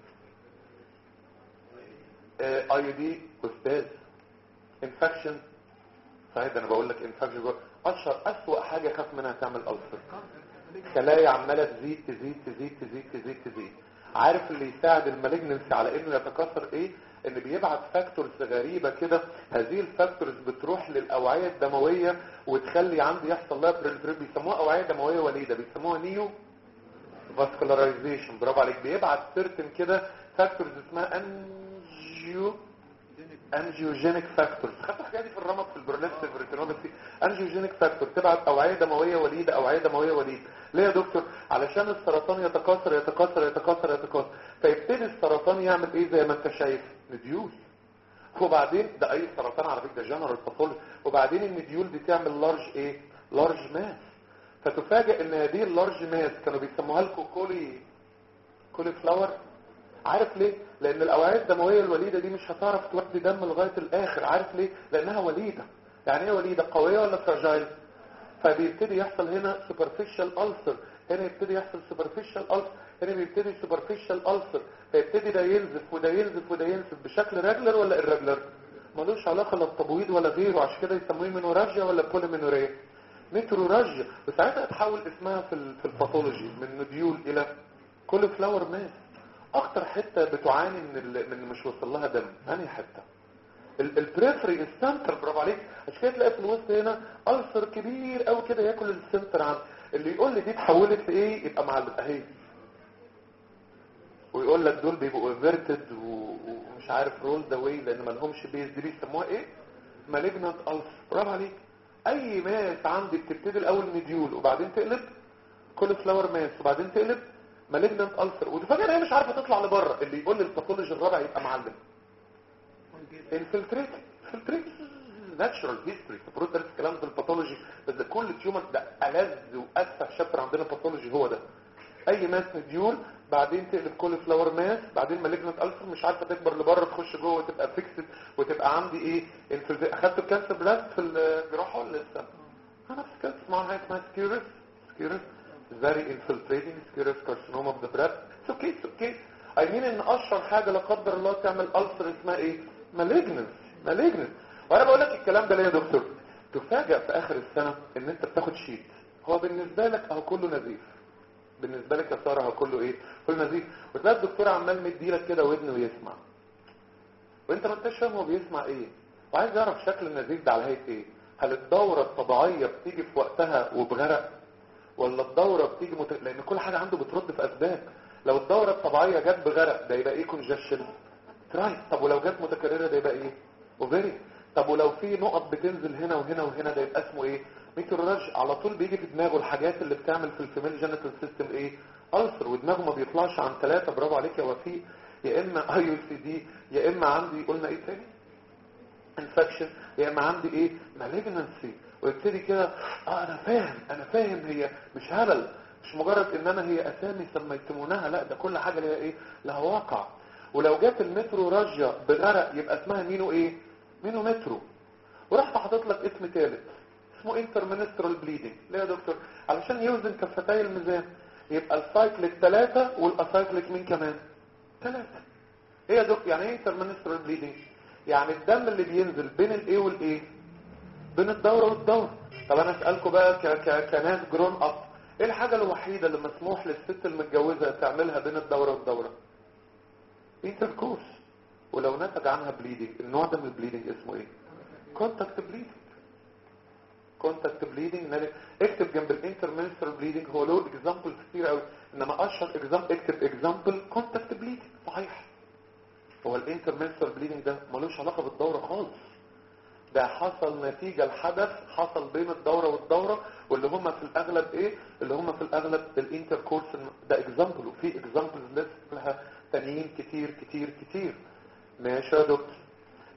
Speaker 1: اي دي استاذ انفكشن. صحيح انا بقول لك انفكشن. اشهر اسوأ حاجه خاف منها تعمل ألسر، خلايا عماله تزيد تزيد تزيد تزيد تزيد تزيد. عارف اللي يساعد المالجنسي على انه يتكاثر ايه؟ ان بيبعت فاكتورز غريبه كده، هذه الفاكتورز بتروح للاوعيه الدمويه وتخلي عندي يحصل لها بريلتريب، بيسموها اوعيه دمويه وليده، بيسموها نيو فاسكولاريزيشن. برافو عليك. بيبعت سيرتن كده فاكتورز اسمها انجيو انجيوجينيك فاكتورز. خدت الحاجه دي في الرمد في البروليفريتيف ريتينوباثي. انجيوجينيك فاكتور تبعت اوعيه دمويه وليده، اوعيه دمويه وليده. ليه يا دكتور؟ علشان السرطان يتكاثر يتكاثر يتكاثر يتكاثر، فيبتدي السرطان يعمل ايه زي ما انت شايف؟ نديول. وبعدين ده اي سرطان على فكره، ده جنرال باثولوجي. وبعدين النديول دي تعمل لارج ايه؟ لارج ماس. فتفاجئ ان هذه اللارج ماس كانوا بيسموها لكم كولي كولي فلاور. عارف ليه؟ لان الاوعيه الدمويه الوليده دي مش هتعرف تودي دم لغايه الاخر. عارف ليه؟ لانها وليده. يعني ايه وليده؟ قويه ولا فراجايل؟ فبيبتدي يحصل هنا سوبرفيشال ألسر، هنا يبتدي يحصل سوبرفيشال ألسر، هنا بيبتدي سوبرفيشال ألسر، فيبتدي ده ينزف وده ينزف وده ينزف بشكل ريجلر ولا الريجلر؟ ملوش علاقه لا بتبويض ولا غيره، عشان كده يسموه مينوراجيا ولا بوليمينوريا؟ ميتروراجيا. وساعتها تحول اسمها في في الباثولوجي من نوديول الى كل فلاور ماس. اكتر حته بتعاني من ال... من مش وصل لها دم انهي حته؟ البريفري السنتر. برافو عليك. عشان كده تلاقي في الوسط هنا ألسر كبير قوي كده ياكل السنتر عن اللي يقول لي دي اتحولت لايه يبقى مع اهي، ويقول لك دول بيبقوا انفيرتد ومش عارف رول ذا واي لان ما لهمش بيز، دي بيسموها ايه؟ مالجنانت ألسر. برافو عليك. اي ماس عندي بتبتدي الاول نديول وبعدين تقلب كل فلاور ماس وبعدين تقلب مالجنانت ألسر، وتفاجئ هي مش عارفه تطلع لبره. اللي يقول لي الباثولوجي الرابع يبقى معلم انفلتريت انفلتريت ناتشورال هيستوري. المفروض درس الكلام في الباثولوجي، بس ده كل تيومر ده ألذ واسفه شابتر عندنا باثولوجي هو ده. اي ماس نديول بعدين تقلب كل فلاور ماس بعدين مالجنانت ألسر، مش عارفه تكبر لبره تخش جوه وتبقى فيكسد وتبقى عندي ايه؟ انفلتريت. اخدت الكانسر بلاست في الجراحه ولا لسه؟ انا فكرت اسمها حاجه اسمها سكيرس سكيرس very infiltrating سكيرس carcinoma of the breast. it's okay it's okay. I mean ان اشهر حاجه لا قدر الله تعمل ألسر اسمها ايه؟ مالجنس مالجنس. وانا بقول لك الكلام ده ليه يا دكتور؟ تفاجئ في اخر السنه ان انت بتاخد شيت هو بالنسبه لك اهو كله نزيف، بالنسبه لك يا ساره اهو كله ايه؟ كله نزيف، وتلاقي الدكتور عمال مديلك كده ودنه ويسمع وانت ما انتش فاهم هو بيسمع ايه، وعايز يعرف شكل النزيف ده على هيئه ايه. هل الدوره الطبيعيه بتيجي في وقتها وبغرق، ولا الدوره بتيجي مت... لان كل حاجه عنده بترد في اسباب. لو الدوره الطبيعيه جت بغرق ده يبقى ايه؟ كونجكشن تراي. طب ولو جت متكرره ده يبقى ايه؟ اوفيري. طب ولو في نقط بتنزل هنا وهنا وهنا ده يبقى اسمه ايه؟ ميتروراج. على طول بيجي في دماغه الحاجات اللي بتعمل في الفيميل جينيتال سيستم ايه؟ ألسر. ودماغه ما بيطلعش عن ثلاثة. برافو عليك يا وفيق. يا اما اي يو سي دي، يا اما عندي قلنا ايه تاني؟ انفكشن، يا اما عندي ايه؟ مالجنسي. ويبتدي كده اه انا فاهم انا فاهم هي مش هبل، مش مجرد ان انا هي اسامي سميتمونها، لا ده كل حاجه ليها ايه؟ لها واقع. ولو جت المترو راجيا بغرق يبقى اسمها مينو ايه؟ مينو مترو. ورحت حاطط لك اسم ثالث اسمه انترمينسترال بليدنج. ليه يا دكتور؟ علشان يوزن كفتي الميزان. يبقى السايكليك ثلاثة والاسايكليك مين كمان؟ ثلاثة. ايه يا دكتور يعني ايه انترمينسترال بليدنج؟ يعني الدم اللي بينزل بين الايه والايه؟ بين الدورة والدورة. طب انا اسألكم بقى ك ك كناس جرون اب، ايه الحاجة الوحيدة اللي مسموح للست المتجوزة تعملها بين الدورة والدورة؟ انتركورس. ولو نتج عنها بليدنج، النوع ده من البليدنج اسمه ايه؟ كونتاكت بليدنج. كونتاكت بليدنج. اكتب جنب الانترمينسترال بليدنج، هو له اكزامبل كتير قوي، انما اشهر اكزامبل اكتب اكزامبل كونتاكت بليدنج. صحيح. هو الانترمينسترال بليدنج ده ملوش علاقة بالدورة خالص، ده حصل نتيجة الحدث حصل بين الدورة والدورة، واللي هم في الاغلب ايه؟ اللي هم في الاغلب الانتركورس. ده اكزامبل، وفي اكزامبلز لها تانيين كتير كتير كتير. ماشي يا دكتور.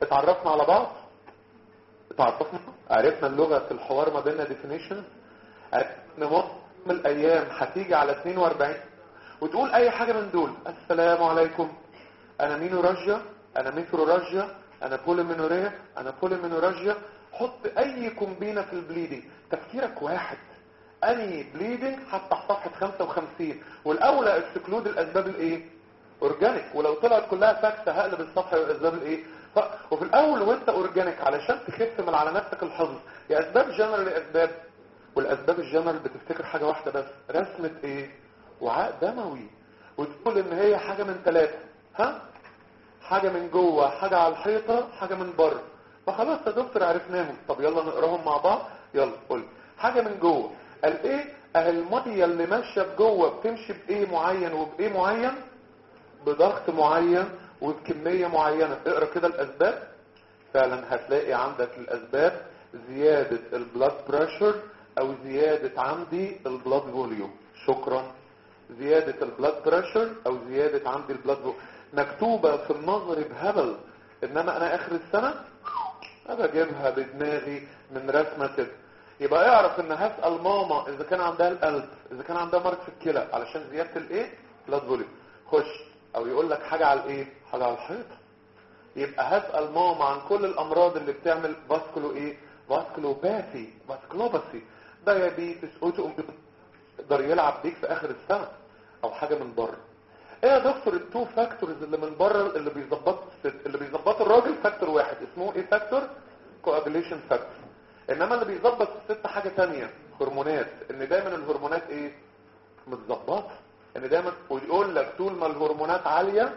Speaker 1: اتعرفنا على بعض، اتعرفنا، عرفنا اللغة الحوار ما بيننا definition، عرفنا مصر من الايام هتيجي على اتنين واربعين وتقول اي حاجة من دول. السلام عليكم، انا مينوراجيا، انا ميثروراجيا، انا بوليمينوريا، انا بوليمينوراجيا. حط اي كومبينة في البليدنج، تفكيرك واحد، اني بليدنج هفتح صفحة خمسة وخمسين، والاولى اكسكلود الاسباب الايه اورجانيك، ولو طلعت كلها فاكسة هقلب الصفحة والاسباب الايه ف... وفي الاول وانت اورجانيك علشان تخف من على نفسك الحظ، يا اسباب جنرال اسباب، والاسباب الجنرال بتفتكر حاجة واحدة بس، رسمة ايه وعاء دموي، وتقول ان هي حاجة من ثلاثة، ها حاجة من جوه، حاجة على الحيطة، حاجة من بره. فخلاص يا دكتور عرفناهم، طب يلا نقراهم مع بعض. يلا قول حاجة من جوه، قال ايه؟ اه المية اللي ماشية بجوه بتمشي بايه معين وبايه معين، بضغط معين وبكمية معينة. اقرا كده الاسباب، فعلا هتلاقي عندك الاسباب زيادة البلاد بريشر او زيادة عندي البلاد فوليوم. شكرا. زيادة البلاد بريشر او زيادة عندي البلاد فوليوم مكتوبة في النظر بهبل، انما انا اخر السنة ابقى اجيبها بدماغي من رسمة كده. يبقى اعرف ان هسأل ماما اذا كان عندها القلب، اذا كان عندها مرض في الكلى، علشان زيادة الايه بلاد فوليوم. خش او يقول لك حاجة على الايه، حاجة على الحيطة، يبقى هسأل ماما عن كل الامراض اللي بتعمل فاسكولو ايه، فاسكولوباثي، فاسكولوباثي، دايابيتس، اوتو، يقدر يلعب بيك في اخر السنة. او حاجة من بره. ايه يا دكتور التو فاكتورز اللي من بره اللي بيظبط الست، اللي بيظبط الراجل فاكتور واحد اسمه ايه، فاكتور كواجوليشن فاكتور، انما اللي بيظبط الست حاجة تانية، هرمونات، ان دايما الهرمونات ايه متظبطه، ان دايما ويقول لك طول ما الهرمونات عالية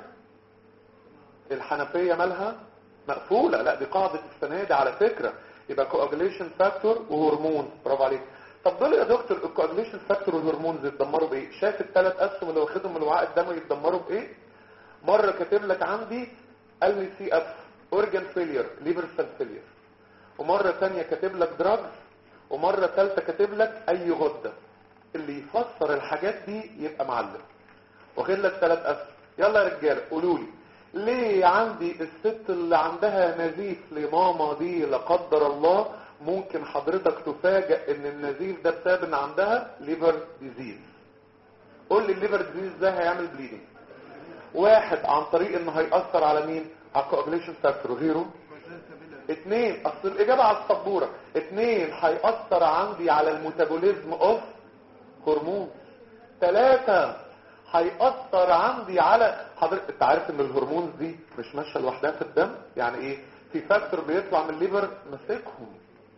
Speaker 1: الحنفية مالها مقفولة. لا دي قاعدة السنة دي على فكرة. يبقى كواجوليشن فاكتور وهرمون. برافو عليك. طب دول يا دكتور الكواجوليشن فاكتور والهرمونز يتدمروا بايه؟ شايف الثلاث اسهم اللي واخدهم من الوعاء الدموي يتدمروا بايه؟ مرة كاتب لك عندي ال سي اف اورجان فيلير، ليفر سيل فيلير، ومرة ثانية كاتب لك دراجز، ومرة ثالثة كاتب لك اي غدة. اللي يفسر الحاجات دي يبقى معلم. واخد لك ثلاث اسهم. يلا يا رجاله قولوا لي ليه عندي الست اللي عندها نزيف لماما دي لا قدر الله ممكن حضرتك تفاجئ ان النزيف ده بسبب ان عندها ليفر ديزيز؟ قول لي الليفر ديزيز ده هيعمل بليدنج. واحد عن طريق انه هيأثر على مين؟ على الكواجوليشن فاكتور. غيره اتنين، اصل الاجابة على السبورة. اتنين هيأثر عندي على الميتابوليزم اوف هرمون. ثلاثة هيأثر عندي على حضرتك. انت عارف ان الهرمونز دي مش ماشيه لوحدها في الدم؟ يعني ايه؟ في فاكتور بيطلع من الليفر ماسكهم.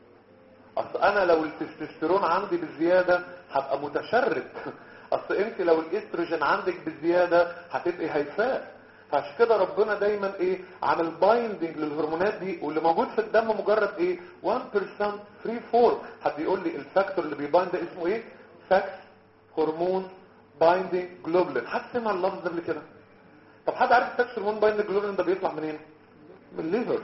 Speaker 1: اصل انا لو التستوستيرون عندي بزياده هبقى متشرد، اصل انت لو الاستروجين عندك بزياده هتبقي هيفاء. فعشان كده ربنا دايما ايه عامل بايندنج للهرمونات دي، واللي موجود في الدم مجرد ايه واحد بالمية فري فور. حد يقول لي الفاكتور اللي بيبايند ده اسمه ايه؟ فاكس هرمون بايندنج جلوبلين. حد سمع اللفظ ده قبل كده؟ طب حد عارف فاكس هرمون بايندنج جلوبلين ده بيطلع منين؟ من الليفر.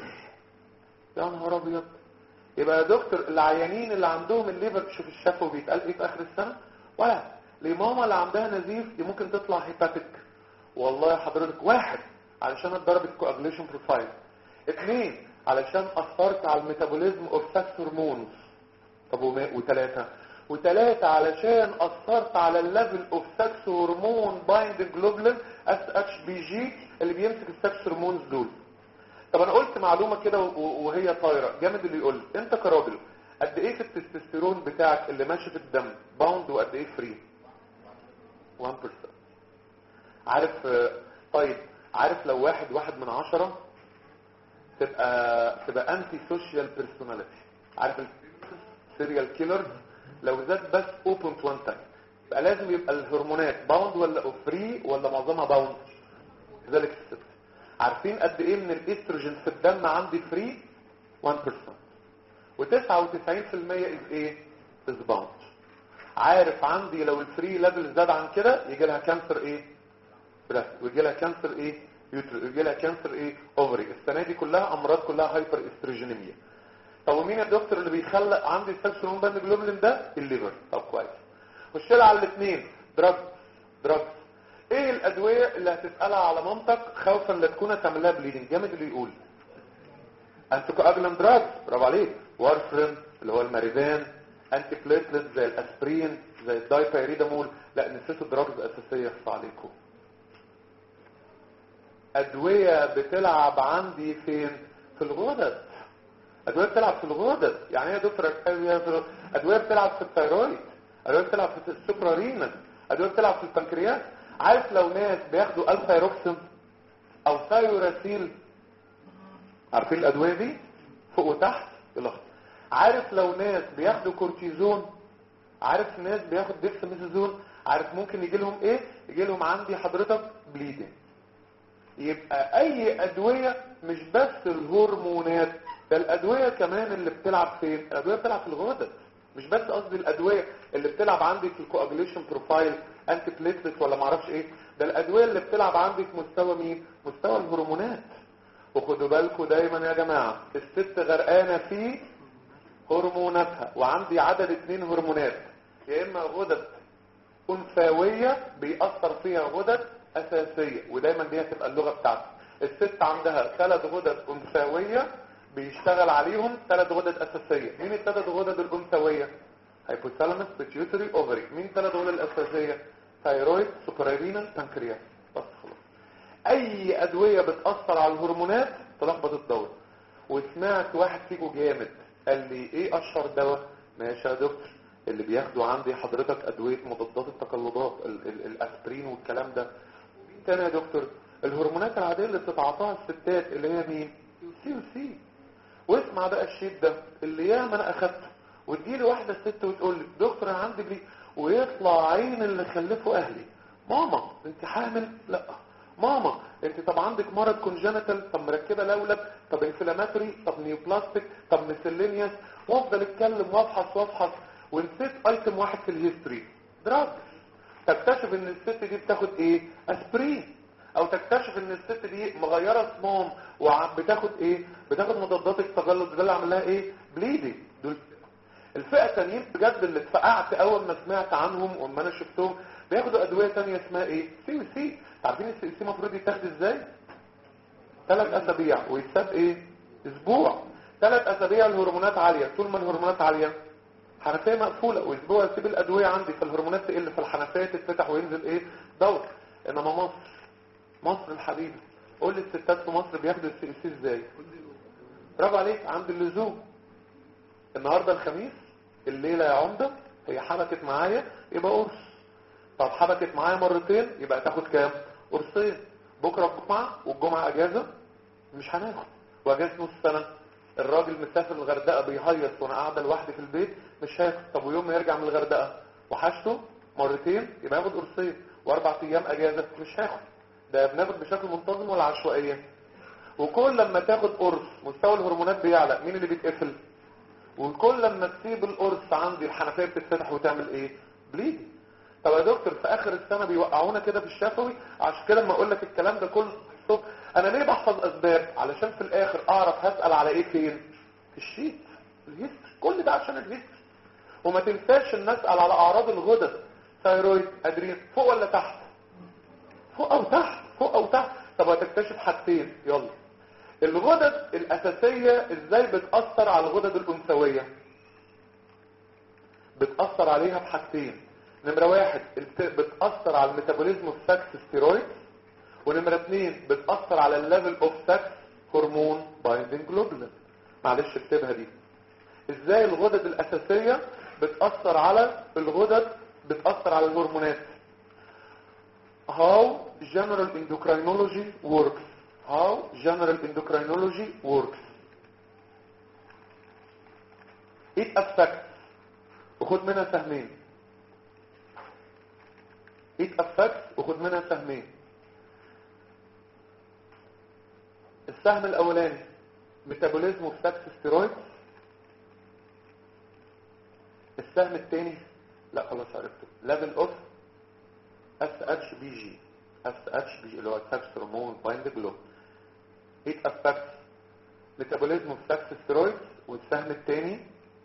Speaker 1: يا نهار ابيض. يبقى يا دكتور العيانين اللي عندهم الليفر شوف الشفوي بيتقال ايه في اخر السنه؟ ولا لماما اللي عندها نزيف دي ممكن تطلع هيباتيك. والله يا حضرتك واحد علشان اتضربت كواجوليشن بروفايل. اثنين علشان اثرت على الميتابوليزم اوف فاكس هرمونز. طب وثلاثه وثلاثه علشان اثرت على الليفل اوف فاكس هرمون بايند جلوبلين اس اتش بي جي اللي بيمسك الفاكس هرمونز دول. طب انا قلت معلومه كده وهي طايره جامد. اللي يقول انت كراجل قد ايه في التستوستيرون بتاعك اللي ماشي في الدم باوند وقد ايه فري؟ واحد بالمية. عارف؟ طيب عارف لو واحد واحد من عشرة تبقى تبقى انتي سوشيال بيرسوناليتي. عارف السيريال كيلرز لو زاد بس صفر فاصلة واحد تايم يبقى لازم يبقى الهرمونات باوند ولا فري ولا معظمها باوند؟ لذلك الست عارفين قد ايه من الاستروجين في الدم عندي فري؟ واحد بالمية. وتسعة وتسعين بالمية از ايه؟ از باوند. عارف عندي لو الفري ليفل زاد عن كده يجي لها كانسر ايه؟ بريست، ويجي لها كانسر ايه؟ يوتري، ويجي لها كانسر ايه؟ اوفري. السنه دي كلها امراض كلها هايبر استروجينيميا. طب ومين يا دكتور اللي بيخلق عندي الفاكس هرمون باند جلوبلين ده؟ الليفر. طب كويس. خش لها على الاثنين دراج دراج. ايه الادويه اللي هتسالها على مامتك خوفا لا تكون تعمل لها بليدنج؟ جامد اللي يقول انتي كواجولانت دراجز، برافو عليك، وارفرين اللي هو الماريفان، انتي بليتلت زي الاسبرين زي الدايبيريدامول. لا نسيتوا دراجز اساسيه في عليكم. ادويه بتلعب عندي فين؟ في الغدد. ادويه بتلعب في الغدد. يعني ايه يا دكتور؟ ادويه بتلعب في الثيرويد، ادويه بتلعب في السوبرارينال، ادويه بتلعب في البنكرياس. عارف لو ناس بياخدوا الفايروكسين او ثايوراسيل، عارفين الادويه دي فوق وتحت الاخضر. عارف لو ناس بياخدوا كورتيزون، عارف ناس بياخد ديكساميثازون، عارف ممكن يجي لهم ايه؟ يجي لهم عندي حضرتك بليدنج. يبقى اي ادويه مش بس الهرمونات، ده الادويه كمان اللي بتلعب فين؟ الادويه بتلعب في الغدد. مش بس قصدي الادويه اللي بتلعب عندي في الكواجوليشن بروفايل انتي بليتلت ولا معرفش ايه، ده الادويه اللي بتلعب عندي في مستوى مين؟ مستوى الهرمونات. وخدوا بالكم دايما يا جماعه، الست غرقانه في هرموناتها، وعندي عدد اتنين هرمونات، يا اما غدد انثويه بيأثر فيها غدد اساسيه، ودايما دي هتبقى اللغه بتاعتي. الست عندها ثلاث غدد انثويه بيشتغل عليهم ثلاث غدد اساسيه. مين الثلاث غدد الانثويه؟ هايبوثالاموس بيتيوتري اوفري. مين ثلاث غدد الاساسيه؟ ثايرويد سوبرارينال بانكرياس. بس خلاص. اي ادويه بتاثر على الهرمونات تلخبط الدوره. وسمعت واحد فيكم جامد قال لي ايه اشهر دواء؟ ماشي يا دكتور، اللي بياخدوا عندي حضرتك ادويه مضادات التقلبات، الاسبرين والكلام ده. مين تاني يا دكتور؟ الهرمونات العاديه اللي بتتعاطاها الستات اللي هي مين؟ سي وسي. واسمع بقى الشيت ده اللي ياما انا اخدته، وتجيلي واحده ست وتقول لي دكتور انا عندي بلي، ويطلع عين اللي خلفه اهلي. ماما انت حامل؟ لا. ماما انت طب عندك مرض كونجنتال؟ طب مركبه لولب؟ طب انفلاماتوري؟ طب نيوبلاستيك؟ طب ميسيلينيوس؟ وافضل اتكلم وابحث وابحث، ونسيت ايتم واحد في الهيستوري، دراجز. تكتشف ان الست دي بتاخد ايه؟ اسبرين. او تكتشف ان الست دي مغيره صمام وبتاخد ايه؟ بتاخد مضادات التجلط. ده اللي عمل لها ايه؟ بليدنج. دول الفئه الثانيين بجد اللي اتفقعت اول ما سمعت عنهم وما انا شفتهم، بياخدوا ادويه ثانيه اسمها ايه؟ سي وسي. عارفين السي وسي المفروض يتاخد ازاي؟ ثلاث اسابيع ويتساب ايه؟ اسبوع. ثلاث اسابيع الهرمونات عاليه. طول ما الهرمونات عاليه حنفيه مقفوله، واسبوع يسيب الادويه عندي، فالهرمونات تقل، فالحنفيه تتفتح وينزل ايه؟ دور. انما مصر، مصر الحبيبه، قول لي الستات في مصر بياخدوا السي سي ازاي؟ برافو عليك، عند اللزوم. النهارده الخميس، الليله يا عمده هي حبكت معايا يبقى قرص. طب حبكت معايا مرتين يبقى تاخد كام؟ قرصين. بكره الجمعه والجمعه اجازه مش هناخد، واجازه نص سنه الراجل مسافر الغردقه بيهيص وانا قاعده لوحدي في البيت مش هاخد. طب ويوم ما يرجع من الغردقه وحشته مرتين يبقى ياخد قرصين. واربع ايام اجازه مش هاخد. ده بناخد بشكل منتظم ولا عشوائيه؟ وكل لما تاخد قرص مستوى الهرمونات بيعلى. مين اللي بيتقفل؟ وكل لما تسيب القرص عندي الحنفيه بتتفتح وتعمل ايه؟ بليدنج. طب يا دكتور في اخر السنه بيوقعونا كده في الشفوي، عشان كده لما اقول لك الكلام ده كله الصبح، انا ليه بحفظ اسباب؟ علشان في الاخر اعرف هسال على ايه فين؟ في الشيت، الهيستوري. كل ده عشان الهيستوري. وما تنساش ان اسال على اعراض الغدد، ثايرويد، ادرين، فوق ولا تحت؟ فوق او تحت، فوق او تحت. طب هتكتشف حاجتين، يلا. الغدد الاساسيه ازاي بتاثر على الغدد الانثويه؟ بتاثر عليها بحاجتين. نمره واحد بتاثر على الميتابوليزم اوف سكس ستيرويد، ونمره اثنين بتاثر على الليفل اوف سكس هرمون بايندينج جلوبولين. معلش اكتبها دي. ازاي الغدد الاساسيه بتاثر على الغدد، بتاثر على الهرمونات. how general endocrinology works how general endocrinology works it affects. وخد منها سهمين. it affects وخد منها سهمين. السهم الاولاني ميتابوليزم اوف سكس ستيرويد. السهم الثاني لا خلاص عرفته، ليفل اوف اس اتش بي جي. اس اتش بي جي اللي هو سكس هرمون بايند جلوب. it affects metabolism of sex steroids. والسهم الثاني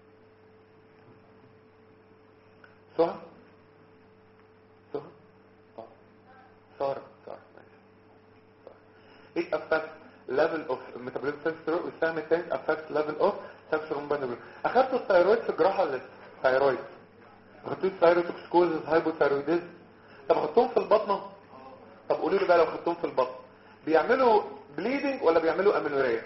Speaker 1: صح صح اه صار صار ماشي. it affects الليفل اوف ميتابوليزم تستيرون، والسهم الثاني افكت ليفل اوف تستيرون بانابول. اخدتوا الثايرويد في الجراحه ولا الثايرويد؟ اخدتوا الثايرويد توكسيكوزيس هايبوثايرويديزم؟ طب اخدتهم في البطنه؟ طب قولوا لي بقى لو اخدتهم في البطن بيعملوا بليدنج ولا بيعملوا امينوريا؟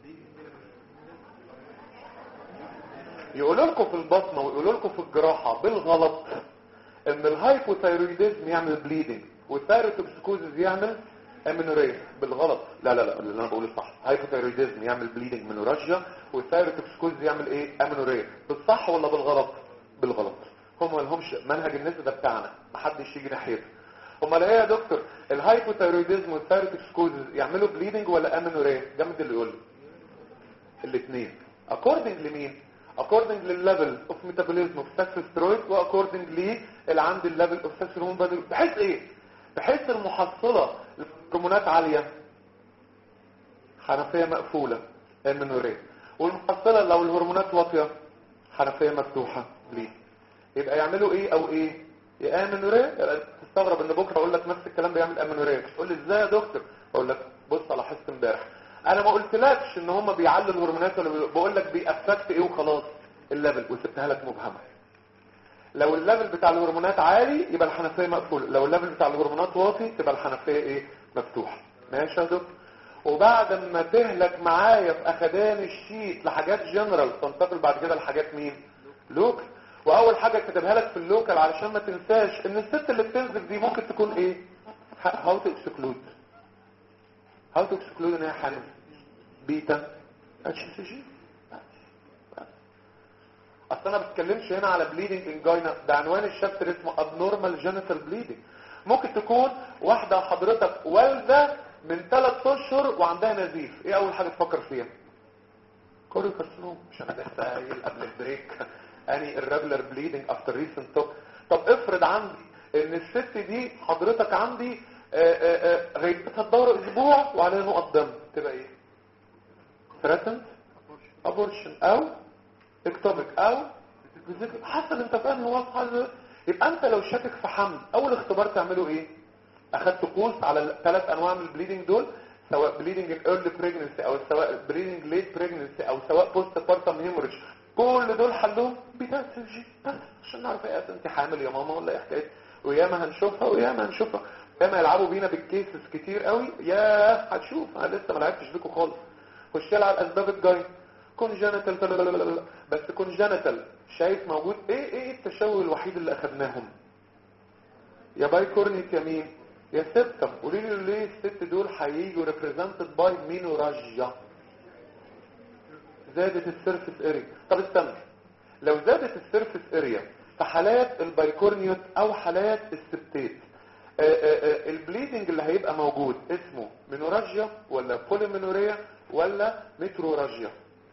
Speaker 1: يقولوا لكم في البطنه ويقولوا لكم في الجراحه بالغلط ان الهايبوثايرويديزم يعمل بليدنج والثايرويد توكسيكوزيس يعمل امينوريا. بالغلط. لا لا لا اللي انا بقوله صح. هايبوثايرويديزم يعمل بليدنج منوراجيا والثايرويد توكسيكوزيس يعمل ايه؟ امينوريا. بالصح ولا بالغلط؟ بالغلط. هم ما لهمش منهج النساء ده بتاعنا محدش يجي ناحيته. امال ايه يا دكتور؟ الهايبوثايرويديزم والثايرويد توكسيكوزيس يعملوا بليدنج ولا امينوريا؟ جامد اللي يقول لي. الاثنين. اكوردنج لمين؟ اكوردنج للليفل اوف ميتابوليزم اوف تستيرون واكوردنج ليه اللي عند الليفل اوف تستيرون بانابول. بحيث ايه؟ بحيث المحصله هرمونات عاليه حنفيه مقفوله امينوريا، والمحصله لو الهرمونات واطيه حنفيه مفتوحه ليه. يبقى يعملوا ايه او ايه؟ يا امينوريا. تستغرب ان بكره اقول لك نفس الكلام بيعمل امينوريا، تقول لي ازاي يا دكتور؟ اقول لك بص على حصه امبارح انا ما قلتلكش ان هم بيعلوا الهرمونات ولا بقول لك بيأفكت ايه وخلاص الليفل، وسبتها لك مبهمه. لو الليفل بتاع الهرمونات عالي يبقى الحنفيه مقفوله، لو الليفل بتاع الهرمونات واطي تبقى الحنفيه ايه؟ مفتوحه. ماشي يا دكتور؟ وبعد ما تهلك معايا في اخدان الشيت لحاجات جنرال تنتقل بعد كده لحاجات مين؟ لوكال. واول حاجه كتبها لك في اللوكال علشان ما تنساش ان الست اللي بتنزف دي ممكن تكون ايه؟ هاو تو اكسكلود. هاو تو اكسكلود ان هي حامل بيتا اتش سي جي. اصل انا ما بتكلمش هنا على بليدنج انجاينا، ده عنوان الشابتر اسمه ابنورمال جينيتال بليدنج. ممكن تكون واحده حضرتك والده من ثلاث اشهر وعندها نزيف، ايه اول حاجه تفكر فيها؟ كوريوكارسينوم. مش انا لسه قايل قبل البريك اني الريجولار بليدنج افتر ريسنت توك. طب افرض عندي ان الست دي حضرتك عندي غيبتها الدوره اسبوع وعليها نقط دم، تبقى ايه؟ ثريتند ابورشن او اكتوبك او حسب انت فاهم هو وصفه. يبقى انت لو شاكك في حمل اول اختبار تعمله ايه؟ اخدت قوس على الثلاث انواع من البليدنج دول، سواء بليدنج الايرلي بريجنسي او سواء بليدنج ليت بريجنسي او سواء بوست بارتم هيموريج، كل دول حلهم بتاع سيرجي بس عشان نعرف ايه انت حامل يا ماما ولا ايه حكايه. وياما هنشوفها وياما هنشوفها ياما يلعبوا بينا بالكيسز كتير قوي. يا هتشوف انا لسه ما لعبتش بيكم خالص. خش على الاسباب الجايه كونجنتال بس كونجنتال شايف موجود ايه؟ ايه التشوه الوحيد اللي اخدناهم؟ يا بايكورنيت يا مين؟ يا سبتم. قولي لي ليه الست دول هييجوا ريبريزنتد باي مينوراجيا؟ زادت السيرفيس اريا. طب استنى، لو زادت السيرفيس اريا في حالات البايكورنيوت او حالات السبتيت البليدنج اللي هيبقى موجود اسمه مينوراجيا ولا بوليمينوريا ولا ميتروراجيا؟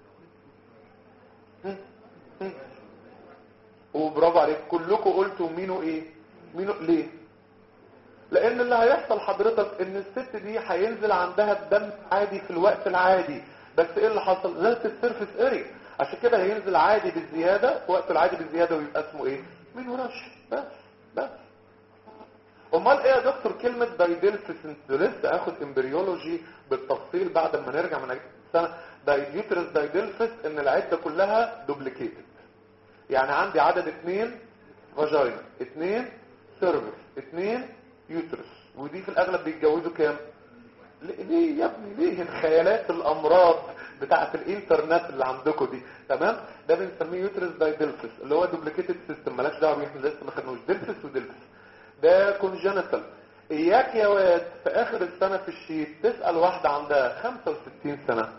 Speaker 1: وبرافو عليك كلكم قلتوا مينو ايه؟ مينو ليه؟ لان اللي هيحصل حضرتك ان الست دي هينزل عندها الدم عادي في الوقت العادي، بس ايه اللي حصل؟ زادت السيرفيس اريا، عشان كده هينزل عادي بالزياده في وقت العادي بالزياده ويبقى اسمه ايه؟ مينوراجيا. بس بس امال ايه يا دكتور كلمه دايدلفس؟ انت لسه اخد امبريولوجي بالتفصيل بعد ما نرجع من السنه. دايديوترس دايدلفس ان العده كلها دوبليكيتد، يعني عندي عدد اثنين فاجينا، اثنين سيرفكس، اثنين يوترس، ودي في الاغلب بيتجوزوا كام؟ ليه يا ابني؟ ليه الخيالات الامراض بتاعه الانترنت اللي عندكم دي؟ تمام؟ ده بنسميه يوترس دايدلفس اللي هو دوبليكيتد سيستم، مالكش دعوه بيه، احنا لسه ما خدناش دلفس ودلفس. ده كونجنتال. اياك يا واد في اخر السنه في الشيت تسال واحده عندها خمسة وستين سنه،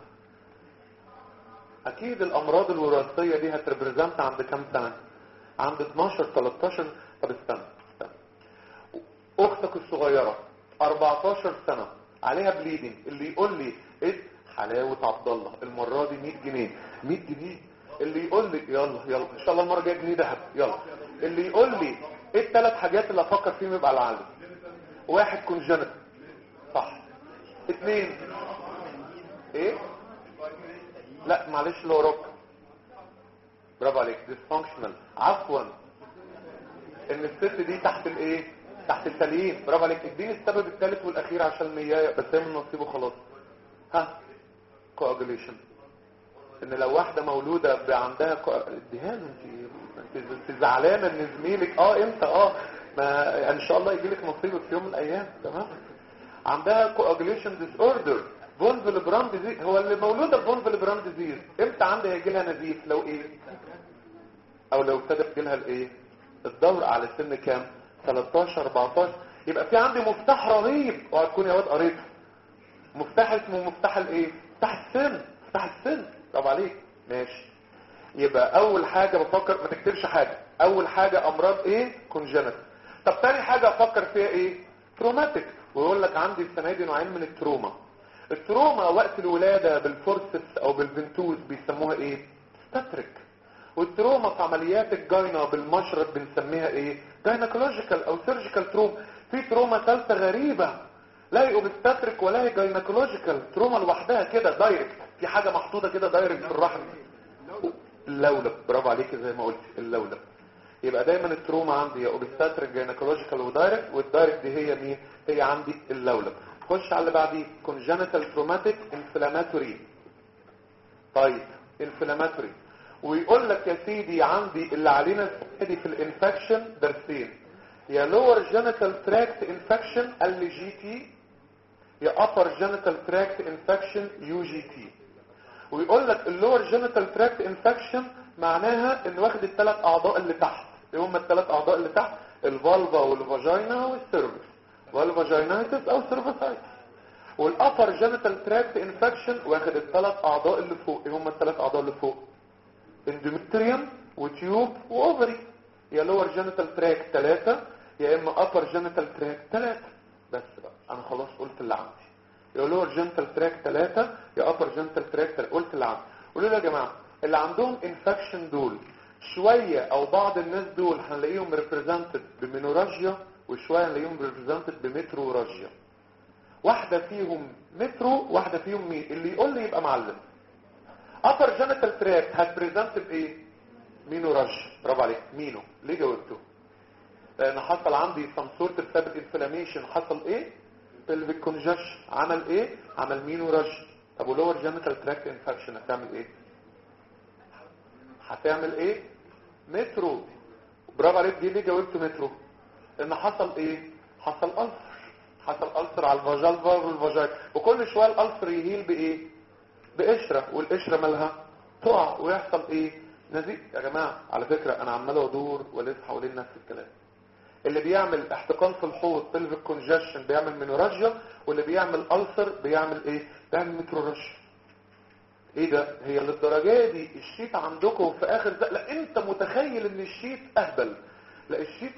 Speaker 1: اكيد الامراض الوراثيه دي هتريبريزنت عند كام سنه؟ عند اتناشر تلتاشر. طب استنى استنى اختك الصغيره اربعتاشر سنه عليها بليدنج، اللي يقول لي ايه حلاوه عبد الله المره دي مية جنيه مية جنيه، اللي يقول لي يلا يلا ان شاء الله المره الجايه جنيه ذهب يلا، اللي يقول لي ايه الثلاث حاجات اللي افكر فيهم يبقى العالم؟ واحد كونجنت صح، اثنين ايه؟ لا معلش لو روك برافو عليك ديسفانكشنال. عفوا ان الست دي تحت الايه؟ تحت التليين. برافو عليك. اديني السبب الثالث والاخير عشان المياه بس هي من نصيبه خلاص. ها كواجوليشن؟ ان لو واحده مولوده عندها اديها له. انت انت زعلانه ان زميلك اه انت اه ما ان شاء الله يجي لك نصيبك في يوم من الايام. تمام. عندها كواجوليشن ديس اوردر فون فيلبرام ديزيز. هو اللي مولوده بفون فيلبرام ديزيز امتى عندها يجي لها نزيف؟ لو ايه او لو ابتدى يجي لها الايه الدور على سن كام؟ ثلاثتاشر اربعتاشر. يبقى في عندي مفتاح رهيب وهتكون يا واد قريته. مفتاح اسمه مفتاح الايه؟ مفتاح السن. مفتاح السن. طب عليك ماشي. يبقى اول حاجه بفكر ما تكتبش حاجه. اول حاجه امراض ايه؟ كونجنت. طب ثاني حاجه افكر فيها ايه؟ تروماتيك. ويقول لك عندي السنه دي نوعين من التروما. التروما وقت الولاده بالفورسبس او بالفنتوز بيسموها ايه؟ ستاتريك. والتروما في عمليات الجاينا بالمشرط بنسميها ايه؟ جاينكولوجيكال او سيرجيكال تروما. في تروما ثالثه غريبه لا هي اوبستاتريك ولا هي جاينكولوجيكال، تروما لوحدها كده دايركت، في حاجه محطوطه كده دايركت في الرحم. اللولب. برافو عليك زي ما قلت اللولب. يبقى دايما التروما عندي يا اوبستاتريك جاينكولوجيكال ودايركت، والدايركت دي هي مين؟ هي عندي اللولب. خش على اللي بعديه كونجنتال تروماتيك انفلاماتوري. طيب انفلاماتوري. ويقول لك يا سيدي عندي اللي علينا دي في الانفكشن درسين، يا لور جينيتال تراكت انفكشن ال جي تي، يا ابر جينيتال تراكت انفكشن يو جي تي. ويقول لك اللور جينيتال تراكت انفكشن معناها ان واخد الثلاث اعضاء اللي تحت. ايه هم الثلاث اعضاء اللي تحت؟ الفالفا والفاجينا والسيرفس، والفاجينايتس او سيرفسايتس. والابر جينيتال تراكت انفكشن واخد الثلاث اعضاء اللي فوق. ايه هم الثلاث اعضاء اللي فوق؟ اندوميتريوم وتيوب واوفري. يا لور جينيتال تراكت ثلاثة، يا اما ابر جينيتال تراكت ثلاثة. بس بقى انا خلاص قلت اللي عندي. يا لور جينيتال تراكت ثلاثة، يا ابر جينيتال تراكت ثلاثة. قلت اللي عندي. قولوا لي يا جماعه اللي عندهم انفكشن دول شويه او بعض الناس دول هنلاقيهم ريبريزنتد بمينوراجيا، وشويه هنلاقيهم ريبريزنتد بمتروراجيا. واحده فيهم مترو، واحده فيهم مين؟ اللي يقول لي يبقى معلم. upper genital tract هتبريزنت بايه؟ مينوراجيا. برافو عليك. مينو. ليه جاوبته؟ لان حصل عندي some sort of septic inflammation. حصل ايه؟ pelvic congestion. عمل ايه؟ عمل مينوراجيا. طب ولور جينيتال تراكت انفكشن هتعمل ايه؟ هتعمل ايه؟ مترو. برافو عليك. دي ليه جاوبت مترو؟ ان حصل ايه؟ حصل ألسر. حصل ألسر على الفاجالفا والفاجاي، وكل شويه الألسر يهيل بايه؟ بقشره، والقشره مالها تقع ويحصل ايه؟ نزيف. يا جماعه على فكره انا عمال ادور والف حوالين نفس الكلام. اللي بيعمل احتقان في الحوض pelvic congestion بيعمل مينوراجيا، واللي بيعمل ألسر بيعمل ايه؟ بيعمل متروراجيا. ايه ده؟ هي للدرجه دي الشيت عندكم في اخر ده؟ لا انت متخيل ان الشيت اهبل. لا الشيت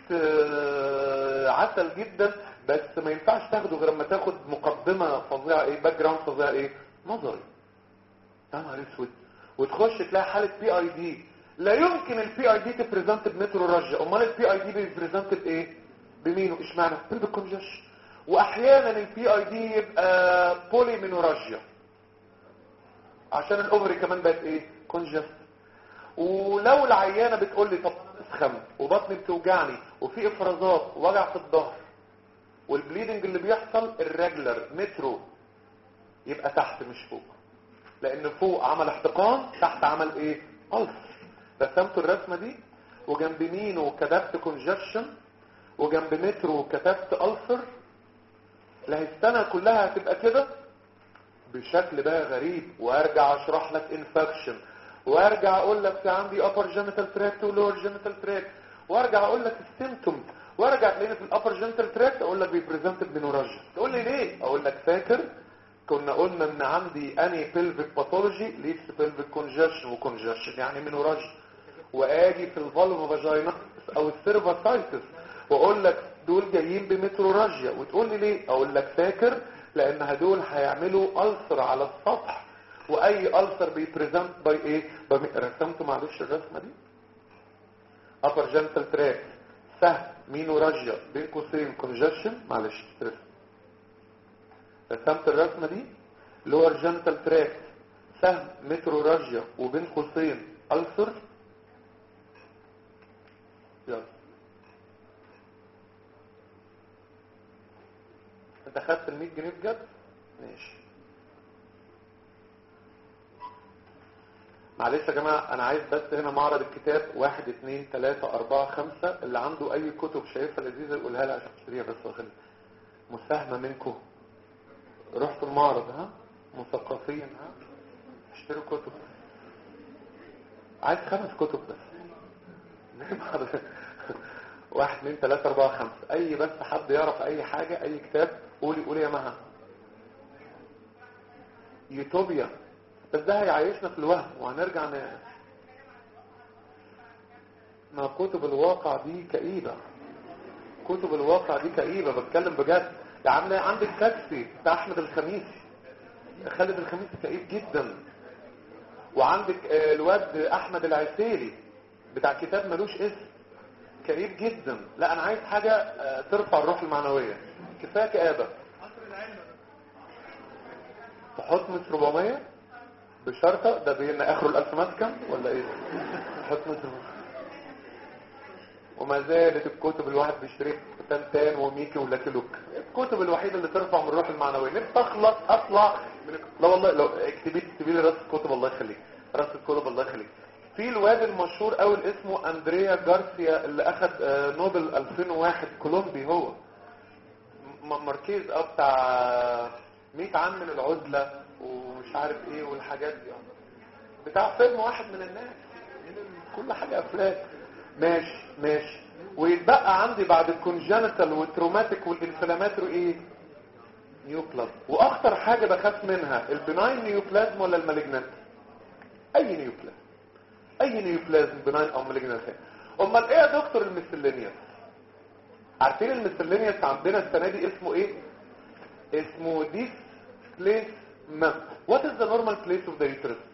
Speaker 1: آه عسل جدا، بس ما ينفعش تاخده غير لما تاخد مقدمه فظيعه ايه؟ باك جراوند فظيع ايه؟ نظري. يا نهار اسود. وتخش تلاقي حاله بي اي دي. لا يمكن البي اي دي تبريزنت بمتروراجيا. امال البي اي دي بيبريزنت بايه؟ بمينو. اشمعنى؟ pelvic congestion. واحيانا البي اي دي يبقى بولي مينوراجيا عشان الاوفري كمان بقت ايه؟ كونجست. ولو العيانه بتقول لي طب اسخن وبطني بتوجعني وفي افرازات ووجع في الظهر والبليدنج اللي بيحصل الريجولر مترو، يبقى تحت مش فوق. لان فوق عمل احتقان، تحت عمل ايه؟ ألسر. رسمتوا الرسمه دي؟ وجنب مينو كتبت كونجكشن، وجنب مترو كتبت ألسر. لا السنه كلها هتبقى كده بشكل بقى غريب. وارجع اشرح لك انفكشن، وارجع اقول لك في عندي upper genital tract ولور genital tract، وارجع اقول لك السيمتومز، وارجع تلاقيني في الupper genital tract اقول لك بيبريزنت بمينوراجيا. تقول لي ليه؟ اقول لك فاكر كنا قلنا ان عندي اني pelvic pathology leads to pelvic congestion، وcongestion يعني مينوراجيا. واجي في الفالف فاجينا او السيرفاسايتس واقول لك دول جايين بمتروراجيا، وتقول لي ليه؟ اقول لك فاكر لان هدول هيعملوا ألسر على السطح، واي ألسر بيبريزنت باي ايه؟ رسمتوا معلش الرسمه دي؟ upper genital tract سهم مينوراجيا بين قوسين كونجكشن. معلش رسم. رسمت الرسمه دي؟ lower genital tract سهم متروراجيا وبين قوسين ألسر. يلا انت خدت ال مية جنيه بجد؟ ماشي. معلش يا جماعة انا عايز بس هنا معرض الكتاب واحد اتنين تلاتة اربعة خمسة، اللي عنده اي كتب شايفها لذيذة يقولها لي عشان اشتريها بس واخلي مساهمة منكم. رحتوا المعرض ها مثقفين ها اشتروا كتب. عايز خمس كتب بس. واحد اتنين تلاتة اربعة خمسة، اي بس حد يعرف اي حاجة اي كتاب قولي قولي يا مها. يوتوبيا بس ده هيعيشنا في الوهم وهنرجع ن... ما كتب الواقع دي كئيبة، كتب الواقع دي كئيبة بتكلم بجد. يا عم عندك تاكسي بتاع احمد الخميسي، خالد الخميسي كئيب جدا. وعندك الواد احمد العسيلي بتاع كتاب ملوش اسم كئيب جدا. لا انا عايز حاجة ترفع الروح المعنوية، كفاية كآبة. تحط من أربعمية بشرطة ده بين اخره الالف مسكن ولا ايه؟ تحط من أربعمية. وما زالت الكتب الواحد بيشتريها تنتان وميكي ولاكي لوك، الكتب الوحيدة اللي ترفع من الروح المعنوية. نفسي اخلص اطلع من... لا والله لو اكتبي اكتبي لي راس الكتب الله يخليك، راس الكتب الله يخليك. في الواد المشهور قوي اللي اسمه اندريا جارسيا اللي اخد نوبل ألفين وواحد كولومبي، هو ماركيز اه بتاع مية عام من العزلة ومش عارف ايه والحاجات دي، بتاع فيلم واحد من الناس، كل حاجة افلام. ماشي ماشي. ويتبقى عندي بعد الكونجنتال والتروماتيك والانفلاماتوري ايه؟ نيوبلازم. واخطر حاجة بخاف منها البناين نيوبلازم ولا المالجنانت؟ اي نيوبلازم، اي نيوبلازم بناين او مالجنانت. امال ايه يا دكتور الميسلينيوس؟ عارفين الميسلينيوس عندنا السنة دي اسمه ايه؟ اسمه displacement. What is the normal place of the uterus؟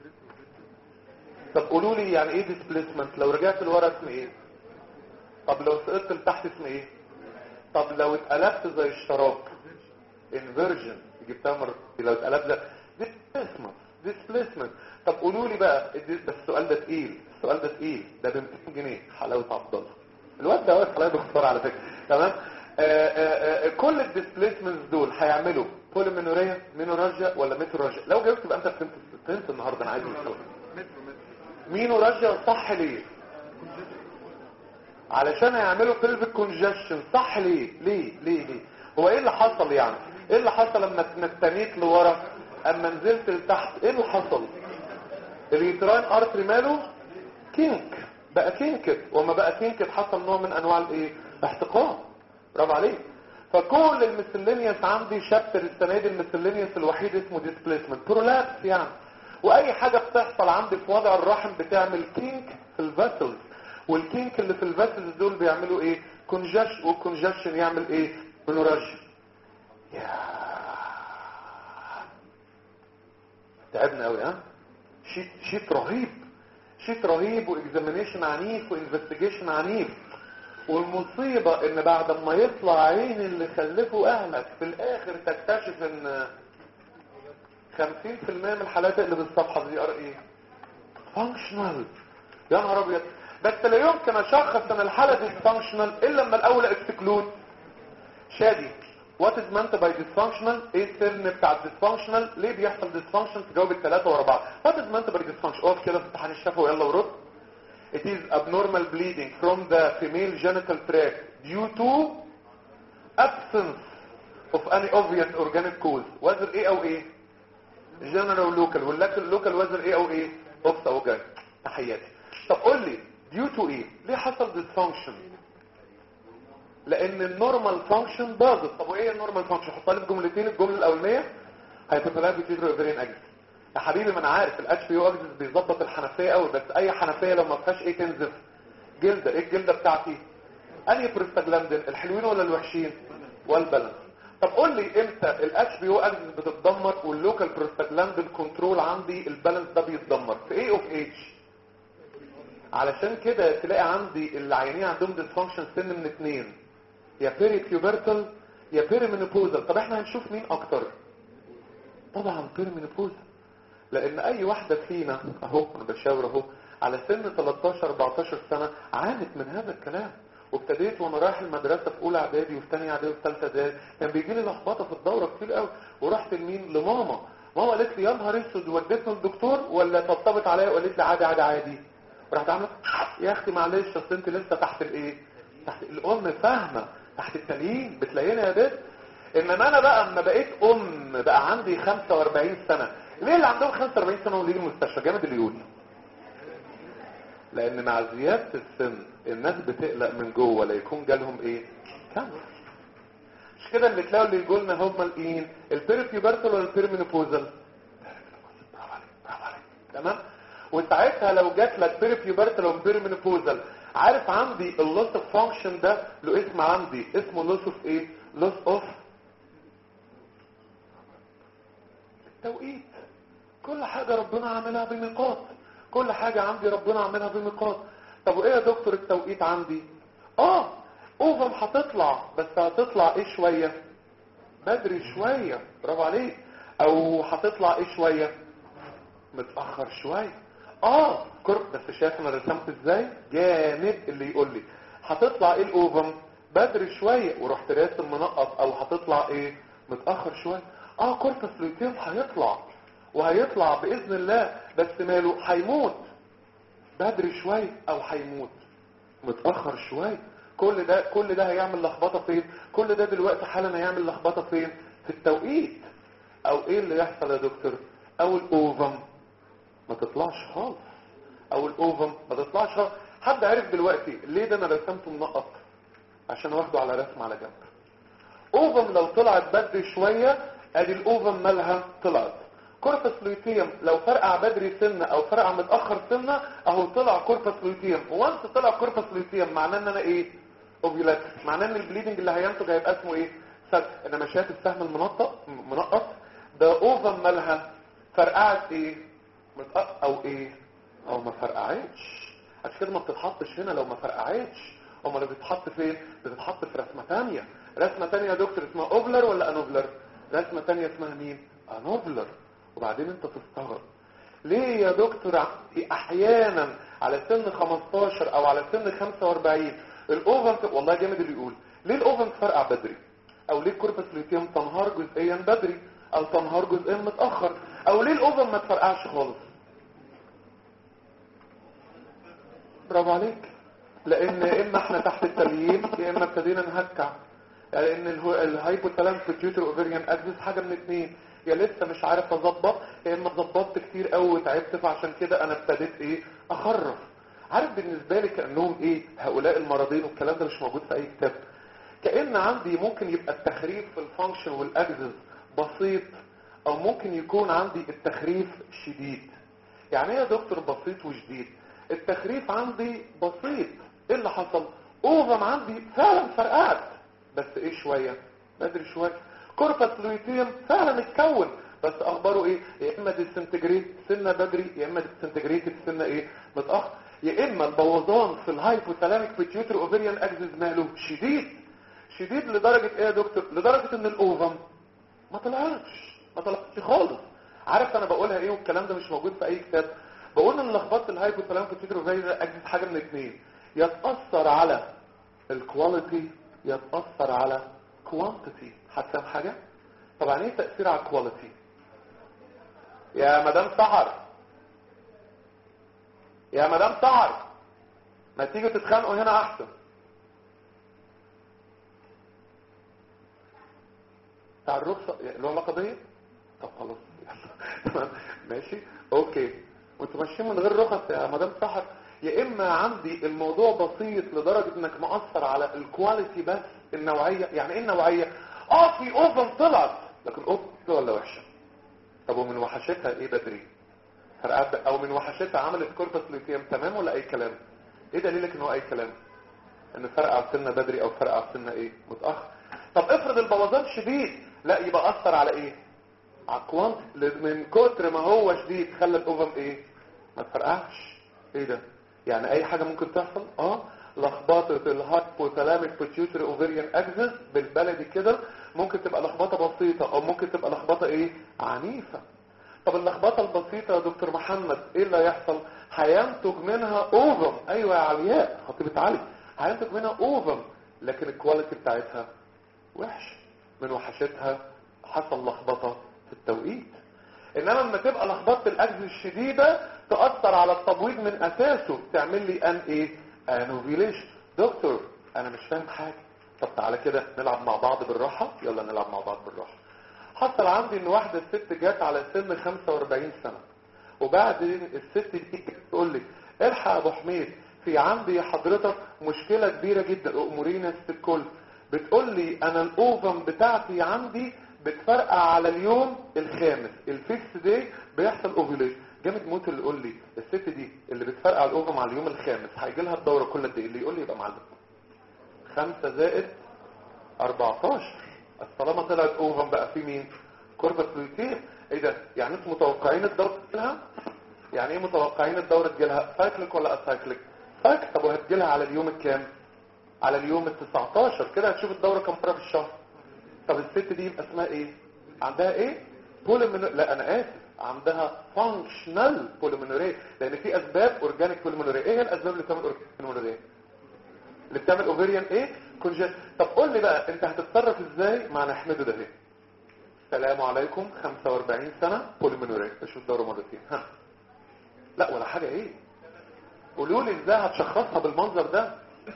Speaker 1: طب قولوا لي يعني ايه displacement؟ لو رجعت لورا اسم ايه؟ طب لو سقطت لتحت اسم ايه؟ طب لو اتقلبت زي الشراب inversion جبتها مرة، لو اتقلبت ده displacement displacement. طب قولوا لي بقى بس السؤال ده تقيل، السؤال ده تقيل، ده ب مئتين جنيه حلاوة عبد الله. الواد ده واقف عليا باختصار على فكرة تمام. آآ آآ كل الديسبليسمنتس دول هيعملوا بوليمينوريا مينورالجيا ولا ميتورالجيا؟ لو جاوبت يبقى انت فهمت فهمت النهارده انا عايز اقول مينورالجيا. صح ليه؟ علشان هيعملوا بيلفيك كونجكشن. صح ليه؟ ليه ليه ليه؟ هو ايه اللي حصل يعني؟ ايه اللي حصل لما اتنتنيت لورا اما نزلت لتحت؟ ايه اللي حصل؟ اليوتراين ارتري ماله كينك، بقى كينكت، وما بقى كينكت حصل نوع من انواع الايه؟ احتقان. برافو عليك. فكل الميسلينيوس عندي شابتر السنه دي الميسلينيوس الوحيد اسمه ديسبليسمنت برولابس يعني. واي حاجه بتحصل عندي في وضع الرحم بتعمل كينك في الفاسلز، والكينك اللي في الفاسلز دول بيعملوا ايه؟ كونجكشن، والكونجكشن يعمل ايه؟ مينورالجيا. يا تعبنا قوي ها؟ شيت شيت رهيب، شيت رهيب واكزامينيشن عنيف وانفستيجيشن عنيف. والمصيبة ان بعد ما يطلع عين اللي خلفوا اهلك في الاخر تكتشف ان خمسين في المية من الحالات اللي بالصفحة دي ار ايه؟ فانكشنال. يا نهار ابيض. بس لا يمكن اشخص ان الحالة دي فانكشنال الا لما الاول اكسكلود. شادي وات از meant by dysfunctional؟ ايه السر بتاع الديسفانكشنال؟ ليه بيحصل ديسفانكشن؟ تجاوب الثلاثة ورا بعض. وات از meant by dysfunction؟ اقف كده في امتحان الشفوي يلا ورد. It is abnormal bleeding from the female genital tract due to absence of any obvious organic cause. وزر ايه او ايه؟ general local. واللوكال لوكال وزر ايه او ايه؟ اوبس او جاي. تحياتي. طب قول لي due to ايه؟ ليه حصل dysfunction؟ لان النورمال فانكشن باظت. طب وايه النورمال فانكشن؟ حطها لي في جملتين. الجمله الاولانيه هيبوثلايف بيتيرو اوفرين اكسس. يا حبيبي ما انا عارف الاتش بي او اكسس بيظبط الحنفيه قوي، بس اي حنفيه لو ما فيهاش ايه تنزف؟ جلده. ايه الجلده بتاعتي؟ انهي بروستاجلاندين؟ الحلوين ولا الوحشين؟ والبالانس. طب قول لي امتى الاتش بي او اكسس بتتدمر واللوكال بروستاجلاندين كنترول عندي البالانس ده بيتدمر؟ في ايه اوف اتش. علشان كده تلاقي عندي العيانين عندهم ديسفانكشن سن من اتنين، يا بيري بيوبرتال يا بيري مينوبوزال. طب احنا هنشوف مين اكتر؟ طبعا بيري مينوبوزال، لان اي واحدة فينا اهو انا بشاور اهو على سن تلتاشر اربعتاشر سنة عانت من هذا الكلام. وابتديت وانا رايح المدرسة في اولى اعدادي وفي ثانيه اعدادي وفي ثالثه اعدادي كان بيجي لي لخبطه في الدورة كتير قوي، ورحت لمين؟ لماما. ماما قالت لي يا نهار اسود وديتني للدكتور ولا طبطبت عليا وقالت لي عادي عادي عادي، ورحت عامله يا اختي معلش اصل انت لسه تحت الايه، تحت الام فاهمه، تحت التانيين بتلاقيني يا بنت. انما انا بقى اما بقيت ام بقى عندي خمسة واربعين سنه، ليه اللي عندهم خمسة واربعين سنه وليه المستشفى جامد اللي يقول؟ لان مع زياده السن الناس بتقلق من جوه لا يكون جالهم ايه، كانسر. مش كده اللي تلاقوا اللي يقولنا هم الايه، البيريبيوبرتال ولا البيرمينوبوزال؟ برافو عليك برافو عليك تمام. وساعتها لو جات لك بيريبيوبرتال وبيرمينوبوزال، عارف عندي اللوس اوف فانكشن ده له اسم عندي اسمه لوس اوف ايه، لوس اوف التوقيت. كل حاجه ربنا عاملها بميقات، كل حاجه عندي ربنا عاملها بميقات. طب وايه يا دكتور التوقيت عندي؟ اه اوفم هتطلع، بس هتطلع ايه شويه بدري شويه، برافو عليك. او هتطلع ايه شويه متاخر شويه. اه كرب، بس شايف انا رسمت ازاي جامد اللي يقول لي هتطلع ايه الاوفم بدري شويه ورحت راسم منقط، او هتطلع ايه متاخر شويه. اه كورتس لوتيوم هيطلع، وهيطلع باذن الله، بس ماله هيموت بدري شويه او هيموت متاخر شويه. كل ده كل ده هيعمل لخبطه فين؟ كل ده دلوقتي حالا هيعمل لخبطه فين؟ في التوقيت. او ايه اللي يحصل يا دكتور؟ او الاوفم ما تطلعش خالص، او الاوفم ما تطلعش خالص. حد عارف دلوقتي ليه ده انا رسمته منقط؟ عشان واخده على رسم على جنب. اوفم لو طلعت بدري شويه ادي الاوفم مالها طلعت. كوربس لوتيوم لو فرقع بدري سنه او فرقع متاخر سنه اهو طلع كوربس لوتيوم. وانس طلع كوربس لوتيوم معناه ان انا ايه، اوفيلات، معناه ان البليدنج اللي هينتج هيبقى اسمه ايه، سد. انما شايف السهم المنطق منقط ده اوفم مالها فرقعت ايه متأ... او ايه او ما فرقعتش. عشان كده ما بتتحطش هنا لو ما فرقعتش. امال اللي بتتحط فين؟ بتتحط في رسمه ثانيه. رسمه ثانيه يا دكتور اسمها اوفلر ولا انوفلر؟ رسمه ثانيه اسمها مين؟ انوفلر. وبعدين انت تستغرب ليه يا دكتور عندي احيانا على سن خمستاشر او على سن خمسة واربعين الاوفم، والله جامد اللي يقول ليه الاوفم تفرقع بدري، او ليه الكوربس لوتيوم تنهار جزئيا بدري او تنهار جزئيا متاخر، او ليه الاوفم ما تفرقعش خالص؟ برافو عليك. لان اما احنا تحت التليين يا اما ابتدينا نهكع. لان يعني الهايبوثالامس بيتيوتري اوفريان اكسس حاجه من اثنين، يا لسه مش عارف اظبط يا اما ظبطت كتير قوي وتعبت، فعشان كده انا ابتديت ايه اخرف. عارف بالنسبه لي كانهم ايه هؤلاء المرضين، والكلام ده مش موجود في اي كتاب. كأن عندي ممكن يبقى التخريف في الفانكشن والاكسس بسيط، او ممكن يكون عندي التخريف شديد. يعني ايه يا دكتور بسيط وشديد؟ التخريف عندي بسيط، ايه اللي حصل؟ اوفم عندي فعلا فرقعت بس ايه شويه بدري شويه. كوربس لوتيوم فعلا اتكون بس اخباره ايه؟ يا اما ديسنتجريت سنه بدري يا اما ديسنتجريت سنه ايه متاخر، يا اما البوظان في الهايبوثالاميك بيتيوتري اوفريان اكسس ماله شديد. شديد لدرجه ايه يا دكتور؟ لدرجه ان الاوفم ما طلعتش ما طلعتش خالص. عارف انا بقولها ايه والكلام ده مش موجود في اي كتاب؟ بقول ان لخبطه الهايبوثالاميك بيتيوتري اوفريان اكسس حاجه من اثنين، يا تاثر على الكواليتي يا تاثر على كوانتيتي. هتفهم حاجه؟ طبعا ايه تاثير على الكواليتي يا مدام سحر؟ يا مدام سحر ما تيجوا تتخانقوا هنا احسن. بتاع الرخصه له علاقه بيا؟ طب خلاص تمام ماشي اوكي. وانتوا ماشيين من غير رخص يا مدام سحر. يا اما عندي الموضوع بسيط لدرجه انك مأثر على الكواليتي بس النوعيه. يعني ايه النوعيه؟ اه في اوفن طلعت لكن اوفن ولا وحشه. طب ومن وحشتها ايه بدري فرقعت، او من وحشتها عملت كوربس لوتيوم تمام ولا اي كلام؟ ايه دليلك ان هو اي كلام؟ ان فرقع سنه بدري او فرقع سنه ايه متاخر. طب افرض البوظان شديد، لا يبقى اثر على ايه؟ على الكوانت. من كتر ما هو شديد خلى الاوفم ايه ما تفرقعش. ايه ده؟ يعني اي حاجه ممكن تحصل. اه لخبطه الهايبوثالاميك بيتيوتري اوفريان اكسس بالبلدي كده ممكن تبقى لخبطه بسيطه او ممكن تبقى لخبطه ايه عنيفه. طب اللخبطه البسيطه يا دكتور محمد ايه اللي هيحصل؟ هينتج منها اوفم. ايوه يا علياء خطيبه علي، هينتج منها اوفم لكن الكواليتي بتاعتها وحش. من وحشتها حصل لخبطه في التوقيت. انما لما تبقى لخبطه الاكز الشديده تاثر على التبويض من اساسه، تعمل لي ان ايه ان اوفيليشن. دكتور انا مش فاهم حاجه. طب تعالى كده نلعب مع بعض بالراحه، يلا نلعب مع بعض بالراحه. حصل عندي ان واحده الست جات على سن خمسة واربعين سنه، وبعدين الست دي تقول لي الحق يا ابو حميد في عندي حضرتك مشكله كبيره جدا، امورينا الست الكل. بتقول لي انا الاوفم بتاعتي عندي بتفرقع على اليوم الخامس، الفيكس دي بيحصل اوفيليشن. جامد موت اللي يقول لي الست دي اللي بتفرقع الاوفم على اليوم الخامس هيجي لها الدوره كل قد ايه؟ اللي يقول لي يبقى معلم خمسة زائد اربعتاشر. طالما طلعت اوفم بقى في مين؟ كوربس لوتير. ايه ده؟ يعني انتم متوقعين الدوره تجيلها؟ يعني ايه متوقعين الدوره تجيلها؟ سايكليك ولا اسايكليك؟ سايكليك. طب وهتجيلها على اليوم الكام؟ على اليوم التسعتاشر. كده هتشوف الدوره كم مره في الشهر. طب الست دي يبقى اسمها ايه؟ عندها ايه؟ بوليمينوري. لا انا اسف، عندها فانكشنال بوليمينوري، لان في اسباب اورجانيك بوليمينوري. ايه هي الاسباب اللي بتعمل اورجانيك بوليمينوري؟ اللي بتعمل اوفيريان ايه؟ كونجنت. طب قول لي بقى انت هتتصرف ازاي مع نحمده ده؟ اهي السلام عليكم خمسة واربعين سنه بوليمينوري، اشوف الدوره مرتين. ها لا ولا حاجه. ايه؟ قولوا لي ازاي هتشخصها بالمنظر ده؟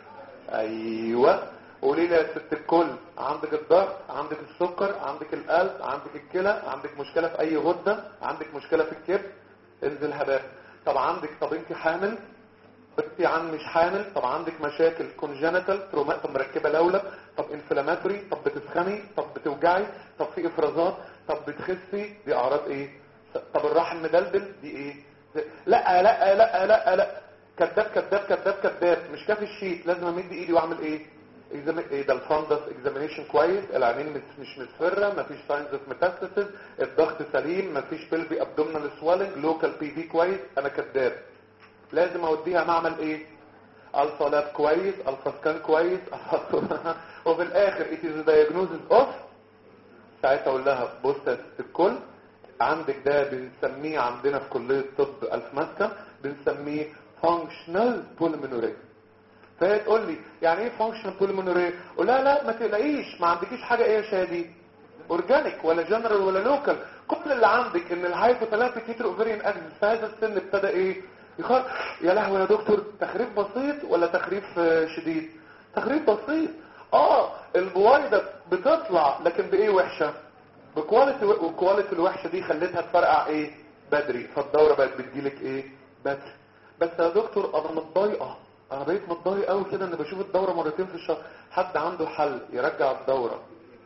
Speaker 1: ايوه قولي لي يا ست الكل، عندك الضغط، عندك السكر، عندك القلب، عندك الكلى، عندك مشكله في اي غده، عندك مشكله في الكبد، انزل هبات. طب عندك، طب انت حامل؟ انت عن مش حامل؟ طب عندك مشاكل كونجنتال تروما، طب مركبه لولب، طب انفلاماتوري، طب بتسخني، طب بتوجعي، طب في افرازات، طب بتخسي، دي اعراض ايه؟ طب الرحم مدلدل، دي ايه؟ لا لا لا لا لا كذاب كذاب كذاب كذاب. مش كافي الشيت، لازم امد ايدي واعمل ايه؟ ايه ده؟ الفندس اكزامينيشن كويس، العينين مش مش مصفره، مفيش ساينز اوف ميتاستاسيس، الضغط سليم، مفيش بلبي ابدومينال سوالنج، لوكال بي في كويس، انا كذاب. لازم اوديها معمل ايه؟ الفا لاب كويس، الفا سكان كويس، وفي الاخر it is a diagnosis of. ساعتها اقول لها بص يا ست الكل، عندك ده بنسميه عندنا في كليه الطب الف ماسكه بنسميه فانكشنال بوليمينوري. فهي تقول لي يعني ايه فانكشنال بوليمينوري؟ اقول لها لا ما تقلقيش، ما عندكيش حاجه ايه يا شادي اورجانيك ولا جنرال ولا لوكال. كل اللي عندك ان الهايبوثالاميك هيترو اوفريان اكسس في هذا السن ابتدى ايه؟ يخر. يا لهوي يا دكتور، تخريف بسيط ولا تخريف شديد؟ تخريف بسيط. اه البويضه بتطلع لكن بايه وحشه؟ بكواليتي، والكواليتي الوحشه دي خلتها تفرقع ايه؟ بدري، فالدوره بقت بتجيلك ايه؟ بدري. بس يا دكتور انا متضايقه، انا بقيت متضايق قوي كده ان بشوف الدوره مرتين في الشهر. حد عنده حل يرجع الدوره؟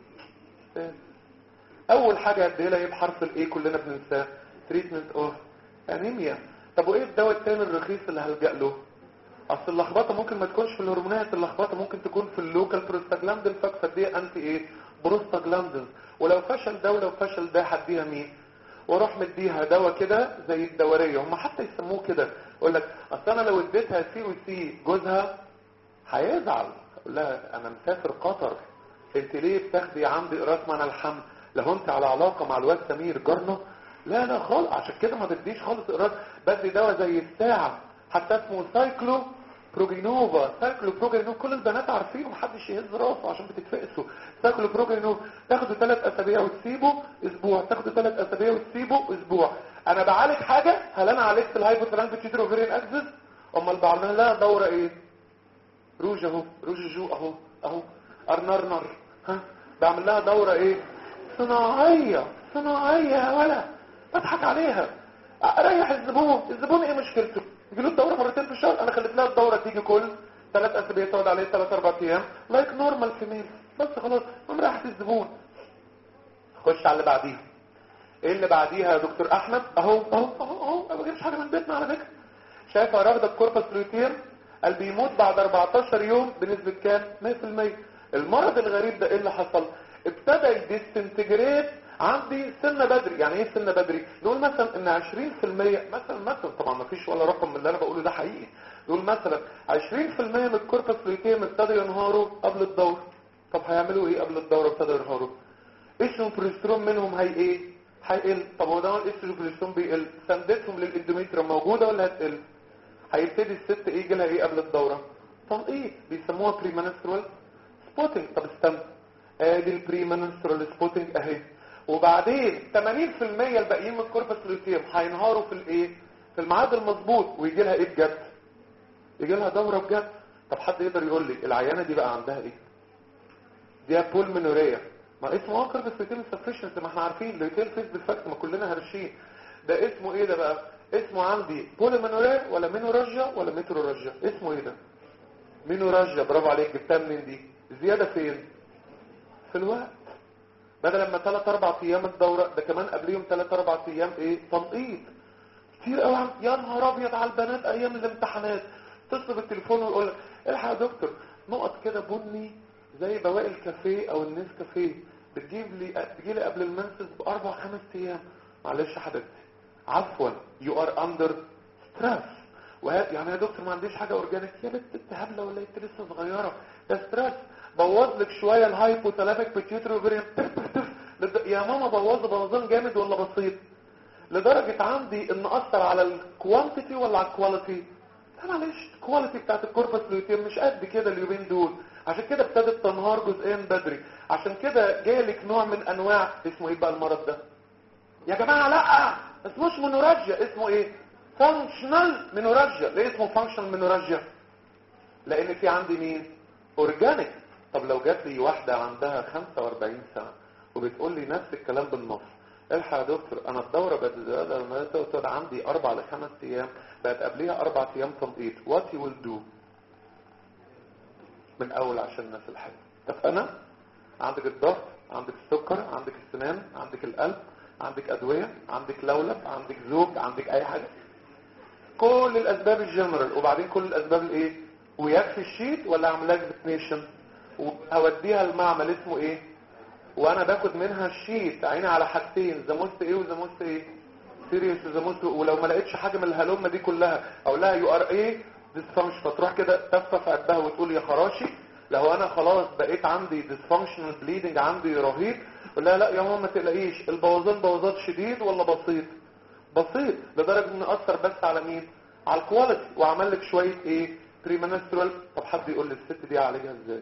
Speaker 1: اول حاجه اديها لها ايه بحرف الايه كلنا بننساه؟ تريتمنت اوف انيميا. طب وايه الدواء التاني الرخيص اللي هلجأ له؟ اصل اللخبطه ممكن ما تكونش في الهرمونات، اللخبطه ممكن تكون في اللوكال بروستاجلاندين فاكتور، دي انتي ايه؟ بروستاجلاندين. ولو فشل ده ولو فشل ده هديها مين؟ واروح مديها دواء كده زي الدوريه، هم حتى يسموه كده، يقول لك اصل انا لو اديتها سي او سي جوزها هيزعل. اقول لها انا مسافر قطر، انت ليه بتاخدي عندي قراص مع الحمل؟ لو انت على علاقه مع الواد سمير جارنا؟ لا لا خالص، عشان كده ما بديش خالص قراص، بدي دواء زي الساعه حتى اسمه سايكلو بروجينوفا. سايكلو بروجينوفا كل البنات عارفينه، محدش يهز راسه عشان بتتفقسوا. سايكلو بروجينوفا تاخده ثلاث اسابيع وتسيبه اسبوع، تاخده ثلاث اسابيع وتسيبه اسبوع. انا بعالج حاجه؟ هل انا عالجت الهايبوثالاميك هيترو اوفريان اكسس؟ امال بعمل لها دوره ايه؟ روج اهو، روج جو اهو اهو، ارنرنر، ها بعمل لها دوره ايه؟ صناعيه صناعيه يا ولا بضحك عليها. اريح الزبون، الزبون ايه مشكلته؟ يجي له الدوره مرتين في الشهر، انا خليت لها الدوره تيجي كل ثلاث اسابيع، تقعد عليه ثلاث اربع ايام لايك نورمال فيميل، بس خلاص انا مريحت الزبون. خش على اللي بعديها. ايه اللي بعديها يا دكتور احمد؟ اهو اهو اهو اهو ما بجيبش حاجه من بيتنا على فكره. شايفه راغده الكوربس لوتير قال بيموت بعد اربعتاشر يوم بنسبه كام؟ مية في المية. المرض الغريب ده ايه اللي حصل؟ ابتدى يديسنتجريت عندي سنة بدري. يعني ايه سنة بدري؟ نقول مثلا ان عشرين في المية مثلا مثلا طبعا ما فيش ولا رقم من اللي انا بقوله ده حقيقي، نقول مثلا عشرين في المية من الكوربس لوتيم ابتدى ينهاروا قبل الدورة. طب هيعملوا ايه قبل الدورة ابتدى ينهاروا؟ ايشون بريسترون منهم هي ايه؟ هيقل. طب هو ده الايشون بريسترون بيقل، سندتهم للاندوميتريوم موجودة ولا هتقل؟ هيبتدي الست ايه يجي لها ايه قبل الدورة؟ تنقيط، بيسموها بريمانسترال سبوتنج. طب استنى، ادي البريمانسترال سبوتنج اهي، وبعدين ثمانين في المية الباقيين من الكوربس لوتيوم هينهاروا في الايه في الميعاد المظبوط ويجي لها ايه بجد؟ يجي لها دوره بجد. طب حد يقدر يقول لي العيانه دي بقى عندها ايه؟ دي بولمنوريا. ما اسمه كوربس لوتيوم انسفشنسي، ما احنا عارفين لوتيوم فيس بالفاكت، ما كلنا هرشين. ده اسمه ايه ده بقى؟ اسمه عندي بولمنوريا ولا مينوراجيا ولا ميتروراجيا؟ اسمه ايه ده؟ مينوراجيا. برافو عليك، جبتها منين دي؟ زياده فين؟ في الوقت. بدل لما ثلاث اربع ايام الدوره، ده كمان قبليهم ثلاث اربع ايام ايه تنقيط. كتير قوي. يا نهار ابيض على البنات ايام الامتحانات، تتصل بالتليفون ويقول لك الحق يا دكتور نقط كده بني زي بواقي الكافيه او الناس كافيه بتجيب لي بتجي لي قبل المنسس باربع خمس ايام. معلش يا حبيبتي، عفوا يو ار اندر ستريس. يعني يا دكتور ما عنديش حاجه اورجانيك. يا بنت انت هبله ولا انت لسه صغيره؟ ده ستريس بوظ لك شويه الهايبوثالاميك بيتيوتري اوفريان. يا ماما بوظ بوظان جامد ولا بسيط؟ لدرجه عندي ان اثر على الكوانتيتي ولا على الكواليتي؟ لا معلش، الكواليتي بتاعت الكوربس لوتيوم مش قد كده اليومين دول، عشان كده ابتدت تنهار جزئيا بدري. عشان كده جالك نوع من انواع اسمه ايه بقى المرض ده يا جماعه؟ لا اسمهش مينوراجيا، اسمه ايه؟ فانكشنال مينوراجيا. ليه اسمه فانكشنال مينوراجيا؟ لان في عندي مين؟ اورجانيك. طب لو جات لي واحده عندها خمسة واربعين سنه وبتقول لي نفس الكلام بالنص، الحق يا دكتور انا الدوره بقت زياده عندي اربع لخمس ايام، بقت قبليها اربع ايام تنقيط، وات يو ويل دو من اول عشان الناس الحلوه. اتفقنا؟ عندك الضغط، عندك السكر، عندك السنان، عندك القلب، عندك ادويه، عندك لولب، عندك زوج، عندك اي حاجه، كل الاسباب الجنرال. وبعدين كل الاسباب الايه؟ ويكفي الشيت ولا اعمل لك فيكنيشن واوديها المعمل اسمه ايه؟ وانا باخد منها الشيت عيني على حاجتين، زموست ايه وزموست ايه سيريس وزموست. ولو ما لقيتش حاجه من الهلومه دي كلها اقول لها يو ار ايه ديسفانكشن، فتروح كده تفه في قدها وتقول يا خراشي لو انا خلاص بقيت عندي ديسفانكشنال بليدنج عندي رهيب. اقول لها لا يا ماما ما تقلقيش، البوظان بوظات شديد ولا بسيط؟ بسيط، لدرجه ان اثر بس على مين؟ على الكواليتي، وعمل لك شويه ايه بريمنسترال. طب حد يقول لي الست دي اعالجها ازاي؟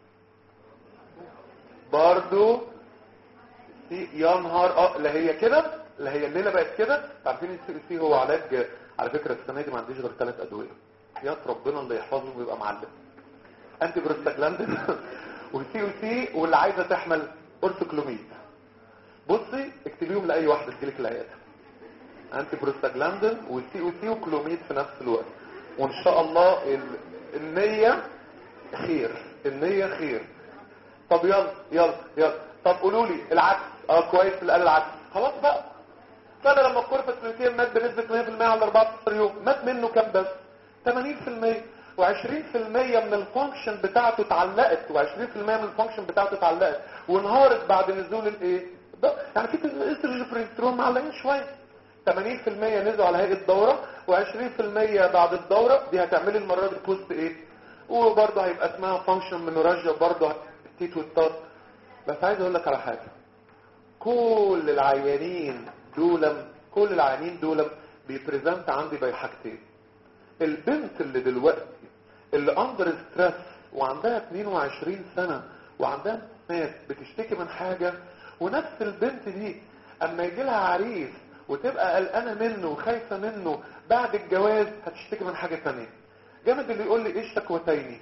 Speaker 1: برضو يا نهار اه لا هي كده، لا هي الليله بقت كده. عارفين السي سي هو علاج على فكره السنه دي ما عنديش غير ثلاث ادويه، يا ربنا اللي يحفظهم ويبقى معلم. انتي بروستاجلاندين والسي او سي، واللي عايزه تحمل اورثوكلوميد. بصي اكتبيهم لاي واحده تجيلك العياده، انتي بروستاجلاندين والسي او سي وكلوميد في نفس الوقت، وان شاء الله النيه خير، النيه خير. طب يلا يلا يلا طب قولوا لي العكس. اه كويس اللي قال العكس. خلاص بقى، فانا لما الكوربس لوتيوم مات بنسبه مية في المية على اربعتاشر يوم، مات منه كام بس؟ ثمانين في المية، وعشرين في المية من الفانكشن بتاعته اتعلقت، وعشرين في المية من الفانكشن بتاعته اتعلقت وانهارت بعد نزول الايه ده. يعني في استروجين بريسترون معلقين شويه. ثمانين في المية نزلوا على هيئه دوره، وعشرين في المية بعد الدوره دي هتعملي المره دي بوست ايه، وبرضه هيبقى اسمها فانكشن مينوراجيا برضه التيت والتات. بس عايز اقول لك على حاجه، كل العيانين دول كل العيانين دول بيبريزنت عندي بحاجتين. البنت اللي دلوقتي اللي اندر ستريس وعندها اتنين وعشرين سنه وعندها ناس بتشتكي من حاجه، ونفس البنت دي اما يجي لها عريس وتبقى قلقانه منه وخايفه منه بعد الجواز هتشتكي من حاجه ثانيه. جامد اللي يقول لي ايه الشكوتين؟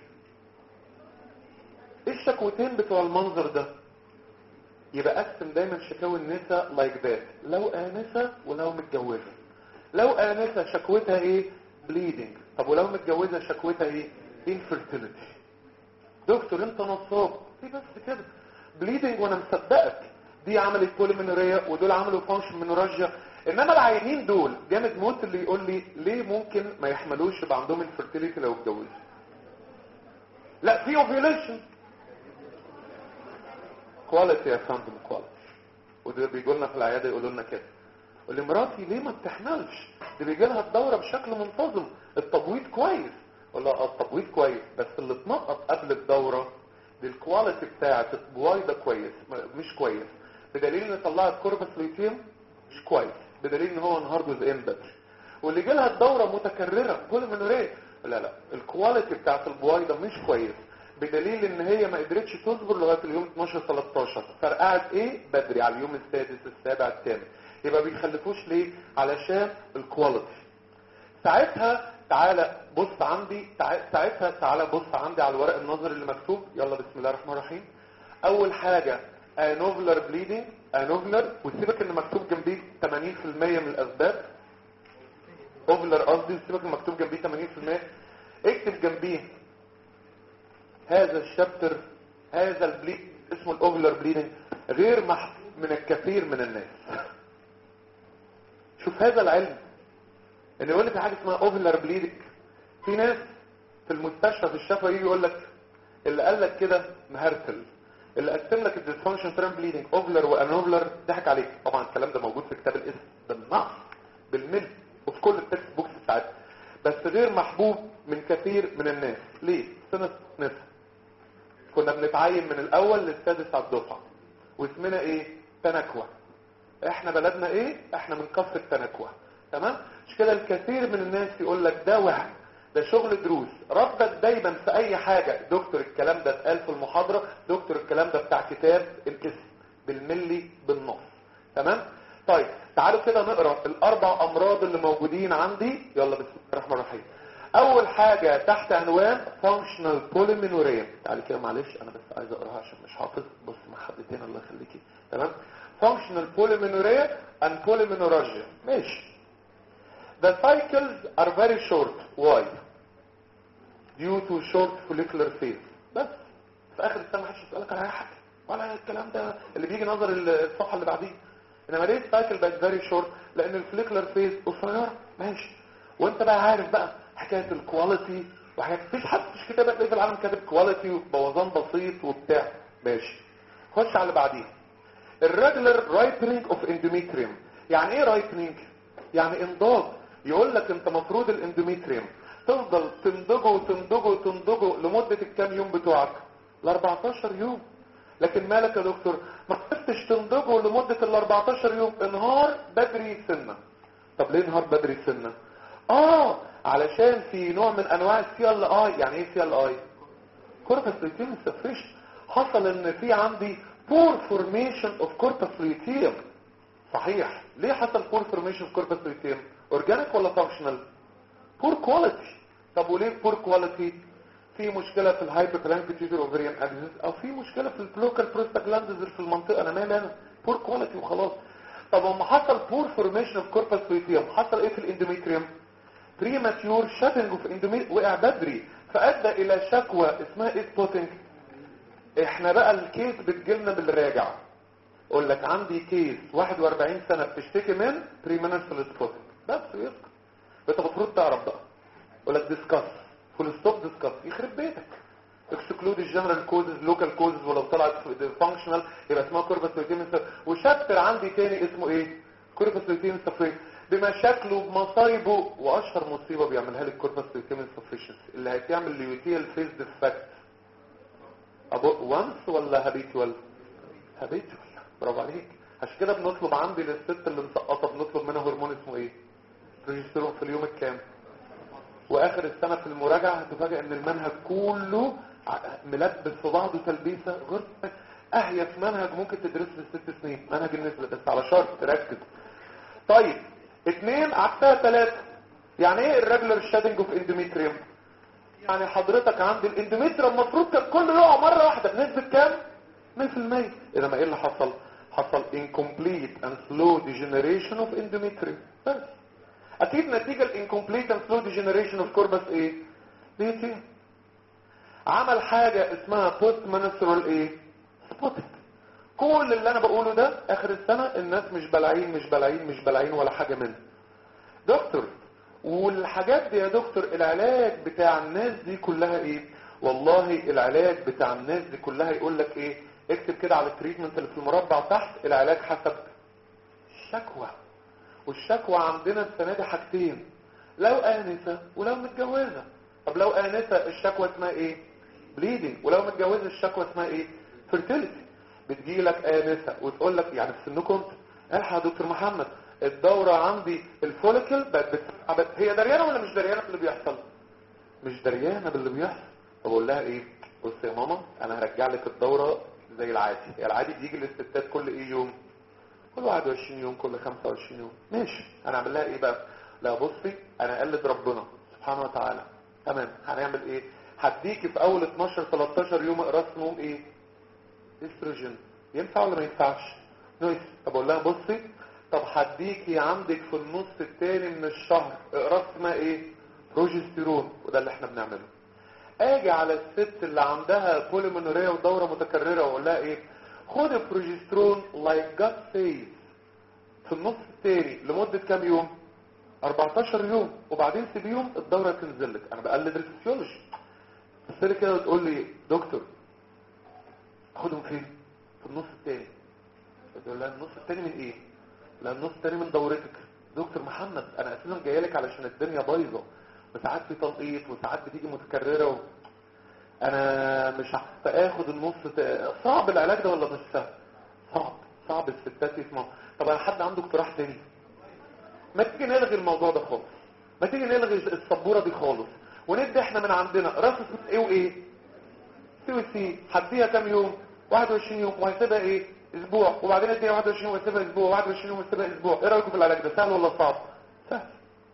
Speaker 1: ايه الشكوتين بتوع المنظر ده؟ يبقى اقسم دايما شكاوي النساء لايك ذات، لو انسه ولو متجوزه. لو انسه شكوتها ايه؟ بليدنج. طب ولو متجوزه شكوتها ايه؟ انفيرتيليتي. دكتور انت نصاب في بس كده بليدنج وانا مصدقك، دي عملت بوليمينوريا ودول عملوا فانكشن مينوراجيا. انما العيانين دول جامد موت اللي يقول لي ليه ممكن ما يحملوش يبقى عندهم انفيرتيليتي لو اتجوزوا؟ لا في اوفيوليشن كواليتي يا فندم، كواليتي. وده بيجوا لنا في العياده يقولوا لنا كده، يقول لي مراتي ليه ما بتحملش؟ دي بيجي لها الدوره بشكل منتظم، التبويض كويس. ولا التبويض كويس بس اللي اتنقط قبل الدوره دي الكواليتي بتاعه البويضه كويس مش كويس، بدليل ان طلعت كوربس لوتيوم مش كويس، بدليل ان هو انهار جزئين بدري. واللي جالها الدوره متكرره بوليمينوريا، لا لا الكواليتي بتاعه البويضه مش كويس، بدليل ان هي ما قدرتش تصبر لغايه اليوم اتناشر تلتاشر، فرقعت ايه بدري على اليوم السادس السابع الثامن. يبقى بيخلفوش ليه؟ علشان الكواليتي. ساعتها تعالى بص عندي، ساعتها تعالى بص عندي على الورق النظري اللي مكتوب. يلا بسم الله الرحمن الرحيم. اول حاجه انوفلر بليدنج، انوفلر، وسيبك ان مكتوب جنبيه ثمانين في المية من الاسباب، اوفلر قصدي، سيبك ان مكتوب جنبيه ثمانين في المية، اكتب جنبيه هذا الشابتر، هذا البليد اسمه الاوفلر بليدنج غير محبوب من الكثير من الناس. شوف هذا العلم ان يقول لك حاجه اسمها اوفلر بليدنج. في ناس في المستشفى في الشفا يجي يقول لك اللي قال لك كده مهرتل، اللي قسم لك الديسفانكشن ترام بليدنج اوفلر وانوفلر ضحك عليك. طبعا الكلام ده موجود في كتاب الاسم بالنص بالملي وفي كل التكست بوكس بتاعتنا، بس غير محبوب من كثير من الناس. ليه؟ سنه نص كنا بنتعين من الاول للسادس على الدفعه، واسمنا ايه؟ تنكوه. احنا بلدنا ايه؟ احنا من كفر تنكوه. تمام؟ مش كده الكثير من الناس يقول لك ده وهم، ده شغل دروس. ردك دايما في اي حاجه دكتور الكلام ده اتقال في المحاضره، دكتور الكلام ده بتاع كتاب الاسم بالملي بالنص. تمام؟ طيب تعالوا كده نقرا الاربع امراض اللي موجودين عندي. يلا بسم الله الرحمن الرحيم. اول حاجه تحت عنوان فانكشنال بوليمينوريا. تعالي كده معلش انا بس عايز اقراها عشان مش حافظ. بص مع حدتين الله يخليكي. تمام؟ فانكشنال بوليمينوريا and polymenorrhagia. ماشي. The cycles are very short. Why? Due to short follicular phase. بس في اخر السنه محدش يسالك على اي حاجه ولا الكلام ده اللي بيجي نظر الصفحه اللي بعديه. انما ليه السايكل بقت فيري شورت؟ لان الفوليكولار فيز قصيره. ماشي. وانت بقى عارف بقى حكايه الكواليتي وحاجات، مفيش حد في كتابك في العالم كاتب كواليتي وبوظان بسيط وبتاع. ماشي. خش على اللي بعديه. الريجولار رايبنينج اوف اندوميتريوم. يعني ايه رايبنينج؟ يعني انضاج. يقول لك انت مفروض الاندوميتريوم تفضل تنضجه وتنضجه وتنضجه لمده الكام يوم بتوعك؟ ل أربعتاشر يوم. لكن مالك يا دكتور ما قدرتش تنضجه لمده ال أربعتاشر يوم؟ انهار بدري سنه. طب ليه انهار بدري سنه؟ اه علشان في نوع من انواع السي ال اي. يعني ايه سي ال اي؟ كوربس لوتيوم سفريشن. حصل ان في عندي poor formation of corpus luteum. صحيح. ليه حصل poor formation of corpus luteum؟ organic ولا functional؟ poor quality. طب وليه poor quality؟ في مشكلة في الهايبوثالاميك بيتيوتري اوفريان اكسس، او في مشكلة في البلوكال بروستاجلاندز في المنطقة. انا مالي انا؟ poor quality وخلاص. طب لما حصل poor formation of corpus luteum حصل ايه في الاندوميتريوم؟ premature shedding of endometrium، وقع بدري، فادى الى شكوى اسمها ايه؟ سبوتنج. احنا بقى الكيس بتجيلنا بالراجع. اقول لك عندي كيس واحد واربعين سنة بتشتكي من بريمنسترال سبوتنج بس يسكت. انت المفروض تعرف بقى. اقول لك ديسكاس فول ستوب ديسكاس. يخرب بيتك. اكسكلود الجنرال كوزز لوكال كوزز، ولو طلعت فانكشنال يبقى اسمها كوربس لوتيوم. وشابتر عندي تاني اسمه ايه؟ كوربس لوتيوم سفريشن بمشاكله بمصايبه. واشهر مصيبه بيعملها لك كوربس لوتيوم سفريشن اللي هتعمل ليوتيال فيز ديفكت. ابو وانس ولا هابيتوال؟ هابيتوال. برافو عليك. عشان كده بنطلب عندي للست اللي مسقطه بنطلب منها هرمون اسمه ايه؟ بروجستيرون في اليوم الكام؟ واخر السنه في المراجعه هتفاجئ ان المنهج كله ملبس في بعضه تلبيسه غير اهيف منهج ممكن تدرسه في ست سنين، منهج النسبه، بس على شرط تركز. طيب اثنين عكسها ثلاثه. يعني ايه الريجولار شادنج اوف اندوميتريوم؟ يعني حضرتك عند الاندوميتريوم المفروض كان كله يقع مره واحده بنسبه كام؟ مية في المية. اذا ما ايه اللي حصل؟ حصل incomplete and slow degeneration of endometrium. بس اكيد نتيجه الانكمبليت and slow degeneration of corpus ايه؟ luteum. عمل حاجه اسمها post menstrual ايه؟ spotting. كل اللي انا بقوله ده اخر السنه الناس مش بلاعين مش بلاعين مش بلاعين ولا حاجه منه. دكتور والحاجات دي يا دكتور العلاج بتاع الناس دي كلها ايه؟ والله العلاج بتاع الناس دي كلها يقول لك ايه؟ اكتب كده على التريتمنت اللي في المربع تحت العلاج حسب الشكوى. والشكوى عندنا السنه دي حاجتين، لو آنسة ولو متجوزة. طب لو آنسة الشكوى اسمها ايه؟ بليدنج. ولو متجوزة الشكوى اسمها ايه؟ فيرتيليتي. بتجيلك آنسة وتقول لك يعني في سنكم الحق يا دكتور محمد الدورة عندي الفوليكل بقت بت... هي دريانة ولا مش دريانة باللي بيحصل؟ مش دريانة باللي بيحصل. بقول لها ايه؟ بص يا ماما انا هرجع لك الدوره زي العادي، هي العادي بيجي للستات كل ايه يوم؟ كل واحد وعشرين يوم، كل خمسة وعشرين يوم. ماشي، انا اعمل لها ايه بقى؟ لا بصي انا اقلد ربنا سبحانه وتعالى. تمام، هنعمل ايه؟ هديكي في اول اتناشر تلتاشر يوم اقراص نوم ايه؟ استروجين. ينفع ولا ما ينفعش؟ نايس. طب اقول لها بصي طب هديكي عندك في النص الثاني من الشهر اقراص اسمها ايه؟ بروجستيرون. وده اللي احنا بنعمله. اجي على الست اللي عندها بوليمونوريا ودوره متكرره واقول لها ايه؟ خد البروجسترون لايك جاد سيز في النص الثاني لمده كام يوم؟ اربعتاشر يوم، وبعدين سيبيهم الدوره تنزل لك. انا بقلد الفسيولوجي. الست كده تقول لي دكتور اخدهم فين؟ في النص الثاني. تقول لها النص الثاني من ايه؟ لا النص الثاني من دورتك. دكتور محمد انا اساسا جايه لك علشان الدنيا بايظه، وساعات في تلقيط وساعات بتيجي متكرره و... انا مش عارفه اخد النص ت... صعب العلاج ده ولا مش سهل؟ صعب. صعب الستات يسمعوا. طب انا حد عنده اقتراح تاني؟ ما تيجي نلغي الموضوع ده خالص، ما تيجي نلغي السبوره دي خالص وندي احنا من عندنا راس ايه وايه؟ سي وسي. هديها كام يوم؟ واحد وعشرين يوم، وهسيبها ايه؟ اسبوع، وبعدين اديها واحد وعشرين وهسيبها اسبوع، واحد وعشرين يوم وهسيبها اسبوع. ايه رايكم في العلاج ده؟ سهل ولا صعب؟ سهل.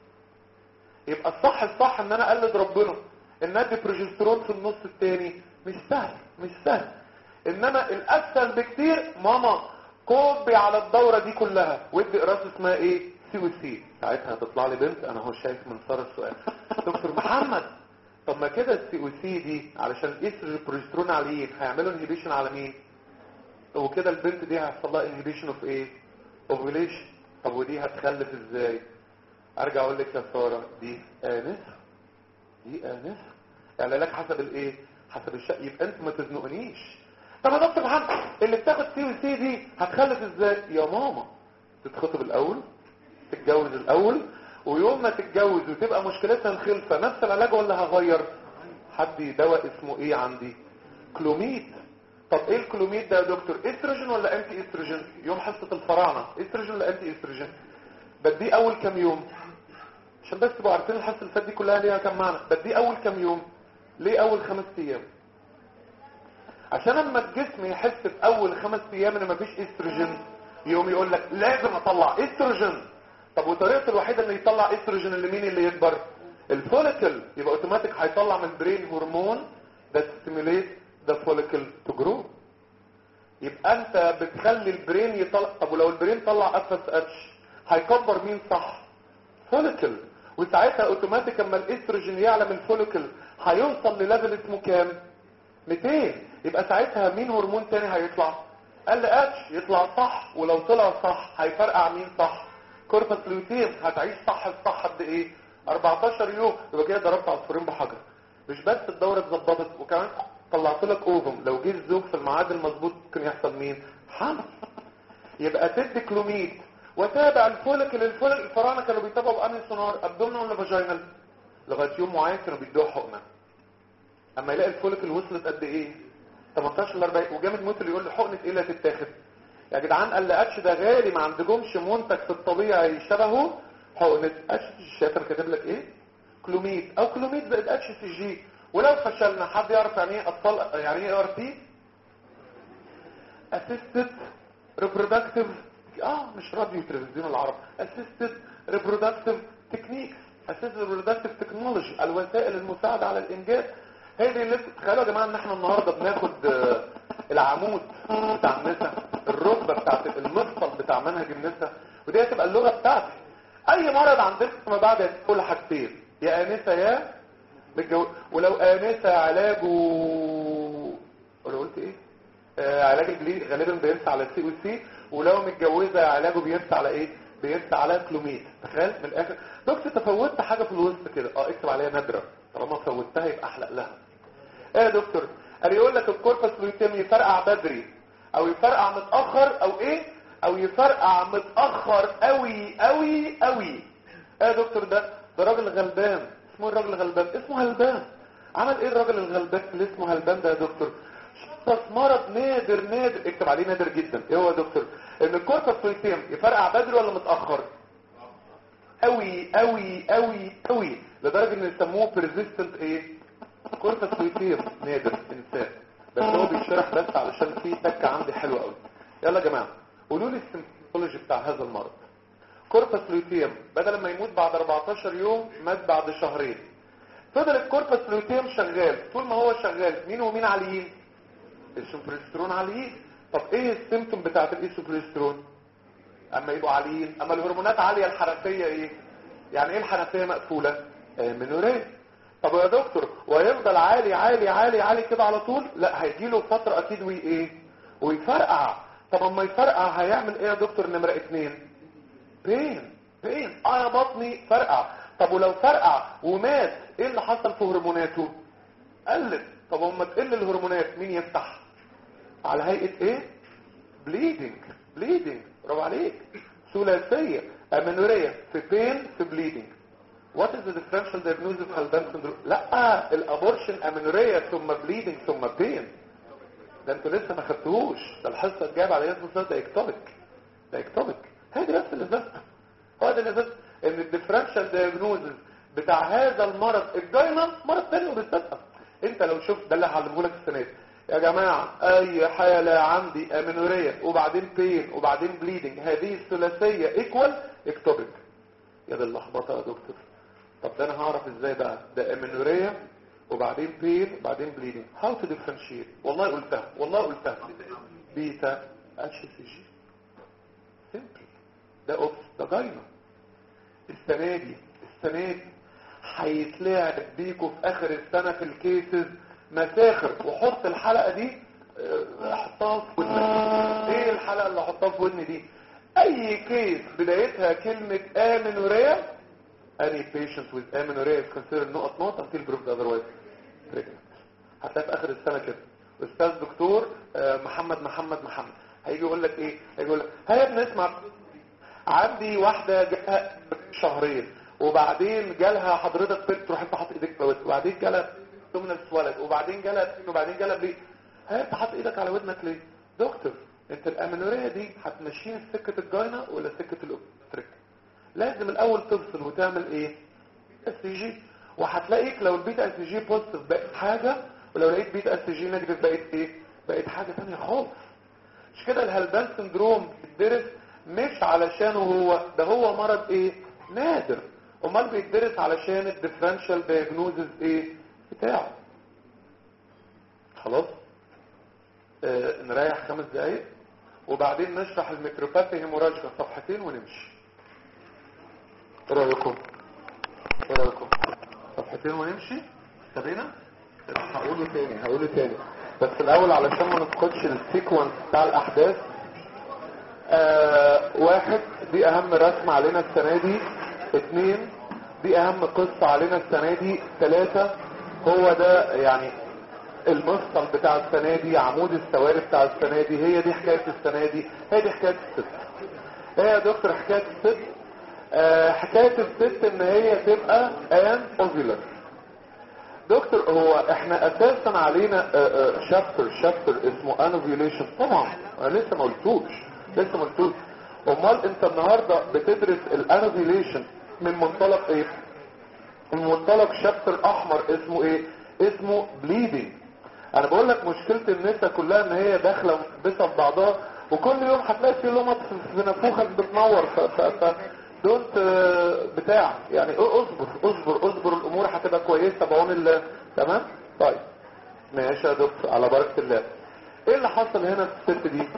Speaker 1: يبقى الصح الصح ان انا اقلد ربنا ان ادي بروجسترون في النص الثاني. مش سهل، مش سهل. انما الاسهل بكتير ماما كوبي على الدوره دي كلها وادي قراصه اسمها ايه؟ سي وسي. ساعتها هتطلع لي بنت انا هو شايف من صار السؤال دكتور محمد طب ما كده السي وسي دي علشان الاستروجين بروجسترون عاليين هيعملوا انهبيشن على مين؟ وكده البنت دي هيحصل لها انهبيشن اوف ايه؟ اوفيليشن. طب ودي هتخلف ازاي؟ ارجع اقول لك يا ساره دي انسه، دي انسه. العلاج حسب الايه؟ حسب الشق. يبقى انت ما تزنقنيش. طب يا دكتور محمد اللي بتاخد سي وسي دي هتخلف ازاي؟ يا ماما تتخطب الاول، تتجوز الاول، ويوم ما تتجوز وتبقى مشكلتها الخلفه نفس العلاج ولا هغير؟ حد دواء اسمه ايه عندي؟ كلوميد. طب ايه الكلوميد ده يا دكتور؟ استروجين ولا انتي استروجين؟ يوم حصه الفراعنه استروجين ولا انتي استروجين؟ بديه اول كام يوم عشان بس تبقوا عارفين الحصه اللي فاتت دي كلها ليها كام معنى. بديه اول كام يوم؟ ليه اول خمس ايام؟ عشان اما الجسم يحس في اول خمس ايام ان مفيش استروجين يوم يقول لك لازم اطلع استروجين. طب وطريقه الوحيده ان يطلع استروجين اللي مين اللي يكبر؟ الفوليكل. يبقى اوتوماتيك هيطلع من البرين هرمون that stimulates the follicle to grow. يبقى انت بتخلي البرين يطلع. طب ولو البرين طلع اف اس اتش هيكبر مين صح؟ فوليكل. وساعتها اوتوماتيك اما الاستروجين يعلى من الفوليكل هيوصل لليفل اسمه كام؟ ميتين. يبقى ساعتها مين هرمون تاني هيطلع؟ ال اتش يطلع صح. ولو طلع صح هيفرقع مين صح؟ كوربس لوتيم. هتعيش صح الصح قد ايه؟ اربعتاشر يوم. يبقى كده ضربت عصفورين بحجر. مش بس الدوره اتظبطت وكمان طلعت لك اوفم. لو جه الزوج في الميعاد المظبوط ممكن يحصل مين؟ حمل. يبقى تدي كلوميد وتابع الفوليكل. الفوليكل الفراعنه كانوا بيتابعوا بأنهي سونار؟ ابدومينال ولا فاجينال؟ لغايه يوم معين كانوا بيدوها حقنه. اما يلاقي الفوليكل وصلت قد ايه؟ تمنتاشر ل اربعين. وجامد موت اللي يقول لي حقنه ايه اللي هتتاخد؟ يا جدعان قال لي اتش ده غالي ما عندكمش منتج في الطبيعي شبهه. حقنه اتش الشاطر كاتب لك ايه؟ كلوميد او كلوميد زائد اتش سي جي. ولو فشلنا حد يعرف يعني ايه اطفال يعني ايه ار تي؟ اسيستد ريبرودكتيف اه مش راديو تلفزيون العرب. اسيستد ريبرودكتيف تكنيكس، اسيستد ريبرودكتيف تكنولوجي، الوسائل المساعده على الانجاب. هي دي اللي تخيلوا يا جماعه ان احنا النهارده بناخد العمود بتاع النساء، الركبه بتاعت المفصل بتاع منهج النساء، ودي هتبقى اللغه بتاعتي. اي مرض عندك ما بعد كل حاجتين يا انسه يا بالجو... ولو انسه علاجه ولا قلت ايه؟ آه علاج الجليد غالبا بيرسى على سي او سي. ولو متجوزه علاجه بيرسى على ايه؟ بيرسى على كلوميد. تخيل من الاخر دكتور تفوتت حاجه في الوسط كده. اه اكتب عليها نادره طالما فوتها يبقى احلق لها. ايه يا دكتور؟ قال يقول لك الكوربس لوتيم يفرقع بدري او يفرقع متاخر او ايه؟ او يفرقع متاخر قوي قوي قوي. ايه يا دكتور؟ ده ده راجل غلبان. اسمه الراجل غلبان؟ اسمه هلبان. عمل ايه الراجل الغلبان اللي اسمه هلبان ده يا دكتور؟ شخص مرض نادر نادر. اكتب عليه نادر جدا. ايه هو يا دكتور؟ ان الكوربس لوتيم يفرقع بدري ولا متاخر؟ قوي قوي قوي قوي لدرجه ان يسموه persistent ايه؟ كوربس لوتيوم نادر انسان، بس هو بيشرح بس علشان فيه تكه عندي حلوه قوي. يلا يا جماعه قولوا لي السيمبتولوجي بتاع هذا المرض. كوربس لوتيوم بدل ما يموت بعد أربعتاشر يوم مات بعد شهرين. فضل الكوربس لوتيوم شغال، طول ما هو شغال مين ومين عاليين؟ السوبرسترون عاليين. طب ايه السيمتوم بتاعت الايسوبرسترون؟ اما يبقوا عاليين. اما الهرمونات عاليه الحنفيه ايه؟ يعني ايه الحنفيه مقفوله؟ امينوريه. طب يا دكتور ويفضل عالي عالي عالي عالي كده على طول؟ لا، هيجيله فتره اكيد وي ايه ويفرقع. طب اما يفرقع هيعمل ايه يا دكتور؟ نمره اتنين بين بين اه يا بطني فرقع. طب ولو فرقع ومات ايه اللي حصل في هرموناته؟ قلت. طب اما تقل الهرمونات مين يفتح؟ على هيئه ايه؟ بليدنج. بليدنج، برافو عليك. ثلاثيه امينوريه في بين في بليدنج. What is the differential diagnosis of Halban syndrome؟ لا، الابورشن امينوريه ثم بليدنج ثم بين. ده انتوا لسه ما خدتوهوش، ده الحصه الجايه على يد مصطلح ده اكتوبيك. ده اكتوبيك. هذه بس اللي بس هو ده اللي بس ان الديفرنشال دايجنوزز بتاع هذا المرض الجاينا مرض ثاني وبالصدفه. انت لو شفت ده اللي هعلمه لك السنه دي يا جماعه، اي حاله عندي امينوريه وبعدين بين وبعدين بليدنج، هذه الثلاثيه ايكوال اكتوبيك. يا دي اللخبطه يا دكتور. طب ده انا هعرف ازاي بقى؟ ده امينوريه وبعدين بين وبعدين بليدنج. هاو تو ديفرنشيت؟ والله قلتها والله قلتها بيتا اتش سي جي. سيمبل. ده اوبس ده جاينا. السنه دي السنه دي هيتلعب بيكوا في اخر السنه في الكيسز مساخر. وحط الحلقه دي احطها في ودنك. ايه الحلقه اللي احطها في ودني دي؟ اي كيس بدايتها كلمه امينوريا، any patient with amenorrhea is considered نقط نقط until proved otherwise pregnant. هتلاقي في اخر السنه كده استاذ دكتور محمد محمد محمد هيجي يقول لك ايه؟ هيجي يقول لك هيا بنسمع عندي واحده جالها شهرين وبعدين جالها حضرتك بنت، تروح انت حاطط ايدك في ودنك، وبعدين جالها تومنس ولد، وبعدين جالها وبعدين جالها بيه. هيا انت حاطط ايدك على ودنك ليه؟ دكتور انت الامينوريا دي هتمشيها في سكه الجاينا ولا سكه الاوبستريك؟ لازم الاول تفصل وتعمل ايه؟ اس جي. وهتلاقيك لو البيتا اس جي بوزيتيف بقت حاجه، ولو لقيت بيتا اس جي نيجاتيف بقت ايه؟ بقت حاجه ثانيه خالص. مش كده الهالبان سندروم بيتدرس مش علشانه هو ده، هو مرض ايه؟ نادر. امال بيتدرس علشان الديفرنشال دايجنوزز ايه بتاعه. خلاص آه نريح خمس دقايق وبعدين نشرح الميتروباثي هيموراجيكا صفحتين ونمشي. ايه رايكم؟ ايه رايكم؟ صفحتين ونمشي. سابينا هقوله تاني هقوله تاني بس الاول علشان ما نفقدش السيكونس بتاع الاحداث. آه واحد، دي اهم رسم علينا السنه دي. اثنين، دي اهم قصه علينا السنه دي. ثلاثة، هو ده يعني المفصل بتاع السنه دي، عمود السواري بتاع السنه دي. هي دي حكايه السنه دي، هي دي حكايه الست. ايه يا دكتور حكايه الست؟ آه حكاية الست ان هي تبقى ان اوفيلر. دكتور هو احنا اساسا علينا شابتر شابتر اسمه انوفيوليشن. طبعا انا لسه ما قلتوش لسه ما قلتوش امال انت النهارده بتدرس الانوفيوليشن من منطلق ايه؟ من منطلق شابتر احمر اسمه ايه؟ اسمه بليدنج. انا بقول لك مشكله النساء كلها ان هي داخله ومكبسه في بعضها، وكل يوم هتلاقي في لمط في نافوخك بتنور. ف ف دونت بتاع يعني اصبر اصبر اصبر الامور هتبقى كويسه بعون الله. تمام؟ طيب ماشي يا دكتور على بركه الله. ايه اللي حصل هنا في الست دي؟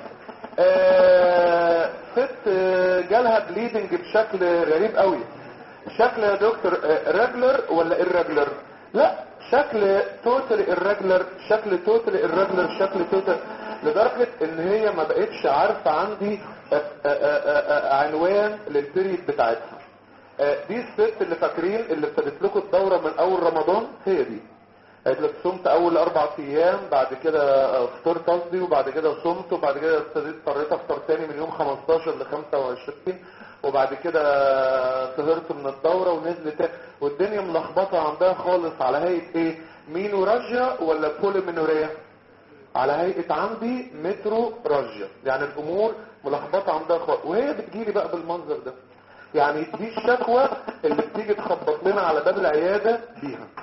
Speaker 1: آه ست جالها بليدنج بشكل غريب قوي. شكل يا دكتور ريجولر ولا irregular؟ لا، شكل توتال irregular. شكل توتال irregular شكل توتال لدرجه ان هي ما بقتش عارفه عندي آآ آآ عنوان للبيريد بتاعتها. دي الست اللي فاكرين اللي ابتدت لكم الدوره من اول رمضان، هي دي. قالت لك صمت اول اربع ايام، بعد كده فطرت قصدي، وبعد كده صمت، وبعد كده ابتديت اضطريت افطر تاني من يوم خمستاشر ل خمسة وعشرين، وبعد كده سهرت من الدوره ونزلت، والدنيا ملخبطه عندها خالص. على هيئه ايه؟ مينوراجيا ولا بوليمينوريا؟ على هيئه عندي مترو راجيا. يعني الامور ملخبطه عندها خالص، وهي بتجيلي بقى بالمنظر ده. يعني دي الشكوى اللي بتيجي تخبط لنا على باب العياده بيها.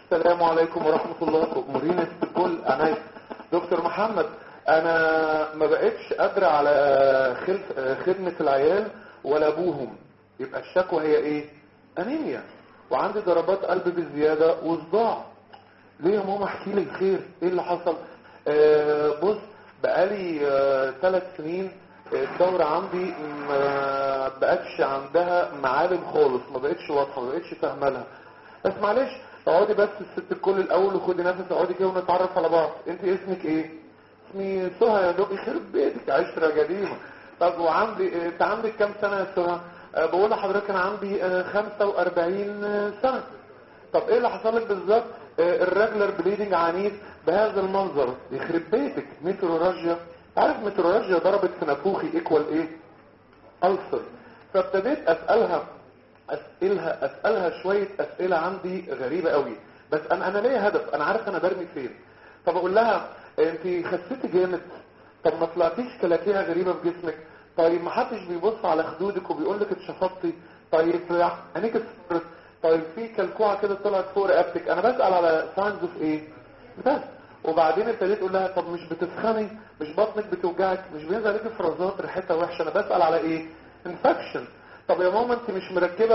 Speaker 1: السلام عليكم ورحمة الله. مورينا الكل. انا دكتور محمد، انا ما بقتش قادرة على خدمة العيال ولا ابوهم، يبقى الشكوى هي ايه؟ انيميا، وعندي ضربات قلب بالزيادة وصداع. ليه يا ماما؟ احكي لي الخير، ايه اللي حصل؟ آه بص، بقالي آه ثلاث سنين الدورة عندي ما بقتش عندها معالم خالص، ما بقتش واضحة، ما بقتش فاهمة لها. بس معلش اقعدي بس الست الكل الاول وخدي نفس، اقعدي كده ونتعرف على بعض. انت اسمك ايه؟ اسمي سهى يا دوب. يخرب بيتك، عشرة قديمة. طب وعندي انت عندك كام سنة يا سهى؟ أه بقول لحضرتك انا عندي أه خمسة واربعين سنة. طب ايه اللي حصل لك بالظبط؟ أه الرجلر بليدنج عنيف بهذا المنظر. يخرب بيتك، ميتروراجيا. عارف ميتروراجيا ضربت في نافوخي ايكوال ايه؟ ألسر. فابتديت اسالها اسالها اسالها شويه اسئله عندي غريبه قوي، بس انا انا ليا هدف، انا عارف انا برمي فين. طب اقول لها انت خسيتي جامد، طب ما طلعتيش كلاكيع غريبه في جسمك، طيب ما حدش بيبص على خدودك وبيقول لك اتشفطتي، طيب عينيك اصفرت، طيب في كلكوعه كده طلعت فوق رقبتك. انا بسال على ساينز اوف ايه بس. وبعدين ابتديت اقول لها طب مش بتسخني، مش بطنك بتوجعك، مش بينزل عليك افرازات ريحتها وحشه؟ انا بسال على ايه؟ انفكشن. طب يا ماما انت مش مركبه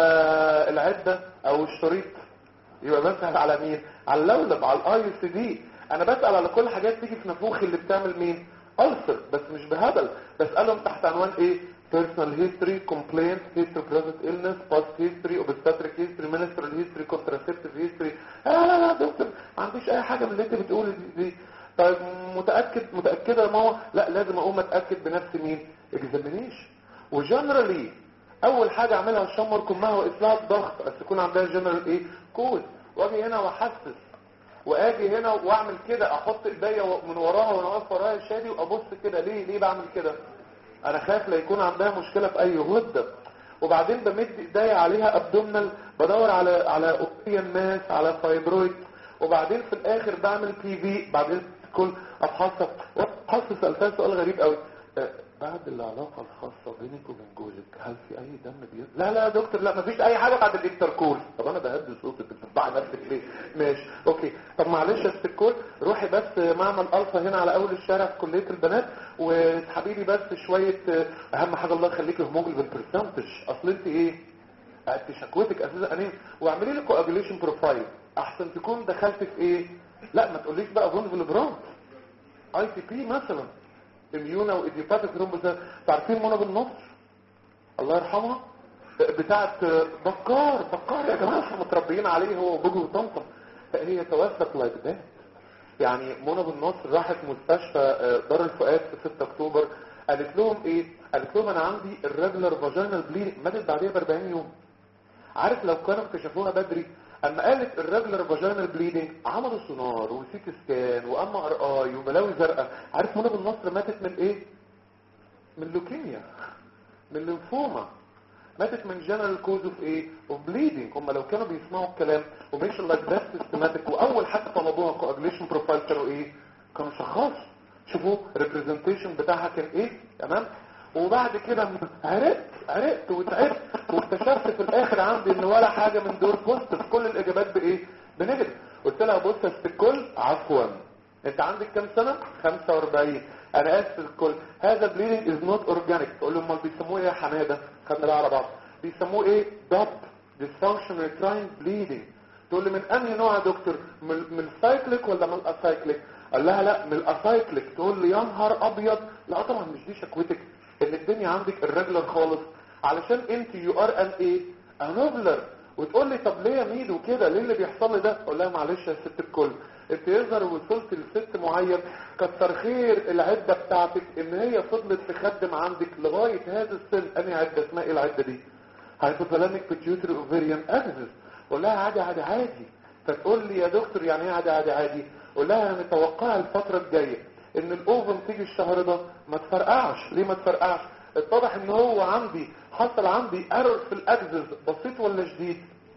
Speaker 1: العده او الشريط؟ يبقى بسال على مين؟ على اللولب، على الاي سي دي. انا بسال على كل حاجات تيجي في نافوخي اللي بتعمل مين؟ ألسر. بس مش بهبل، بسالهم تحت عنوان ايه؟ personal history, complaints, history of present illness, past history, obstetric history, menstrual history, contraceptive history. لا لا لا دكتور ما عنديش اي حاجه من اللي انت بتقول دي, دي. طيب متاكد متاكده يا ماما؟ لا لازم اقوم اتاكد بنفسي. مين؟ اكزامينيشن. وجنرالي اول حاجه اعملها اشمر كمها واقيس الضغط، بس يكون عندها جنرال ايه؟ كود. واجي هنا واحسس، واجي هنا واعمل كده، احط ايديا من وراها وانا واقف وراها شادي وابص كده. ليه ليه بعمل كده؟ انا خايف لا يكون عندها مشكله في اي غده. وبعدين بمد ايديا عليها ابدومنال، بدور على على اوبيان ماس، على فايبرويد. وبعدين في الاخر بعمل بي في. بعدين كل اتحسس اتحسس سالتها سؤال غريب قوي، أه بعد العلاقه الخاصه بينك وبين جوزك هل في اي دم بينزل؟ لا لا يا دكتور لا مفيش اي حاجه بعد الانتركول. طب انا بهدي صوتك بتطبعي نفسك ليه؟ ماشي اوكي. طب معلش يا ست الكل، روحي بس معمل الفا هنا على اول الشارع في كليه البنات، واسحبي لي بس شويه اهم حاجه الله يخليكي هيموجلوبين برسنتج. اصل انت ايه؟ انت شكوتك اساسا انيميا. واعملي لي كواجوليشن بروفايل احسن تكون دخلت في ايه. لا ما تقوليش بقى فونفل برانت، اي تي بي مثلا، اميونا وايديوباتيك رومبوس. تعرفين منى بالنصر الله يرحمها بتاعت بكار؟ بكار يا جماعه احنا متربيين عليه هو وبوجي وطنطا. هي توفت لايك ذات. يعني منى بالنصر راحت مستشفى دار الفؤاد في ستة اكتوبر، قالت لهم ايه؟ قالت لهم انا عندي الريجولار فاجينال بليدنج. ماتت بعديها ب أربعين يوم. عارف لو كانوا اكتشفوها بدري، اما قالت الريجولار فاجينال بليدنج عملوا سونار وسيت سكان وام ار اي وبلاوي زرقاء. عارف منى بالنصر ماتت من ايه؟ من لوكيميا، من ليمفوما. ماتت من جنرال كوز اوف ايه؟ اوف بليدنج. هم لو كانوا بيسمعوا الكلام ومش لايك ذات سيستماتيك، واول حاجه طلبوها كواجليشن بروفايل كانوا ايه؟ كانوا شخاص. شوفوا الريبريزنتيشن بتاعها كان ايه؟ تمام. وبعد كده عرقت عرقت وتعبت واكتشفت في الاخر عندي ان ولا حاجه من دول بوزيتيف، كل الاجابات بايه؟ بنيجاتيف. قلت لها بص يا ست الكل، عفوا انت عندك كام سنه؟ خمسة وأربعين. انا اسف الكل، هذا بليدنج از نوت اورجانيك. تقول له امال بيسموه ايه يا حماده؟ خدنا بقى على بعض. بيسموه ايه؟ دب ديسفانكشن ريتراين بليدنج. تقول لي من انهي نوع يا دكتور؟ من من السايكليك ولا من الاسايكليك؟ قال لها لا من الاسايكليك. تقول لي يا نهار ابيض. لا طبعا مش دي شكوتك، ان الدنيا عندك الريجولار خالص، علشان انت يو ار ان ايه؟ انوبلر. وتقول لي طب ليه يا ميدو كده؟ ليه اللي بيحصل لي ده؟ اقول لها معلش يا ست الكل، انت يظهر وصلت لست معين كتر خير العده بتاعتك ان هي فضلت تخدم عندك لغايه هذا السن. انهي عده؟ اسمها ايه العده دي؟ هايبوثالاميك بيتيوتري اوفيريان اكسس. اقول لها عادي عادي عادي. فتقول لي يا دكتور يعني ايه عادي عادي عادي؟ اقول لها انا متوقعه الفتره الجايه ان الاوفم تيجي الشهر ده ما تفرقعش. ليه ما تفرقعش؟ اتضح ان هو عندي حصل عندي ايرور في الاكسس بسيط ولا شديد،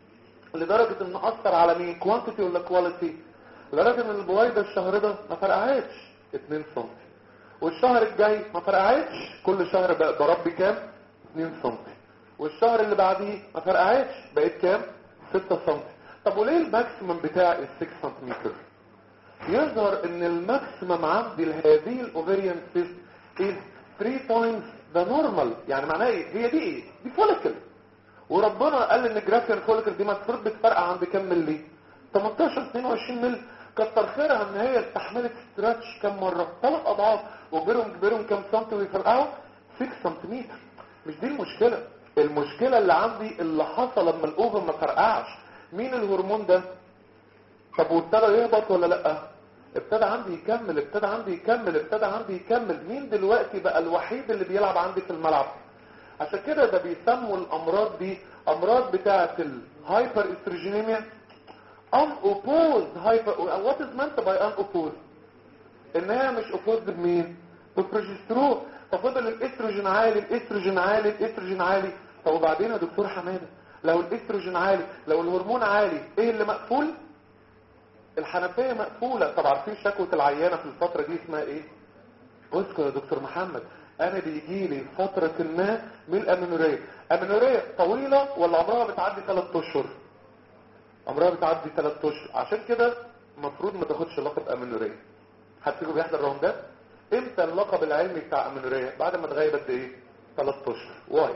Speaker 1: لدرجه ان اثر على مين؟ كوانتيتي ولا كواليتي؟ لدرجه ان البويضه الشهر ده ما فرقعتش اتنين سم، والشهر الجاي ما فرقعتش، كل شهر بربي كام؟ اتنين سم، والشهر اللي بعديه ما فرقعتش بقيت كام؟ ستة سم. طب وليه الماكسيمم بتاعي ستة سنتيمتر؟ يظهر ان الماكسيمم عندي لهذه الاوفريان سيست is three times the normal. يعني معناها ايه؟ هي دي ايه؟ دي فوليكل، وربنا قال ان الجرافيان فوليكل دي المفروض بتفرقع عند كام ملي؟ تمنتاشر اتنين وعشرين ملي. كتر خيرها ان هي استحملت ستراتش كام مره؟ ثلاث اضعاف. وكبرهم كبرهم كام سنتي ويفرقعوا؟ ستة سنتيمتر. مش دي المشكله. المشكله اللي عندي اللي حصل لما الاوفر ما فرقعش. مين الهرمون ده؟ طب وابتدى يهبط ولا لا؟ ابتدى عندي يكمل ابتدى عندي يكمل ابتدى عندي يكمل. مين دلوقتي بقى الوحيد اللي بيلعب عندي في الملعب؟ عشان كده ده بيسموا الامراض دي امراض بتاعه الهايبر استروجينيميا unopposed hyper. what is meant by unopposed؟ ان هي مش opposed بمين؟ بالبروجسترون. ففضل الاستروجين عالي الاستروجين عالي الاستروجين عالي. طب وبعدين يا دكتور حماده لو الاستروجين عالي لو الهرمون عالي ايه اللي مقفول؟ الحنفيه مقفوله. طب عارفين شكوى العيانه في الفتره دي اسمها ايه؟ اذكر يا دكتور محمد انا بيجي لي فتره ما من الامينوريه. امينوريه طويله ولا عمرها بتعدي ثلاثة اشهر؟ عمرها بتعدي ثلاثة اشهر. عشان كده المفروض ما تاخدش لقب امينوريه. حد فيكم بيحضر راوندات؟ امتى اللقب العلمي بتاع امينوريه؟ بعد ما تغيب قد ايه؟ ثلاثة اشهر. واي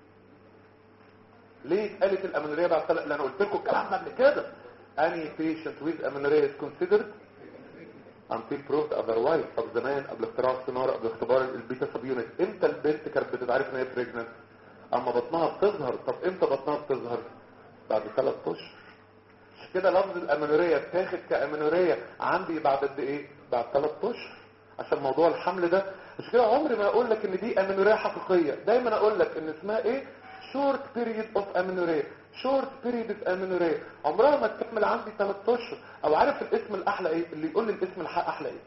Speaker 1: ليه اتقالت الامينوريه بعد ثلاث؟ اللي انا قلت لكم الكلام ده قبل كده. any patient with amenorrhea is considered until proved otherwise. طب زمان قبل اختراع السونار قبل اختبار البيتا سب يونت امتى البنت كانت بتتعرف ان هي بريجننت؟ اما بطنها بتظهر. طب امتى بطنها بتظهر؟ بعد ثلاث اشهر. عشان كده لفظ الامينوريه بتاخد كامينوريه عندي بعد قد ايه؟ بعد ثلاث اشهر. عشان موضوع الحمل ده. مش كده عمري ما اقول لك ان دي امينوريه حقيقيه. دايما اقول لك ان اسمها ايه؟ short period of amenorrhea. short period of amenorrhea عمرها ما تكمل عندي ثلاث اشهر. او عارف الاسم الاحلى ايه؟ اللي يقول لي الاسم الحق احلى ايه؟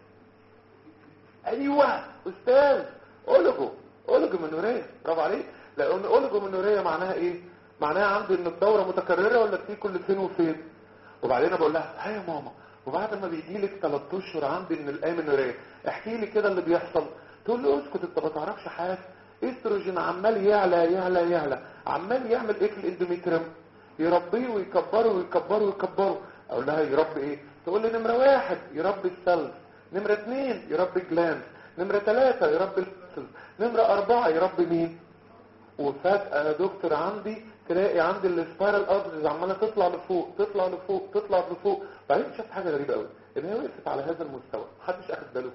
Speaker 1: ايوه استاذ اوليجو اوليجو منوريه. برافو عليك. لان اوليجو منوريه معناها ايه؟ معناها عندي ان الدوره متكرره ولا في كل فين وفين. وبعدين بقول لها ها يا ماما وبعد ما بيجي لك ثلاث اشهر عندي من الامينوريه احكي لي كده اللي بيحصل. تقول لي اسكت انت ما تعرفش حاجه. استروجين عمال يعلى يعلى يعلى عمال يعمل ايه في الاندوميتريوم؟ يربيه ويكبره ويكبره ويكبره. اقول لها يربي ايه؟ تقول لي نمره واحد يربي السيلز، نمره اثنين يربي الجلاند، نمره ثلاثة يربي السيلز، نمره أربعة يربي مين؟ وفجأة يا دكتور عندي تلاقي عندي السبايرال ارتريز عماله تطلع لفوق تطلع لفوق تطلع لفوق. بعدين شفت حاجه غريبه قوي ان هي وقفت على هذا المستوى. محدش اخد باله.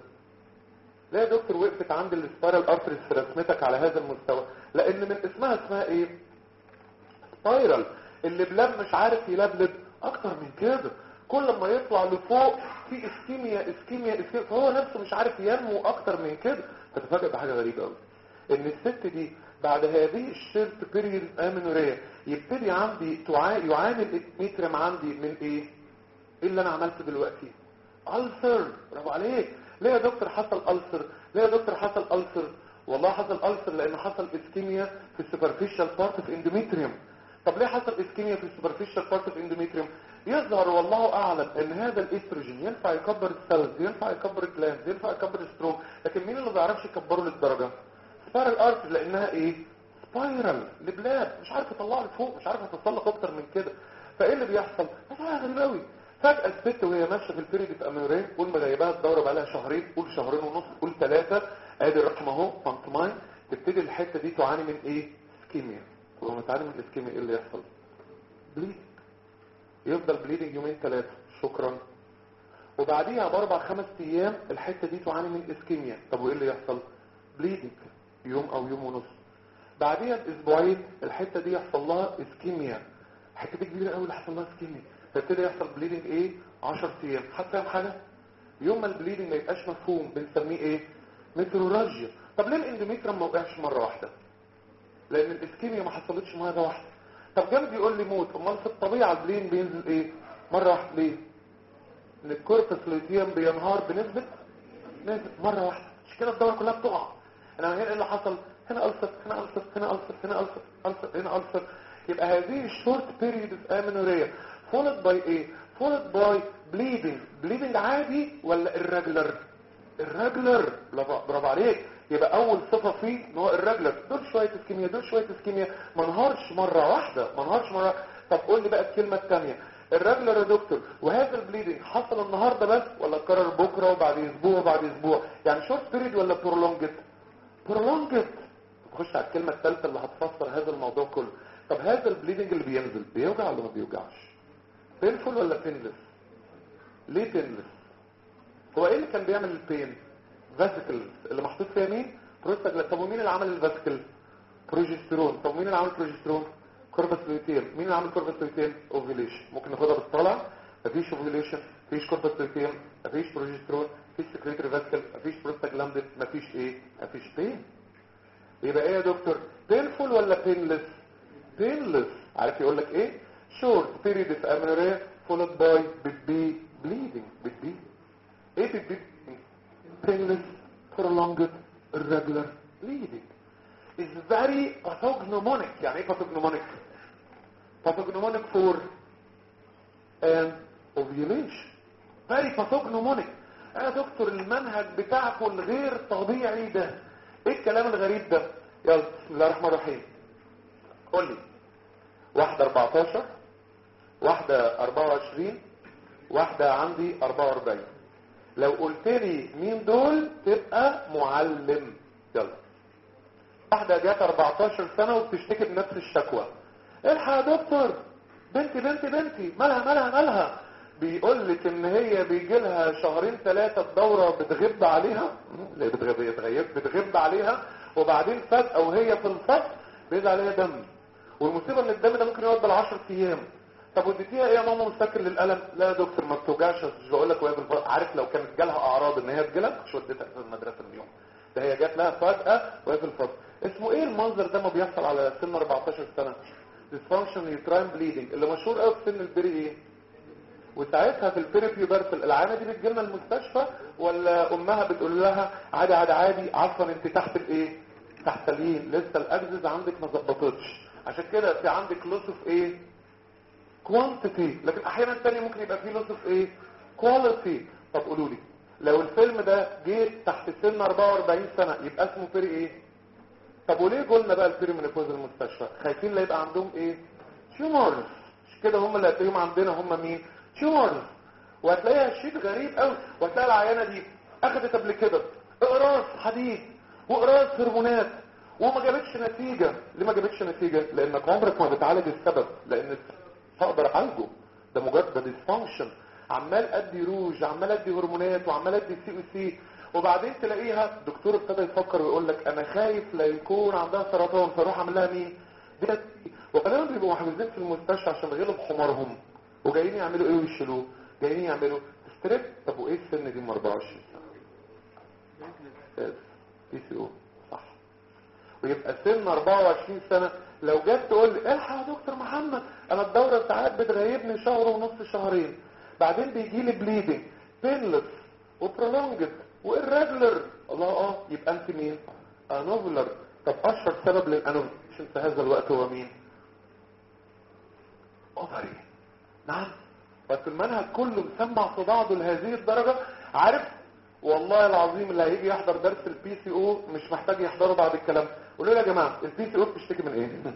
Speaker 1: لا يا دكتور وقفت عند السبايرال ارتريز في رسمتك على هذا المستوى لان من اسمها اسمها ايه؟ سبايرال. اللي بلاب مش عارف يلبلب اكتر من كده. كل ما يطلع لفوق في اسكيميا اسكيميا اسكيميا فهو نفسه مش عارف ينمو اكتر من كده. فتفاجئ بحاجه غريبه قوي ان الست دي بعد هذه الشيرت بيريد امينوريا يبتدي عندي يعاني الاتميترم عندي من ايه؟ ايه اللي انا عملته دلوقتي؟ ألسر. برافو عليك. ليه يا دكتور حصل ألسر؟ ليه يا دكتور حصل ألسر؟ والله حصل ألسر لان حصل اسكيميا في السوبرفيشال بارت اوف اندوميتريوم. طب ليه حصل اسكيميا في السوبرفيشال بارت اوف اندوميتريوم؟ يظهر والله اعلم ان هذا الاستروجين ينفع يكبر السيلز ينفع يكبر الجلاند ينفع يكبر الستروم لكن مين اللي ما بيعرفش يكبره للدرجه؟ سبايرال ارت لانها ايه؟ سبايرال لبلاد مش عارف يطلع لفوق مش عارف يتسلق اكتر من كده. فايه اللي بيحصل؟ حاجه غريبه قوي. فجاه الست وهي ماشيه في البيريد امينوريه قول ما جايبها الدوره بقى لها شهرين قول شهرين ونص قول ثلاثه ادي الرقم اهو بانتماين تبتدي الحته دي تعاني من ايه؟ اسكيميا. ولما تعاني من الاسكيميا ايه اللي يحصل؟ بليد. يفضل بليدنج يومين ثلاثه شكرا. وبعديها باربع خمس ايام الحته دي تعاني من اسكيميا. طب وايه اللي يحصل؟ بليدنج يوم او يوم ونص. بعديها باسبوعين الحته دي يحصل لها اسكيميا. الحته دي كبيره قوي اللي حصل لها اسكيميا. فابتدي يحصل بليدنج ايه؟ عشرة ايام. حد فاهم حاجه؟ يوم ما البليدنج ما يبقاش مفهوم بنسميه ايه؟ متروراجيا. طب ليه الاندوميتريوم ما وقعش مره واحده؟ لان الاسكيميا ما حصلتش مره واحده. طب جنبي يقول لي موت. امال في الطبيعه البلين بينزل ايه؟ مره واحده. ليه؟ ان الكورتكس لوتيوم بينهار بنسبه نسبه مره واحده. مش كده الدوره كلها بتقع. انا هنا ايه اللي حصل؟ هنا ألسر هنا ألسر هنا ألسر هنا ألسر ألسر هنا ألسر. يبقى هذه الشورت بيريد اوف امينوريا followed by ايه؟ followed by bleeding. bleeding عادي ولا irregular؟ irregular. برافو عليك. يبقى اول صفه فيه ان هو irregular. دول شويه اسكيميا دول شويه اسكيميا ما انهارش مره واحده ما انهارش مره. طب قول لي بقى الكلمه الثانيه الرجلر يا دكتور وهذا البليدنج حصل النهارده بس ولا اتكرر بكره وبعد اسبوع وبعد اسبوع؟ يعني شورت بيريد ولا برولونجد؟ برولونجد. نخش على الكلمه الثالثه اللي هتفسر هذا الموضوع كله. طب هذا البليدنج اللي بينزل بيوجع ولا ما بيوجعش؟ بينفول ولا بينلس؟ ليه بينلس؟ هو ايه اللي كان بيعمل البين؟ فاسيكلز اللي محطوط فيها مين؟ بروستاجلاند. طب ومين اللي عمل الفاسيكل؟ بروجسترون. طب مين اللي عمل بروجسترون؟ كوربس لوتيم. مين اللي عمل كوربس لوتيم؟ اوفيليشن. ممكن ناخدها بالطلع. مفيش اوفيليشن، مفيش كوربس لوتيم، مفيش بروجسترون، مفيش سكريتري فاسيكل، مفيش بروستاجلاند، مفيش ايه؟ مفيش بين. يبقى ايه يا دكتور؟ بينفول ولا بينلس؟ بينلس. عارف يقول لك ايه؟ شورت بيريد اوف امينوريا فولود باي بتبي بليدنج. بتبي ايه بتبي؟ painless prolonged irregular bleeding is very pathognomonic. يعني ايه pathognomonic؟ pathognomonic for an ovulation. very pathognomonic. يا دكتور المنهج بتاعكم الغير طبيعي ده ايه الكلام الغريب ده؟ يلا بسم الله الرحمن الرحيم. قول لي واحدة اربعتاشر، واحدة اربعة وعشرين، واحدة عندي اربعة واربعين. لو قلت لي مين دول تبقى معلم. يلا واحدة جات اربعتاشر سنة وبتشتكي بنفس الشكوى. الحق يا دكتور بنتي بنتي بنتي مالها مالها مالها. بيقول لك ان هي بيجي لها شهرين ثلاثة الدورة بتغب عليها. لا بتغب يتغيب بتغب عليها وبعدين فجأة وهي في الفصل بيجي عليها دم. والمصيبة ان الدم ده ممكن يقعد بالعشر ايام. طب وديتيها ايه يا ماما مسكن للألم؟ لا يا دكتور ما بتوجعش. مش بقول لك وهي بالفرق. عارف لو كانت جالها اعراض ان هي تجيلك مش وديتها في المدرسه اليوم. ده هي جات لها فجأة وهي في الفصل. اسمه ايه المنظر ده ما بيحصل على سن اربعتاشر سنة؟ dysfunction uterine bleeding اللي مشهور قوي في سن البري ايه؟ وساعتها في البيري بيوبرتال العيانه دي بتجي لنا المستشفى ولا امها بتقول لها عادي عادي عادي عفوا انت تحت الايه؟ تحت الين لسه الاجهزه عندك ما ظبطتش. عشان كده في عندك لوس اوف ايه؟ كوانتيتي. لكن احيانا تانية ممكن يبقى فيه لوس اوف ايه؟ كواليتي. طب قولوا لي لو الفيلم ده جه تحت سن اربعة واربعين سنة يبقى اسمه بيري ايه؟ طب وليه قلنا بقى البيري منيبوز المستشفى؟ خايفين لا يبقى عندهم ايه؟ تيومرز. مش كده هم اللي هتلاقيهم عندنا هم مين؟ تيومرز. وهتلاقيها شيء غريب قوي. وهتلاقي العيانه دي اخذت قبل كده اقراص حديد واقراص هرمونات وما جابتش نتيجه. ليه ما جابتش نتيجه؟ لانك عمرك ما بتعالج السبب. لان اقدر اعالجه ده مجرد ديسفانكشن. عمال ادي روج عمال ادي هرمونات وعمال ادي سي او سي وبعدين تلاقيها الدكتور ابتدى يفكر ويقول لك انا خايف لا يكون عندها سرطان فاروح اعمل لها مين؟ دي وغالبا بيبقوا محجوزين في المستشفى عشان غلب حمارهم وجايين يعملوا ايه ويشيلوه؟ جايين يعملوا ستريب. طب وايه السن دي من اربعة وعشرين سنه؟ بي سي او صح. ويبقى سن اربعة وعشرين سنة لو جت تقول لي الحق يا دكتور محمد انا الدورة ساعات بتغيبني شهر ونص شهرين بعدين بيجي لي بليدنج بينلس وبرولونجد وإرجلر. الله اه يبقى انت مين؟ انوفلر. طب اشهر سبب للانوفليشن في هذا الوقت هو مين؟ اوفري. نعم. بس المنهج كله مسمع في بعضه لهذه الدرجة. عارف والله العظيم اللي هيجي يحضر درس البي سي او مش محتاج يحضره بعد الكلام. قولوا لي يا جماعه البي سي او بتشتكي من ايه؟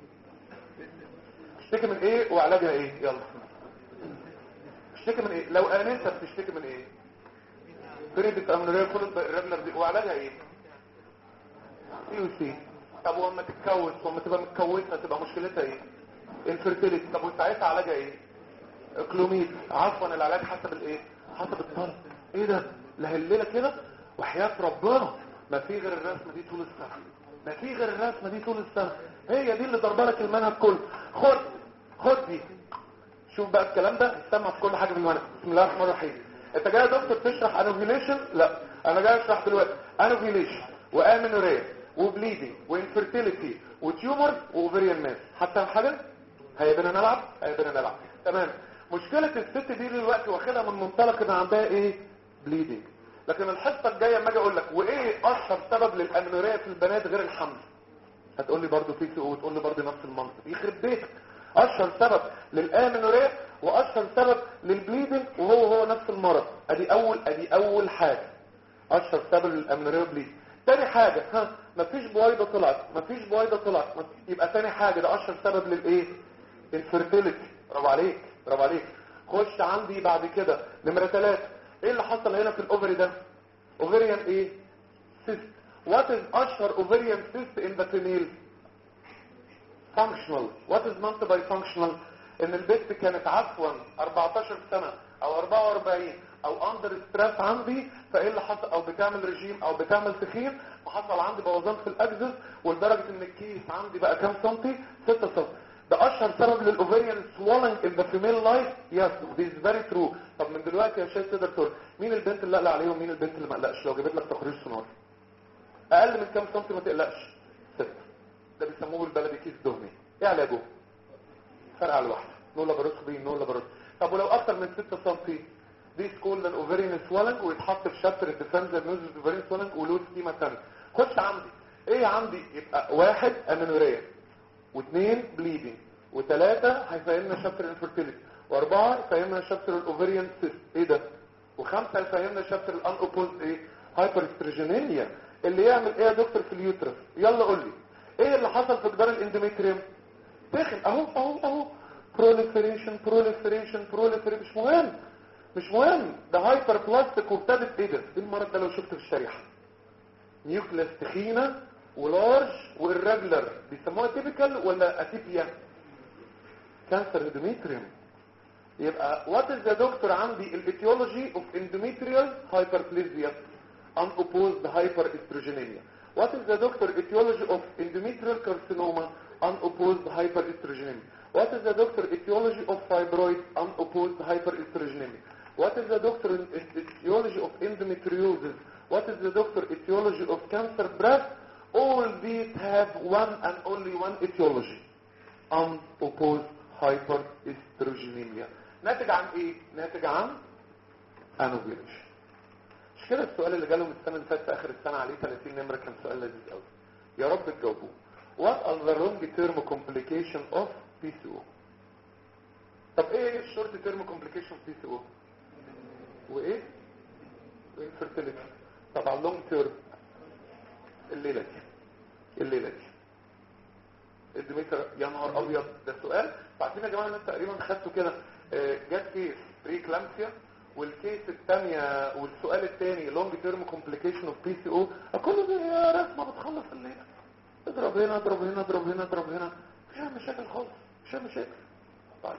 Speaker 1: بتشتكي من ايه وعلاجها ايه؟ يلا بتشتكي من ايه؟ لو انسه بتشتكي من ايه؟ بريدت امنوريه فولد الريجولار دي وعلاجها ايه؟ سي او سي. طب ولما تتكوس ولما تبقى متكوسه تبقى مشكلتها ايه؟ انفيرتيليتي. طب وساعتها علاجها ايه؟ كلوميد. عفوا العلاج حسب الايه؟ حسب الطلب. ايه ده؟ لهلله كده وحياة ربنا ما في غير الرسمة دي طول السنة. ما في غير الرسمة دي طول السنة. هي دي اللي ضربة لك المنهج كله. خد خد دي شوف بقى الكلام ده يسمع في كل حاجة في المنهج. بسم الله الرحمن الرحيم. انت جاي يا دكتور تشرح انوفيليشن؟ لا انا جاي اشرح دلوقتي انوفيليشن وامينوريا وبليدنج وانفيرتيليتي وتيومر واوفريان ماس. حتى حاجة هيبنا نلعب هيبنا نلعب تمام. مشكلة الست دي دلوقتي واخدها من منطلق ان عندها ايه؟ بليدنج. لكن الحصه الجايه اما اجي اقول لك وايه اشهر سبب للامنوريه في البنات غير الحمل؟ هتقول لي برضه في سي او وتقول لي برضه نفس المنطق. يخرب بيتك. اشهر سبب للامنوريه واشهر سبب للبليدنج وهو هو نفس المرض. ادي اول ادي اول حاجه. اشهر سبب للامنوريه والبليدنج. تاني حاجه ها مفيش بويضه طلعت مفيش بويضه طلعت يبقى تاني حاجه ده اشهر سبب للايه؟ الفيرتيليتي. برافو عليك. برافو عليك. خش عندي بعد كده نمره ثلاثة. ايه اللي حصل هنا في الاوفري ده؟ اوفريان ايه؟ سيست. وات از اشهر اوفريان سيست ان ذا فيميل؟ فانكشنال. وات از مانت باي فانكشنال؟ ان البنت كانت عفوا أربعتاشر سنه او أربعة وأربعين او اندر ستريس عندي، فايه اللي حصل؟ او بتعمل رجيم او بتعمل تخين، وحصل عندي بوظان في الاجزز، ولدرجه ان الكيس عندي بقى كام سنتي؟ ستة سم. ده اشهر سبب للاوفريان سوالنج ان ذا فيميل لايف. يس ذيس فيري ترو. طب من دلوقتي يا شيخ تقدر تقول مين البنت اللي قلق عليهم ومين البنت اللي ما قلقش؟ لو جبت لك تقرير سونار اقل من كام سنتي ما تقلقش؟ ستة. ده بيسموه بالبلدي كيس دهني. ايه علاجه؟ فرق على الواحده، نو لاباروسكوبي نو لاباروسكوبي. طب ولو اكتر من ستة سم؟ دي سكول الاوفرين سوالنج، ويتحط في شابتر الديفنس نوز اوفرين سوالنج ولو سكيما ثانيه. خش عندي ايه؟ عندي يبقى واحد امينوريا، واثنين بليدنج، وثلاثه هيفهمنا شابتر الانفيرتيليتي، واربعه هيفهمنا شابتر الاوفرين سيست. ايه ده؟ وخمسه هيفهمنا شابتر الان اوبوز ايه؟ هايبر استروجينيميا. اللي يعمل ايه يا دكتور في اليوترس؟ يلا قول لي ايه اللي حصل في جدار الاندوميتريوم؟ داخل اهو اهو اهو بروليفريشن بروليفريشن بروليفريشن. مش مهم مش مهم، ده هايبر بلاستيك وابتدت. ايه ده؟ ايه المرض ده لو شفته في الشريحه؟ نيوكليس تخينه ولارج والريجولار، بيسموها تيبيكال ولا اتيبيا؟ كانسر اندوميتريوم. يبقى وات از ذا دكتور عندي الايتيولوجي اوف اندوميتريال هايبربليزيا ان اوبوزد هايبر استروجينيميا؟ What is the doctor etiology of endometrial carcinoma unopposed hyperestrogenemia? What is the doctor etiology of fibroid unopposed hyperestrogenemia? What is the doctor etiology of endometriosis? What is the doctor etiology of cancer breast? All these have one and only one etiology: unopposed hyperestrogenemia. ناتج عن ايه؟ ناتج عن anovulation. مش كده السؤال اللي جالهم السنه اللي فاتت في اخر السنه عليه ثلاثين نمره كان سؤال لذيذ قوي. يا رب تجاوبوه. What are the long term complication of بي سي او؟ طب ايه الشورت تيرم كومبليكيشن في بي سي او؟ وايه؟ infertility. طبعا لونج تيرم الليله دي الليله دي الدميتر. يا نهار ابيض، ده سؤال. فعارفين يا جماعه الناس تقريبا خدتوا كده جت كيس بريكلامسيا، والكيس الثانيه والسؤال الثاني لونج تيرم كومبليكيشن اوف بي سي او. كله يا رسمه بتخلص الليله، اضرب هنا اضرب هنا اضرب هنا اضرب هنا، مفيش مشاكل خالص، مفيش مشاكل. طيب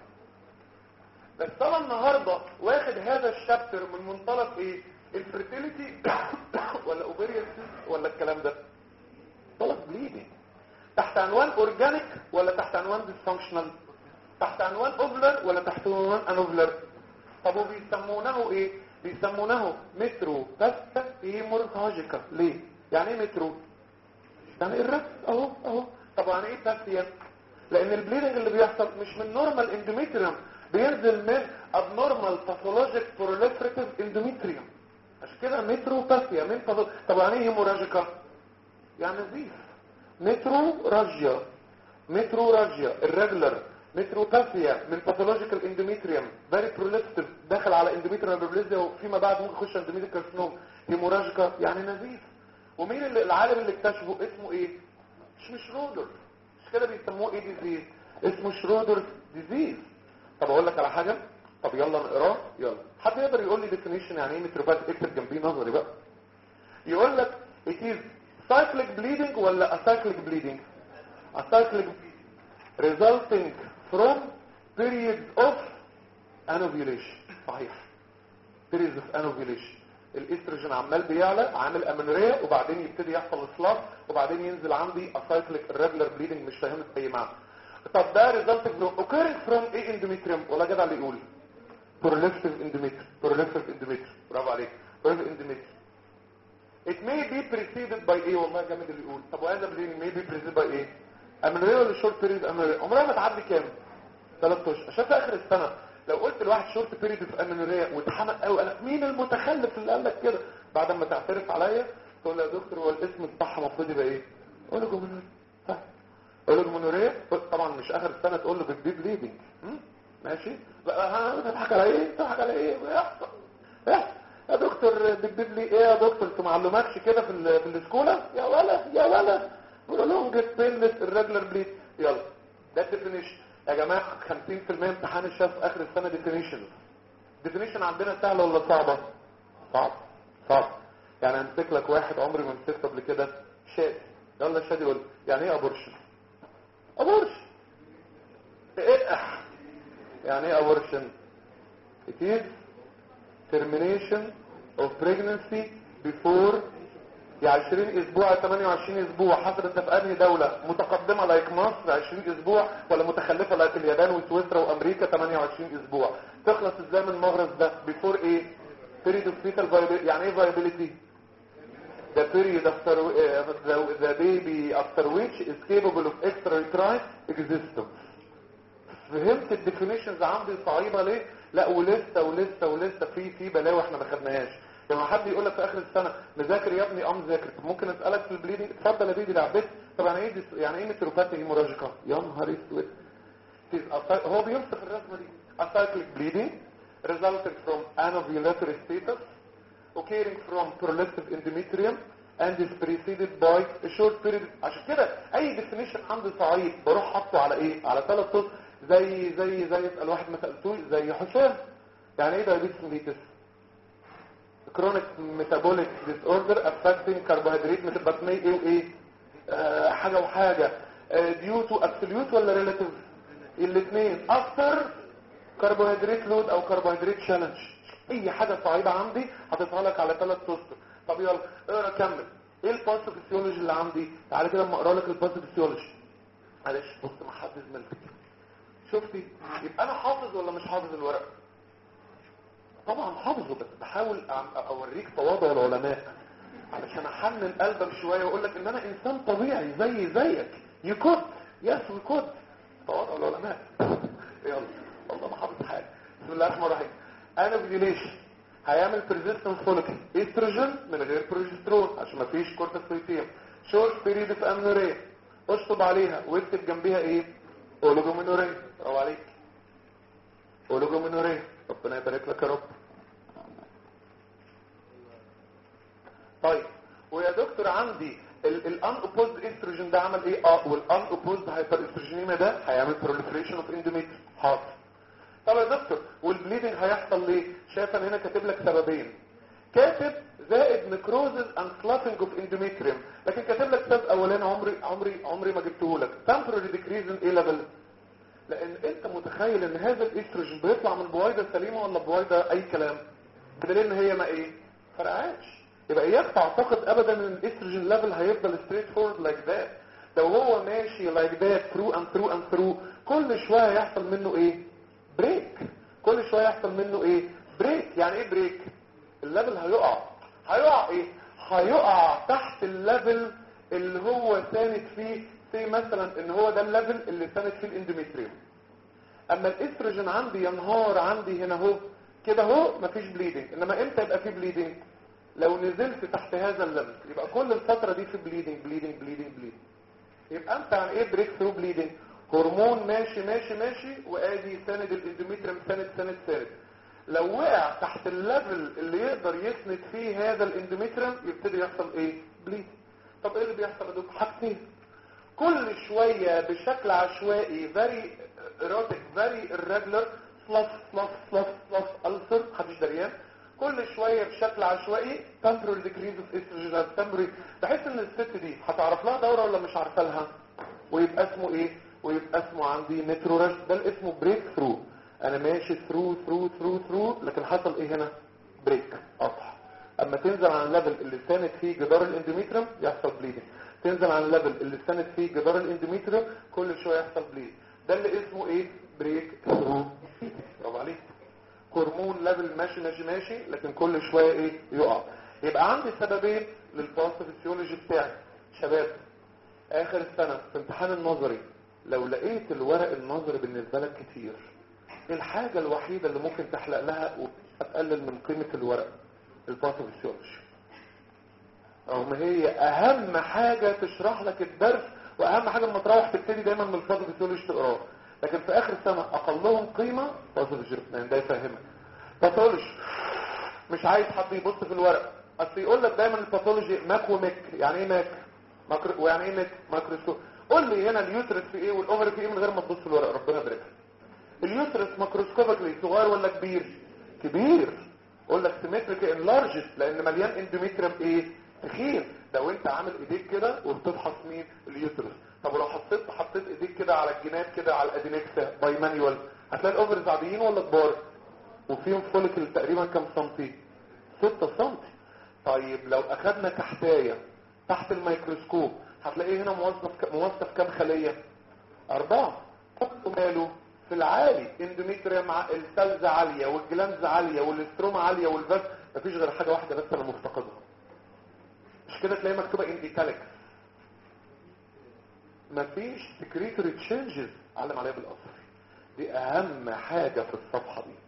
Speaker 1: بس طبعا النهارده واخد هذا الشابتر من منطلق ايه؟ الفيرتيليتي ولا اوفيريان ولا الكلام ده؟ منطلق بليدنج. تحت عنوان اورجانيك ولا تحت عنوان ديسفانكشنال؟ تحت عنوان اوفلر ولا تحت عنوان انوفلر؟ طب وبيسمونه ايه؟ بيسمونه مترو باستا هيمورهاجيكا. ليه؟ يعني ايه مترو؟ يعني الرأس اهو اهو. طب يعني ايه باسيا؟ لان البليدنج اللي بيحصل مش من نورمال اندوميتريوم، بينزل من ابنورمال باثولوجيك بروليفريتيف اندوميتريوم، عشان كده مترو باسيا من فضل. طب يعني ايه هيموراجيكا؟ يعني نزيف. مترو راجيا مترو راجيا الريجولر، مترو باسيا من باثولوجيكال اندوميتريوم فيري بروليفريتيف داخل على اندوميتريوم بليزيا، وفيما بعد ممكن يخش اندوميتريال كارسينوم. هيموراجيكا يعني نزيف. ومين اللي العالم اللي اكتشفه اسمه ايه؟ مش شرودر، مش كده بيسموه ايه ديزيز؟ اسمه شرودر ديزيز. طب اقول لك على حاجه، طب يلا نقراه. يلا حد يقدر يقول لي ديفينيشن يعني ايه متروبات؟ اكتب جنبيه نظري بقى. يقول لك it is cyclic bleeding ولا acyclic bleeding؟ acyclic resulting from periods of anovulation. صحيح، periods of anovulation. الاستروجين عمال بيعلى عامل امينوريا، وبعدين يبتدي يحصل اصلاح، وبعدين ينزل عندي اسايكليك الريجولار بليدنج. مش فاهمت اي معنى. طب ده ريزلت فروم اوكيرنج فروم ايه اندوميتريوم؟ ولا جدع اللي يقول بروليفريتيف اندوميتريوم. بروليفريتيف اندوميتريوم، برافو عليك، بروليفريتيف اندوميتريوم. it may be preceded by ايه؟ والله جامد اللي يقول. طب وهذا بليدنج may be preceded by ايه؟ امينوريا ولا شورت بيريد امينوريا؟ عمرها ما تعدي كام؟ ثلاثة اشهر. عشان في اخر السنه لو قلت لواحد شورت بيريد في امينوريا واتحمق قوي، انا مين المتخلف اللي قال لك كده؟ بعد ما تعترف عليا تقول له يا دكتور هو الاسم الصح المفروض يبقى ايه؟ اقول له جمهوريه. صح، اقول له جمهوريه. طبعا مش اخر السنه تقول له بيبي بليدنج. ماشي بقى، ها تضحك على ايه؟ تضحك على ايه؟ يحصل يحصل يا دكتور بيبي لي ايه يا دكتور؟ انت معلوماتش كده في ال في السكوله يا ولا يا ولا؟ قول لهم جت بيلت الريجولار بليد. يلا ده الديفينيشن. يا جماعه خمسين في المية امتحان الشفوي في اخر السنه ديفينيشن. ديفينيشن عندنا سهله ولا صعبه؟ صعب صعب. يعني امسك لك واحد عمري ما مسكته قبل كده، شادي، يلا شادي يقول يعني ايه ابورشن؟ ابورشن ايه؟ يعني ايه ابورشن؟ it is termination of pregnancy before يعني عشرين اسبوع ثمانية وعشرين اسبوع حصلت في انهي دولة متقدمة لايك مصر عشرين اسبوع، ولا متخلفة لايك اليابان وسويسرا وامريكا ثمانية وعشرين اسبوع. تخلص ازاي من المغرز ده؟ before ايه؟ period of fetal viability. يعني ايه viability؟ the period after uh, the, the baby after which is capable of extrauterine existence. فهمت الديفينيشنز عندي صعيبة ليه؟ لا ولسه ولسه ولسه في في بلاوي احنا ما خدناهاش. لما حد يقول لك في اخر السنه مذاكر يا ابني ام ذاكر، ممكن اسالك في البليدنج اتفضل يا بيدي لعبت. طب يعني ايه دي يعني ايه ميتروباثي هيموراجيكا؟ يا نهار اسود. هو بيوصف الرسمه دي acyclic bleeding resulting from anovulatory status occurring from proliferative endometrium and is preceded by a short period. عشان كده اي ديفينيشن عندي صعيب بروح حاطه على ايه؟ على ثلاث صوت. زي زي زي اسال واحد ما سالتوش زي حسام يعني ايه دايابيتس ميليتس؟ chronic metabolic disorder affecting carbohydrate metabolism ايه وايه آه حاجه وحاجه آه due to absolute ولا relative؟ الاثنين after carbohydrate load او carbohydrate challenge. اي حاجه صعيبه عندي هتطلع لك على ثلاث سطر. طب يلا اقرا كمل. ايه الباثوفيسيولوجي اللي عندي؟ تعالى كده اما اقرا لك الباثوفيسيولوجي. معلش بص ما حد زميلتك شفتي؟ يبقى انا حافظ ولا مش حافظ الورق؟ طبعا حافظه، بس بحاول اوريك تواضع العلماء علشان احنن قلبك شويه واقول لك ان انا انسان طبيعي زي زيك. يو كود يس وي كود. تواضع العلماء. يلا والله ما حافظ حاجه. بسم الله الرحمن الرحيم. انوفيوليشن هيعمل بريزيستنس فوليكل استروجين من غير بروجسترون عشان ما فيش كورتيكوستيرويد. شورت بيريد اوف امنوريا اشطب عليها واكتب جنبيها ايه؟ اوليجومينوريا. برافو عليك. اوليجومينوريا ربنا يبارك لك يا رب. طيب ويا دكتور عندي الان اوبوزد استروجين ده عمل ايه؟ اه والان اوبوزد هايبر استروجينيميا ده هيعمل بروليفريشن اوف اندوميتريوم. حاضر. طب يا دكتور والبليدنج هيحصل ليه؟ شايف انا هنا كاتب لك سببين. كاتب زائد نكروزز اند كلافنج اوف اندوميتريوم، لكن كاتب لك سبب اولاني عمري عمري عمري ما جبته لك. تمبرري ديكريز ان ايه ليفل؟ لان انت متخيل ان هذا الاستروجين بيطلع من بويضه سليمه ولا بويضه اي كلام؟ بدليل ان هي ما ايه؟ فرقعتش. يبقى اياك تعتقد ابدا ان الاستروجين ليفل هيفضل ستريت فورد لايك ذات. لو هو ماشي لايك ذات ثرو اند ثرو اند ثرو كل شويه يحصل منه ايه؟ بريك. كل شويه يحصل منه ايه؟ بريك. يعني ايه بريك؟ الليفل هيقع. هيقع ايه؟ هيقع تحت الليفل اللي هو ساند فيه. زي مثلا ان هو ده الليفل اللي ساند فيه الاندوميتريوم. اما الاستروجين عندي ينهار عندي هنا اهو كده اهو مفيش بليدنج. انما امتى يبقى فيه بليدنج؟ لو نزلت تحت هذا الليفل يبقى كل الفتره دي في بليدنج بليدنج بليدنج بليدنج. يبقى انت عن ايه بريك ثرو بليدنج؟ هرمون ماشي ماشي ماشي وادي ساند الاندوميتريوم ساند ساند ساند. لو وقع تحت الليفل اللي يقدر يسند فيه هذا الاندوميتريوم يبتدي يحصل ايه؟ بليد. طب ايه اللي بيحصل يا دكتور؟ حاجتين. كل شويه بشكل عشوائي very erotic very irregular fluff fluff fluff fluff ulcer محدش دريان. كل شويه بشكل عشوائي temporary decrease of estrogen temporary. بحس ان الست دي هتعرف لها دوره ولا مش عارفه لها؟ ويبقى اسمه ايه؟ ويبقى اسمه عندي مترورش. ده اسمه بريك ثرو. انا ماشي ثرو ثرو ثرو ثرو لكن حصل ايه هنا؟ بريك قطع. اما تنزل عن الليفل اللي ساند فيه جدار الاندوميتريوم يحصل بليدنج. تنزل عن الليفل اللي ساند فيه جدار الاندوميتريوم كل شويه يحصل بليد. ده اللي اسمه ايه؟ بريك ثرو. برافو عليك. هرمون ليفل ماشي ماشي ماشي لكن كل شويه ايه؟ يقع. يبقى عندي سببين للباثوفيسيولوجي بتاعي. شباب اخر السنه في امتحان النظري لو لقيت الورق النظري بالنسبه لك كتير، الحاجه الوحيده اللي ممكن تحلق لها وتقلل من قيمه الورق الباثوفيسيولوجي. رغم هي اهم حاجه تشرح لك الدرس واهم حاجه لما تروح تبتدي دايما من الباثوفيسيولوجي تقراه، لكن في اخر السنه اقلهم قيمه باثوفيسيولوجي. ده يفهمك. باثولوجي مش عايز حد يبص في الورق. اصل يقول لك دايما الباثولوجي ماك وميك. يعني ايه ماك؟ ماكرو. ويعني ايه ميك؟ ماكروسكوب. قول لي هنا اليوترس في ايه والاوفر في ايه من غير ما تبص الورق، ربنا يبارك. اليوترس ماكروسكوبيكلي صغير ولا كبير؟ كبير. اقول لك سيمتريك انلارجد لان مليان اندوميتريوم ايه؟ تخين. لو انت عامل ايديك كده وبتفحص مين؟ اليوترس. طب ولو حطيت حطيت ايديك كده على الجناب كده على الادينكسا باي مانيوال هتلاقي الاوفرز عاديين ولا كبار؟ وفيهم فوليكل تقريبا كام سنتي؟ ستة سنتي. طيب لو اخدنا كحتايه تحت الميكروسكوب هتلاقيه هنا موظف موظف كام خليه؟ اربعه. كله ماله؟ في العالي اندوميتريوم السلز عاليه والجلانز عاليه والاستروما عاليه والفاس، مفيش غير حاجه واحده بس انا مفتقدها. مش كده تلاقي مكتوبه انديتاليك؟ مفيش سكريتوري تشينجز علم عليها بالاصفر. دي اهم حاجه في الصفحه دي.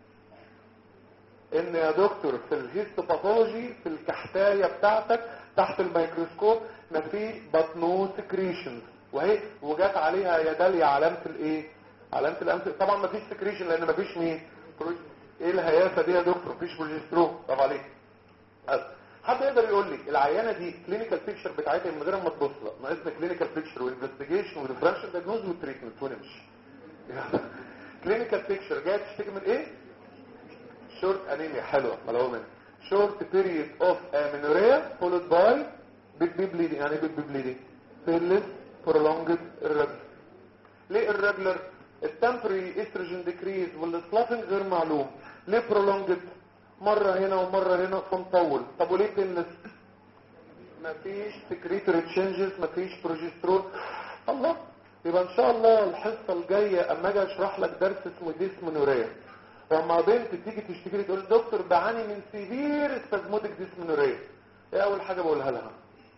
Speaker 1: ان يا دكتور في الهيستوباثولوجي في الكحتايه بتاعتك تحت الميكروسكوب مفيش بطنو سكريشنز، وهي وجات عليها يا داليا علامه الايه؟ علامه الامس. طبعا مفيش سكريشن لان مفيش مين؟ ايه الهيافه دي يا دكتور؟ مفيش بروجسترون. طب عليك حد يقدر يقول لي العيانه دي كلينيكال بيكتشر بتاعتها من غير ما تبص بقى، ناقصنا كلينيكال بيكتشر وانفستيجيشن وديفرنشال دايجنوز وتريتمنت ونمشي. كلينيكال بيكتشر جايه تشتكي من ايه؟ شورت انيميا. حلوه ملعومه. شورت بيريد اوف امينوريا فولود باي بيبي بليدنج. يعني بيبي بليدنج فيرلس برولونجد الرجل. ليه الرجلر؟ التمبري استروجين ديكريز والسلافنج غير معلوم. ليه برولونجد؟ مره هنا ومره هنا فمطول. طب وليه بينلس؟ مفيش سكريتوري تشينجز، مفيش بروجسترون. الله. يبقى ان شاء الله الحصه الجايه اما اجي اشرح لك درس اسمه ديسمنوريا، وما بنت تيجي تشتكي لي تقول دكتور بعاني من سيفير سبازموديك ديسمنوريا، ايه اول حاجه بقولها لها؟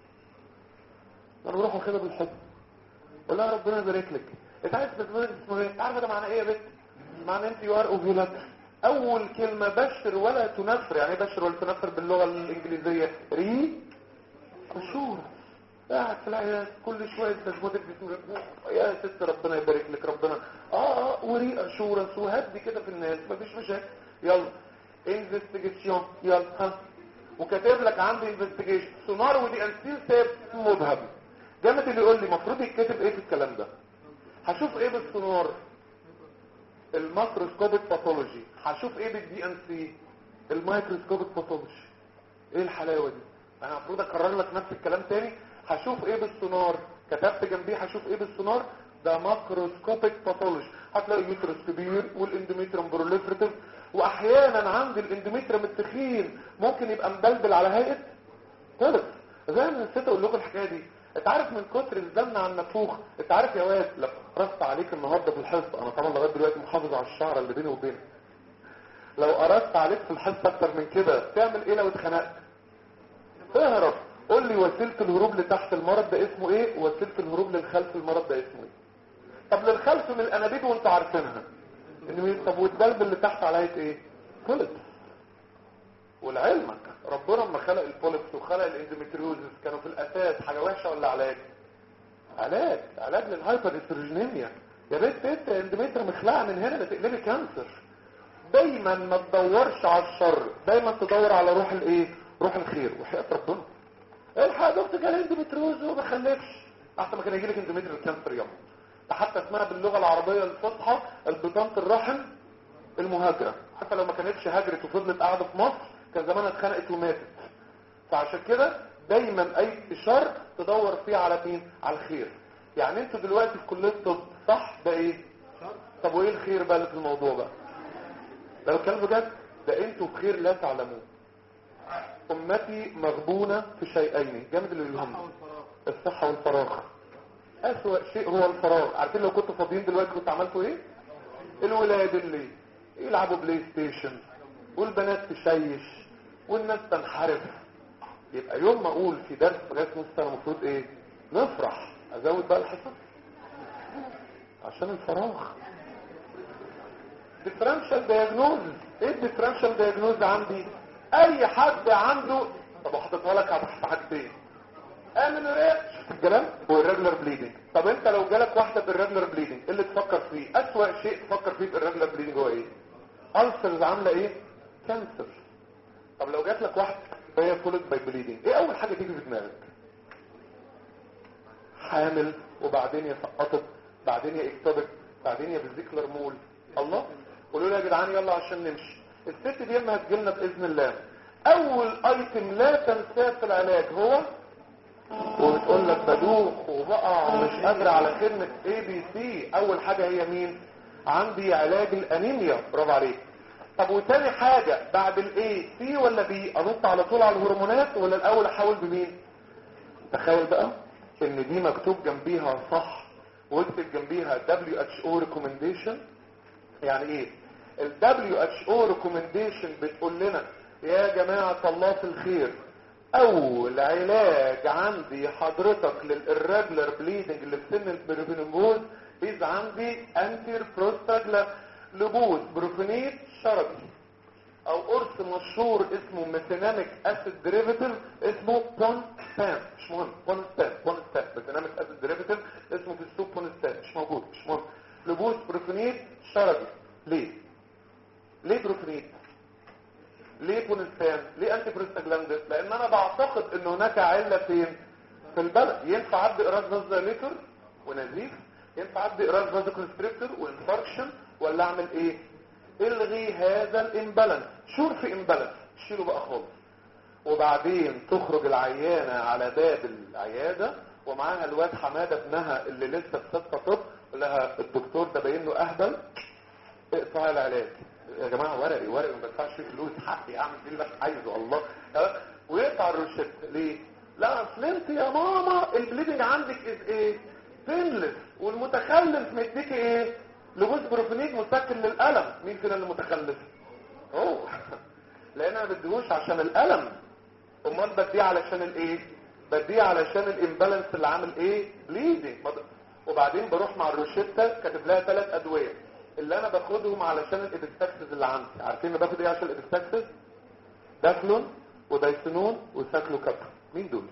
Speaker 1: انا بروح واخدها بالحب اقول لها ربنا يبارك لك. انت عايز سبازموديك ديسمنوريا؟ عارفه ده معناه ايه يا بنت؟ معناه انت يو ار اوفيولاتر. اول كلمه بشر ولا تنفر. يعني ايه بشر ولا تنفر باللغه الانجليزيه؟ ري اشور. قاعد في العيادة كل شويه سبازموديك ديسمنوريا يا ست ربنا يبارك لك ربنا اه اه وري اشورنس وهدي كده في الناس مفيش مشاكل. يلا انفستيجيشن يلا ها. وكاتب لك عندي انفستيجيشن سونار ودي انسيل سيب مبهم. جامد اللي يقول لي المفروض يتكتب ايه في الكلام ده؟ هشوف ايه بالسونار؟ الماكروسكوبيك باثولوجي. هشوف ايه بالدي ان سي؟ المايكروسكوبيك باثولوجي. ايه الحلاوه دي؟ انا المفروض اكرر لك نفس الكلام تاني. هشوف ايه بالسونار؟ كتبت جنبيه هشوف ايه بالسونار؟ ده ماكروسكوبيك باثولوجي. هتلاقي اليوترس كبير والاندوميتريوم بروليفريتيف، واحيانا عند الاندوميتريوم التخين ممكن يبقى مبلبل على هيئه طرف. زي ما نسيت اقول لكم الحكايه دي. انت عارف من كتر الزن على النفوخ، انت عارف يا واد لو قرصت عليك النهارده في الحصه، انا طبعا لغايه دلوقتي محافظ على الشعر اللي بيني وبينك، لو قرصت عليك في الحصه اكتر من كده تعمل ايه لو اتخنقت؟ اهرب. قول لي وسيله الهروب لتحت المرض ده اسمه ايه؟ وسيله الهروب للخلف المرض ده اسمه ايه؟ طب للخلف من الانابيب وانتوا عارفينها. طب والدلب اللي تحت على هيئه ايه؟ بوليبس. ولعلمك ربنا لما خلق البوليبس وخلق الاندوميتريوزس كانوا في الاساس حاجه وحشه ولا علاج؟ علاج. علاج للهايبر استروجينيميا. يا بنت انت اندوميتر مخلقه من هنا تقلبي كانسر. دايما ما تدورش على الشر، دايما تدور على روح الايه؟ روح الخير. وحياه ربنا الحق يا دكتور جالي اندوميتريوز وما خلفش، احسن ما كان يجي لك اندوميتريال كانسر يوم. ده حتى اسمها باللغه العربيه الفصحى البطانه الرحم المهاجره. حتى لو ما كانتش هاجرت وفضلت قاعده في مصر كان زمانها اتخنقت وماتت. فعشان كده دايما اي شر تدور فيه على مين؟ على الخير. يعني انتوا دلوقتي في كليه الطب صح؟ ده ايه؟ طب وايه الخير بقى اللي في الموضوع بقى؟ ده الكلام بجد. ده انتوا بخير لا تعلمون. امتي مغبونه في شيئين. جامد اللي بيلهم الصحه والفراغ. اسوأ شيء هو الفراغ. عارفين لو كنتوا فاضيين دلوقتي كنتوا عملتوا ايه؟ الولاد اللي يلعبوا بلاي ستيشن والبنات تشيش والناس تنحرف. يبقى يوم ما اقول في درس رئيس نص سنه المفروض ايه؟ نفرح. ازود بقى الحصص عشان الفراغ. ديفرنشال دايجنوز. ايه الديفرنشال دايجنوز عندي؟ اي حد عنده. طب وحطيتها لك على حاجتين امينوريا شفت الكلام والريجولار بليدنج. طب انت لو جالك واحده بالريجولار بليدنج ايه اللي تفكر فيه؟ اسوأ شيء تفكر فيه بالريجولار بليدنج هو ايه؟ ألسرز عامله ايه؟ كانسر. طب لو جات لك واحده هي فولد باي بليدنج ايه اول حاجه تيجي في دماغك؟ حامل وبعدين يسقطت بعدين يكتبت بعدين يفيزيكلر مول. الله، قولوا لي يا جدعان يلا عشان نمشي. الست دي لما هتجيلنا باذن الله اول ايتم لا تنساه في العلاج هو، وبتقول لك بدوخ وبقع ومش قادره على كلمه اي بي سي، اول حاجه هي مين؟ عندي علاج الانيميا. برافو عليك. طب وتاني حاجه بعد الاي سي ولا بي؟ انط على طول على الهرمونات ولا الاول احاول بمين؟ تخيل بقى ان دي مكتوب جنبيها صح واكتب جنبيها دبليو اتش او recommendation. يعني ايه ال دبليو اتش او recommendation؟ بتقول لنا يا جماعة الله في الخير، اول علاج عندي حضرتك للirregular bleeding اللي في سن البروفينوبوز إذ عندي انتير بروستاجلاندين بروفينيت شربي او قرص مشهور اسمه ميثيناميك اسيد ديريفيتيف اسمه بونستان. مش مهم، بونستان بونستان ميثيناميك اسيد ديريفيتيف اسمه في السوق بونستان، مش موجود، مش مهم. لبوس بروفينيت شربي. ليه ليه بروفينيت؟ ليه بونستان؟ ليه انتي بروستاجلاندين؟ لان انا بعتقد ان هناك عله فين؟ في البلد. ينفع ادي ايراد فازوليتور ونزيف؟ ينفع ادي ايراد فازوكونستريكتور وانفاركشن؟ ولا اعمل ايه؟ الغي هذا الامبالانس. شور في امبالانس شيله بقى خالص. وبعدين تخرج العيانه على باب العياده ومعاها الواد حماده ابنها اللي لسه في ستة طب، لها الدكتور ده باين له اهبل، اقطع العلاج يا جماعه، ورقي ورقي ما بدفعش فيه فلوس، حقي اعمل فيه اللي عايزه الله. ويقطع الروشته. ليه؟ لا اصل انت يا ماما البليدنج عندك از ايه؟ بينلس، والمتخلف مديكي ايه؟ لبوس بروفينيد مسكن للألم. مين فينا اللي متخلف؟ اوه لان انا بديهوش عشان الألم، امال بديه علشان الايه؟ بديه علشان الامبالانس اللي عامل ايه؟ بليدنج. وبعدين بروح مع الروشته كاتب لها ثلاث ادويه اللي انا باخدهم علشان الابستاكسس اللي عندي. عارفين انا باخد ايه عشان الابستاكسس؟ دافلون ودايسنون وساكلوكابر. مين دول؟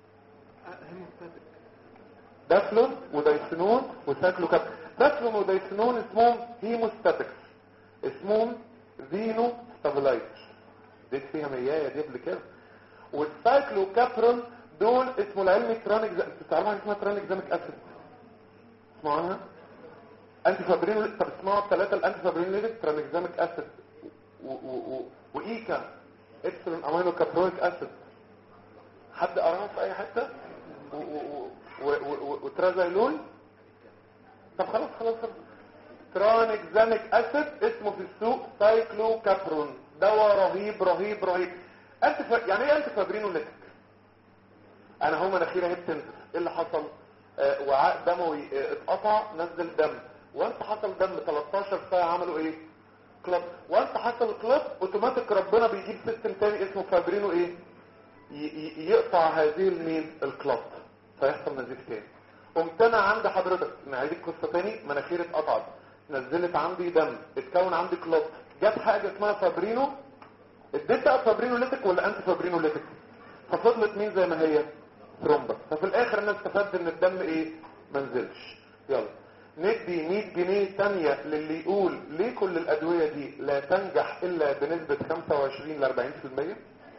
Speaker 1: دافلون ودايسنون وساكلوكابر. دافلون ودايسنون اسمهم هيموستاتكس، اسمهم فينو ستابلايزر. دي فيها مياه دي قبل كده. والسايكلوكابرون دول اسمه العلمي ترانيك. انتوا تعرفوا حاجه اسمها ترانيك زاميك اسيد؟ اسمعوا عنها؟ انتي فابرين. طب اسمعوا الثلاثه الانتي فابرينوليتيك ترانيك زاميك اسيد و و و وايكا ابسلون امينو كابرويك اسيد. حد قراها في اي حته؟ و و و وترازايلول. طب خلاص خلاص خلاص. ترانيك زاميك اسيد اسمه في السوق سايكلوكابرون، دواء رهيب رهيب رهيب. انت ف... يعني ايه انت فابرينوليتيك؟ انا هو مناخيري اهي بتنزف. ايه اللي حصل؟ آه وعاء دموي آه اتقطع نزل دم، وانت حصل دم تلتاشر ساعه عملوا ايه؟ كلاب. وانت حصل كلاب اوتوماتيك ربنا بيجيب سيستم تاني اسمه فابرينو ايه؟ ي... ي... يقطع هذه المين الكلاب فيحصل نزيف تاني. قمت انا عند حضرتك نعيد القصه تاني، مناخيري اتقطعت نزلت عندي دم اتكون عندي كلاب، جت حاجه اسمها فابرينو. اديت بقى فابرينوليتيك ولا انتي فابرينوليتيك؟ ففضلت مين زي ما هي؟ ثرومبس. ففي الاخر انا استفدت ان الدم ايه؟ ما نزلش. يلا ندي مية جنيه ثانيه للي يقول ليه كل الادويه دي لا تنجح الا بنسبه خمسة وعشرين ل أربعين بالمية.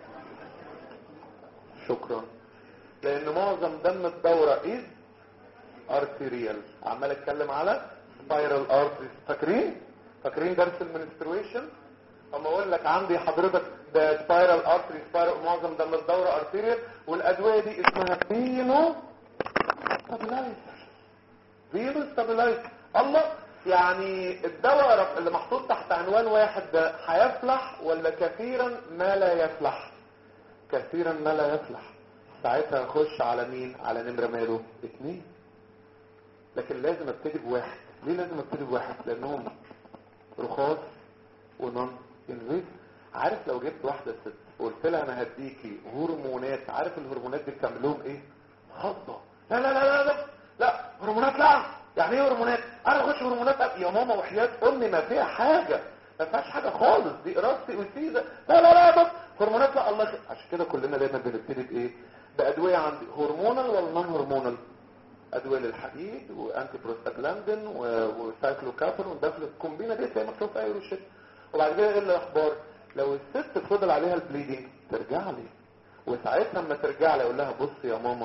Speaker 1: شكرا. لان معظم دم الدوره ايه؟ ارتيريال. عمال اتكلم على سبايرال ارتريز. فاكرين فاكرين درس المنسترويشن؟ اما اقول لك عندي حضرتك ده سبايرال ارتري سبايرال، معظم دم الدوره ارتيريال، والادويه دي اسمها فينو ستابلايزر. فينو ستابلايزر. الله، يعني الدواء اللي محطوط تحت عنوان واحد ده هيفلح ولا كثيرا ما لا يفلح؟ كثيرا ما لا يفلح. ساعتها اخش على مين؟ على نمره ماله اتنين. لكن لازم ابتدي بواحد. ليه لازم ابتدي بواحد؟ لانهم رخاص ونون انفيز. عارف لو جبت واحده ست وقلت لها انا هديكي هرمونات، عارف الهرمونات دي بتعمل لهم ايه؟ خضه. لا لا لا لا لا لا هرمونات لا. يعني ايه هرمونات؟ انا اخش هرمونات يا ماما وحياه امي ما فيها حاجه، ما فيهاش حاجه خالص، دي ارادتي وسيده. لا لا لا بس هرمونات لا. الله خير. عشان كده كلنا دايما بنبتدي بايه؟ بادويه عندي هرمونال ولا نون هرمونال؟ ادويه للحديد وانتي بروستاجلاندين وسايكلوكابر ودافل الكومبينه دي زي ما مكتوب في اي روشته. وبعد كده ايه الاخبار؟ لو الست فضل عليها البليدنج ترجع لي، وساعتها لما ترجع لي اقول لها بص يا ماما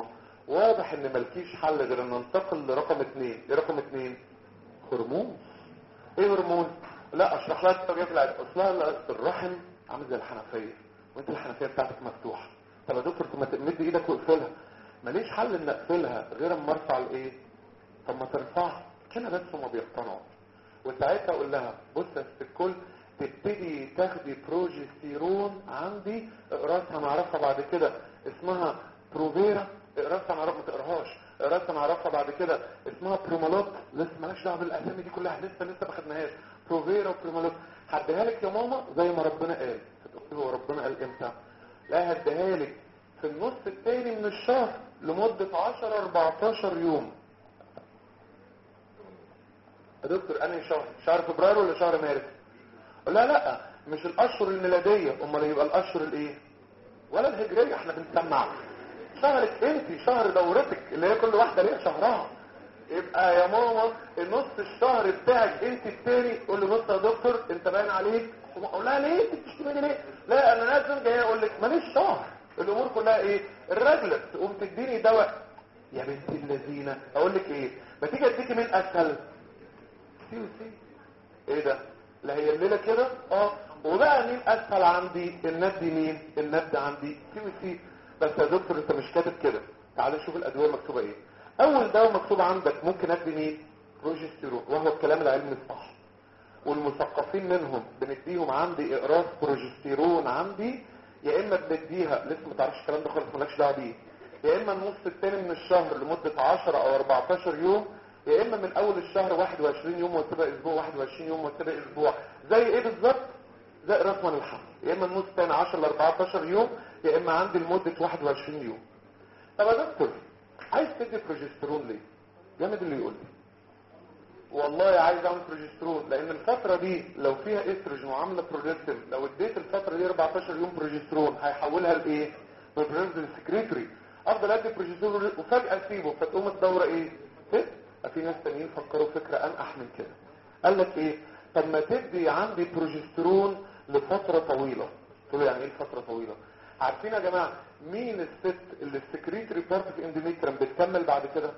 Speaker 1: واضح ان ملكيش حل غير ان ننتقل لرقم اتنين. ايه رقم اتنين؟ هرمون. ايه هرمون؟ لا اشرح لها الطريقه في العلاج. اصلها الرحم عامل زي الحنفيه وانت الحنفيه بتاعتك مفتوحه. طب يا دكتور ما تمد ايدك واقفلها. ماليش حل ان اقفلها غير اما ارفع الايه؟ طب ما ترفعها كده بس هما بيقتنعوا. وساعتها اقول لها بص يا ست الكل تبتدي تاخدي بروجستيرون عندي اقراصها نعرفها بعد كده اسمها بروفيرا. اقراصها نعرف ما تقراهاش. اقراصها نعرفها بعد كده اسمها برومالوت. لسه مالكش دعوه بالاسامي دي كلها لسه لسه ما خدناهاش. بروفيرا وبرومالوت هديها لك يا ماما زي ما ربنا قال. فتقول هو ربنا قال امتى؟ لا هديها لك في النص الثاني من الشهر لمده عشرة اربعتاشر يوم. يا دكتور انهي شهر؟ شهر فبراير ولا شهر مارس؟ لا لا مش الاشهر الميلاديه. امال يبقى الاشهر الايه؟ ولا الهجريه. احنا بنسمع شهرك انت شهر دورتك اللي هي كل واحده ليها شهرها. يبقى يا ماما النص الشهر بتاعك انت التاني. قول لي بص يا دكتور انت باين عليك. اقول لها ليه انت بتشتمني ليه؟ لا انا لازم جاي اقول لك ماليش شهر. الامور كلها ايه؟ الرجله تقوم تديني دواء. يا بنت اللذينه اقول لك ايه؟ ما تيجي اديكي مين اسهل؟ سي وسي. ايه ده؟ لا هي الليله كده اه. وبقى مين اسهل عندي؟ الند مين؟ الند عندي سي وسي. بس يا دكتور انت مش كاتب كده. تعال نشوف الادويه مكتوبه ايه. اول دواء مكتوب عندك ممكن ادي مين؟ بروجستيرون وهو الكلام العلمي الصح. والمثقفين منهم بنديهم عندي اقراص بروجستيرون عندي يا اما بنديها لسه ما تعرفش الكلام ده خالص مالكش دعوه بيه. يا اما النص الثاني من الشهر لمده عشرة او اربعتاشر يوم. يا اما من اول الشهر واحد وعشرين يوم وتبقى اسبوع واحد وعشرين يوم وتبقى اسبوع. زي ايه بالظبط؟ زي راس من الحمل. يا اما النص الثاني عشرة ل اربعتاشر يوم يا اما عندي لمده واحد وعشرين يوم. طب يا دكتور عايز تدي بروجسترون ليه؟ جامد اللي يقول لي والله عايز اعمل بروجسترون لان الفتره دي لو فيها استروجين وعامله بروجستين لو اديت الفتره دي اربعتاشر يوم بروجسترون هيحولها لايه؟ بروجستين سكريتري. افضل ادي بروجسترون وفجاه اسيبه فتقوم الدوره ايه؟ في ناس تانيين فكروا فكره انقح من كده. قال لك ايه؟ طب ما تدي عندي بروجسترون لفتره طويله. قلت له يعني ايه الفتره طويله؟ عارفين يا جماعه مين الست اللي السكريتري بارت في اندوميتريم بتكمل بعد كده؟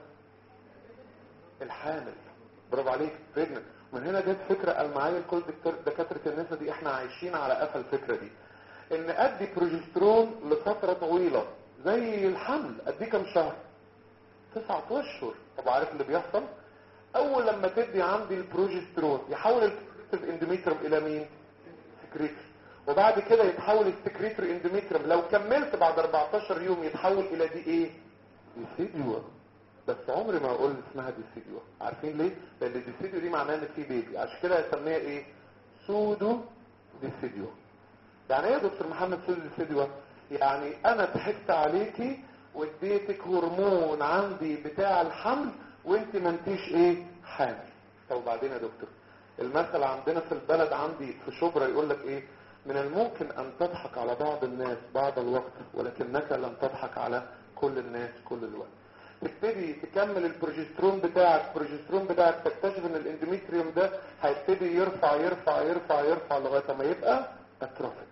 Speaker 1: الحامل. برافو عليك بريجننت. من هنا جت فكره قال معايا الكل دكاتره النساء دي احنا عايشين على قفا الفكره دي ان ادي بروجسترون لفتره طويله زي الحمل. اديه كام شهر؟ تسعة اشهر. طب عارف اللي بيحصل؟ اول لما تدي عندي البروجسترون يحول الاندوميتريم الى مين؟ سكريتري. وبعد كده يتحول السكريتري اندوميتريم لو كملت بعد اربعتاشر يوم يتحول الى دي ايه؟ ديسيديوا. بس عمري ما اقول اسمها ديسيديوا. عارفين ليه؟ لان ديسيديوا دي معناها ان في بيبي. عشان كده هسميها ايه؟ سودو ديسيديوا. يعني ايه يا دكتور محمد سودو ديسيديوا؟ يعني انا ضحكت عليكي واديتك هرمون عندي بتاع الحمل وانت ما انتيش ايه؟ حامل. طب وبعدين يا دكتور المثل عندنا في البلد عندي في شبرا يقول لك ايه؟ من الممكن ان تضحك على بعض الناس بعض الوقت ولكنك لن تضحك على كل الناس كل الوقت. تبتدي تكمل البروجسترون بتاعك البروجسترون بتاعك تكتشف ان الاندوميتريوم ده هيبتدي يرفع يرفع يرفع يرفع لغايه ما يبقى اتروفيك.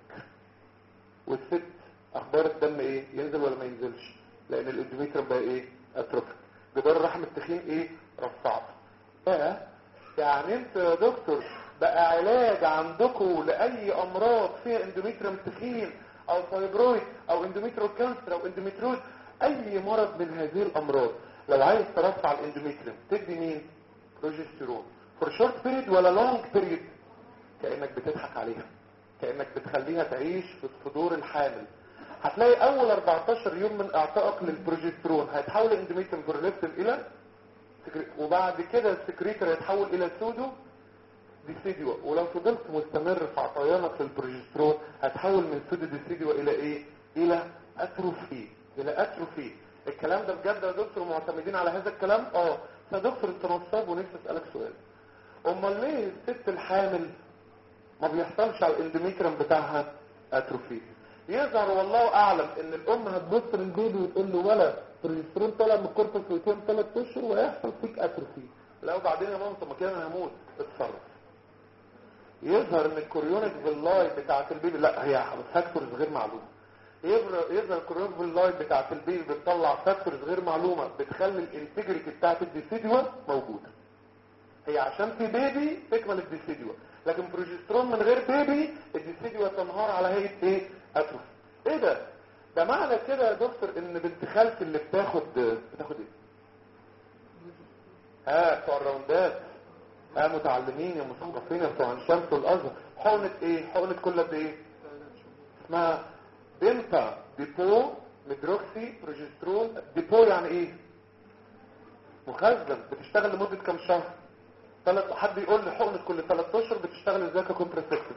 Speaker 1: والست اخبار الدم ايه؟ ينزل ولا ما ينزلش؟ لان الاندوميتريوم بقى ايه؟ اتروفيك. جدار الرحم التخين ايه؟ رفعت. ف يعني انت يا دكتور بقى علاج عندكم لاي امراض فيها اندوميتريوم تخين او فايبرويد او اندوميتريال كانسر او اندوميتروز اي مرض من هذه الامراض لو عايز ترفع الاندوميتريوم تدي مين؟ بروجستيرون. فور شورت بيريد ولا لونج بيريد؟ كانك بتضحك عليها كانك بتخليها تعيش في دور الحامل. هتلاقي اول اربعتاشر يوم من اعطائك للبروجسترون هيتحول الاندوميتريوم برولاكتين الى وبعد كده السكريتر هيتحول الى سودو ديسيديوا. ولو فضلت مستمر في عطيانك للبروجسترون هتحول من سودو ديسيديوا الى ايه؟ الى اتروفي. الى اتروفي. الكلام ده بجد يا دكتور معتمدين على هذا الكلام؟ اه. يا دكتور انت نصاب ونفسي اسالك سؤال. امال ليه الست الحامل ما بيحصلش على الاندوميتريوم بتاعها اتروفي؟ يظهر والله اعلم ان الام هتبص للبيبي وتقول له ولا البروجسترون طالع من الكورتكس ويتم ثلاث اشهر وهيحصل فيك اتروفي. لا وبعدين يا ماما طب ما كده انا هموت. اتصرف. يظهر ان الكوريونيك باللاي بتاعه البيبي لا هي فاكتورز غير معلومه. يظهر الكلوروفيل لايت بتاعت البيبي بتطلع فاكتورز غير معلومه بتخلي الانتجريتي بتاعت الديسيدوا موجوده. هي عشان في بيبي تكمل الديسيدوا، لكن بروجسترون من غير بيبي الديسيدوا تنهار على هيئه ايه؟ اتروفي. ايه ده؟ ده معنى كده يا دكتور ان بنت خالتي اللي بتاخد بتاخد ايه؟ ها بتوع الراوندات، ها متعلمين يا مثقفين يا بتوع عين شمس والازهر، حقنه ايه؟ حقنه كل قد ايه؟ اسمها دلتا ديبو ميدروكسي بروجسترون. ديبو يعني ايه؟ مخزن. بتشتغل لمده كام شهر؟ ثلاث. حد يقول لي حقنه كل ثلاث اشهر بتشتغل ازاي ككونتراسبتيف؟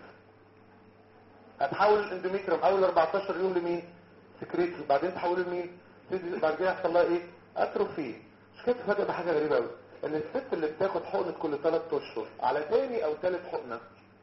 Speaker 1: هتحول الاندوميتريوم اول اربعتاشر يوم لمين؟ سكريتري، بعدين تحوله لمين؟ بعد كده يحصل لها ايه؟ اتروفي. مش كده؟ فجاه بحاجه غريبه قوي ان الست اللي بتاخد حقنه كل ثلاث اشهر على تاني او ثالث حقنه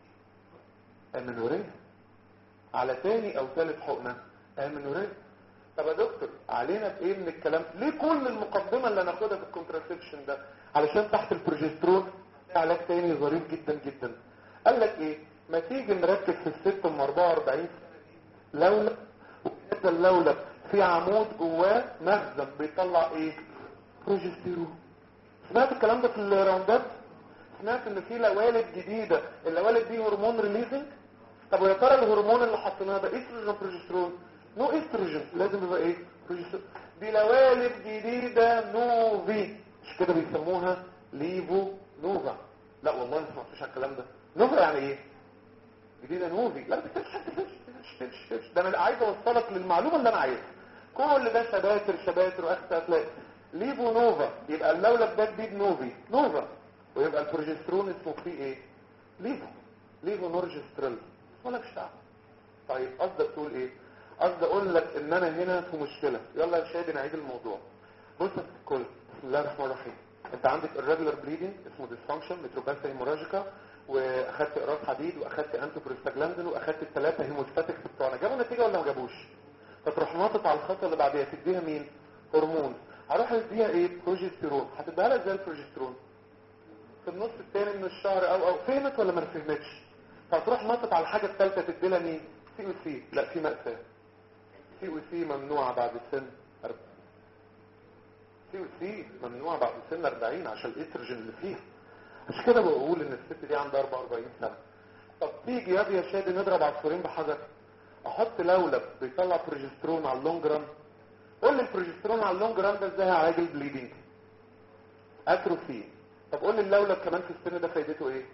Speaker 1: امنوريه، على تاني او ثالث حقنه امنوريه. طب يا دكتور علينا بايه من الكلام؟ ليه كل المقدمه اللي هناخدها في الكونتراسبشن ده؟ علشان تحت البروجسترون علاج تاني ظريف جدا جدا. قال لك ايه؟ ما تيجي نركز في الست ام اربعة واربعين لولب، وهذا اللولب في عمود جواه مخزن بيطلع ايه؟ بروجستيرون. سمعت الكلام ده في الراوندات؟ سمعت ان في لوالد جديده، اللوالد دي هرمون ريليزنج. طب ويا ترى الهرمون اللي حطيناه ده استروجين بروجسترون؟ نو استروجين، لازم يبقى ايه؟ بروجسترون. دي لوالد جديده نوفي، مش كده بيسموها ليفو نوفا؟ لا والله ما سمعتش على الكلام ده. نوفا يعني ايه؟ جديده نوفي. لا بتفش ده انا عايز اوصلك للمعلومه اللي انا عايزها. كل ده شباتر شباتر واخت هتلاقي ليفو نوفا، يبقى اللولب ده جديد نوفي نوفا، ويبقى البروجسترون اسمه فيه ايه؟ ليفو ليفو نورجستريل. ولا مش تعب. طيب قصدك تقول ايه؟ قصدي اقول لك ان انا هنا في مشكله. يلا يا شادي نعيد الموضوع. بص يا الكل، بسم الله الرحمن الرحيم. انت عندك الريجولار بليدنج اسمه ديسفانكشن متروباثي هيموراجيكا، واخدت اقراص حديد واخدت انتي بروستاجلاندين واخدت الثلاثه هيموستاتكس بتوعنا. جابوا نتيجه ولا ما جابوش؟ فتروح ناطط على الخطوه اللي بعديها تديها مين؟ هرمون. هروح اديها ايه؟ بروجستيرون. هتديها لها ازاي البروجستيرون؟ في النص الثاني من الشهر او او فهمت ولا ما فهمتش؟ فتروح ناطط على الحاجه الثالثه تدي لها مين؟ سي او سي. لا في مأساة. سي او سي ممنوعه بعد سن أربعين. سي او سي ممنوعه بعد سن أربعين عشان الاستروجين اللي فيها. مش كده بقول ان الست دي عندها اربعة واربعين سنه. طب تيجي يا يا شادي نضرب عصفورين بحجر. احط لولب بيطلع بروجسترون على اللونج ران. قول لي البروجسترون على اللونج ران ده ازاي هيعالج البليدنج؟ اتروفي. طب قول لي اللولب كمان في السن ده فايدته ايه؟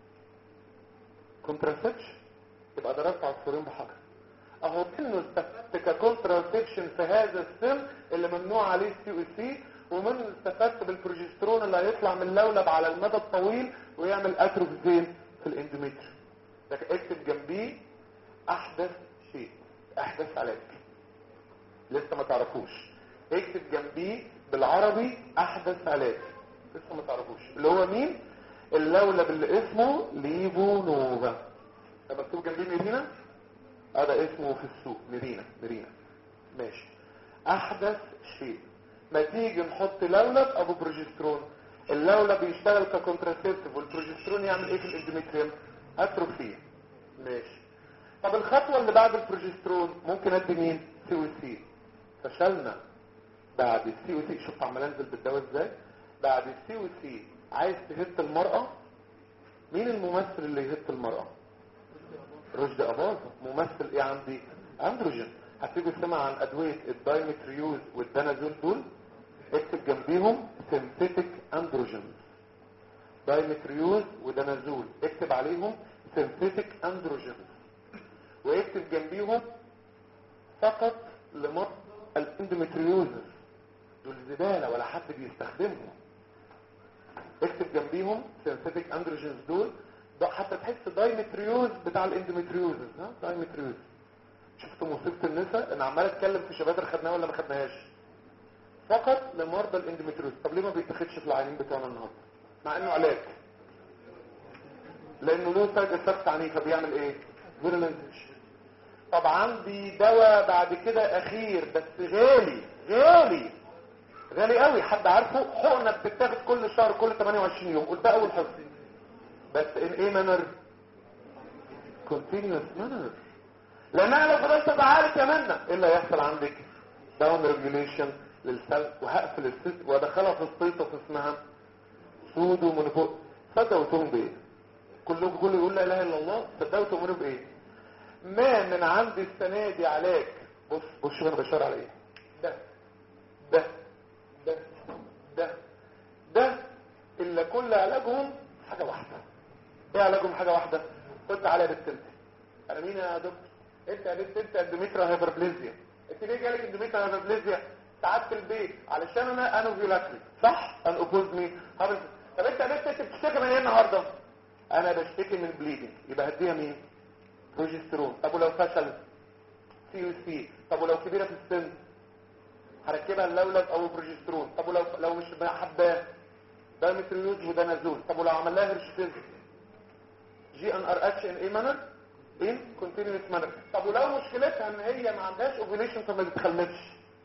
Speaker 1: كونتراسبشن. يبقى ضربت عصفورين بحجر. اهو منه استفدت ككونتراسبشن في هذا السن اللي ممنوع عليه السي او سي، ومنه استفدت بالبروجسترون اللي هيطلع من اللولب على المدى الطويل ويعمل اتروفي فين؟ في الاندوميتر. لكن اكتب جنبيه احدث شيء، احدث علاج لسه ما تعرفوش. اكتب جنبيه بالعربي احدث علاج لسه ما تعرفوش، اللي هو مين؟ اللولب اللي اسمه ليفو نوفا. ده مكتوب جنبيه ميرينا. اه ده اسمه في السوق ميرينا. ميرينا ماشي. احدث شيء. ما تيجي نحط لولب ابو بروجسترون. اللولب يشتغل ككونتراسيبتيف والبروجسترون يعمل ايه في الاندوميتريوم؟ اتروفي. ماشي. طب الخطوه اللي بعد البروجسترون ممكن ادي مين؟ سي او سي. فشلنا. بعد السي او سي شوف عمال انزل بالدواء ازاي. بعد السي او سي عايز تهت المراه. مين الممثل اللي يهت المراه؟ رشدي أباظة. ممثل ايه عندي؟ اندروجين. هتيجي تسمع عن ادويه الدايمتريوز والدانازول دول؟ اكتب جنبيهم سينثيتيك اندروجين. دايمتريوز ودانازول اكتب عليهم سينثيتيك اندروجين، واكتب جنبيهم فقط لمرضى الاندوميتريوزس. دول زباله ولا حد بيستخدمهم. اكتب جنبيهم سينثيتيك اندروجينز دول ده حتى تحس دايمتريوز بتاع الاندوميتريوزس. ها دايمتريوز. شفتوا مصيبه النساء؟ انا عمال اتكلم في شباتر خدناها ولا ما خدناهاش؟ فقط لمرضى الاندوميتريوز. طب ليه ما بيتاخدش في العيانين بتوعنا النهارده مع انه علاج؟ لانه له سايد افكت عنيفه. بيعمل ايه؟ فيرولنسيشن. طب عندي دواء بعد كده اخير بس غالي غالي غالي قوي. حد عارفه؟ حقنه بتتاخد كل شهر كل ثمانية وعشرين يوم. قلت اول حصه بس ان ايه مانر؟ كونتينيوس مانر. لان انا لو فضلت اتعالج يا منى ايه اللي هيحصل عندك؟ داون ريجوليشن للسل، وهقفل السيست وادخلها في السيطه اسمها سودو مونوبول. صدقوا وتؤمنوا بايه؟ كلكم كله يقول لا اله الا الله، صدقوا وتؤمنوا بايه؟ ما من عندي السنه دي علاج. بص بص شوف انا بشار على ايه. ده ده ده ده ده الا كل علاجهم حاجه واحده. ايه علاجهم حاجه واحده؟ قلت عليها بالتلت. انا مين يا دكتور؟ انت يا بنت انت اندوميتريال هايبربليزيا. انت ليه جالك اندوميتريال هايبربليزيا؟ ساعات في البيت علشان انا انوفيولاكري صح؟ ان اوبوز مي. طب انت يا بنت انت بتشتكي من ايه النهارده؟ انا بشتكي من بليدنج. يبقى هديها مين؟ بروجسترون. طب ولو فشل؟ سي يو سي. طب ولو كبيره في السن؟ هركبها اللولب او بروجسترون. طب ولو لو مش حباه؟ ده متريوز وده نازول. طب ولو عمل لها هيرشفيز؟ جي ان ار اتش ان اي مانر ان كونتينيوس مانر. طب ولو مشكلتها ان هي ما عندهاش اوفيليشن فما بتخلفش؟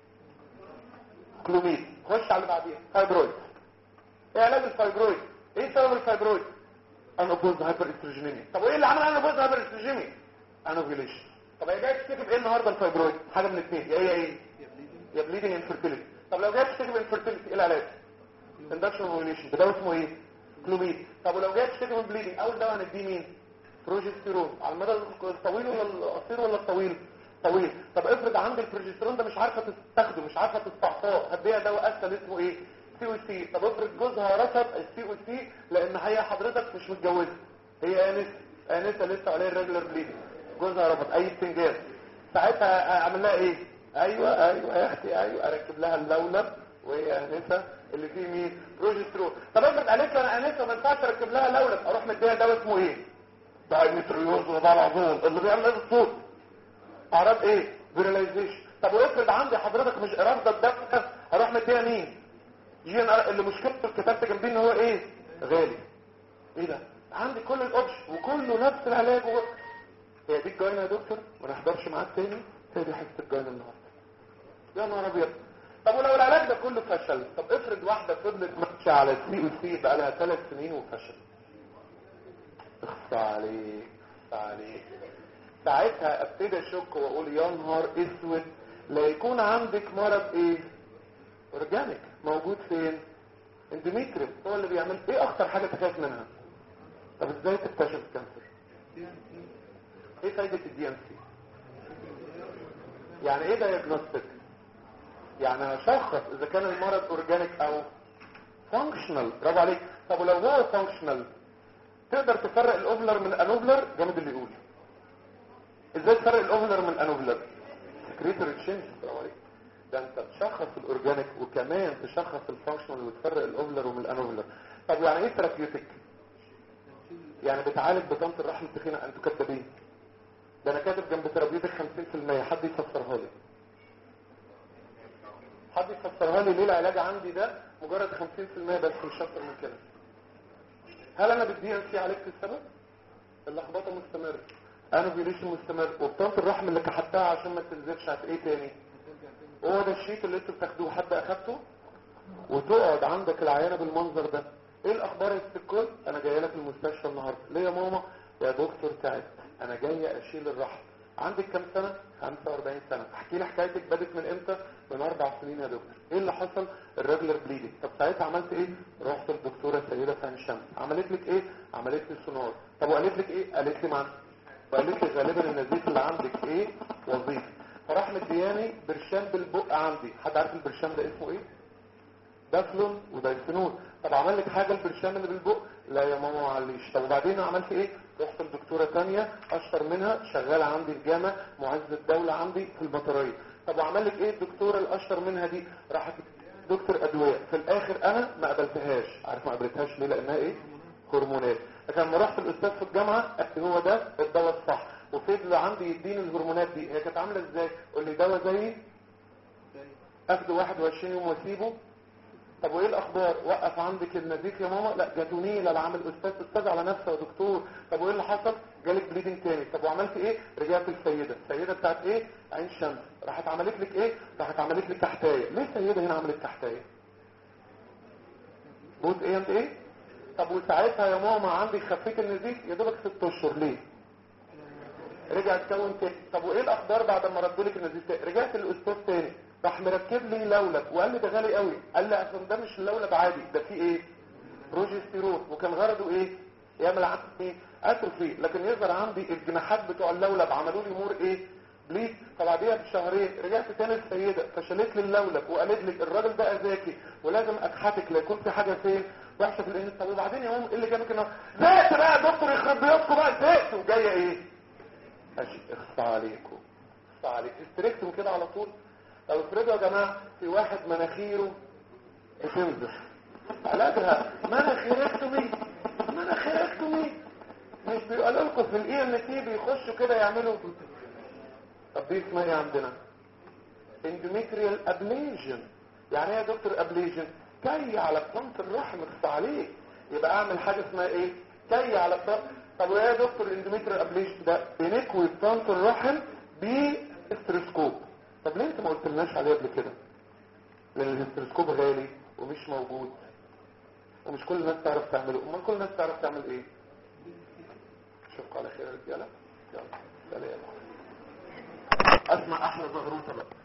Speaker 1: كلوميد. خش على اللي بعديها فايبرويد. ايه علاج الفايبرويد؟ ايه سبب الفايبرويد؟ انوبوز هايبر استروجينيميا. طب وايه اللي عمل انوبوز هايبر استروجينيميا؟ انوفيليشن. طب هي جايه تشتكي بايه النهارده الفايبرويد؟ حاجه من الاثنين، يا هي ايه يا بليدنج انفيرتيليتي. طب لو جايه تشتكي بانفيرتيليتي ايه العلاج؟ اندكشن اوفيليشن. ده اسمه ايه؟ كلوميد. طب ولو جايه تشتكي من بليدنج اول دواء هنديه مين؟ بروجستيرون. على المدى الطويل ولا القصير ولا الطويل؟ طويل. طب افرض عندك البروجستيرون ده مش عارفه تستخدمه مش عارفه تستعطاه، هديها دواء اسهل اسمه ايه؟ سي او سي. طب افرض جوزها رفض السي او سي لان هي حضرتك مش متجوزه، هي انس انسه لسه عليها الريجولار بليدنج، جوزها رفض اي استنجاب، ساعتها اعمل لها ايه؟ ايوه ايوه يا اختي ايوه اركب لها اللولب وهي انسه اللي فيه مين؟ بروجسترون. طب افرض قالت لي انا انسه ما ينفعش اركب لها لولب، اروح مديها دواء اسمه ايه؟ دايمتريوز وده العظيم اللي بيعمل ايه الصوت؟ اعراض ايه؟ فيراليزيشن. طب وافرض عندي حضرتك مش رافضه الدواء، هروح مديها مين؟ جي ان ار اللي مشكلته الكتابه جنبيه ان هو ايه؟ غالي. ايه ده؟ عندي كل الاوبشن وكله نفس العلاج و... هي دي الجاينه يا دكتور؟ ما نحضرش معاك تاني؟ هي دي حته الجاينه النهارده. يا نهار ابيض. طب ولو العلاج ده كله فشل؟ طب افرض واحده فضلت ماشيه على السي او سي بقى لها ثلاث سنين وفشل. اخفى عليك اخفى عليك. ساعتها ابتدي اشك واقول يا نهار اسود، لا يكون عندك مرض ايه؟ اورجانيك موجود فين؟ اندوميتريوم هو اللي بيعمل ايه اكتر حاجه تخاف منها؟ طب ازاي تكتشف الكانسر؟ ايه فايده الدي ام سي؟ يعني ايه دايجنوستيك؟ يعني هشخص اذا كان المرض اورجانيك او فانكشنال. برافو عليك. طب ولو هو فانكشنال تقدر تفرق الاوفلر من الانوفلر؟ جامد اللي يقول. ازاي تفرق الاوفلر من الانوفلر؟ سكريتوري تشينج. برافو عليك. ده انت تشخص الاورجانيك وكمان تشخص الفانكشنال وتفرق الاوفلر ومن الانوفلر. طب يعني ايه ثيرابيوتيك؟ يعني بتعالج بطانه الرحم التخينه. انتوا كدابين. ده انا كاتب جنب ثيرابيوتيك خمسين في المية. حد يفسرها لي؟ حد يفسرها لي ليه العلاج عندي ده مجرد خمسين في المية بس مش اكتر من كده؟ هل انا بالدي ان سي عالجت السبب؟ اللخبطه مستمره، انوفيليشن مستمر، وبطانه الرحم اللي كحتها عشان ما تنزلش هت ايه تاني؟ هو ده الشيت اللي انتوا بتاخدوه حد اخدته وتقعد عندك العيانه بالمنظر ده. ايه الاخبار يا ست الكل؟ انا جايه لك المستشفى النهارده. ليه يا ماما؟ يا دكتور تعبت انا جايه اشيل الرحم. عندك كام سنه؟ خمسة وأربعين سنه. احكي لي حكايتك بدت من امتى؟ من اربع سنين يا دكتور. ايه اللي حصل؟ الريجولار بليدنج. طب ساعتها عملت ايه؟ رحت للدكتوره سيده في عين شمس. عملت لك ايه؟ عملت لي سونار. طب وقالت لك ايه؟ قالت لي مع وقالت لي غالبا النزيف اللي عندك ايه؟ وظيفي. فراح مدياني برشام بالبق عندي. حد عارف البرشام ده اسمه ايه؟ دافلون ودايفينول. طب عمل لك حاجه البرشام اللي بالبق؟ لا يا ماما ما عليش. طب وبعدين عملت ايه؟ رحت لدكتوره ثانيه اشطر منها شغاله عندي في جامعه معز الدوله عندي في البطاريه. طب وعمل لك ايه الدكتوره الاشطر منها دي؟ راحت دكتور ادويه. في الاخر انا ما قبلتهاش. عارف ما قبلتهاش ليه؟ لانها ايه؟ هرمونات. لكن لما رحت الاستاذ في الجامعه قال لي هو ده الدواء الصح، وفضل عندي يديني الهرمونات دي. هي كانت عامله ازاي؟ قول لي دواء زي اخده واحد وعشرين يوم واسيبه. طب وايه الاخبار؟ وقف عندك النزيف يا ماما؟ لا جاتوني لا العامل استاذ استاذ على نفسه يا دكتور. طب وايه اللي حصل؟ جالك بليدنج تاني. طب وعملت ايه؟ رجعت السيده. السيده بتاعت ايه؟ عين شمس. راحت عملت لك ايه؟ راحت عملت لك تحتايه. ليه السيده هنا عملت تحتايه؟ بوت ايه انت ايه؟ طب وساعتها يا ماما عندي خفيت النزيف يا دوبك ست اشهر. ليه؟ رجع اتكون تاني. طب وايه الاخبار بعد ما ردوا لك النزيف تاني؟ رجعت للاستاذ تاني راح مركب لي لولب وقال لي ده غالي قوي. قال لي اصل ده مش لولب عادي، ده فيه ايه؟ بروجستيرون. وكان غرضه ايه؟ يعمل عندي ايه؟ اتروفي. لكن يظهر عندي الجناحات بتوع اللولب عملوا لي مور ايه؟ بليد. فبعديها بشهرين رجعت تاني السيده فشلت لي اللولب وقالت لي الراجل ده اذكي ولازم اكحتك لا يكون في حاجه فين وحشه في الانس. طب وبعدين يا ماما ايه اللي جابك هنا؟ زهقت بقى يا دكتور يخرب بيوتكم بقى، زهقت. وجايه ايه؟ ماشي اخصى عليكم اخصى عليك استريكتم كده على طول. طب افرضوا يا جماعه في واحد مناخيره بتنزف، علاجها مناخيركتومي. مناخيركتومي مش بيقولوا لكم في الاي ان تي بيخشوا كده يعملوا؟ طب دي اسمها ايه عندنا؟ اندوميتريال ابليجن. يعني ايه يا دكتور ابليجن؟ كي على قنط الرحم اخصى عليك. يبقى اعمل حاجه اسمها ايه؟ كي على قنط. طب وايه يا دكتور الاندوميتريال ابليجن ده؟ بنكوي قنط الرحم باستروسكوب. طب ليه انت ما قلتلناش عليه قبل كده؟ لان الاستروسكوب غالي ومش موجود ومش كل الناس تعرف تعمله. امال كل الناس تعرف تعمل ايه؟ اشوفكم على خير يا رجاله. يلا سلام. اسمع احلى زغروطه بقى.